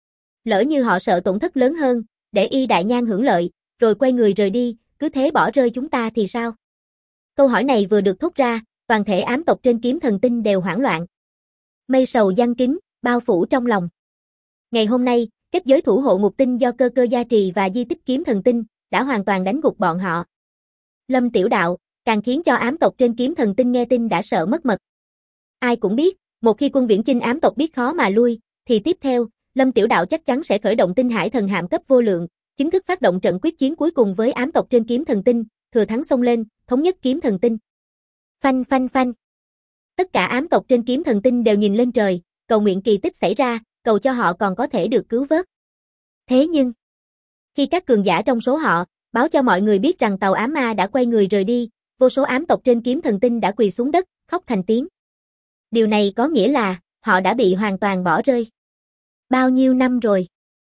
Lỡ như họ sợ tổn thất lớn hơn, để Y Đại Nhan hưởng lợi, rồi quay người rời đi, cứ thế bỏ rơi chúng ta thì sao? Câu hỏi này vừa được thốt ra, toàn thể ám tộc trên kiếm thần tinh đều hoảng loạn. Mây sầu giăng kín, bao phủ trong lòng. Ngày hôm nay, kết giới thủ hộ ngục tinh do cơ gia trì và di tích kiếm thần tinh, đã hoàn toàn đánh gục bọn họ. Lâm Tiểu Đạo, càng khiến cho ám tộc trên kiếm thần tinh nghe tin đã sợ mất mật. Ai cũng biết, một khi quân viễn chinh ám tộc biết khó mà lui, thì tiếp theo, Lâm Tiểu Đạo chắc chắn sẽ khởi động tinh hải thần hạm cấp vô lượng, chính thức phát động trận quyết chiến cuối cùng với ám tộc trên kiếm thần tinh, thừa thắng xông lên, thống nhất kiếm thần tinh. Phanh phanh phanh. Tất cả ám tộc trên kiếm thần tinh đều nhìn lên trời, cầu nguyện kỳ tích xảy ra, cầu cho họ còn có thể được cứu vớt. Thế nhưng, khi các cường giả trong số họ báo cho mọi người biết rằng tàu ám ma đã quay người rời đi, vô số ám tộc trên kiếm thần tinh đã quỳ xuống đất, khóc thành tiếng. Điều này có nghĩa là họ đã bị hoàn toàn bỏ rơi. Bao nhiêu năm rồi?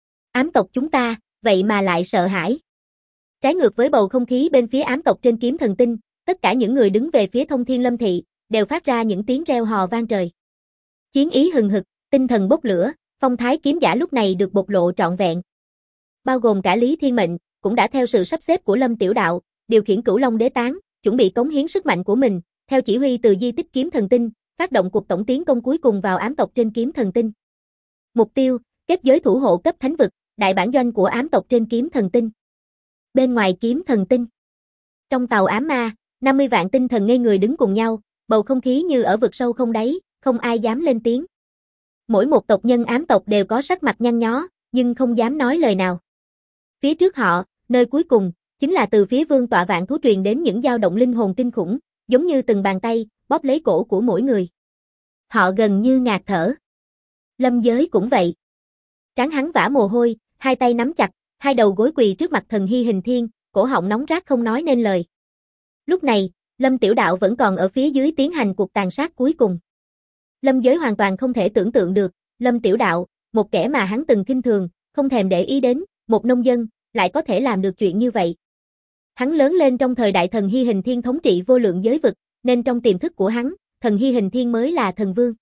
Ám tộc chúng ta, vậy mà lại sợ hãi. Trái ngược với bầu không khí bên phía ám tộc trên kiếm thần tinh, tất cả những người đứng về phía Thông Thiên Lâm Thị, đều phát ra những tiếng reo hò vang trời. Chiến ý hừng hực, tinh thần bốc lửa, phong thái kiếm giả lúc này được bộc lộ trọn vẹn. Bao gồm cả Lý Thiên Mệnh, cũng đã theo sự sắp xếp của Lâm Tiểu Đạo, điều khiển Cửu Long Đế Tán, chuẩn bị cống hiến sức mạnh của mình, theo chỉ huy từ di tích kiếm thần tinh, phát động cuộc tổng tiến công cuối cùng vào ám tộc trên kiếm thần tinh. Mục tiêu, kết giới thủ hộ cấp thánh vực, đại bản doanh của ám tộc trên kiếm thần tinh. Bên ngoài kiếm thần tinh, trong tàu ám ma, 50 vạn tinh thần ngây người đứng cùng nhau, bầu không khí như ở vực sâu không đáy, không ai dám lên tiếng. Mỗi một tộc nhân ám tộc đều có sắc mặt nhăn nhó, nhưng không dám nói lời nào. Phía trước họ, nơi cuối cùng, chính là từ phía vương tọa vạn thú truyền đến những dao động linh hồn kinh khủng, giống như từng bàn tay, bóp lấy cổ của mỗi người. Họ gần như ngạt thở. Lâm Giới cũng vậy. Trán hắn vã mồ hôi, hai tay nắm chặt, hai đầu gối quỳ trước mặt thần Hy Hình Thiên, cổ họng nóng rát không nói nên lời. Lúc này, Lâm Tiểu Đạo vẫn còn ở phía dưới tiến hành cuộc tàn sát cuối cùng. Lâm Giới hoàn toàn không thể tưởng tượng được, Lâm Tiểu Đạo, một kẻ mà hắn từng khinh thường, không thèm để ý đến, một nông dân, lại có thể làm được chuyện như vậy. Hắn lớn lên trong thời đại thần Hy Hình Thiên thống trị vô lượng giới vực, nên trong tiềm thức của hắn, thần Hy Hình Thiên mới là thần vương.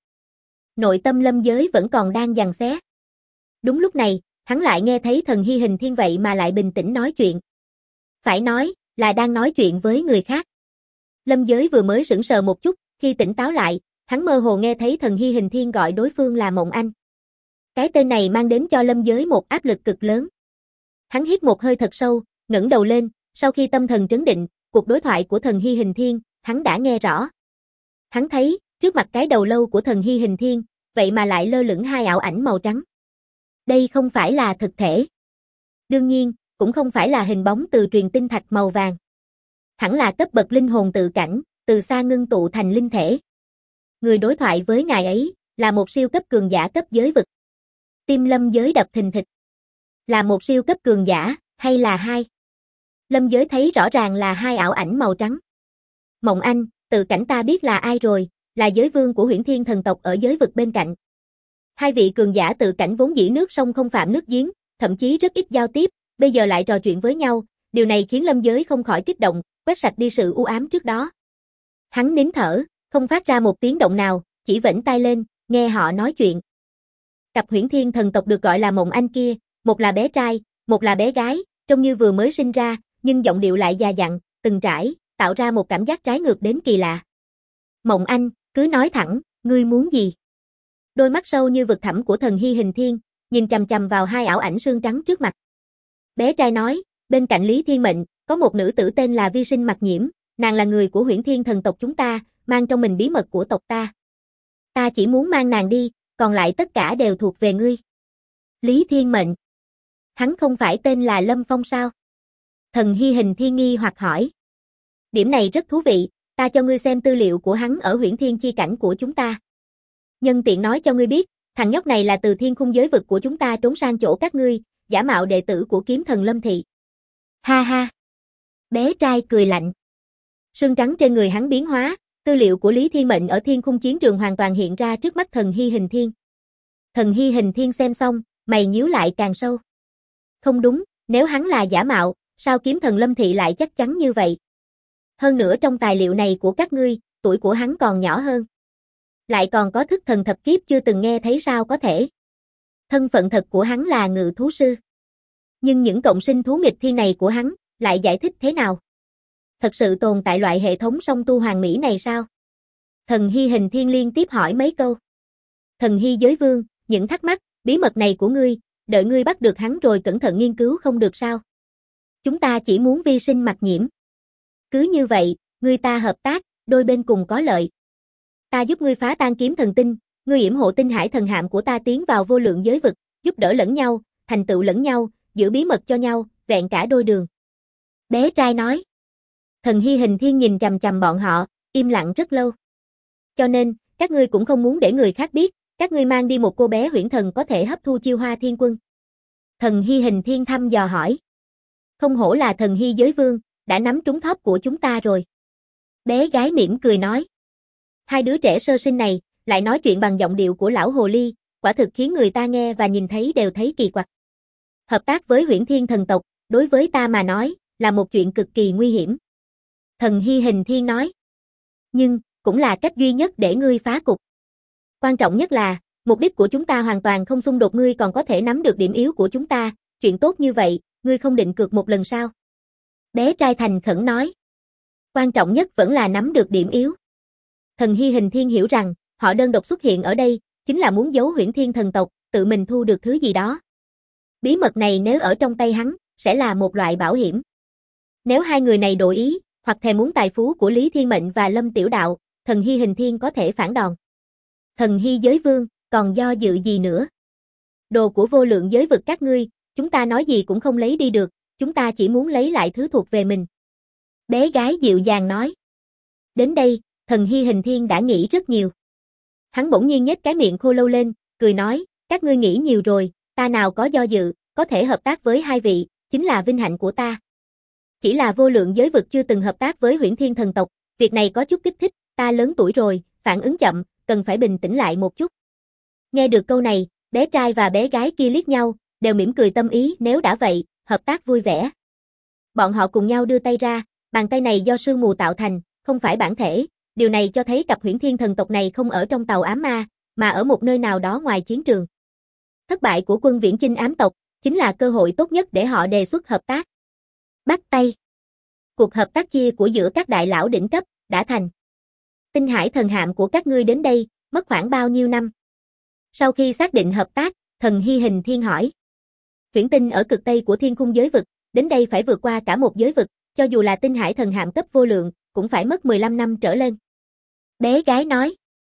Nội tâm Lâm Giới vẫn còn đang giằng xé. Đúng lúc này, hắn lại nghe thấy thần Hy Hình Thiên vậy mà lại bình tĩnh nói chuyện. Phải nói, là đang nói chuyện với người khác. Lâm Giới vừa mới sững sờ một chút, khi tỉnh táo lại, hắn mơ hồ nghe thấy thần Hy Hình Thiên gọi đối phương là Mộng Anh. Cái tên này mang đến cho Lâm Giới một áp lực cực lớn. Hắn hít một hơi thật sâu, ngẩng đầu lên, sau khi tâm thần trấn định, cuộc đối thoại của thần Hy Hình Thiên, hắn đã nghe rõ. Hắn thấy, trước mặt cái đầu lâu của thần Hy Hình Thiên, vậy mà lại lơ lửng hai ảo ảnh màu trắng. Đây không phải là thực thể. Đương nhiên, cũng không phải là hình bóng từ truyền tinh thạch màu vàng. hẳn là cấp bậc linh hồn tự cảnh, từ xa ngưng tụ thành linh thể. Người đối thoại với ngài ấy là một siêu cấp cường giả cấp giới vực. Tim Lâm Giới đập thình thịch. Là một siêu cấp cường giả, hay là hai? Lâm Giới thấy rõ ràng là hai ảo ảnh màu trắng. Mộng Anh, tự cảnh ta biết là ai rồi, là giới vương của Huyễn Thiên thần tộc ở giới vực bên cạnh. Hai vị cường giả tự cảnh vốn dĩ nước sông không phạm nước giếng, thậm chí rất ít giao tiếp, bây giờ lại trò chuyện với nhau, điều này khiến Lâm Giới không khỏi kích động, quét sạch đi sự u ám trước đó. Hắn nín thở, không phát ra một tiếng động nào, chỉ vểnh tai lên, nghe họ nói chuyện. Cặp Huyễn Thiên thần tộc được gọi là Mộng Anh kia, một là bé trai, một là bé gái, trông như vừa mới sinh ra, nhưng giọng điệu lại già dặn, từng trải, tạo ra một cảm giác trái ngược đến kỳ lạ. Mộng Anh, cứ nói thẳng, ngươi muốn gì? Đôi mắt sâu như vực thẳm của Thần Hy Hình Thiên, nhìn chằm chằm vào hai ảo ảnh xương trắng trước mặt. Bé trai nói, bên cạnh Lý Thiên Mệnh, có một nữ tử tên là Vi Sinh Mặc Nhiễm, nàng là người của Huyễn Thiên thần tộc chúng ta, mang trong mình bí mật của tộc ta. Ta chỉ muốn mang nàng đi, còn lại tất cả đều thuộc về ngươi. Lý Thiên Mệnh. Hắn không phải tên là Lâm Phong sao? Thần Hy Hình Thiên nghi hoặc hỏi. Điểm này rất thú vị, ta cho ngươi xem tư liệu của hắn ở Huyễn Thiên chi cảnh của chúng ta. Nhân tiện nói cho ngươi biết, thằng nhóc này là từ thiên khung giới vực của chúng ta trốn sang chỗ các ngươi, giả mạo đệ tử của kiếm thần Lâm Thị. Ha ha. Bé trai cười lạnh. Sương trắng trên người hắn biến hóa, tư liệu của Lý Thiên Mệnh ở thiên khung chiến trường hoàn toàn hiện ra trước mắt Thần Hy Hình Thiên. Thần Hy Hình Thiên xem xong, mày nhíu lại càng sâu. Không đúng, nếu hắn là giả mạo, sao kiếm thần Lâm Thị lại chắc chắn như vậy? Hơn nữa trong tài liệu này của các ngươi, tuổi của hắn còn nhỏ hơn. Lại còn có thức thần thập kiếp chưa từng nghe thấy sao có thể. Thân phận thật của hắn là ngự thú sư. Nhưng những cộng sinh thú nghịch thiên này của hắn, lại giải thích thế nào? Thật sự tồn tại loại hệ thống song tu hoàn mỹ này sao? Thần Hy Hình Thiên liên tiếp hỏi mấy câu. Thần Hy Giới Vương, những thắc mắc, bí mật này của ngươi, đợi ngươi bắt được hắn rồi cẩn thận nghiên cứu không được sao? Chúng ta chỉ muốn Vi Sinh Mặc Nhiễm. Cứ như vậy, ngươi ta hợp tác, đôi bên cùng có lợi. Ta giúp ngươi phá tan kiếm thần tinh, ngươi yểm hộ tinh hải thần hạm của ta tiến vào vô lượng giới vực, giúp đỡ lẫn nhau, thành tựu lẫn nhau, giữ bí mật cho nhau, vẹn cả đôi đường. Bé trai nói. Thần Hy Hình Thiên nhìn chằm chằm bọn họ, im lặng rất lâu. Cho nên, các ngươi cũng không muốn để người khác biết, các ngươi mang đi một cô bé huyễn thần có thể hấp thu chiêu hoa thiên quân. Thần Hy Hình Thiên thăm dò hỏi. Không hổ là Thần Hy Giới Vương, đã nắm trúng thóp của chúng ta rồi. Bé gái mỉm cười nói. Hai đứa trẻ sơ sinh này, lại nói chuyện bằng giọng điệu của lão hồ ly, quả thực khiến người ta nghe và nhìn thấy đều thấy kỳ quặc. Hợp tác với Huyễn Thiên thần tộc, đối với ta mà nói, là một chuyện cực kỳ nguy hiểm. Thần Hy Hình Thiên nói. Nhưng, cũng là cách duy nhất để ngươi phá cục. Quan trọng nhất là, mục đích của chúng ta hoàn toàn không xung đột, ngươi còn có thể nắm được điểm yếu của chúng ta, chuyện tốt như vậy, ngươi không định cược một lần sao? Bé trai thành khẩn nói. Quan trọng nhất vẫn là nắm được điểm yếu. Thần Hy Hình Thiên hiểu rằng, họ đơn độc xuất hiện ở đây, chính là muốn giấu Huyễn Thiên thần tộc, tự mình thu được thứ gì đó. Bí mật này nếu ở trong tay hắn, sẽ là một loại bảo hiểm. Nếu hai người này đổi ý, hoặc thèm muốn tài phú của Lý Thiên Mệnh và Lâm Tiểu Đạo, Thần Hy Hình Thiên có thể phản đòn. Thần Hy Giới Vương, còn do dự gì nữa? Đồ của vô lượng giới vực các ngươi, chúng ta nói gì cũng không lấy đi được, chúng ta chỉ muốn lấy lại thứ thuộc về mình. Bé gái dịu dàng nói. Đến đây, Thần Hy Hình Thiên đã nghĩ rất nhiều. Hắn bỗng nhiên nhếch cái miệng khô lâu lên, cười nói, các ngươi nghĩ nhiều rồi, ta nào có do dự, có thể hợp tác với hai vị, chính là vinh hạnh của ta. Chỉ là vô lượng giới vực chưa từng hợp tác với Huyễn Thiên thần tộc, việc này có chút kích thích, ta lớn tuổi rồi, phản ứng chậm, cần phải bình tĩnh lại một chút. Nghe được câu này, bé trai và bé gái kia liếc nhau, đều mỉm cười tâm ý, nếu đã vậy, hợp tác vui vẻ. Bọn họ cùng nhau đưa tay ra, bàn tay này do sương mù tạo thành, không phải bản thể, điều này cho thấy cặp Huyễn Thiên thần tộc này không ở trong tàu ám ma, mà ở một nơi nào đó ngoài chiến trường. Thất bại của quân viễn chinh ám tộc, chính là cơ hội tốt nhất để họ đề xuất hợp tác. Bắt tay. Cuộc hợp tác chia của giữa các đại lão đỉnh cấp, đã thành. Tinh hải thần hạm của các ngươi đến đây, mất khoảng bao nhiêu năm? Sau khi xác định hợp tác, Thần Hy Hình Thiên hỏi. Huyễn tinh ở cực tây của thiên khung giới vực, đến đây phải vượt qua cả một giới vực, cho dù là tinh hải thần hạm cấp vô lượng, cũng phải mất 15 năm trở lên. Bé gái nói.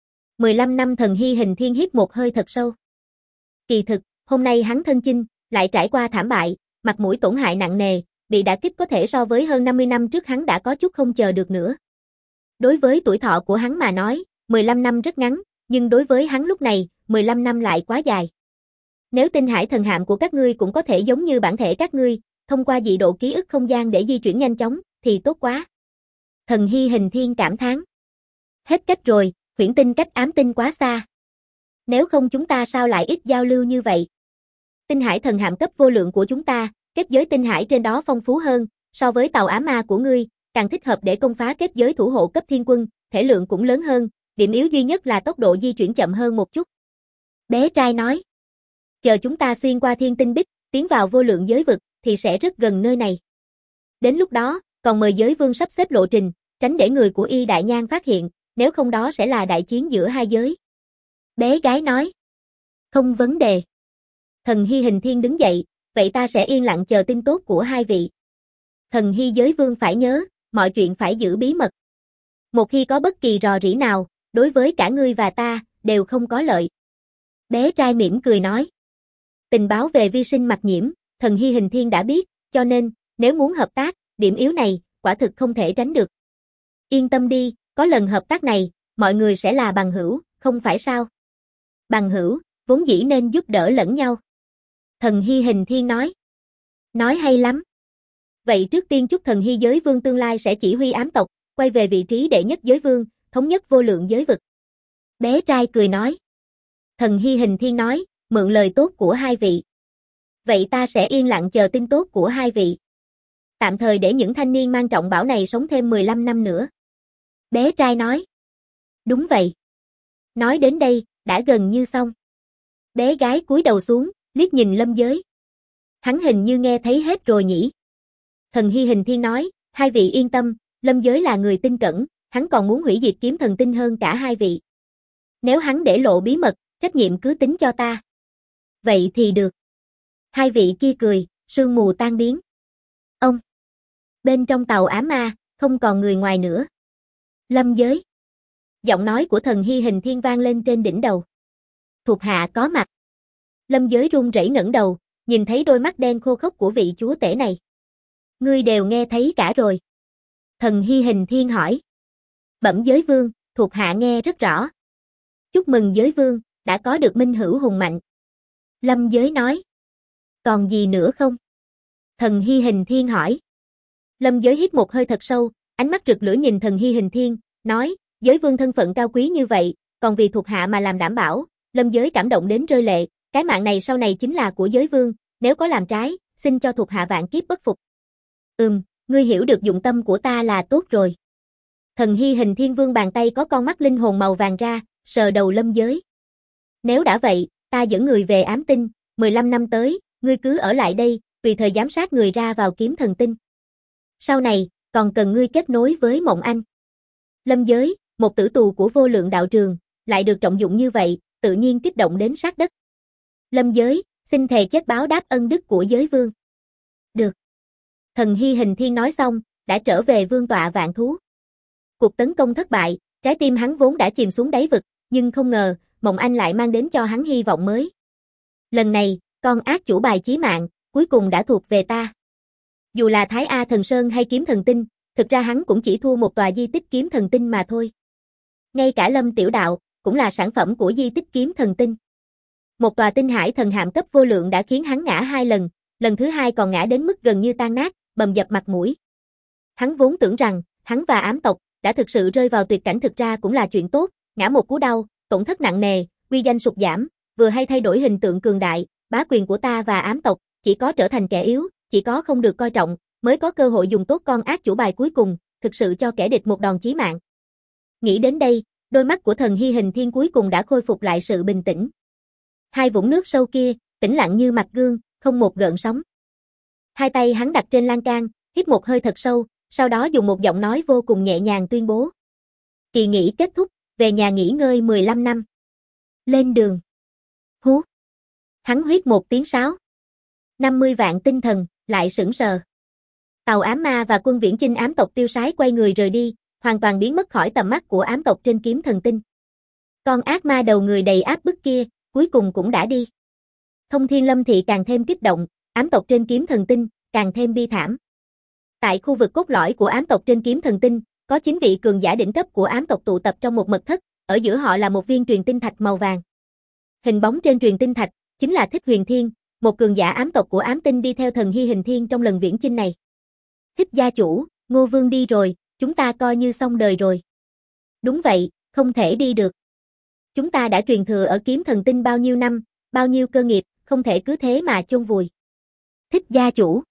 15 năm. Thần Hy Hình Thiên hít một hơi thật sâu. Kỳ thực, hôm nay hắn thân chinh, lại trải qua thảm bại, mặt mũi tổn hại nặng nề, bị đả kích có thể so với hơn 50 năm trước hắn đã có chút không chờ được nữa. Đối với tuổi thọ của hắn mà nói, 15 năm rất ngắn, nhưng đối với hắn lúc này, 15 năm lại quá dài. Nếu tinh hải thần hạm của các ngươi cũng có thể giống như bản thể các ngươi, thông qua dị độ ký ức không gian để di chuyển nhanh chóng, thì tốt quá. Thần Hy Hình Thiên cảm thán. Hết cách rồi, huyễn tinh cách ám tinh quá xa. Nếu không chúng ta sao lại ít giao lưu như vậy? Tinh hải thần hạm cấp vô lượng của chúng ta, kết giới tinh hải trên đó phong phú hơn, so với tàu ám ma của ngươi, càng thích hợp để công phá kết giới thủ hộ cấp thiên quân, thể lượng cũng lớn hơn, điểm yếu duy nhất là tốc độ di chuyển chậm hơn một chút. Bé trai nói. Chờ chúng ta xuyên qua thiên tinh bích, tiến vào vô lượng giới vực, thì sẽ rất gần nơi này. Đến lúc đó, còn mời giới vương sắp xếp lộ trình, tránh để người của Y Đại Nhan phát hiện, nếu không đó sẽ là đại chiến giữa hai giới. Bé gái nói. Không vấn đề. Thần Hy Hình Thiên đứng dậy, vậy ta sẽ yên lặng chờ tin tốt của hai vị. Thần Hy giới vương phải nhớ, mọi chuyện phải giữ bí mật. Một khi có bất kỳ rò rỉ nào, đối với cả ngươi và ta, đều không có lợi. Bé trai mỉm cười nói. Tình báo về vi sinh mặc nhiễm, Thần Hy Hình Thiên đã biết, cho nên, nếu muốn hợp tác, điểm yếu này, quả thực không thể tránh được. Yên tâm đi, có lần hợp tác này, mọi người sẽ là bằng hữu, không phải sao? Bằng hữu, vốn dĩ nên giúp đỡ lẫn nhau. Thần Hy Hình Thiên nói. Nói hay lắm. Vậy trước tiên chúc Thần Hy giới vương tương lai sẽ chỉ huy ám tộc, quay về vị trí đệ nhất giới vương, thống nhất vô lượng giới vực. Bé trai cười nói. Thần Hy Hình Thiên nói, mượn lời tốt của hai vị. Vậy ta sẽ yên lặng chờ tin tốt của hai vị. Tạm thời để những thanh niên mang trọng bảo này sống thêm 15 năm nữa. Bé trai nói. Đúng vậy. Nói đến đây, đã gần như xong. Bé gái cúi đầu xuống, liếc nhìn Lâm Giới. Hắn hình như nghe thấy hết rồi nhỉ. Thần Hy Hình Thiên nói, hai vị yên tâm, Lâm Giới là người tinh cẩn, hắn còn muốn hủy diệt kiếm thần tinh hơn cả hai vị. Nếu hắn để lộ bí mật, trách nhiệm cứ tính cho ta. Vậy thì được. Hai vị kia cười, sương mù tan biến. Ông. Bên trong tàu ám ma, không còn người ngoài nữa. Lâm Giới. Giọng nói của Thần Hy Hình Thiên vang lên trên đỉnh đầu. Thuộc hạ có mặt. Lâm Giới run rẩy ngẩng đầu, nhìn thấy đôi mắt đen khô khốc của vị chúa tể này. Ngươi đều nghe thấy cả rồi. Thần Hy Hình Thiên hỏi. Bẩm giới vương, thuộc hạ nghe rất rõ. Chúc mừng giới vương, đã có được minh hữu hùng mạnh. Lâm Giới nói. Còn gì nữa không? Thần Hy Hình Thiên hỏi. Lâm Giới hít một hơi thật sâu, ánh mắt rực lửa nhìn Thần Hy Hình Thiên, nói, giới vương thân phận cao quý như vậy, còn vì thuộc hạ mà làm đảm bảo, Lâm Giới cảm động đến rơi lệ, cái mạng này sau này chính là của giới vương, nếu có làm trái, xin cho thuộc hạ vạn kiếp bất phục. Ngươi hiểu được dụng tâm của ta là tốt rồi. Thần Hy Hình Thiên vương bàn tay có con mắt linh hồn màu vàng ra, sờ đầu Lâm Giới. Nếu đã vậy, ta dẫn người về ám tinh, 15 năm tới, ngươi cứ ở lại đây, tùy thời giám sát người ra vào kiếm thần tinh. Sau này, còn cần ngươi kết nối với Mộng Anh. Lâm Giới, một tử tù của vô lượng đạo trường, lại được trọng dụng như vậy, tự nhiên kích động đến sát đất. Lâm Giới, xin thề chết báo đáp ân đức của giới vương. Được. Thần Hy Hình Thiên nói xong, đã trở về vương tọa vạn thú. Cuộc tấn công thất bại, trái tim hắn vốn đã chìm xuống đáy vực, nhưng không ngờ, Mộng Anh lại mang đến cho hắn hy vọng mới. Lần này, con ác chủ bài chí mạng, cuối cùng đã thuộc về ta. Dù là Thái A Thần Sơn hay Kiếm Thần Tinh, thực ra hắn cũng chỉ thua một tòa di tích Kiếm Thần Tinh mà thôi. Ngay cả Lâm Tiểu Đạo, cũng là sản phẩm của di tích Kiếm Thần Tinh. Một tòa tinh hải thần hạm cấp vô lượng đã khiến hắn ngã 2 lần, lần thứ 2 còn ngã đến mức gần như tan nát, bầm dập mặt mũi. Hắn vốn tưởng rằng, hắn và ám tộc, đã thực sự rơi vào tuyệt cảnh, thực ra cũng là chuyện tốt, ngã một cú đau, tổn thất nặng nề, uy danh sụt giảm, vừa hay thay đổi hình tượng cường đại, bá quyền của ta và ám tộc, chỉ có trở thành kẻ yếu, chỉ có không được coi trọng, mới có cơ hội dùng tốt con ác chủ bài cuối cùng, thực sự cho kẻ địch một đòn chí mạng. Nghĩ đến đây, đôi mắt của Thần Hy Hình Thiên cuối cùng đã khôi phục lại sự bình tĩnh. Hai vũng nước sâu kia, tĩnh lặng như mặt gương, không một gợn sóng. Hai tay hắn đặt trên lan can, hít một hơi thật sâu, sau đó dùng một giọng nói vô cùng nhẹ nhàng tuyên bố. Kỳ nghỉ kết thúc, về nhà nghỉ ngơi 15 năm. Lên đường. Hú. Hắn huýt một tiếng sáo. 50 vạn tinh thần, lại sững sờ. Tàu ám ma và quân viễn chinh ám tộc tiêu sái quay người rời đi, hoàn toàn biến mất khỏi tầm mắt của ám tộc trên kiếm thần tinh. Con ác ma đầu người đầy áp bức kia, cuối cùng cũng đã đi. Thông Thiên Lâm Thị càng thêm kích động, ám tộc trên kiếm thần tinh, càng thêm bi thảm. Tại khu vực cốt lõi của ám tộc trên kiếm thần tinh, có 9 vị cường giả đỉnh cấp của ám tộc tụ tập trong một mật thất, ở giữa họ là một viên truyền tinh thạch màu vàng. Hình bóng trên truyền tinh thạch chính là Thích Huyền Thiên, một cường giả ám tộc của ám tinh đi theo thần Hy Hình Thiên trong lần viễn chinh này. Thích gia chủ, Ngô Vương đi rồi, chúng ta coi như xong đời rồi. Đúng vậy, không thể đi được. Chúng ta đã truyền thừa ở kiếm thần tinh bao nhiêu năm, bao nhiêu cơ nghiệp, không thể cứ thế mà chôn vùi. Thích gia chủ.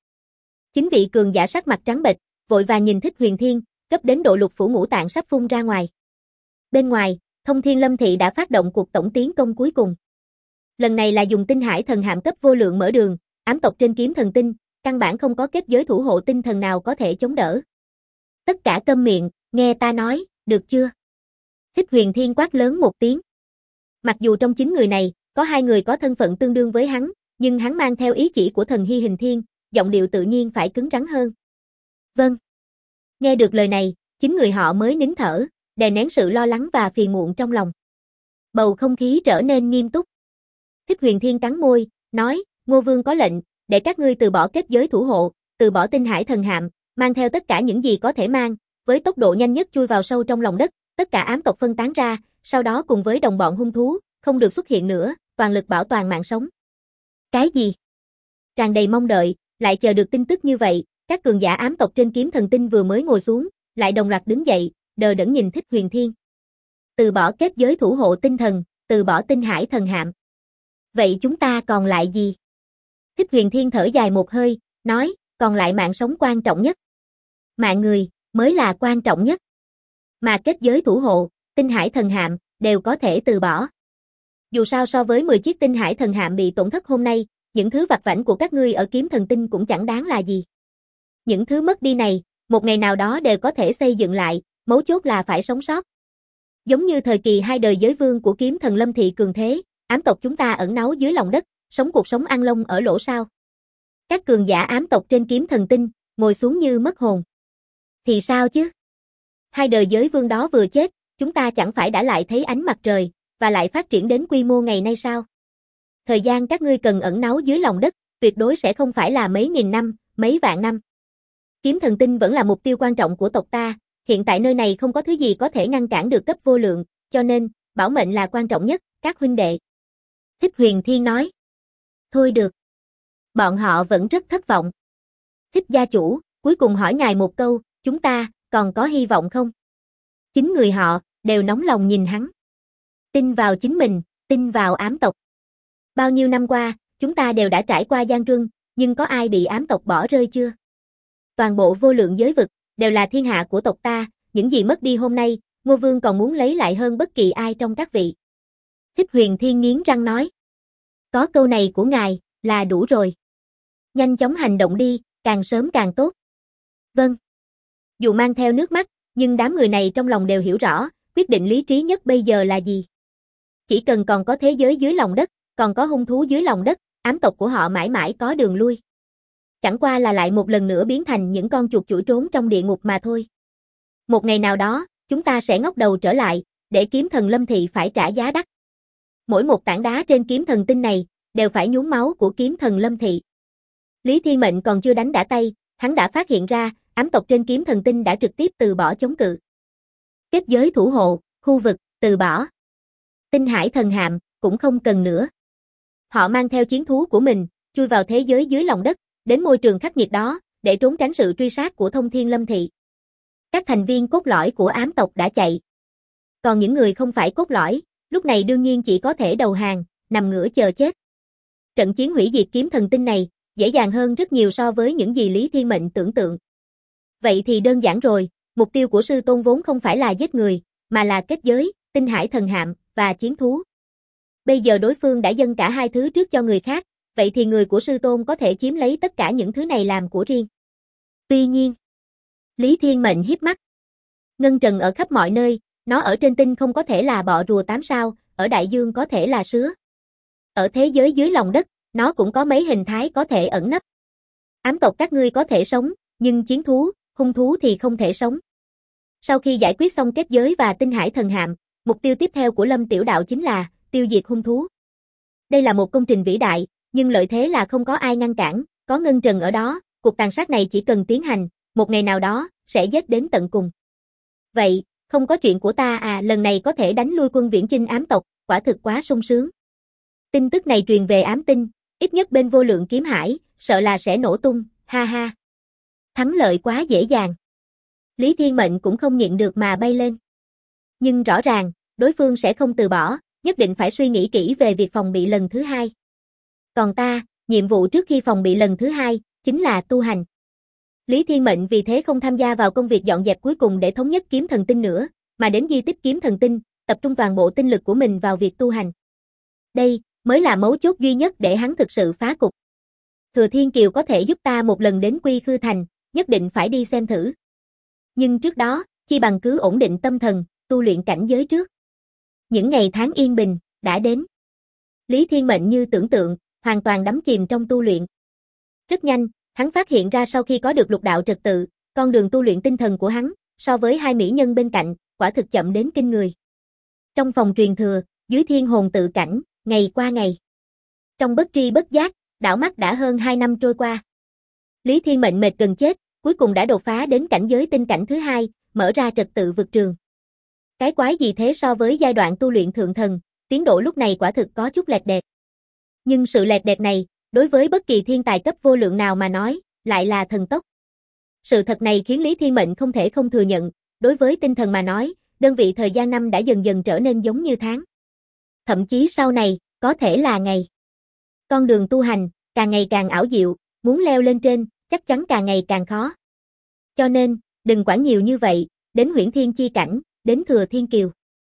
9 vị cường giả sắc mặt trắng bệch, vội vàng nhìn Thích Huyền Thiên, cấp đến độ lục phủ ngũ tạng sắp phun ra ngoài. Bên ngoài, Thông Thiên Lâm Thị đã phát động cuộc tổng tiến công cuối cùng. Lần này là dùng tinh hải thần hạm cấp vô lượng mở đường, ám tộc trên kiếm thần tinh, căn bản không có kết giới thủ hộ tinh thần nào có thể chống đỡ. Tất cả câm miệng, nghe ta nói, được chưa? Thích Huyền Thiên quát lớn một tiếng. Mặc dù trong 9 người này, có 2 người có thân phận tương đương với hắn, nhưng hắn mang theo ý chỉ của thần Hy Hình Thiên, giọng điệu tự nhiên phải cứng rắn hơn. Vâng. Nghe được lời này, 9 người họ mới nín thở, đè nén sự lo lắng và phiền muộn trong lòng. Bầu không khí trở nên nghiêm túc. Thích Huyền Thiên cắn môi, nói, Ngô Vương có lệnh, để các ngươi từ bỏ kết giới thủ hộ, từ bỏ tinh hải thần hạm, mang theo tất cả những gì có thể mang, với tốc độ nhanh nhất chui vào sâu trong lòng đất, tất cả ám tộc phân tán ra, sau đó cùng với đồng bọn hung thú, không được xuất hiện nữa, toàn lực bảo toàn mạng sống. Cái gì? Tràn đầy mong đợi, lại chờ được tin tức như vậy, các cường giả ám tộc trên kiếm thần tinh vừa mới ngồi xuống, lại đồng loạt đứng dậy, đờ đẫn nhìn Thích Huyền Thiên. Từ bỏ kết giới thủ hộ tinh thần, từ bỏ tinh hải thần hạm. Vậy chúng ta còn lại gì? Thích Huyền Thiên thở dài một hơi, nói, còn lại mạng sống quan trọng nhất. Mạng người, mới là quan trọng nhất. Mà kết giới thủ hộ, tinh hải thần hạm, đều có thể từ bỏ. Dù sao so với 10 chiếc tinh hải thần hạm bị tổn thất hôm nay, những thứ vặt vãnh của các ngươi ở kiếm thần tinh cũng chẳng đáng là gì. Những thứ mất đi này, một ngày nào đó đều có thể xây dựng lại, mấu chốt là phải sống sót. Giống như thời kỳ 2 đời giới vương của kiếm thần Lâm Thị cường thế, ám tộc chúng ta ẩn náu dưới lòng đất, sống cuộc sống an lông ở lỗ sao. Các cường giả ám tộc trên kiếm thần tinh, ngồi xuống như mất hồn. Thì sao chứ? 2 đời giới vương đó vừa chết, chúng ta chẳng phải đã lại thấy ánh mặt trời, và lại phát triển đến quy mô ngày nay sao? Thời gian các ngươi cần ẩn náu dưới lòng đất, tuyệt đối sẽ không phải là mấy nghìn năm, mấy vạn năm. Kiếm thần tinh vẫn là mục tiêu quan trọng của tộc ta, hiện tại nơi này không có thứ gì có thể ngăn cản được cấp vô lượng, cho nên, bảo mệnh là quan trọng nhất, các huynh đệ. Thích Huyền Thiên nói. Thôi được. Bọn họ vẫn rất thất vọng. Thích gia chủ, cuối cùng hỏi ngài một câu, chúng ta, còn có hy vọng không? 9 người họ, đều nóng lòng nhìn hắn. Tin vào chính mình, tin vào ám tộc. Bao nhiêu năm qua, chúng ta đều đã trải qua gian truân, nhưng có ai bị ám tộc bỏ rơi chưa? Toàn bộ vô lượng giới vực, đều là thiên hạ của tộc ta, những gì mất đi hôm nay, Ngô Vương còn muốn lấy lại hơn bất kỳ ai trong các vị. Thích Huyền Thiên nghiến răng nói. Có câu này của ngài, là đủ rồi. Nhanh chóng hành động đi, càng sớm càng tốt. Vâng. Dù mang theo nước mắt, nhưng đám người này trong lòng đều hiểu rõ, quyết định lý trí nhất bây giờ là gì. Chỉ cần còn có thế giới dưới lòng đất, còn có hung thú dưới lòng đất, ám tộc của họ mãi mãi có đường lui. Chẳng qua là lại một lần nữa biến thành những con chuột chuỗi trốn trong địa ngục mà thôi. Một ngày nào đó, chúng ta sẽ ngóc đầu trở lại, để kiếm thần Lâm Thị phải trả giá đắt. Mỗi một tảng đá trên kiếm thần tinh này, đều phải nhuốm máu của kiếm thần Lâm Thị. Lý Thiên Mệnh còn chưa đánh đã tay, hắn đã phát hiện ra, ám tộc trên kiếm thần tinh đã trực tiếp từ bỏ chống cự. Kết giới thủ hộ, khu vực, từ bỏ. Tinh hải thần hạm, cũng không cần nữa. Họ mang theo chiến thú của mình, chui vào thế giới dưới lòng đất, đến môi trường khắc nghiệt đó, để trốn tránh sự truy sát của Thông Thiên Lâm Thị. Các thành viên cốt lõi của ám tộc đã chạy. Còn những người không phải cốt lõi, lúc này đương nhiên chỉ có thể đầu hàng, nằm ngửa chờ chết. Trận chiến hủy diệt kiếm thần tinh này, dễ dàng hơn rất nhiều so với những gì Lý Thiên Mệnh tưởng tượng. Vậy thì đơn giản rồi, mục tiêu của sư tôn vốn không phải là giết người, mà là kết giới, tinh hải thần hạm, và chiến thú. Bây giờ đối phương đã dâng cả 2 thứ trước cho người khác, vậy thì người của sư tôn có thể chiếm lấy tất cả những thứ này làm của riêng. Tuy nhiên, Lý Thiên Mệnh híp mắt. Ngân trần ở khắp mọi nơi, nó ở trên tinh không có thể là bọ rùa 8 sao, ở đại dương có thể là sứa. Ở thế giới dưới lòng đất, nó cũng có mấy hình thái có thể ẩn nấp. Ám tộc các ngươi có thể sống, nhưng chiến thú, hung thú thì không thể sống. Sau khi giải quyết xong kết giới và tinh hải thần hạm, mục tiêu tiếp theo của Lâm Tiểu Đạo chính là tiêu diệt hung thú. Đây là một công trình vĩ đại, nhưng lợi thế là không có ai ngăn cản, có Ngân Trần ở đó, cuộc tàn sát này chỉ cần tiến hành, một ngày nào đó, sẽ giết đến tận cùng. Vậy, không có chuyện của ta à, lần này có thể đánh lui quân viễn chinh ám tộc, quả thực quá sung sướng. Tin tức này truyền về ám tinh, ít nhất bên Vô Lượng Kiếm Hải, sợ là sẽ nổ tung, ha ha. Thắng lợi quá dễ dàng. Lý Thiên Mệnh cũng không nhịn được mà bay lên. Nhưng rõ ràng, đối phương sẽ không từ bỏ, nhất định phải suy nghĩ kỹ về việc phòng bị lần thứ hai. Còn ta, nhiệm vụ trước khi phòng bị lần thứ hai, chính là tu hành. Lý Thiên Mệnh vì thế không tham gia vào công việc dọn dẹp cuối cùng để thống nhất kiếm thần tinh nữa, mà đến di tích kiếm thần tinh, tập trung toàn bộ tinh lực của mình vào việc tu hành. Đây, mới là mấu chốt duy nhất để hắn thực sự phá cục. Thừa Thiên Kiều có thể giúp ta một lần đến Quy Khư Thành, nhất định phải đi xem thử. Nhưng trước đó, chi bằng cứ ổn định tâm thần, tu luyện cảnh giới trước. Những ngày tháng yên bình, đã đến. Lý Thiên Mệnh như tưởng tượng, hoàn toàn đắm chìm trong tu luyện. Rất nhanh, hắn phát hiện ra sau khi có được lục đạo trật tự, con đường tu luyện tinh thần của hắn, so với hai mỹ nhân bên cạnh, quả thực chậm đến kinh người. Trong phòng truyền thừa, dưới thiên hồn tự cảnh, ngày qua ngày. Trong bất tri bất giác, đảo mắt đã hơn 2 năm trôi qua. Lý Thiên Mệnh mệt gần chết, cuối cùng đã đột phá đến cảnh giới tinh cảnh thứ hai, mở ra trật tự vực trường. Cái quái gì thế so với giai đoạn tu luyện thượng thần, tiến độ lúc này quả thực có chút lẹt đẹt. Nhưng sự lẹt đẹt này, đối với bất kỳ thiên tài cấp vô lượng nào mà nói, lại là thần tốc. Sự thật này khiến Lý Thiên Mệnh không thể không thừa nhận, đối với tinh thần mà nói, đơn vị thời gian năm đã dần dần trở nên giống như tháng. Thậm chí sau này, có thể là ngày. Con đường tu hành, càng ngày càng ảo diệu, muốn leo lên trên, chắc chắn càng ngày càng khó. Cho nên, đừng quản nhiều như vậy, đến Huyễn Thiên chi cảnh, đến Thừa Thiên Kiều.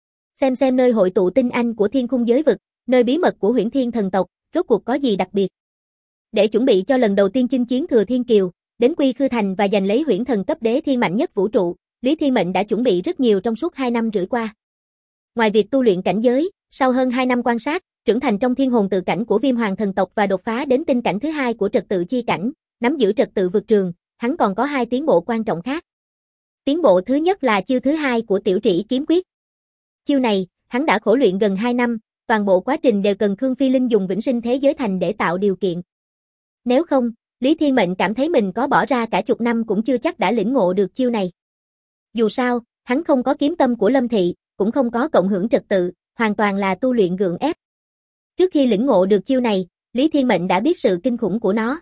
Xem nơi hội tụ tinh anh của thiên khung giới vực, nơi bí mật của Huyễn Thiên thần tộc, rốt cuộc có gì đặc biệt. Để chuẩn bị cho lần đầu tiên chinh chiến Thừa Thiên Kiều, đến Quy Khư Thành và giành lấy huyễn thần cấp đế thiên mạnh nhất vũ trụ, Lý Thiên Mệnh đã chuẩn bị rất nhiều trong suốt 2 năm rưỡi qua. Ngoài việc tu luyện cảnh giới, sau hơn 2 năm quan sát, trưởng thành trong thiên hồn tự cảnh của Viêm Hoàng thần tộc và đột phá đến tinh cảnh thứ hai của trật tự chi cảnh, nắm giữ trật tự vực trường, hắn còn có 2 tiến bộ quan trọng khác. Tiến bộ thứ nhất là chiêu thứ hai của Tiểu Trĩ kiếm quyết. Chiêu này, hắn đã khổ luyện gần 2 năm, toàn bộ quá trình đều cần Khương Phi Linh dùng vĩnh sinh thế giới thành để tạo điều kiện. Nếu không, Lý Thiên Mệnh cảm thấy mình có bỏ ra cả chục năm cũng chưa chắc đã lĩnh ngộ được chiêu này. Dù sao, hắn không có kiếm tâm của Lâm Thị, cũng không có cộng hưởng trật tự, hoàn toàn là tu luyện gượng ép. Trước khi lĩnh ngộ được chiêu này, Lý Thiên Mệnh đã biết sự kinh khủng của nó.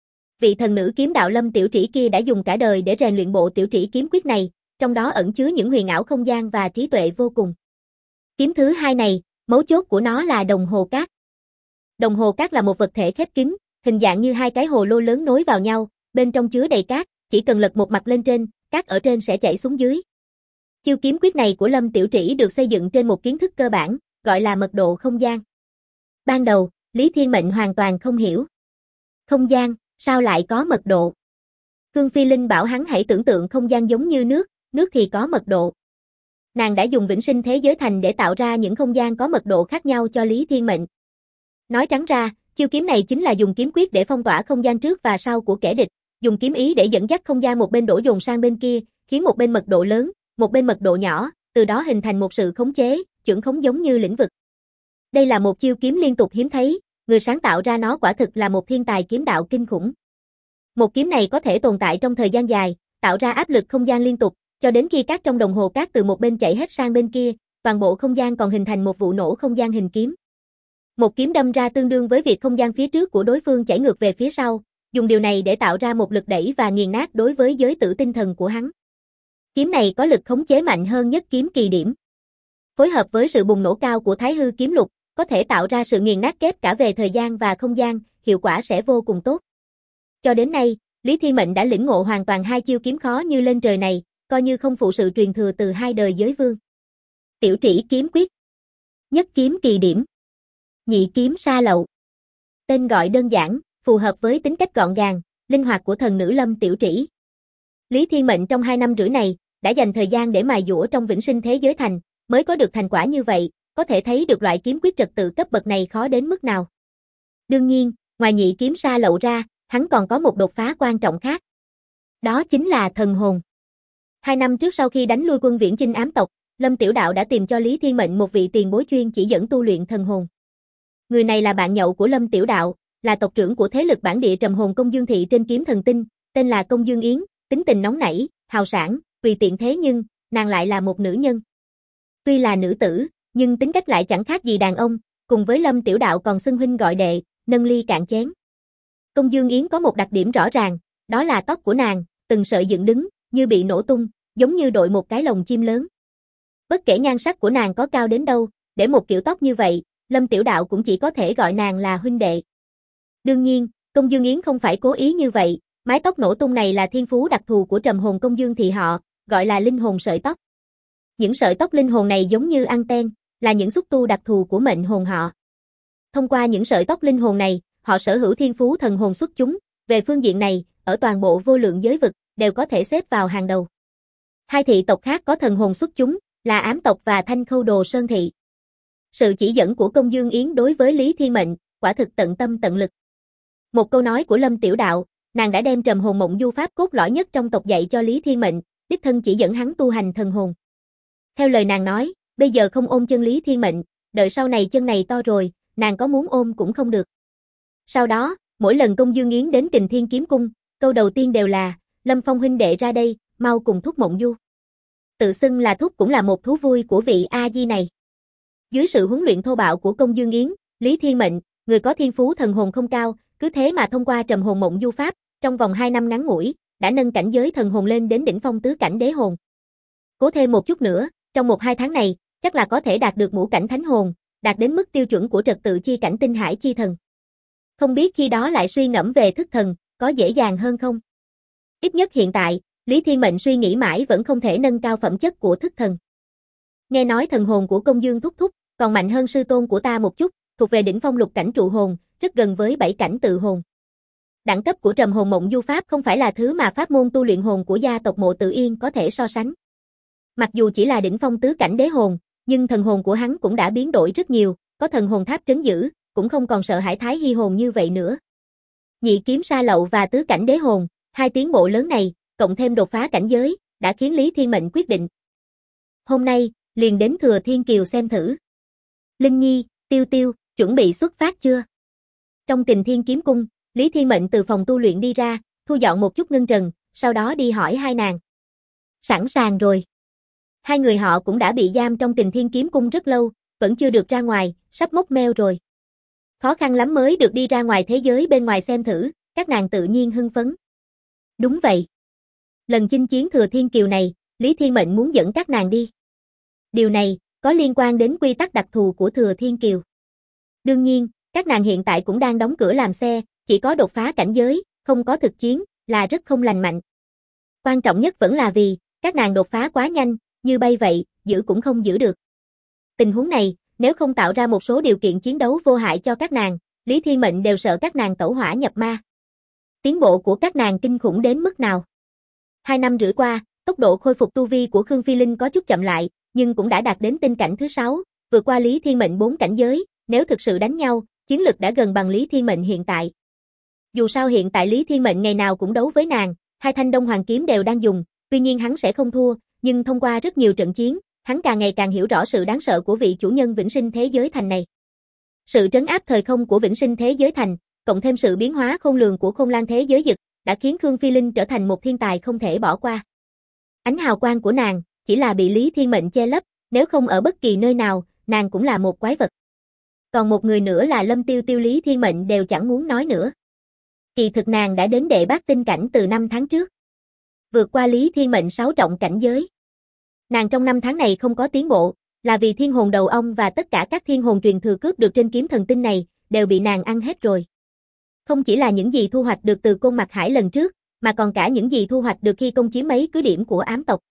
Vị thần nữ kiếm đạo Lâm Tiểu Trĩ kia đã dùng cả đời để rèn luyện bộ Tiểu Trĩ kiếm quyết này, trong đó ẩn chứa những huyền ảo không gian và trí tuệ vô cùng. Kiếm thứ hai này, mấu chốt của nó là đồng hồ cát. Đồng hồ cát là một vật thể khép kín, hình dạng như 2 cái hồ lô lớn nối vào nhau, bên trong chứa đầy cát, chỉ cần lật một mặt lên trên, cát ở trên sẽ chảy xuống dưới. Chiêu kiếm quyết này của Lâm Tiểu Trĩ được xây dựng trên một kiến thức cơ bản, gọi là mật độ không gian. Ban đầu, Lý Thiên Mệnh hoàn toàn không hiểu. Không gian, sao lại có mật độ? Khương Phi Linh bảo hắn hãy tưởng tượng không gian giống như nước thì có mật độ. Nàng đã dùng vĩnh sinh thế giới thành để tạo ra những không gian có mật độ khác nhau cho Lý Thiên Mệnh. Nói trắng ra, chiêu kiếm này chính là dùng kiếm quyết để phong tỏa không gian trước và sau của kẻ địch, dùng kiếm ý để dẫn dắt không gian một bên đổ dồn sang bên kia, khiến một bên mật độ lớn, một bên mật độ nhỏ, từ đó hình thành một sự khống chế, chưởng khống giống như lĩnh vực. Đây là một chiêu kiếm liên tục hiếm thấy, người sáng tạo ra nó quả thực là một thiên tài kiếm đạo kinh khủng. Một kiếm này có thể tồn tại trong thời gian dài, tạo ra áp lực không gian liên tục, cho đến khi cát trong đồng hồ cát từ một bên chảy hết sang bên kia, toàn bộ không gian còn hình thành một vụ nổ không gian hình kiếm. Một kiếm đâm ra tương đương với việc không gian phía trước của đối phương chảy ngược về phía sau, dùng điều này để tạo ra một lực đẩy và nghiền nát đối với giới tử tinh thần của hắn. Kiếm này có lực khống chế mạnh hơn nhất kiếm kỳ điểm. Phối hợp với sự bùng nổ cao của Thái Hư kiếm lục, có thể tạo ra sự nghiền nát kép cả về thời gian và không gian, hiệu quả sẽ vô cùng tốt. Cho đến nay, Lý Thiên Mệnh đã lĩnh ngộ hoàn toàn 2 chiêu kiếm khó như lên trời này, coi như không phụ sự truyền thừa từ 2 đời giới vương. Tiểu Trĩ kiếm quyết. Nhất kiếm kỳ điểm. Nhị kiếm sa lậu. Tên gọi đơn giản, phù hợp với tính cách gọn gàng, linh hoạt của thần nữ Lâm Tiểu Trĩ. Lý Thiên Mệnh trong 2 năm rưỡi này, đã dành thời gian để mài dũa trong vĩnh sinh thế giới thành, mới có được thành quả như vậy, có thể thấy được loại kiếm quyết trật tự cấp bậc này khó đến mức nào. Đương nhiên, ngoài nhị kiếm sa lậu ra, hắn còn có một đột phá quan trọng khác. Đó chính là thần hồn. 2 năm trước sau khi đánh lui quân viễn chinh ám tộc, Lâm Tiểu Đạo đã tìm cho Lý Thiên Mệnh một vị tiền bối chuyên chỉ dẫn tu luyện thần hồn. Người này là bạn nhậu của Lâm Tiểu Đạo, là tộc trưởng của thế lực bản địa Trầm Hồn Công Dương Thị trên kiếm thần tinh, tên là Công Dương Yến, tính tình nóng nảy, hào sảng, tùy tiện thế nhưng, nàng lại là một nữ nhân. Tuy là nữ tử, nhưng tính cách lại chẳng khác gì đàn ông, cùng với Lâm Tiểu Đạo còn xưng huynh gọi đệ, nâng ly cạn chén. Công Dương Yến có một đặc điểm rõ ràng, đó là tóc của nàng, từng sợi dựng đứng, như bị nổ tung, giống như đội một cái lồng chim lớn. Bất kể nhan sắc của nàng có cao đến đâu, để một kiểu tóc như vậy, Lâm Tiểu Đạo cũng chỉ có thể gọi nàng là huynh đệ. Đương nhiên, Công Dương Yến không phải cố ý như vậy, mái tóc nổ tung này là thiên phú đặc thù của trầm hồn Công Dương thị họ, gọi là linh hồn sợi tóc. Những sợi tóc linh hồn này giống như anten, là những xúc tu đặc thù của mệnh hồn họ. Thông qua những sợi tóc linh hồn này, họ sở hữu thiên phú thần hồn xuất chúng, về phương diện này, ở toàn bộ vô lượng giới vực, đều có thể xếp vào hàng đầu. Hai thị tộc khác có thần hồn xuất chúng, là Ám tộc và Thanh Khâu Đồ Sơn thị. Sự chỉ dẫn của Công Dương Yến đối với Lý Thiên Mệnh, quả thực tận tâm tận lực. Một câu nói của Lâm Tiểu Đạo, nàng đã đem trầm hồn mộng du pháp cốt lõi nhất trong tộc dạy cho Lý Thiên Mệnh, đích thân chỉ dẫn hắn tu hành thần hồn. Theo lời nàng nói, bây giờ không ôm chân Lý Thiên Mệnh, đợi sau này chân này to rồi, nàng có muốn ôm cũng không được. Sau đó, mỗi lần Công Dương Yến đến Kình Thiên Kiếm Cung, câu đầu tiên đều là, Lâm Phong huynh đệ ra đây, mau cùng thúc mộng du. Tự xưng là thúc cũng là một thú vui của vị A-di này. Dưới sự huấn luyện thô bạo của Công Dương Yến, Lý Thiên Mệnh, người có thiên phú thần hồn không cao, cứ thế mà thông qua trầm hồn mộng du pháp, trong vòng 2 năm ngắn ngủi, đã nâng cảnh giới thần hồn lên đến đỉnh phong tứ cảnh đế hồn. Cố thêm một chút nữa, trong 1-2 tháng này, chắc là có thể đạt được ngũ cảnh thánh hồn, đạt đến mức tiêu chuẩn của trật tự chi cảnh tinh hải chi thần. Không biết khi đó lại suy ngẫm về thức thần, có dễ dàng hơn không? Ít nhất hiện tại, Lý Thiên Mệnh suy nghĩ mãi vẫn không thể nâng cao phẩm chất của thức thần. Nghe nói thần hồn của Công Dương thúc thúc, còn mạnh hơn sư tôn của ta một chút, thuộc về đỉnh phong lục cảnh trụ hồn, rất gần với 7 cảnh tự hồn. Đẳng cấp của trầm hồn mộng du pháp không phải là thứ mà pháp môn tu luyện hồn của gia tộc Mộ Tự Yên có thể so sánh. Mặc dù chỉ là đỉnh phong tứ cảnh đế hồn, nhưng thần hồn của hắn cũng đã biến đổi rất nhiều, có thần hồn tháp trấn giữ, cũng không còn sợ hãi thái hy hồn như vậy nữa. Nhị kiếm sa lậu và tứ cảnh đế hồn, 2 tiến bộ lớn này, cộng thêm đột phá cảnh giới, đã khiến Lý Thiên Mệnh quyết định. Hôm nay, liền đến Thừa Thiên Kiều xem thử. Linh Nhi, Tiêu Tiêu, chuẩn bị xuất phát chưa? Trong Kình Thiên Kiếm Cung, Lý Thiên Mệnh từ phòng tu luyện đi ra, thu dọn một chút ngân trần, sau đó đi hỏi hai nàng. Sẵn sàng rồi. Hai người họ cũng đã bị giam trong Kình Thiên Kiếm Cung rất lâu, vẫn chưa được ra ngoài, sắp mốc meo rồi. Khó khăn lắm mới được đi ra ngoài thế giới bên ngoài xem thử, các nàng tự nhiên hưng phấn. Đúng vậy. Lần chinh chiến Thừa Thiên Kiều này, Lý Thiên Mệnh muốn dẫn các nàng đi. Điều này, có liên quan đến quy tắc đặc thù của Thừa Thiên Kiều. Đương nhiên, các nàng hiện tại cũng đang đóng cửa làm xe, chỉ có đột phá cảnh giới, không có thực chiến, là rất không lành mạnh. Quan trọng nhất vẫn là vì, các nàng đột phá quá nhanh, như bay vậy, giữ cũng không giữ được. Tình huống này, nếu không tạo ra một số điều kiện chiến đấu vô hại cho các nàng, Lý Thiên Mệnh đều sợ các nàng tẩu hỏa nhập ma. Tiến bộ của các nàng kinh khủng đến mức nào? 2 năm rưỡi qua, tốc độ khôi phục tu vi của Khương Phi Linh có chút chậm lại, nhưng cũng đã đạt đến tinh cảnh thứ 6, vượt qua Lý Thiên Mệnh 4 cảnh giới, nếu thực sự đánh nhau, chiến lực đã gần bằng Lý Thiên Mệnh hiện tại. Dù sao hiện tại Lý Thiên Mệnh ngày nào cũng đấu với nàng, 2 thanh Đông Hoàng kiếm đều đang dùng, tuy nhiên hắn sẽ không thua, nhưng thông qua rất nhiều trận chiến, hắn càng ngày càng hiểu rõ sự đáng sợ của vị chủ nhân Vĩnh Sinh Thế Giới Thành này. Sự trấn áp thời không của Vĩnh Sinh Thế Giới Thành, cộng thêm sự biến hóa khôn lường của Khôn Lang Thế Giới Dực, đã khiến Khương Phi Linh trở thành một thiên tài không thể bỏ qua. Ánh hào quang của nàng, chỉ là bị Lý Thiên Mệnh che lấp, nếu không ở bất kỳ nơi nào, nàng cũng là một quái vật. Còn một người nữa là Lâm Tiêu Tiêu, Lý Thiên Mệnh đều chẳng muốn nói nữa. Kỳ thực nàng đã đến đệ bát tinh cảnh từ 5 tháng trước. Vượt qua Lý Thiên Mệnh 6 trọng cảnh giới. Nàng trong 5 tháng này không có tiến bộ, là vì thiên hồn đầu ong và tất cả các thiên hồn truyền thừa cướp được trên kiếm thần tinh này, đều bị nàng ăn hết rồi. Không chỉ là những gì thu hoạch được từ Côn Mặc Hải lần trước, mà còn cả những gì thu hoạch được khi công chiếm mấy cứ điểm của ám tộc.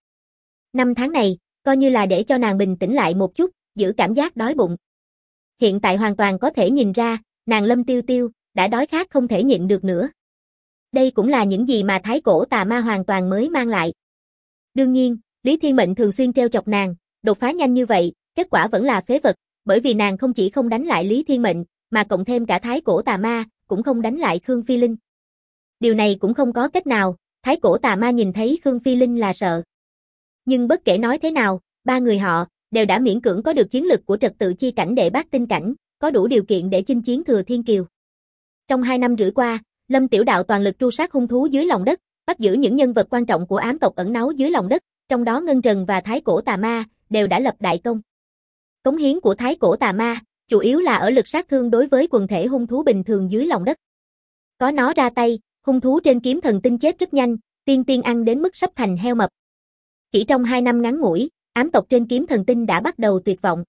5 tháng này, coi như là để cho nàng bình tĩnh lại một chút, giữ cảm giác đói bụng. Hiện tại hoàn toàn có thể nhìn ra, nàng Lâm Tiêu Tiêu, đã đói khát không thể nhịn được nữa. Đây cũng là những gì mà thái cổ tà ma hoàn toàn mới mang lại. Đương nhiên, Lý Thiên Mệnh thường xuyên trêu chọc nàng, đột phá nhanh như vậy, kết quả vẫn là phế vật, bởi vì nàng không chỉ không đánh lại Lý Thiên Mệnh, mà cộng thêm cả thái cổ tà ma, cũng không đánh lại Khương Phi Linh. Điều này cũng không có cách nào, thái cổ tà ma nhìn thấy Khương Phi Linh là sợ. Nhưng bất kể nói thế nào, ba người họ, đều đã miễn cưỡng có được chiến lực của trật tự chi cảnh đệ bát tinh cảnh, có đủ điều kiện để chinh chiến Thừa Thiên Kiều. Trong 2 năm rưỡi qua, Lâm Tiểu Đạo toàn lực tru sát hung thú dưới lòng đất, bắt giữ những nhân vật quan trọng của ám tộc ẩn náu dưới lòng đất, trong đó Ngân Trần và Thái Cổ Tà Ma đều đã lập đại công. Cống hiến của Thái Cổ Tà Ma chủ yếu là ở lực sát thương đối với quần thể hung thú bình thường dưới lòng đất. Có nó ra tay, hung thú trên kiếm thần tinh chết rất nhanh, tiên ăn đến mức sắp thành heo mập. Chỉ trong 2 năm ngắn ngủi, ám tộc trên kiếm thần tinh đã bắt đầu tuyệt vọng.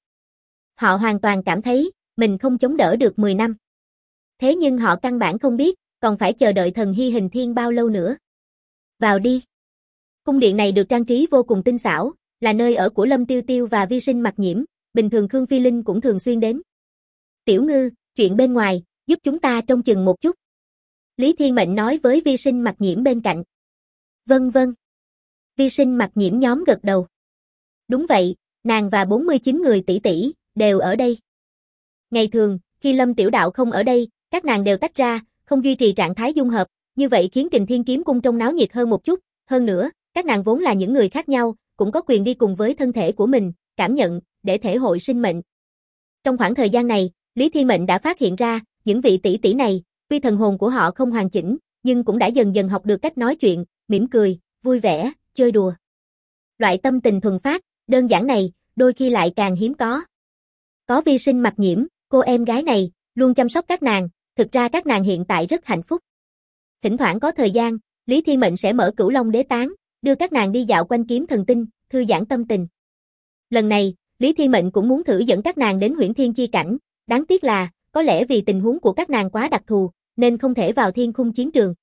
Họ hoàn toàn cảm thấy mình không chống đỡ được 10 năm. Thế nhưng họ căn bản không biết, còn phải chờ đợi thần hy hình thiên bao lâu nữa. Vào đi. Cung điện này được trang trí vô cùng tinh xảo, là nơi ở của Lâm Tiêu Tiêu và Vi Sinh Mặc Nhiễm, bình thường Khương Phi Linh cũng thường xuyên đến. Tiểu Ngư, chuyện bên ngoài, giúp chúng ta trông chừng một chút. Lý Thiên Mệnh nói với Vi Sinh Mặc Nhiễm bên cạnh. Vâng vâng. Vi Sinh Mặc Nhiễm nhóm gật đầu. Đúng vậy, nàng và 49 người tỷ tỷ đều ở đây. Ngày thường, khi Lâm Tiểu Đạo không ở đây, các nàng đều tách ra, không duy trì trạng thái dung hợp, như vậy khiến Kình Thiên Kiếm Cung trông náo nhiệt hơn một chút, hơn nữa, các nàng vốn là những người khác nhau, cũng có quyền đi cùng với thân thể của mình, cảm nhận, để thể hội sinh mệnh. Trong khoảng thời gian này, Lý Thiên Mệnh đã phát hiện ra, những vị tỷ tỷ này, tuy thần hồn của họ không hoàn chỉnh, nhưng cũng đã dần dần học được cách nói chuyện, mỉm cười, vui vẻ, chơi đùa. Loại tâm tình thuần phát, đơn giản này, đôi khi lại càng hiếm có. Có Vi Sinh Mặc Nhiễm, cô em gái này, luôn chăm sóc các nàng, thực ra các nàng hiện tại rất hạnh phúc. Thỉnh thoảng có thời gian, Lý Thiên Mệnh sẽ mở Cửu Long Đế Tán, đưa các nàng đi dạo quanh kiếm thần tinh, thư giãn tâm tình. Lần này, Lý Thiên Mệnh cũng muốn thử dẫn các nàng đến Huyễn Thiên chi cảnh, đáng tiếc là, có lẽ vì tình huống của các nàng quá đặc thù, nên không thể vào thiên khung chiến trường.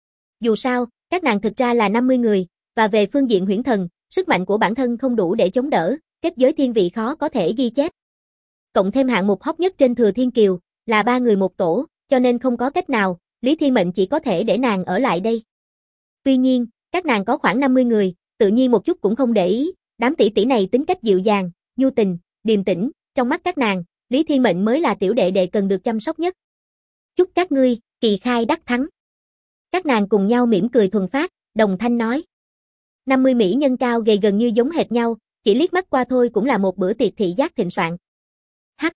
Dù sao, các nàng thực ra là 50 người, và về phương diện huyễn thần, sức mạnh của bản thân không đủ để chống đỡ, kết giới thiên vị khó có thể ghi chép. Cộng thêm hạng mục hot nhất trên Thừa Thiên Kiều, là 3 người một tổ, cho nên không có cách nào, Lý Thiên Mệnh chỉ có thể để nàng ở lại đây. Tuy nhiên, các nàng có khoảng 50 người, tự nhiên một chút cũng không để ý, đám tỷ tỷ này tính cách dịu dàng, nhu tình, điềm tĩnh, trong mắt các nàng, Lý Thiên Mệnh mới là tiểu đệ đệ cần được chăm sóc nhất. Chúc các ngươi, kỳ khai đắc thắng. Các nàng cùng nhau mỉm cười thuần phát, đồng thanh nói. 50 mỹ nhân cao gầy gần như giống hệt nhau, chỉ liếc mắt qua thôi cũng là một bữa tiệc thị giác thịnh soạn. Hắc.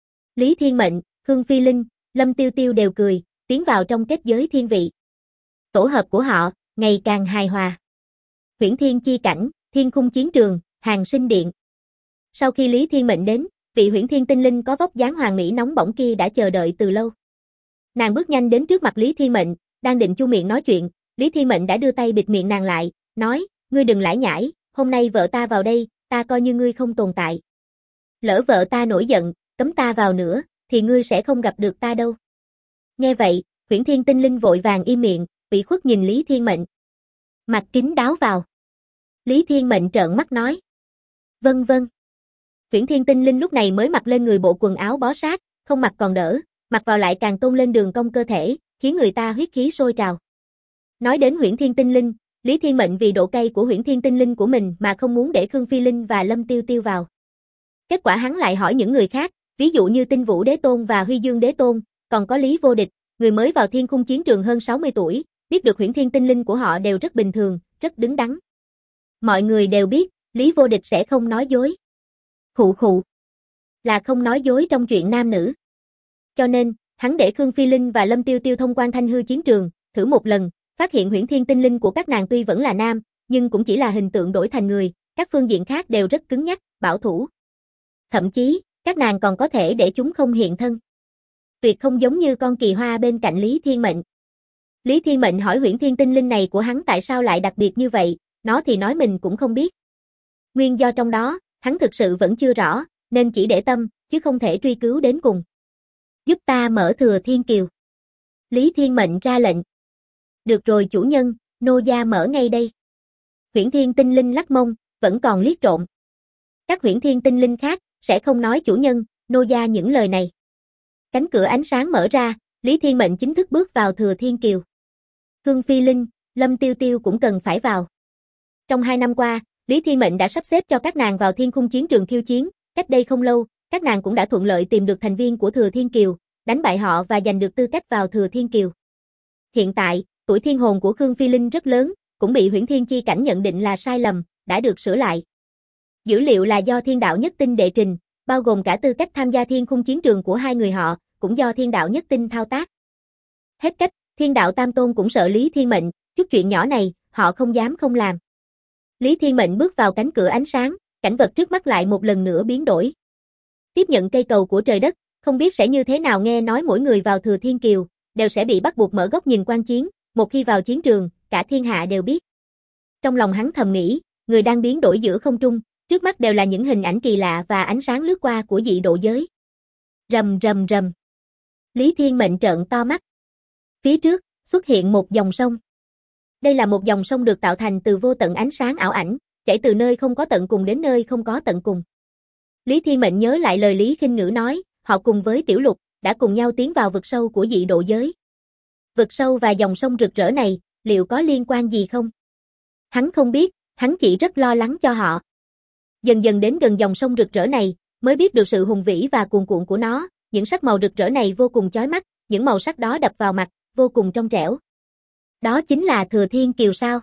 Lý Thiên Mệnh, Khương Phi Linh, Lâm Tiêu Tiêu đều cười, tiến vào trong kết giới thiên vị. Tổ hợp của họ, ngày càng hài hòa. Huyễn Thiên chi cảnh, thiên khung chiến trường, Hàng Sinh Điện. Sau khi Lý Thiên Mệnh đến, vị Huyễn Thiên tinh linh có vóc dáng hoàng mỹ nóng bỏng kia đã chờ đợi từ lâu. Nàng bước nhanh đến trước mặt Lý Thiên Mệnh, đang định chu miệng nói chuyện, Lý Thiên Mệnh đã đưa tay bịt miệng nàng lại, nói, ngươi đừng lải nhải, hôm nay vợ ta vào đây, ta coi như ngươi không tồn tại. Lỡ vợ ta nổi giận, cấm ta vào nữa, thì ngươi sẽ không gặp được ta đâu. Nghe vậy, Huyễn Thiên tinh linh vội vàng im miệng, ủy khuất nhìn Lý Thiên Mệnh. Mặt kính đáo vào. Lý Thiên Mệnh trợn mắt nói. Vâng vâng. Huyễn Thiên tinh linh lúc này mới mặc lên người bộ quần áo bó sát, không mặc còn đỡ, mặc vào lại càng tôn lên đường cong cơ thể, khiến người ta huyết khí sôi trào. Nói đến Huyễn Thiên tinh linh, Lý Thiên Mệnh vì độ cay của Huyễn Thiên tinh linh của mình mà không muốn để Khương Phi Linh và Lâm Tiêu Tiêu vào. Kết quả hắn lại hỏi những người khác, ví dụ như Tinh Vũ Đế Tôn và Huy Dương Đế Tôn, còn có Lý Vô Địch, người mới vào thiên khung chiến trường hơn 60 tuổi, biết được Huyễn Thiên tinh linh của họ đều rất bình thường, rất đứng đắn. Mọi người đều biết, Lý Vô Địch sẽ không nói dối. Khụ khụ. Là không nói dối trong chuyện nam nữ. Cho nên, hắn để Khương Phi Linh và Lâm Tiêu Tiêu thông quan Thanh Hư chiến trường, thử một lần, phát hiện Huyễn Thiên tinh linh của các nàng tuy vẫn là nam, nhưng cũng chỉ là hình tượng đổi thành người, các phương diện khác đều rất cứng nhắc, bảo thủ. Thậm chí, các nàng còn có thể để chúng không hiện thân. Tuyệt không giống như con kỳ hoa bên cạnh Lý Thiên Mệnh. Lý Thiên Mệnh hỏi Huyễn Thiên tinh linh này của hắn tại sao lại đặc biệt như vậy, nó thì nói mình cũng không biết. Nguyên do trong đó, hắn thực sự vẫn chưa rõ, nên chỉ để tâm, chứ không thể truy cứu đến cùng. Giúp ta mở Thừa Thiên Kiều. Lý Thiên Mệnh ra lệnh. Được rồi chủ nhân, nô gia mở ngay đây. Huyễn Thiên tinh linh lắc mông, vẫn còn liếc trộm. Các Huyễn Thiên tinh linh khác, sẽ không nói chủ nhân, nô gia những lời này. Cánh cửa ánh sáng mở ra, Lý Thiên Mệnh chính thức bước vào Thừa Thiên Kiều. Khương Phi Linh, Lâm Tiêu Tiêu cũng cần phải vào. Trong 2 năm qua, Lý Thiên Mệnh đã sắp xếp cho các nàng vào thiên khung chiến trường khiêu chiến, cách đây không lâu, các nàng cũng đã thuận lợi tìm được thành viên của Thừa Thiên Kiều, đánh bại họ và giành được tư cách vào Thừa Thiên Kiều. Hiện tại, tuổi thiên hồn của Khương Phi Linh rất lớn, cũng bị Huyễn Thiên chi cảnh nhận định là sai lầm, đã được sửa lại. Dữ liệu là do Thiên Đạo Nhất Tinh đệ trình, bao gồm cả tư cách tham gia thiên khung chiến trường của hai người họ, cũng do Thiên Đạo Nhất Tinh thao tác. Hết cách, Thiên Đạo Tam Tôn cũng sợ Lý Thiên Mệnh, chút chuyện nhỏ này, họ không dám không làm. Lý Thiên Mệnh bước vào cánh cửa ánh sáng, cảnh vật trước mắt lại một lần nữa biến đổi. Tiếp nhận cây cầu của trời đất, không biết sẽ như thế nào, nghe nói mỗi người vào Thừa Thiên Kiều, đều sẽ bị bắt buộc mở góc nhìn quan chiến, một khi vào chiến trường, cả thiên hạ đều biết. Trong lòng hắn thầm nghĩ, người đang biến đổi giữa không trung, trước mắt đều là những hình ảnh kỳ lạ và ánh sáng lướt qua của dị độ giới. Rầm rầm rầm. Lý Thiên Mệnh trợn to mắt. Phía trước, xuất hiện một dòng sông. Đây là một dòng sông được tạo thành từ vô tận ánh sáng ảo ảnh, chảy từ nơi không có tận cùng đến nơi không có tận cùng. Lý Thiên Mệnh nhớ lại lời Lý Khinh Ngữ nói, họ cùng với Tiểu Lục, đã cùng nhau tiến vào vực sâu của dị độ giới. Vực sâu và dòng sông rực rỡ này, liệu có liên quan gì không? Hắn không biết, hắn chỉ rất lo lắng cho họ. Dần dần đến gần dòng sông rực rỡ này, mới biết được sự hùng vĩ và cuồn cuộn của nó, những sắc màu rực rỡ này vô cùng chói mắt, những màu sắc đó đập vào mặt, vô cùng trong trẻo. Đó chính là Thừa Thiên Kiều sao?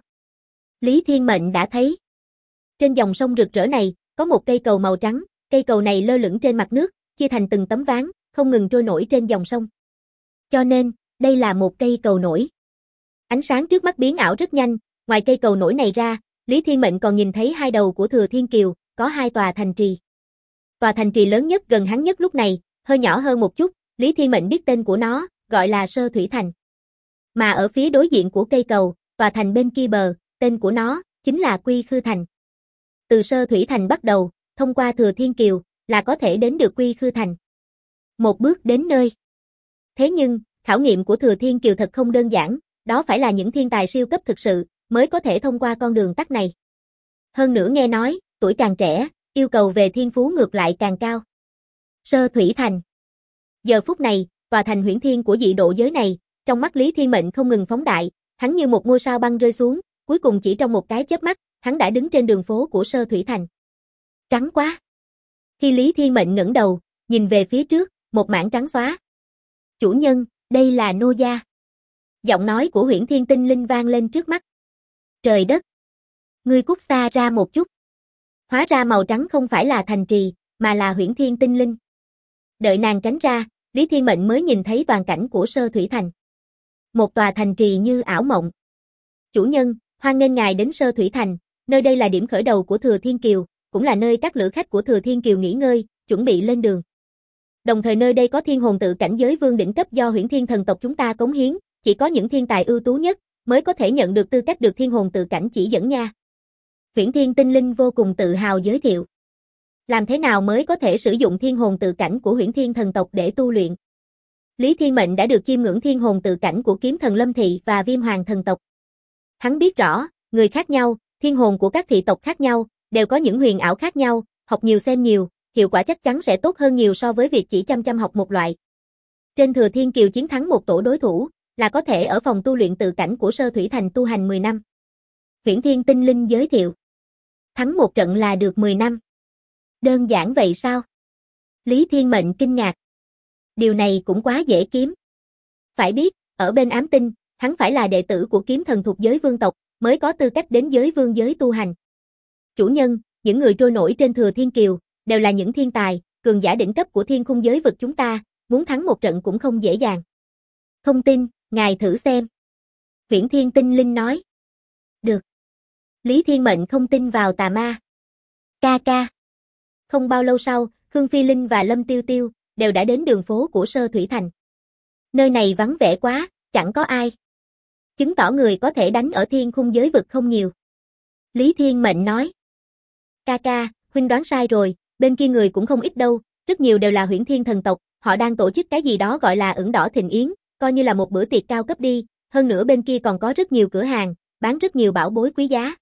Lý Thiên Mệnh đã thấy. Trên dòng sông rực rỡ này, có một cây cầu màu trắng, cây cầu này lơ lửng trên mặt nước, chia thành từng tấm ván, không ngừng trôi nổi trên dòng sông. Cho nên, đây là một cây cầu nổi. Ánh sáng trước mắt biến ảo rất nhanh, ngoài cây cầu nổi này ra, Lý Thiên Mệnh còn nhìn thấy hai đầu của Thừa Thiên Kiều, có hai tòa thành trì. Tòa thành trì lớn nhất gần hắn nhất lúc này, hơi nhỏ hơn một chút, Lý Thiên Mệnh biết tên của nó, gọi là Sơ Thủy Thành. Mà ở phía đối diện của cây cầu, tòa thành bên kia bờ, tên của nó, chính là Quy Khư Thành. Từ Sơ Thủy Thành bắt đầu, thông qua Thừa Thiên Kiều, là có thể đến được Quy Khư Thành. Một bước đến nơi. Thế nhưng, khảo nghiệm của Thừa Thiên Kiều thật không đơn giản, đó phải là những thiên tài siêu cấp thực sự, mới có thể thông qua con đường tắt này. Hơn nữa nghe nói, tuổi càng trẻ, yêu cầu về thiên phú ngược lại càng cao. Sơ Thủy Thành. Giờ phút này, tòa thành huyễn thiên của dị độ giới này, trong mắt Lý Thiên Mệnh không ngừng phóng đại, hắn như một ngôi sao băng rơi xuống, cuối cùng chỉ trong một cái chớp mắt, hắn đã đứng trên đường phố của Sơ Thủy Thành. Trắng quá. Khi Lý Thiên Mệnh ngẩng đầu, nhìn về phía trước, một mảng trắng xóa. Chủ nhân, đây là nô gia. Giọng nói của Huyễn Thiên Tinh Linh vang lên trước mắt. Trời đất. Ngươi cút xa ra một chút. Hóa ra màu trắng không phải là thành trì, mà là Huyễn Thiên Tinh Linh. Đợi nàng tránh ra, Lý Thiên Mệnh mới nhìn thấy toàn cảnh của Sơ Thủy Thành. Một tòa thành trì như ảo mộng. Chủ nhân, hoan nghênh ngài đến Sơ Thủy Thành, nơi đây là điểm khởi đầu của Thừa Thiên Kiều, cũng là nơi các lữ khách của Thừa Thiên Kiều nghỉ ngơi, chuẩn bị lên đường. Đồng thời nơi đây có thiên hồn tự cảnh giới vương đỉnh cấp do Huyễn Thiên thần tộc chúng ta cống hiến, chỉ có những thiên tài ưu tú nhất mới có thể nhận được tư cách được thiên hồn tự cảnh chỉ dẫn nha. Huyễn Thiên Tinh Linh vô cùng tự hào giới thiệu. Làm thế nào mới có thể sử dụng thiên hồn tự cảnh của Huyễn Thiên thần tộc để tu luyện? Lý Thiên Mệnh đã được chiêm ngưỡng thiên hồn tự cảnh của Kiếm Thần Lâm Thị và Viêm Hoàng thần tộc. Hắn biết rõ, người khác nhau, thiên hồn của các thị tộc khác nhau, đều có những huyền ảo khác nhau, học nhiều xem nhiều, hiệu quả chắc chắn sẽ tốt hơn nhiều so với việc chỉ chăm học một loại. Trên Thừa Thiên Kiều chiến thắng một tổ đối thủ, là có thể ở phòng tu luyện tự cảnh của Sơ Thủy Thành tu hành 10 năm. Huyễn Thiên Tinh Linh giới thiệu. Thắng một trận là được 10 năm. Đơn giản vậy sao? Lý Thiên Mệnh kinh ngạc. Điều này cũng quá dễ kiếm. Phải biết, ở bên ám tinh, hắn phải là đệ tử của kiếm thần thuộc giới vương tộc, mới có tư cách đến giới vương giới tu hành. Chủ nhân, những người trôi nổi trên Thừa Thiên Kiều, đều là những thiên tài, cường giả đỉnh cấp của thiên khung giới vực chúng ta, muốn thắng một trận cũng không dễ dàng. Không tin, ngài thử xem. Huyễn Thiên Tinh Linh nói. Được. Lý Thiên Mệnh không tin vào tà ma. Ca ca. Không bao lâu sau, Khương Phi Linh và Lâm Tiêu Tiêu đều đã đến đường phố của Sơ Thủy Thành. Nơi này vắng vẻ quá, chẳng có ai. Chứng tỏ người có thể đánh ở thiên khung giới vực không nhiều. Lý Thiên Mệnh nói. Ca ca, huynh đoán sai rồi, bên kia người cũng không ít đâu, rất nhiều đều là Huyễn Thiên thần tộc, họ đang tổ chức cái gì đó gọi là ửng đỏ thịnh yến, coi như là một bữa tiệc cao cấp đi, hơn nữa bên kia còn có rất nhiều cửa hàng, bán rất nhiều bảo bối quý giá.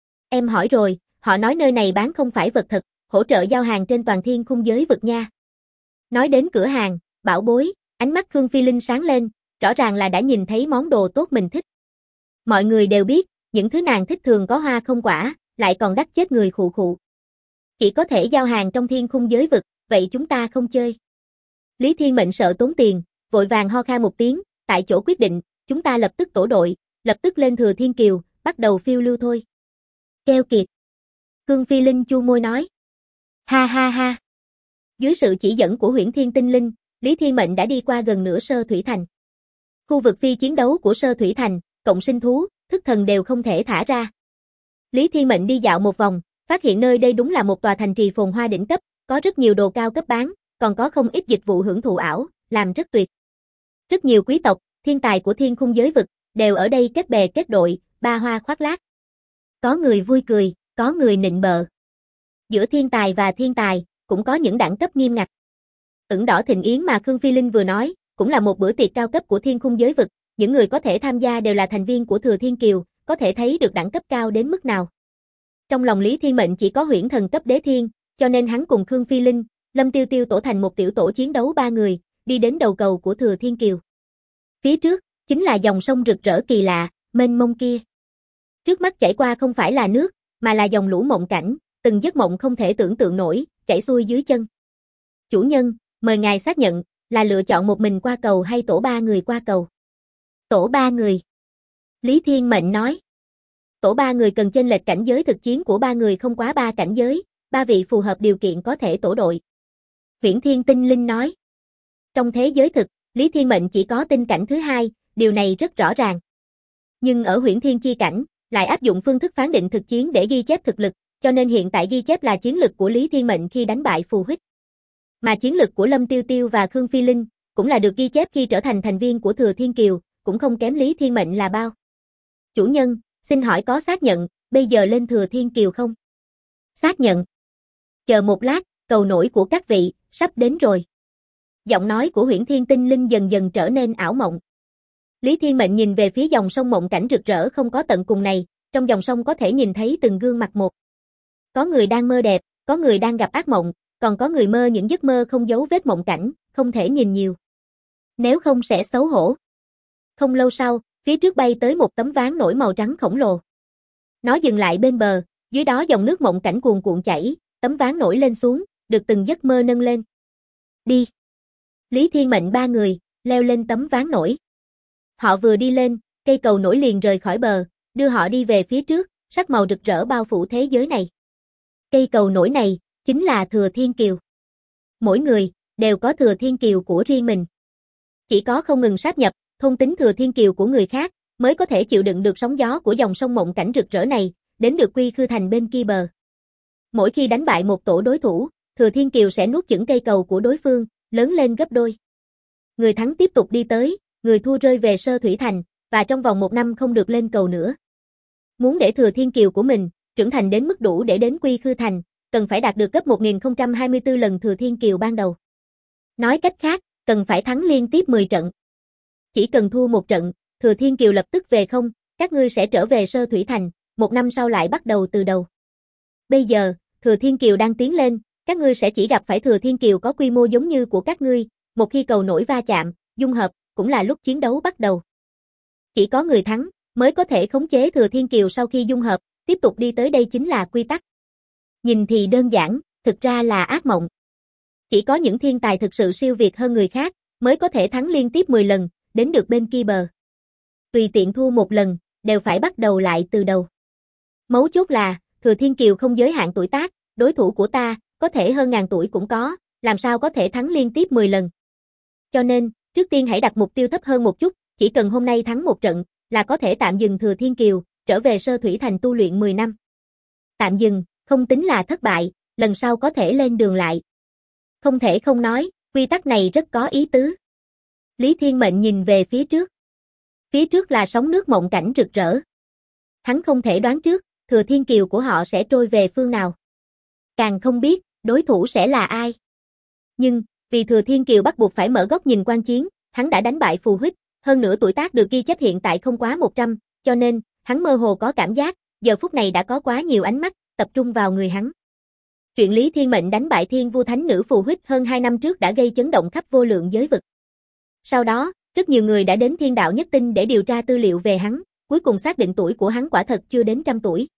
Em hỏi rồi, họ nói nơi này bán không phải vật thật, hỗ trợ giao hàng trên toàn thiên khung giới vực nha. Nói đến cửa hàng, bảo bối, ánh mắt Khương Phi Linh sáng lên, rõ ràng là đã nhìn thấy món đồ tốt mình thích. Mọi người đều biết, những thứ nàng thích thường có hoa không quả, lại còn đắt chết người khụ khụ. Chỉ có thể giao hàng trong thiên khung giới vực, vậy chúng ta không chơi. Lý Thiên Mệnh sợ tốn tiền, vội vàng ho khan một tiếng, tại chỗ quyết định, chúng ta lập tức tổ đội, lập tức lên Thừa Thiên Kiều, bắt đầu phiêu lưu thôi. Keo kiệt. Khương Phi Linh chu môi nói. Ha ha ha. Dưới sự chỉ dẫn của Huyễn Thiên Tinh Linh, Lý Thiên Mệnh đã đi qua gần nửa Sơ Thủy Thành. Khu vực phi chiến đấu của Sơ Thủy Thành, cộng sinh thú, thức thần đều không thể thả ra. Lý Thiên Mệnh đi dạo một vòng, phát hiện nơi đây đúng là một tòa thành trì phồn hoa đỉnh cấp, có rất nhiều đồ cao cấp bán, còn có không ít dịch vụ hưởng thụ ảo, làm rất tuyệt. Rất nhiều quý tộc, thiên tài của thiên khung giới vực, đều ở đây kết bè kết đội, ba hoa khoác lác. Có người vui cười, có người nịnh bợ. Giữa thiên tài và thiên tài, cũng có những đẳng cấp nghiêm ngặt. Ửng đỏ thịnh yến mà Khương Phi Linh vừa nói, cũng là một bữa tiệc cao cấp của thiên khung giới vực, những người có thể tham gia đều là thành viên của Thừa Thiên Kiều, có thể thấy được đẳng cấp cao đến mức nào. Trong lòng Lý Thiên Mệnh chỉ có huyễn thần cấp đế thiên, cho nên hắn cùng Khương Phi Linh, Lâm Tiêu Tiêu tổ thành một tiểu tổ chiến đấu 3 người, đi đến đầu cầu của Thừa Thiên Kiều. Phía trước, chính là dòng sông rực rỡ kỳ lạ, mênh mông kia. Trước mắt chảy qua không phải là nước, mà là dòng lũ mộng cảnh, từng giấc mộng không thể tưởng tượng nổi, chảy xuôi dưới chân. Chủ nhân, mời ngài xác nhận, là lựa chọn một mình qua cầu hay tổ 3 người qua cầu? Tổ 3 người. Lý Thiên Mệnh nói. Tổ 3 người cần chênh lệch cảnh giới thực chiến của 3 người không quá 3 cảnh giới, 3 vị phù hợp điều kiện có thể tổ đội. Huyễn Thiên Tinh Linh nói. Trong thế giới thực, Lý Thiên Mệnh chỉ có tinh cảnh thứ 2, điều này rất rõ ràng. Nhưng ở Huyễn Thiên chi cảnh, lại áp dụng phương thức phán định thực chiến để ghi chép thực lực, cho nên hiện tại ghi chép là chiến lực của Lý Thiên Mệnh khi đánh bại phù huyết. Mà chiến lực của Lâm Tiêu Tiêu và Khương Phi Linh, cũng là được ghi chép khi trở thành thành viên của Thừa Thiên Kiều, cũng không kém Lý Thiên Mệnh là bao. Chủ nhân, xin hỏi có xác nhận, bây giờ lên Thừa Thiên Kiều không? Xác nhận. Chờ một lát, cầu nổi của các vị, sắp đến rồi. Giọng nói của Huyễn Thiên Tinh Linh dần dần trở nên ảo mộng. Lý Thiên Mệnh nhìn về phía dòng sông mộng cảnh rực rỡ không có tận cùng này, trong dòng sông có thể nhìn thấy từng gương mặt một. Có người đang mơ đẹp, có người đang gặp ác mộng, còn có người mơ những giấc mơ không giấu vết mộng cảnh, không thể nhìn nhiều. Nếu không sẽ xấu hổ. Không lâu sau, phía trước bay tới một tấm ván nổi màu trắng khổng lồ. Nó dừng lại bên bờ, dưới đó dòng nước mộng cảnh cuồn cuộn chảy, tấm ván nổi lên xuống, được từng giấc mơ nâng lên. Đi. Lý Thiên Mệnh 3 người, leo lên tấm ván nổi. Họ vừa đi lên, cây cầu nổi liền rời khỏi bờ, đưa họ đi về phía trước, sắc màu rực rỡ bao phủ thế giới này. Cây cầu nổi này, chính là Thừa Thiên Kiều. Mỗi người, đều có Thừa Thiên Kiều của riêng mình. Chỉ có không ngừng sáp nhập, thôn tính Thừa Thiên Kiều của người khác, mới có thể chịu đựng được sóng gió của dòng sông mộng cảnh rực rỡ này, đến được Quy Khư Thành bên kia bờ. Mỗi khi đánh bại một tổ đối thủ, Thừa Thiên Kiều sẽ nuốt chửng cây cầu của đối phương, lớn lên gấp đôi. Người thắng tiếp tục đi tới, người thua rơi về Sơ Thủy Thành, và trong vòng 1 năm không được lên cầu nữa. Muốn để Thừa Thiên Kiều của mình trưởng thành đến mức đủ để đến Quy Khư Thành, cần phải đạt được gấp 1024 lần Thừa Thiên Kiều ban đầu. Nói cách khác, cần phải thắng liên tiếp 10 trận. Chỉ cần thua 1 trận, Thừa Thiên Kiều lập tức về không, các ngươi sẽ trở về Sơ Thủy Thành, 1 năm sau lại bắt đầu từ đầu. Bây giờ, Thừa Thiên Kiều đang tiến lên, các ngươi sẽ chỉ gặp phải Thừa Thiên Kiều có quy mô giống như của các ngươi, một khi cầu nổi va chạm, dung hợp, cũng là lúc chiến đấu bắt đầu. Chỉ có người thắng, mới có thể khống chế Thừa Thiên Kiều sau khi dung hợp, tiếp tục đi tới đây chính là quy tắc. Nhìn thì đơn giản, thực ra là ác mộng. Chỉ có những thiên tài thực sự siêu việt hơn người khác, mới có thể thắng liên tiếp 10 lần, đến được bên kia bờ. Tùy tiện thua 1 lần, đều phải bắt đầu lại từ đầu. Mấu chốt là, Thừa Thiên Kiều không giới hạn tuổi tác, đối thủ của ta, có thể hơn ngàn tuổi cũng có, làm sao có thể thắng liên tiếp 10 lần. Cho nên, trước tiên hãy đặt mục tiêu thấp hơn một chút, chỉ cần hôm nay thắng 1 trận, là có thể tạm dừng Thừa Thiên Kiều, trở về Sơ Thủy Thành tu luyện 10 năm. Tạm dừng, không tính là thất bại, lần sau có thể lên đường lại. Không thể không nói, quy tắc này rất có ý tứ. Lý Thiên Mệnh nhìn về phía trước. Phía trước là sóng nước mộng cảnh rực rỡ. Hắn không thể đoán trước, Thừa Thiên Kiều của họ sẽ trôi về phương nào. Càng không biết, đối thủ sẽ là ai. Nhưng, vì Thừa Thiên Kiều bắt buộc phải mở góc nhìn quan chiến, hắn đã đánh bại phù huyết, hơn nữa tuổi tác được ghi chép hiện tại không quá 100, cho nên, hắn mơ hồ có cảm giác, giờ phút này đã có quá nhiều ánh mắt, tập trung vào người hắn. Chuyện Lý Thiên Mệnh đánh bại Thiên Vu Thánh Nữ phù huyết hơn 2 năm trước đã gây chấn động khắp vô lượng giới vực. Sau đó, rất nhiều người đã đến Thiên Đạo Nhất Tinh để điều tra tư liệu về hắn, cuối cùng xác định tuổi của hắn quả thật chưa đến 100 tuổi.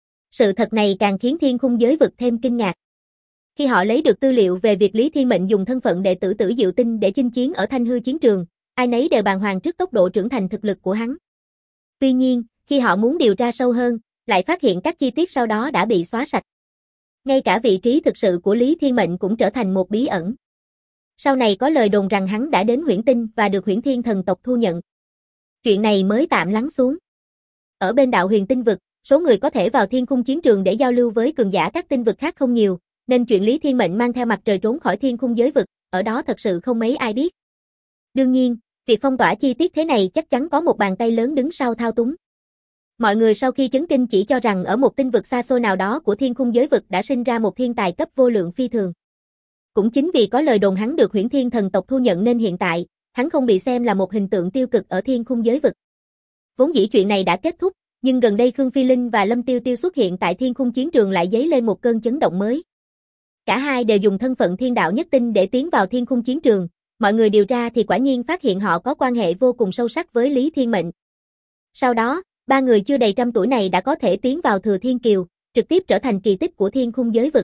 Sự thật này càng khiến Thiên Khung giới vực thêm kinh ngạc. Khi họ lấy được tư liệu về việc Lý Thiên Mệnh dùng thân phận đệ tử Tử Diệu Tinh để chinh chiến ở Thanh Hư chiến trường, ai nấy đều bàng hoàng trước tốc độ trưởng thành thực lực của hắn. Tuy nhiên, khi họ muốn điều tra sâu hơn, lại phát hiện các chi tiết sau đó đã bị xóa sạch. Ngay cả vị trí thực sự của Lý Thiên Mệnh cũng trở thành một bí ẩn. Sau này có lời đồn rằng hắn đã đến Huyễn Tinh và được Huyễn Thiên thần tộc thu nhận. Chuyện này mới tạm lắng xuống. Ở bên đạo huyền tinh vực, số người có thể vào thiên khung chiến trường để giao lưu với cường giả các tinh vực khác không nhiều, nên chuyện Lý Thiên Mệnh mang theo mặt trời trốn khỏi thiên khung giới vực, ở đó thật sự không mấy ai biết. Đương nhiên, việc phong tỏa chi tiết thế này chắc chắn có một bàn tay lớn đứng sau thao túng. Mọi người sau khi chấn kinh chỉ cho rằng ở một tinh vực xa xôi nào đó của thiên khung giới vực đã sinh ra một thiên tài cấp vô lượng phi thường. Cũng chính vì có lời đồn hắn được Huyễn Thiên thần tộc thu nhận nên hiện tại, hắn không bị xem là một hình tượng tiêu cực ở thiên khung giới vực. Vốn dĩ chuyện này đã kết thúc, nhưng gần đây Khương Phi Linh và Lâm Tiêu Tiêu xuất hiện tại thiên khung chiến trường lại dấy lên một cơn chấn động mới. Cả hai đều dùng thân phận thiên đạo nhất tinh để tiến vào thiên khung chiến trường, mọi người điều tra thì quả nhiên phát hiện họ có quan hệ vô cùng sâu sắc với Lý Thiên Mệnh. Sau đó, ba người chưa đầy trăm tuổi này đã có thể tiến vào Thừa Thiên Kiều, trực tiếp trở thành kỳ tích của thiên khung giới vực.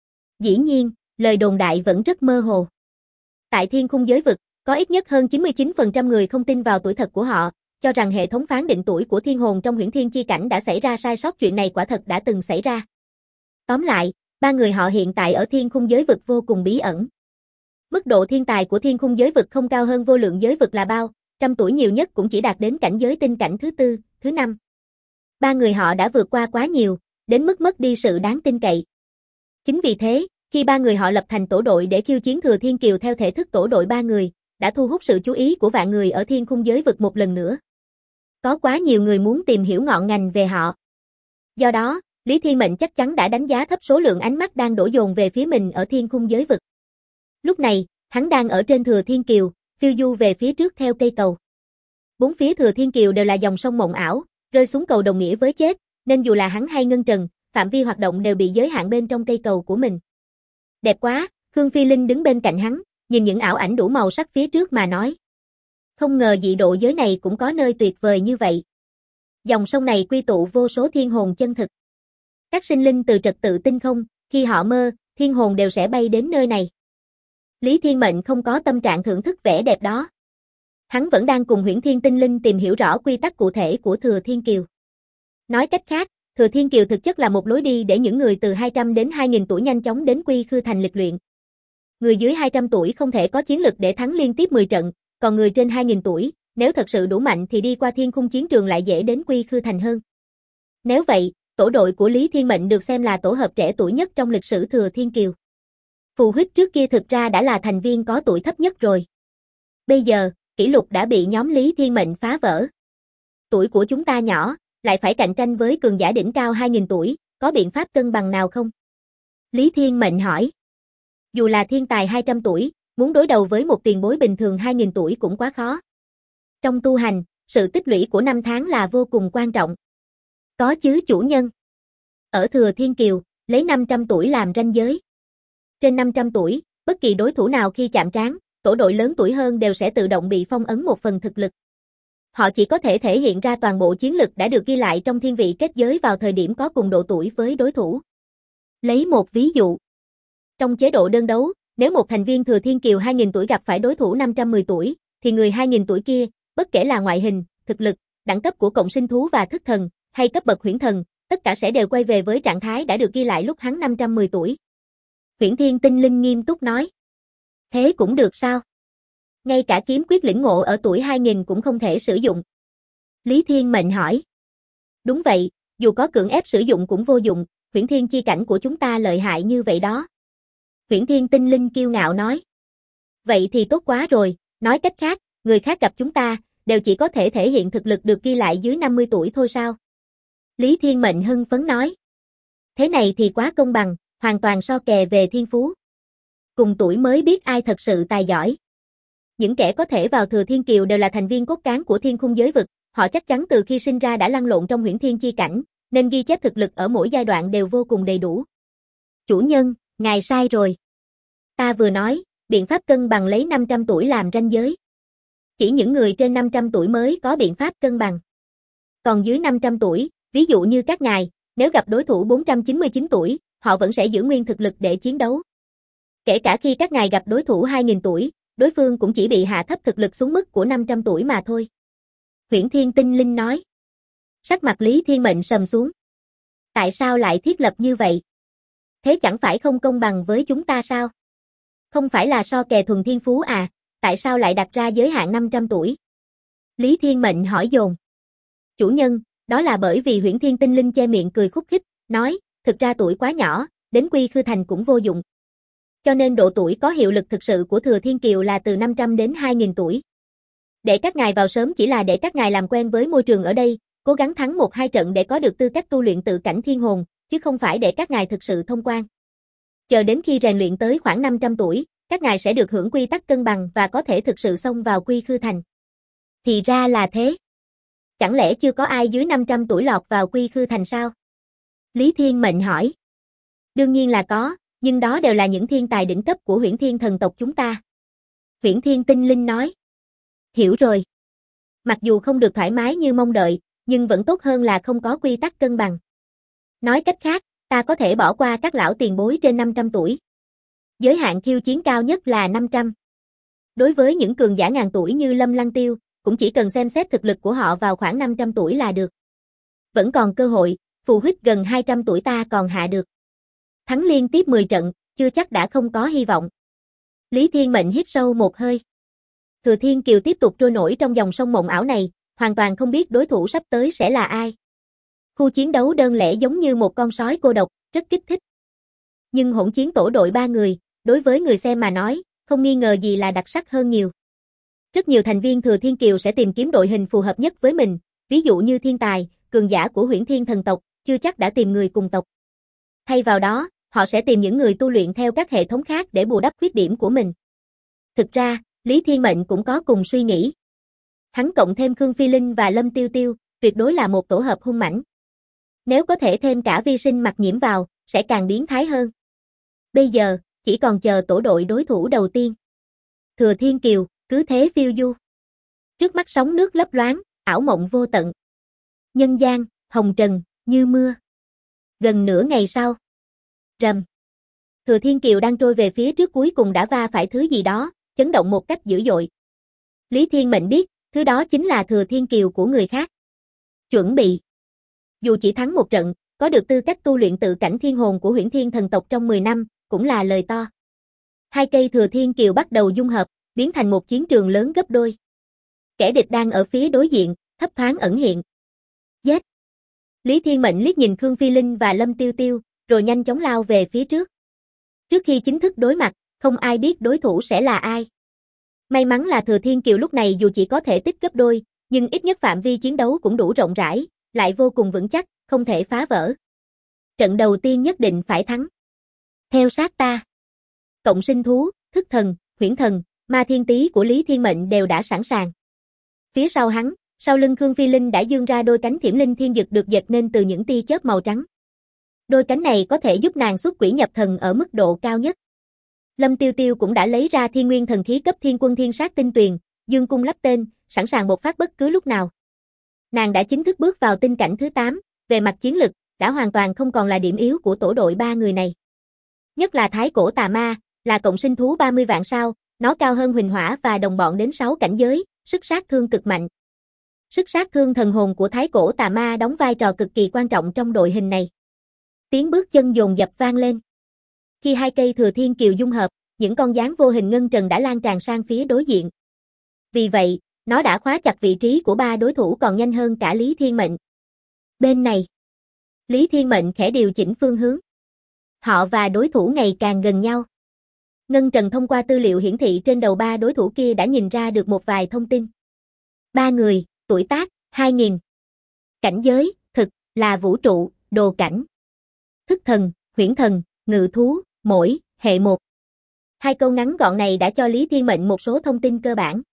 Dĩ nhiên, lời đồn đại vẫn rất mơ hồ. Tại thiên khung giới vực, có ít nhất hơn 99% người không tin vào tuổi thật của họ, cho rằng hệ thống phán định tuổi của thiên hồn trong Huyễn Thiên chi cảnh đã xảy ra sai sót, chuyện này quả thật đã từng xảy ra. Tóm lại, ba người họ hiện tại ở thiên khung giới vực vô cùng bí ẩn. Mức độ thiên tài của thiên khung giới vực không cao hơn vô lượng giới vực là bao, trăm tuổi nhiều nhất cũng chỉ đạt đến cảnh giới tinh cảnh thứ tư, thứ năm. Ba người họ đã vượt qua quá nhiều, đến mức mất đi sự đáng tin cậy. Chính vì thế, khi ba người họ lập thành tổ đội để khiêu chiến Thừa Thiên Kiều theo thể thức tổ đội ba người, đã thu hút sự chú ý của vạn người ở thiên khung giới vực một lần nữa. Có quá nhiều người muốn tìm hiểu ngọn ngành về họ. Do đó, Lý Thiên Mệnh chắc chắn đã đánh giá thấp số lượng ánh mắt đang đổ dồn về phía mình ở thiên khung giới vực. Lúc này, hắn đang ở trên Thừa Thiên Kiều, phiêu du về phía trước theo cây cầu. Bốn phía Thừa Thiên Kiều đều là dòng sông mộng ảo, rơi xuống cầu đồng nghĩa với chết, nên dù là hắn hay ngân trần, phạm vi hoạt động đều bị giới hạn bên trong cây cầu của mình. Đẹp quá, Khương Phi Linh đứng bên cạnh hắn, nhìn những ảo ảnh đủ màu sắc phía trước mà nói. Không ngờ dị độ giới này cũng có nơi tuyệt vời như vậy. Dòng sông này quy tụ vô số thiên hồn chân thực. Các sinh linh từ trật tự tinh không, khi họ mơ, thiên hồn đều sẽ bay đến nơi này. Lý Thiên Mệnh không có tâm trạng thưởng thức vẻ đẹp đó. Hắn vẫn đang cùng Huyễn Thiên tinh linh tìm hiểu rõ quy tắc cụ thể của Thừa Thiên Kiều. Nói cách khác, Thừa Thiên Kiều thực chất là một lối đi để những người từ 200 đến 2000 tuổi nhanh chóng đến Quy Khư Thành lịch luyện. Người dưới 200 tuổi không thể có chiến lực để thắng liên tiếp 10 trận, còn người trên 2000 tuổi, nếu thật sự đủ mạnh thì đi qua thiên khung chiến trường lại dễ đến Quy Khư Thành hơn. Nếu vậy, tổ đội của Lý Thiên Mệnh được xem là tổ hợp trẻ tuổi nhất trong lịch sử Thừa Thiên Kiều. Phù huyết trước kia thực ra đã là thành viên có tuổi thấp nhất rồi. Bây giờ, kỷ lục đã bị nhóm Lý Thiên Mệnh phá vỡ. Tuổi của chúng ta nhỏ, lại phải cạnh tranh với cường giả đỉnh cao 2000 tuổi, có biện pháp cân bằng nào không? Lý Thiên Mệnh hỏi. Dù là thiên tài 200 tuổi, muốn đối đầu với một tiền bối bình thường 2000 tuổi cũng quá khó. Trong tu hành, sự tích lũy của năm tháng là vô cùng quan trọng. Có chứ chủ nhân. Ở Thừa Thiên Kiều, lấy 500 tuổi làm ranh giới. Trên 500 tuổi, bất kỳ đối thủ nào khi chạm trán, tổ đội lớn tuổi hơn đều sẽ tự động bị phong ấn một phần thực lực. Họ chỉ có thể thể hiện ra toàn bộ chiến lực đã được ghi lại trong thiên vị kết giới vào thời điểm có cùng độ tuổi với đối thủ. Lấy một ví dụ. Trong chế độ đơn đấu, nếu một thành viên Thừa Thiên Kiều 2000 tuổi gặp phải đối thủ 510 tuổi, thì người 2000 tuổi kia, bất kể là ngoại hình, thực lực, đẳng cấp của cộng sinh thú và thức thần, hay cấp bậc huyễn thần, tất cả sẽ đều quay về với trạng thái đã được ghi lại lúc hắn 510 tuổi. Huyễn Thiên tinh linh nghiêm túc nói. Thế cũng được sao? Ngay cả kiếm quyết lĩnh ngộ ở tuổi 2000 cũng không thể sử dụng. Lý Thiên Mệnh hỏi. Đúng vậy, dù có cưỡng ép sử dụng cũng vô dụng, Huyễn Thiên chi cảnh của chúng ta lợi hại như vậy đó. Huyễn Thiên tinh linh kiêu ngạo nói. Vậy thì tốt quá rồi, nói cách khác, người khác gặp chúng ta, đều chỉ có thể thể hiện thực lực được ghi lại dưới 50 tuổi thôi sao? Lý Thiên Mệnh hưng phấn nói. Thế này thì quá công bằng, hoàn toàn so kè về thiên phú. Cùng tuổi mới biết ai thật sự tài giỏi. Những kẻ có thể vào Thừa Thiên Kiều đều là thành viên cốt cán của thiên khung giới vực, họ chắc chắn từ khi sinh ra đã lăn lộn trong Huyễn Thiên chi cảnh, nên ghi chép thực lực ở mỗi giai đoạn đều vô cùng đầy đủ. Chủ nhân, ngài sai rồi. Ta vừa nói, biện pháp cân bằng lấy 500 tuổi làm ranh giới. Chỉ những người trên 500 tuổi mới có biện pháp cân bằng. Còn dưới 500 tuổi, ví dụ như các ngài, nếu gặp đối thủ 499 tuổi, họ vẫn sẽ giữ nguyên thực lực để chiến đấu. Kể cả khi các ngài gặp đối thủ 2000 tuổi, đối phương cũng chỉ bị hạ thấp thực lực xuống mức của 500 tuổi mà thôi. Huyễn Thiên tinh linh nói. Sắc mặt Lý Thiên Mệnh sầm xuống. Tại sao lại thiết lập như vậy? Thế chẳng phải không công bằng với chúng ta sao? Không phải là so kè thuần thiên phú à, tại sao lại đặt ra giới hạn 500 tuổi? Lý Thiên Mệnh hỏi dồn. Chủ nhân, Đó là bởi vì Huyễn Thiên Tinh Linh che miệng cười khúc khích, nói, thực ra tuổi quá nhỏ, đến Quy Khư Thành cũng vô dụng. Cho nên độ tuổi có hiệu lực thực sự của Thừa Thiên Kiều là từ 500 đến 2000 tuổi. Để các ngài vào sớm chỉ là để các ngài làm quen với môi trường ở đây, cố gắng thắng 1-2 trận để có được tư cách tu luyện tự cảnh thiên hồn, chứ không phải để các ngài thực sự thông quan. Chờ đến khi rèn luyện tới khoảng 500 tuổi, các ngài sẽ được hưởng quy tắc cân bằng và có thể thực sự xông vào Quy Khư Thành. Thì ra là thế. Chẳng lẽ chưa có ai dưới 500 tuổi lọt vào Quy Khư Thành sao? Lý Thiên Mệnh hỏi. Đương nhiên là có, nhưng đó đều là những thiên tài đỉnh cấp của Huyễn Thiên thần tộc chúng ta. Huyễn Thiên Tinh Linh nói. Hiểu rồi. Mặc dù không được thoải mái như mong đợi, nhưng vẫn tốt hơn là không có quy tắc cân bằng. Nói cách khác, ta có thể bỏ qua các lão tiền bối trên 500 tuổi. Giới hạn khiêu chiến cao nhất là 500. Đối với những cường giả ngàn tuổi như Lâm Lăng Tiêu, cũng chỉ cần xem xét thực lực của họ vào khoảng 500 tuổi là được. Vẫn còn cơ hội, phù huyết gần 200 tuổi ta còn hạ được. Thắng liên tiếp 10 trận, chưa chắc đã không có hy vọng. Lý Thiên Mệnh hít sâu một hơi. Thừa Thiên Kiều tiếp tục trôi nổi trong dòng sông mộng ảo này, hoàn toàn không biết đối thủ sắp tới sẽ là ai. Khu chiến đấu đơn lẻ giống như một con sói cô độc, rất kích thích. Nhưng hỗn chiến tổ đội 3 người, đối với người xem mà nói, không nghi ngờ gì là đặc sắc hơn nhiều. Rất nhiều thành viên Thừa Thiên Kiều sẽ tìm kiếm đội hình phù hợp nhất với mình, ví dụ như thiên tài, cường giả của Huyễn Thiên thần tộc, chưa chắc đã tìm người cùng tộc. Thay vào đó, họ sẽ tìm những người tu luyện theo các hệ thống khác để bù đắp khuyết điểm của mình. Thực ra, Lý Thiên Mệnh cũng có cùng suy nghĩ. Hắn cộng thêm Khương Phi Linh và Lâm Tiêu Tiêu, tuyệt đối là một tổ hợp hung mãnh. Nếu có thể thêm cả Vi Sinh Mặc Nhiễm vào, sẽ càng biến thái hơn. Bây giờ, chỉ còn chờ tổ đội đối thủ đầu tiên. Thừa Thiên Kiều, cứ thế phiêu du. Trước mắt sóng nước lấp loáng, ảo mộng vô tận. Nhân gian, hồng trần, như mưa. Gần nửa ngày sau. Rầm. Thừa Thiên Kiều đang trôi về phía trước cuối cùng đã va phải thứ gì đó, chấn động một cách dữ dội. Lý Thiên Mệnh biết, thứ đó chính là Thừa Thiên Kiều của người khác. Chuẩn bị. Dù chỉ thắng một trận, có được tư cách tu luyện tự cảnh thiên hồn của Huyễn Thiên thần tộc trong 10 năm, cũng là lời to. Hai cây Thừa Thiên Kiều bắt đầu dung hợp, biến thành một chiến trường lớn gấp đôi. Kẻ địch đang ở phía đối diện, thấp thoáng ẩn hiện. Giết! Lý Thiên Mệnh liếc nhìn Khương Phi Linh và Lâm Tiêu Tiêu, rồi nhanh chóng lao về phía trước. Trước khi chính thức đối mặt, không ai biết đối thủ sẽ là ai. May mắn là Thừa Thiên Kiều lúc này dù chỉ có thể tích gấp đôi, nhưng ít nhất phạm vi chiến đấu cũng đủ rộng rãi, lại vô cùng vững chắc, không thể phá vỡ. Trận đầu tiên nhất định phải thắng. Theo sát ta. Cộng sinh thú, thức thần, huyễn thần, ma thiên tý của Lý Thiên Mệnh đều đã sẵn sàng. Phía sau hắn, sau lưng Khương Phi Linh đã dương ra đôi cánh thiểm linh thiên dực được dệt nên từ những tia chớp màu trắng. Đôi cánh này có thể giúp nàng xuất quỷ nhập thần ở mức độ cao nhất. Lâm Tiêu Tiêu cũng đã lấy ra thiên nguyên thần khí cấp thiên quân thiên sát tinh tuyền, dương cung lắp tên, sẵn sàng bộc phát bất cứ lúc nào. Nàng đã chính thức bước vào tinh cảnh thứ 8, về mặt chiến lực, đã hoàn toàn không còn là điểm yếu của tổ đội 3 người này. Nhất là Thái Cổ Tà Ma, là cộng sinh thú 30 vạn sao, nó cao hơn Huỳnh Hỏa và đồng bọn đến 6 cảnh giới, sức sát thương cực mạnh. Sức sát thương thần hồn của Thái Cổ Tà Ma đóng vai trò cực kỳ quan trọng trong đội hình này. Tiếng bước chân dồn dập vang lên. Khi hai cây Thừa Thiên Kiều dung hợp, những con gián vô hình ngân trần đã lan tràn sang phía đối diện. Vì vậy, nó đã khóa chặt vị trí của 3 đối thủ còn nhanh hơn cả Lý Thiên Mệnh. Bên này, Lý Thiên Mệnh khẽ điều chỉnh phương hướng. Họ và đối thủ ngày càng gần nhau. Ngân trần thông qua tư liệu hiển thị trên đầu 3 đối thủ kia đã nhìn ra được một vài thông tin. 3 người, tuổi tác, 2000. Cảnh giới, thực, là vũ trụ, đồ cảnh. Thức thần, huyễn thần, ngự thú, mỗi, hệ 1. 2 câu ngắn gọn này đã cho Lý Thiên Mệnh một số thông tin cơ bản.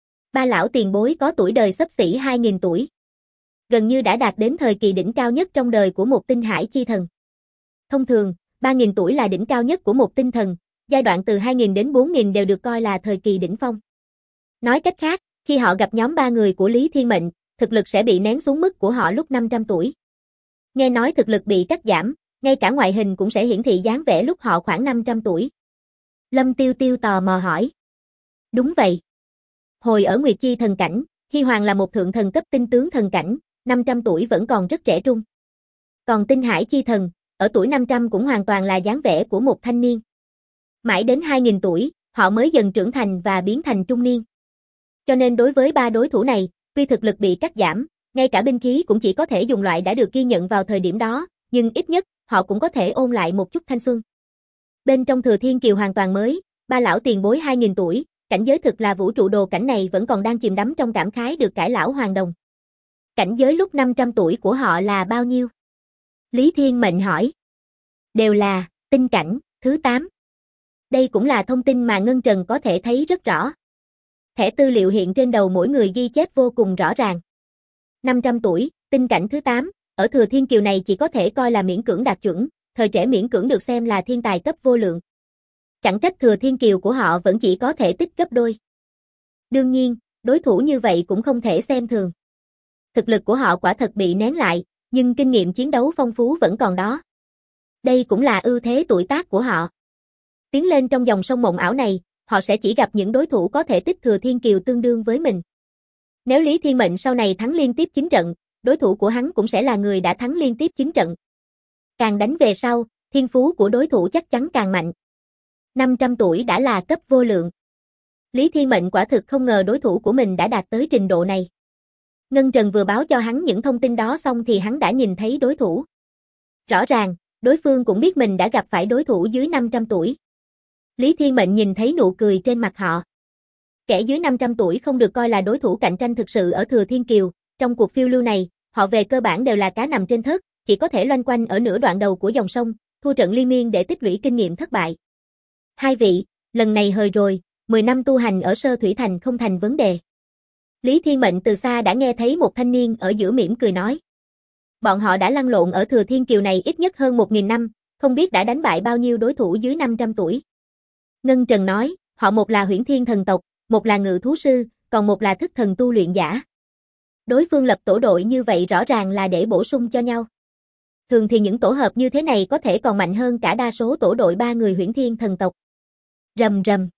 3 lão tiền bối có tuổi đời xấp xỉ 2000 tuổi. Gần như đã đạt đến thời kỳ đỉnh cao nhất trong đời của một tinh hải chi thần. Thông thường, 3000 tuổi là đỉnh cao nhất của một tinh thần, giai đoạn từ 2000 đến 4000 đều được coi là thời kỳ đỉnh phong. Nói cách khác, khi họ gặp nhóm 3 người của Lý Thiên Mệnh, thực lực sẽ bị nén xuống mức của họ lúc 500 tuổi. Nghe nói thực lực bị cắt giảm, ngay cả ngoại hình cũng sẽ hiển thị dáng vẻ lúc họ khoảng 500 tuổi. Lâm Tiêu Tiêu tò mò hỏi. Đúng vậy. Hồi ở Nguyệt Chi thần cảnh, Hy Hoàng là một thượng thần cấp tinh tướng thần cảnh, 500 tuổi vẫn còn rất trẻ trung. Còn Tinh Hải Chi thần, ở tuổi 500 cũng hoàn toàn là dáng vẻ của một thanh niên. Mãi đến 2000 tuổi, họ mới dần trưởng thành và biến thành trung niên. Cho nên đối với 3 đối thủ này, tuy thực lực bị cắt giảm, Ngay cả binh khí cũng chỉ có thể dùng loại đã được ghi nhận vào thời điểm đó, nhưng ít nhất, họ cũng có thể ôn lại một chút thanh xuân. Bên trong Thừa Thiên Kiều hoàn toàn mới, ba lão tiền bối 2000 tuổi, cảnh giới thực là vũ trụ đồ cảnh này vẫn còn đang chìm đắm trong cảm khái được cải lão hoàn đồng. Cảnh giới lúc 500 tuổi của họ là bao nhiêu? Lý Thiên Mệnh hỏi. Đều là tinh cảnh, thứ 8. Đây cũng là thông tin mà Ngân Trần có thể thấy rất rõ. Thẻ tư liệu hiện trên đầu mỗi người ghi chép vô cùng rõ ràng. 500 tuổi, tinh cảnh thứ 8, ở Thừa Thiên Kiều này chỉ có thể coi là miễn cưỡng đạt chuẩn, thời trẻ miễn cưỡng được xem là thiên tài cấp vô lượng. Chẳng trách Thừa Thiên Kiều của họ vẫn chỉ có thể tích gấp đôi. Đương nhiên, đối thủ như vậy cũng không thể xem thường. Thực lực của họ quả thật bị nén lại, nhưng kinh nghiệm chiến đấu phong phú vẫn còn đó. Đây cũng là ưu thế tuổi tác của họ. Tiến lên trong dòng sông mộng ảo này, họ sẽ chỉ gặp những đối thủ có thể tích Thừa Thiên Kiều tương đương với mình. Nếu Lý Thiên Mệnh sau này thắng liên tiếp 9 trận, đối thủ của hắn cũng sẽ là người đã thắng liên tiếp 9 trận. Càng đánh về sau, thiên phú của đối thủ chắc chắn càng mạnh. 500 tuổi đã là cấp vô lượng. Lý Thiên Mệnh quả thực không ngờ đối thủ của mình đã đạt tới trình độ này. Ngân Trần vừa báo cho hắn những thông tin đó xong thì hắn đã nhìn thấy đối thủ. Rõ ràng, đối phương cũng biết mình đã gặp phải đối thủ dưới 500 tuổi. Lý Thiên Mệnh nhìn thấy nụ cười trên mặt họ. Kẻ dưới 500 tuổi không được coi là đối thủ cạnh tranh thực sự ở Thừa Thiên Kiều, trong cuộc phiêu lưu này, họ về cơ bản đều là cá nằm trên thớt, chỉ có thể loanh quanh ở nửa đoạn đầu của dòng sông, thua trận liên miên để tích lũy kinh nghiệm thất bại. Hai vị, lần này hời rồi, 10 năm tu hành ở Sơ Thủy Thành không thành vấn đề. Lý Thiên Mệnh từ xa đã nghe thấy một thanh niên ở giữa mỉm cười nói. Bọn họ đã lăn lộn ở Thừa Thiên Kiều này ít nhất hơn 1000 năm, không biết đã đánh bại bao nhiêu đối thủ dưới 500 tuổi. Ngân Trần nói, họ một là Huyễn Thiên thần tộc, một là ngự thú sư, còn một là thức thần tu luyện giả. Đối phương lập tổ đội như vậy rõ ràng là để bổ sung cho nhau. Thường thì những tổ hợp như thế này có thể còn mạnh hơn cả đa số tổ đội 3 người Huyễn Thiên thần tộc. Rầm rầm.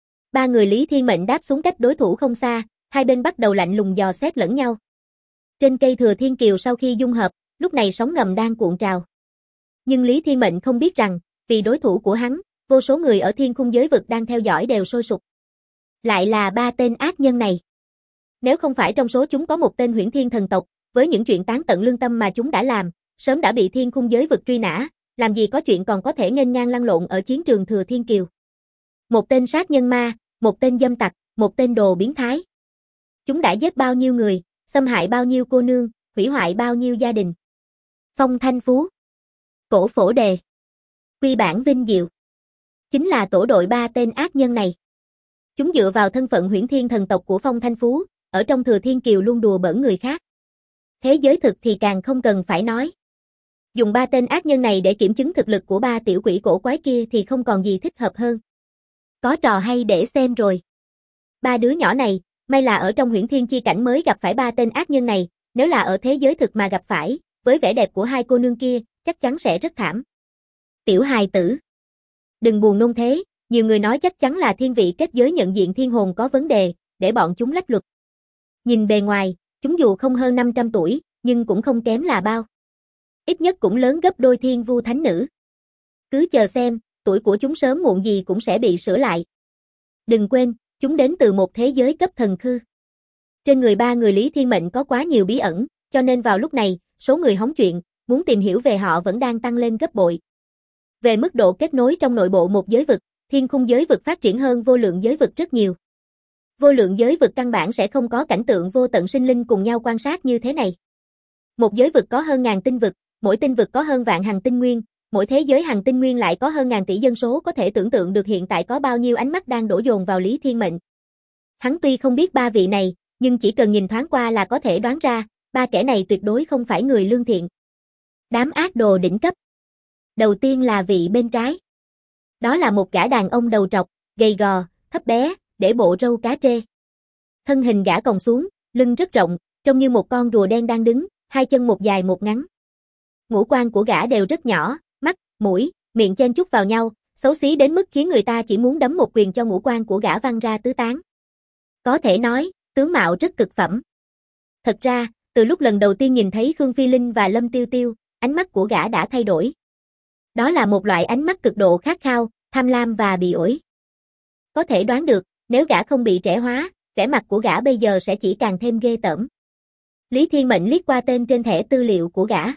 3 người Lý Thiên Mệnh đáp xuống cách đối thủ không xa, hai bên bắt đầu lạnh lùng dò xét lẫn nhau. Trên cây Thừa Thiên Kiều sau khi dung hợp, lúc này sóng ngầm đang cuộn trào. Nhưng Lý Thiên Mệnh không biết rằng, vì đối thủ của hắn, vô số người ở thiên khung giới vực đang theo dõi đều sôi sục. Lại là 3 tên ác nhân này. Nếu không phải trong số chúng có một tên Huyễn Thiên thần tộc, với những chuyện tán tận lương tâm mà chúng đã làm, sớm đã bị thiên khung giới vực truy nã, làm gì có chuyện còn có thể nghênh ngang lăn lộn ở chiến trường Thừa Thiên Kiều. Một tên sát nhân ma, một tên dâm tặc, một tên đồ biến thái. Chúng đã giết bao nhiêu người, xâm hại bao nhiêu cô nương, hủy hoại bao nhiêu gia đình. Phong Thanh Phú, Cổ Phổ Đề, Quy Bản Vinh Diệu. Chính là tổ đội 3 tên ác nhân này. Chúng dựa vào thân phận Huyễn Thiên thần tộc của Phong Thanh Phú, ở trong Thừa Thiên Kiều luôn đùa bỡn người khác. Thế giới thực thì càng không cần phải nói. Dùng 3 tên ác nhân này để kiểm chứng thực lực của 3 tiểu quỷ cổ quái kia thì không còn gì thích hợp hơn. Có trò hay để xem rồi. 3 đứa nhỏ này, may là ở trong Huyễn Thiên chi cảnh mới gặp phải 3 tên ác nhân này, nếu là ở thế giới thực mà gặp phải, với vẻ đẹp của hai cô nương kia, chắc chắn sẽ rất thảm. Tiểu hài tử, đừng buồn nôn thế, nhiều người nói chắc chắn là thiên vị kết giới nhận diện thiên hồn có vấn đề, để bọn chúng lách luật. Nhìn bề ngoài, chúng dù không hơn 500 tuổi, nhưng cũng không kém là bao. Ít nhất cũng lớn gấp đôi thiên vu thánh nữ. Cứ chờ xem, tuổi của chúng sớm muộn gì cũng sẽ bị sửa lại. Đừng quên, chúng đến từ một thế giới cấp thần khư. Trên người 3 người Lý Thiên Mệnh có quá nhiều bí ẩn, cho nên vào lúc này, số người hóng chuyện, muốn tìm hiểu về họ vẫn đang tăng lên gấp bội. Về mức độ kết nối trong nội bộ một giới vực, thiên khung giới vực phát triển hơn vô lượng giới vực rất nhiều. Vô lượng giới vực căn bản sẽ không có cảnh tượng vô tận sinh linh cùng nhau quan sát như thế này. Một giới vực có hơn ngàn tinh vực, mỗi tinh vực có hơn vạn hành tinh nguyên, mỗi thế giới hành tinh nguyên lại có hơn ngàn tỷ dân số, có thể tưởng tượng được hiện tại có bao nhiêu ánh mắt đang đổ dồn vào Lý Thiên Mệnh. Hắn tuy không biết 3 vị này, nhưng chỉ cần nhìn thoáng qua là có thể đoán ra, 3 kẻ này tuyệt đối không phải người lương thiện. Đám ác đồ đỉnh cấp. Đầu tiên là vị bên trái. Đó là một gã đàn ông đầu trọc, gầy gò, thấp bé, để bộ râu cá trê. Thân hình gã còng xuống, lưng rất rộng, trông như một con rùa đen đang đứng, hai chân một dài một ngắn. Ngũ quan của gã đều rất nhỏ, mắt, mũi, miệng chen chúc vào nhau, xấu xí đến mức khiến người ta chỉ muốn đấm một quyền cho ngũ quan của gã văng ra tứ tán. Có thể nói, tướng mạo rất cực phẩm. Thật ra, từ lúc lần đầu tiên nhìn thấy Khương Phi Linh và Lâm Tiêu Tiêu, ánh mắt của gã đã thay đổi. Đó là một loại ánh mắt cực độ khát khao, tham lam và bị ổi. Có thể đoán được, nếu gã không bị trẻ hóa, vẻ mặt của gã bây giờ sẽ chỉ càng thêm ghê tởm. Lý Thiên Mệnh liếc qua tên trên thẻ tư liệu của gã.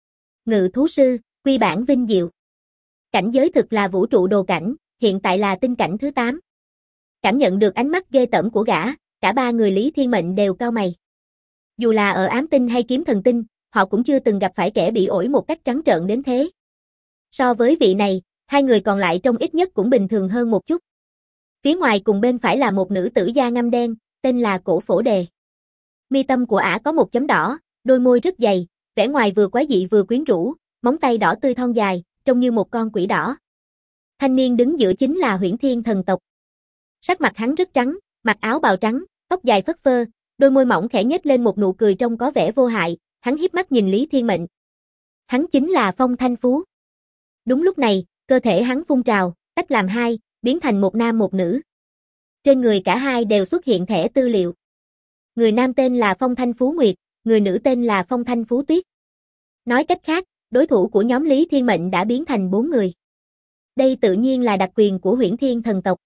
Ngự thú sư, quy bản vinh diệu. Cảnh giới thực là vũ trụ đồ cảnh, hiện tại là tinh cảnh thứ 8. Cảm nhận được ánh mắt ghê tởm của gã, cả ba người Lý Thiên Mệnh đều cau mày. Dù là ở ám tinh hay kiếm thần tinh, họ cũng chưa từng gặp phải kẻ bị ổi một cách trắng trợn đến thế. So với vị này, hai người còn lại trông ít nhất cũng bình thường hơn một chút. Phía ngoài cùng bên phải là một nữ tử da ngăm đen, tên là Cổ Phổ Đề. Mi tâm của ả có một chấm đỏ, đôi môi rất dày, vẻ ngoài vừa quái dị vừa quyến rũ, móng tay đỏ tươi thon dài, trông như một con quỷ đỏ. Thanh niên đứng giữa chính là Huyễn Thiên thần tộc. Sắc mặt hắn rất trắng, mặc áo bào trắng, tóc dài phất phơ, đôi môi mỏng khẽ nhếch lên một nụ cười trông có vẻ vô hại, hắn híp mắt nhìn Lý Thiên Mệnh. Hắn chính là Phong Thanh Phú. Đúng lúc này, cơ thể hắn phun trào, tách làm hai, biến thành một nam một nữ. Trên người cả hai đều xuất hiện thẻ tư liệu. Người nam tên là Phong Thanh Phú Nguyệt, người nữ tên là Phong Thanh Phú Tuyết. Nói cách khác, đối thủ của nhóm Lý Thiên Mệnh đã biến thành 4 người. Đây tự nhiên là đặc quyền của Huyễn Thiên thần tộc.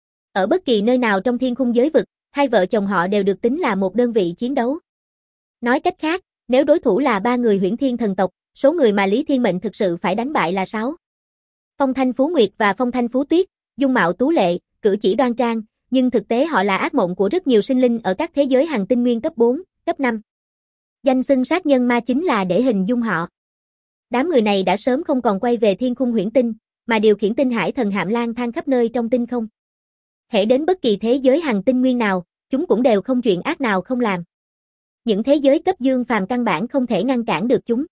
Ở bất kỳ nơi nào trong thiên khung giới vực, hai vợ chồng họ đều được tính là một đơn vị chiến đấu. Nói cách khác, nếu đối thủ là 3 người Huyễn Thiên thần tộc, số người mà Lý Thiên Mệnh thực sự phải đánh bại là 6. Phong Thanh Phú Nguyệt và Phong Thanh Phú Tuyết, dung mạo tú lệ, cử chỉ đoan trang, nhưng thực tế họ là ác mộng của rất nhiều sinh linh ở các thế giới hành tinh nguyên cấp 4, cấp 5. Danh xưng sát nhân ma chính là để hình dung họ. Đám người này đã sớm không còn quay về thiên khung huyễn tinh, mà điều khiển tinh hải thần hạm lang thang khắp nơi trong tinh không. Hễ đến bất kỳ thế giới hành tinh nguyên nào, chúng cũng đều không chuyện ác nào không làm. Những thế giới cấp dương phàm căn bản không thể ngăn cản được chúng.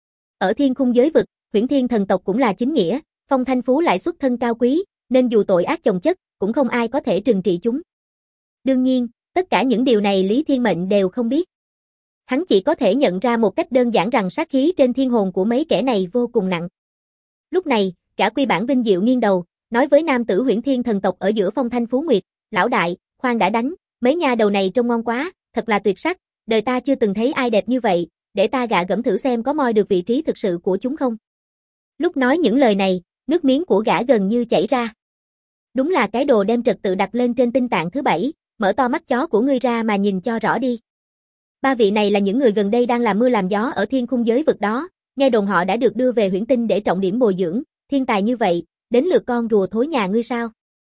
Ở thiên khung giới vực, Huyễn Thiên thần tộc cũng là chính nghĩa, Phong Thanh Phú lại xuất thân cao quý, nên dù tội ác chồng chất, cũng không ai có thể trừng trị chúng. Đương nhiên, tất cả những điều này Lý Thiên Mệnh đều không biết. Hắn chỉ có thể nhận ra một cách đơn giản rằng sát khí trên thiên hồn của mấy kẻ này vô cùng nặng. Lúc này, cả quy bản vinh diệu nghiêng đầu, nói với nam tử Huyễn Thiên thần tộc ở giữa Phong Thanh Phú Nguyệt, lão đại, khoan đã đánh, mấy nha đầu này trông ngon quá, thật là tuyệt sắc, đời ta chưa từng thấy ai đẹp như vậy, để ta gạ gẫm thử xem có moi được vị trí thực sự của chúng không. Lúc nói những lời này, nước miếng của gã gần như chảy ra. Đúng là cái đồ đem trật tự đặt lên trên tinh tạng thứ 7, mở to mắt chó của ngươi ra mà nhìn cho rõ đi. 3 vị này là những người gần đây đang làm mưa làm gió ở thiên khung giới vực đó, nghe đồn họ đã được đưa về huyễn tinh để trọng điểm bồi dưỡng, thiên tài như vậy, đến lượt con rùa thối nhà ngươi sao?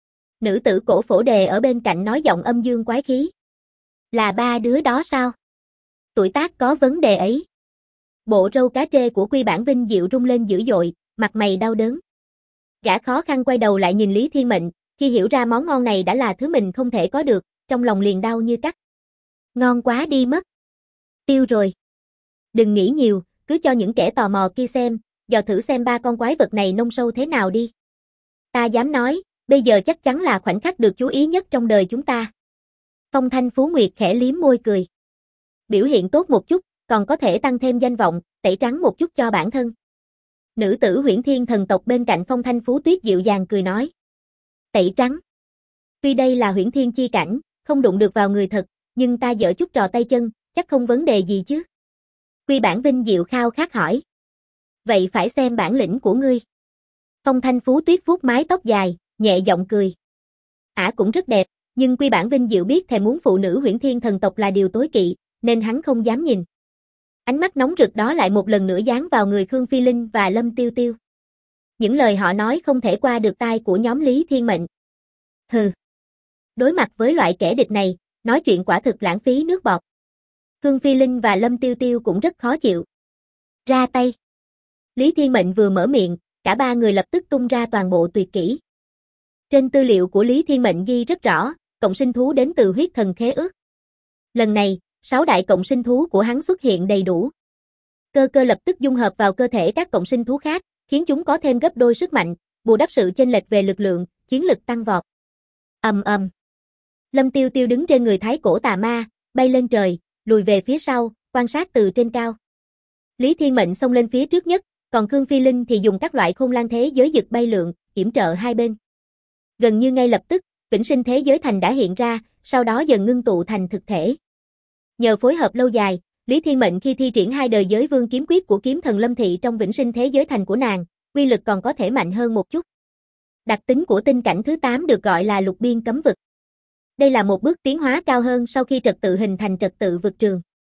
Nữ tử Cổ Phổ Đề ở bên cạnh nói giọng âm dương quái khí. Là 3 đứa đó sao? Tuổi tác có vấn đề ấy. Bộ râu cá trê của quy bản vinh diệu rung lên dữ dội, mặt mày đau đớn. Gã khó khăn quay đầu lại nhìn Lý Thiên Mệnh, khi hiểu ra món ngon này đã là thứ mình không thể có được, trong lòng liền đau như cắt. Ngon quá đi mất. Tiêu rồi. Đừng nghĩ nhiều, cứ cho những kẻ tò mò kia xem, dò thử xem 3 con quái vật này nông sâu thế nào đi. Ta dám nói, bây giờ chắc chắn là khoảnh khắc được chú ý nhất trong đời chúng ta. Phong Thanh Phú Nguyệt khẽ liếm môi cười. Biểu hiện tốt một chút, còn có thể tăng thêm danh vọng, tẩy trắng một chút cho bản thân. Nữ tử Huyễn Thiên thần tộc bên cạnh Phong Thanh Phú Tuyết dịu dàng cười nói. Tẩy trắng. Tuy đây là Huyễn Thiên chi cảnh, không đụng được vào người thật, nhưng ta giở chút trò tay chân, chắc không vấn đề gì chứ. Quy bản vinh diệu khao khát hỏi. Vậy phải xem bản lĩnh của ngươi. Phong Thanh Phú Tuyết vuốt mái tóc dài, nhẹ giọng cười. Ả cũng rất đẹp, nhưng quy bản vinh diệu biết thèm muốn phụ nữ Huyễn Thiên thần tộc là điều tối kỵ, nên hắn không dám nhìn. Ánh mắt nóng rực đó lại một lần nữa dán vào người Khương Phi Linh và Lâm Tiêu Tiêu. Những lời họ nói không thể qua được tai của nhóm Lý Thiên Mệnh. Hừ. Đối mặt với loại kẻ địch này, nói chuyện quả thực lãng phí nước bọt. Khương Phi Linh và Lâm Tiêu Tiêu cũng rất khó chịu. Ra tay. Lý Thiên Mệnh vừa mở miệng, cả 3 người lập tức tung ra toàn bộ tuyệt kỹ. Trên tư liệu của Lý Thiên Mệnh ghi rất rõ, cộng sinh thú đến từ huyết thần khế ước. Lần này, 6 đại cộng sinh thú của hắn xuất hiện đầy đủ. Cơ lập tức dung hợp vào cơ thể các cộng sinh thú khác, khiến chúng có thêm gấp đôi sức mạnh, bù đắp sự chênh lệch về lực lượng, chiến lực tăng vọt. Ầm ầm. Lâm Tiêu Tiêu đứng trên người thái cổ tà ma, bay lên trời, lùi về phía sau, quan sát từ trên cao. Lý Thiên Mệnh xông lên phía trước nhất, còn Khương Phi Linh thì dùng các loại khôn lang thế giới dực bay lượn, yểm trợ hai bên. Gần như ngay lập tức, vĩnh sinh thế giới thành đã hiện ra, sau đó dần ngưng tụ thành thực thể. Nhờ phối hợp lâu dài, Lý Thiên Mệnh khi thi triển 2 đời giới vương kiếm quyết của kiếm thần Lâm Thị trong vĩnh sinh thế giới thành của nàng, uy lực còn có thể mạnh hơn một chút. Đặc tính của tinh cảnh thứ 8 được gọi là lục biên cấm vực. Đây là một bước tiến hóa cao hơn sau khi trật tự hình thành trật tự vực trường.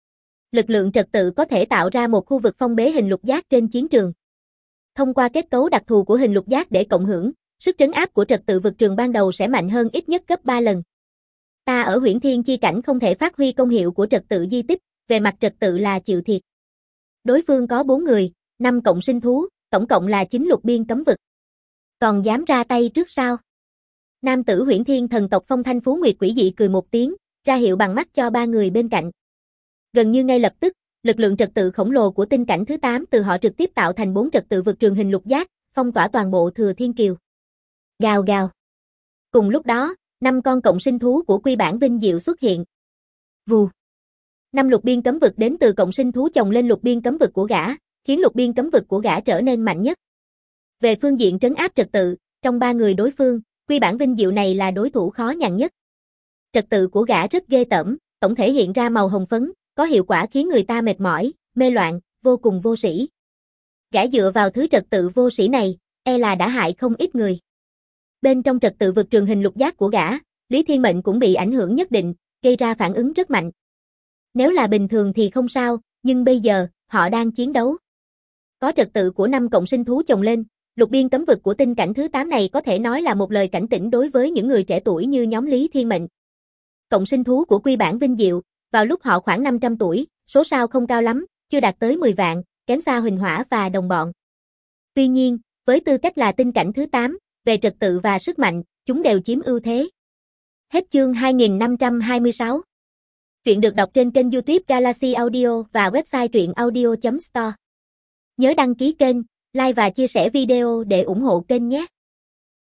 Lực lượng trật tự có thể tạo ra một khu vực phong bế hình lục giác trên chiến trường. Thông qua kết cấu đặc thù của hình lục giác để cộng hưởng, sức trấn áp của trật tự vực trường ban đầu sẽ mạnh hơn ít nhất gấp 3 lần. Ta ở Huyễn Thiên chi cảnh không thể phát huy công hiệu của trật tự di tích, về mặt trật tự là chịu thiệt. Đối phương có 4 người, 5 cộng sinh thú, tổng cộng là 9 lục biên cấm vực. Còn dám ra tay trước sao? Nam tử Huyễn Thiên thần tộc Phong Thanh Phú Nguyệt quỷ dị cười một tiếng, ra hiệu bằng mắt cho 3 người bên cạnh. Gần như ngay lập tức, lực lượng trật tự khổng lồ của tinh cảnh thứ 8 từ họ trực tiếp tạo thành 4 trật tự vực trường hình lục giác, phong tỏa toàn bộ Thừa Thiên Kiều. Gào gào. Cùng lúc đó, 5 con cộng sinh thú của Quy Bản Vinh Diệu xuất hiện. Vù. 5 lục biên cấm vực đến từ cộng sinh thú chồng lên lục biên cấm vực của gã, khiến lục biên cấm vực của gã trở nên mạnh nhất. Về phương diện trấn áp trật tự, trong 3 người đối phương, Quy Bản Vinh Diệu này là đối thủ khó nhằn nhất. Trật tự của gã rất ghê tởm, tổng thể hiện ra màu hồng phấn, có hiệu quả khiến người ta mệt mỏi, mê loạn, vô cùng vô sĩ. Gã dựa vào thứ trật tự vô sĩ này, e là đã hại không ít người. Bên trong trật tự vực trường hình lục giác của gã, Lý Thiên Mệnh cũng bị ảnh hưởng nhất định, gây ra phản ứng rất mạnh. Nếu là bình thường thì không sao, nhưng bây giờ, họ đang chiến đấu. Có trật tự của 5 cộng sinh thú chồng lên, lục biên cấm vực của tinh cảnh thứ 8 này có thể nói là một lời cảnh tỉnh đối với những người trẻ tuổi như nhóm Lý Thiên Mệnh. Cộng sinh thú của Quy Bản Vinh Diệu, vào lúc họ khoảng 500 tuổi, số sao không cao lắm, chưa đạt tới 10 vạn, kém xa Huỳnh Hỏa và đồng bọn. Tuy nhiên, với tư cách là tinh cảnh thứ 8, về trật tự và sức mạnh, chúng đều chiếm ưu thế. Hết chương 2526. Truyện được đọc trên kênh YouTube Galaxy Audio và website truyệnaudio.store. Nhớ đăng ký kênh, like và chia sẻ video để ủng hộ kênh nhé.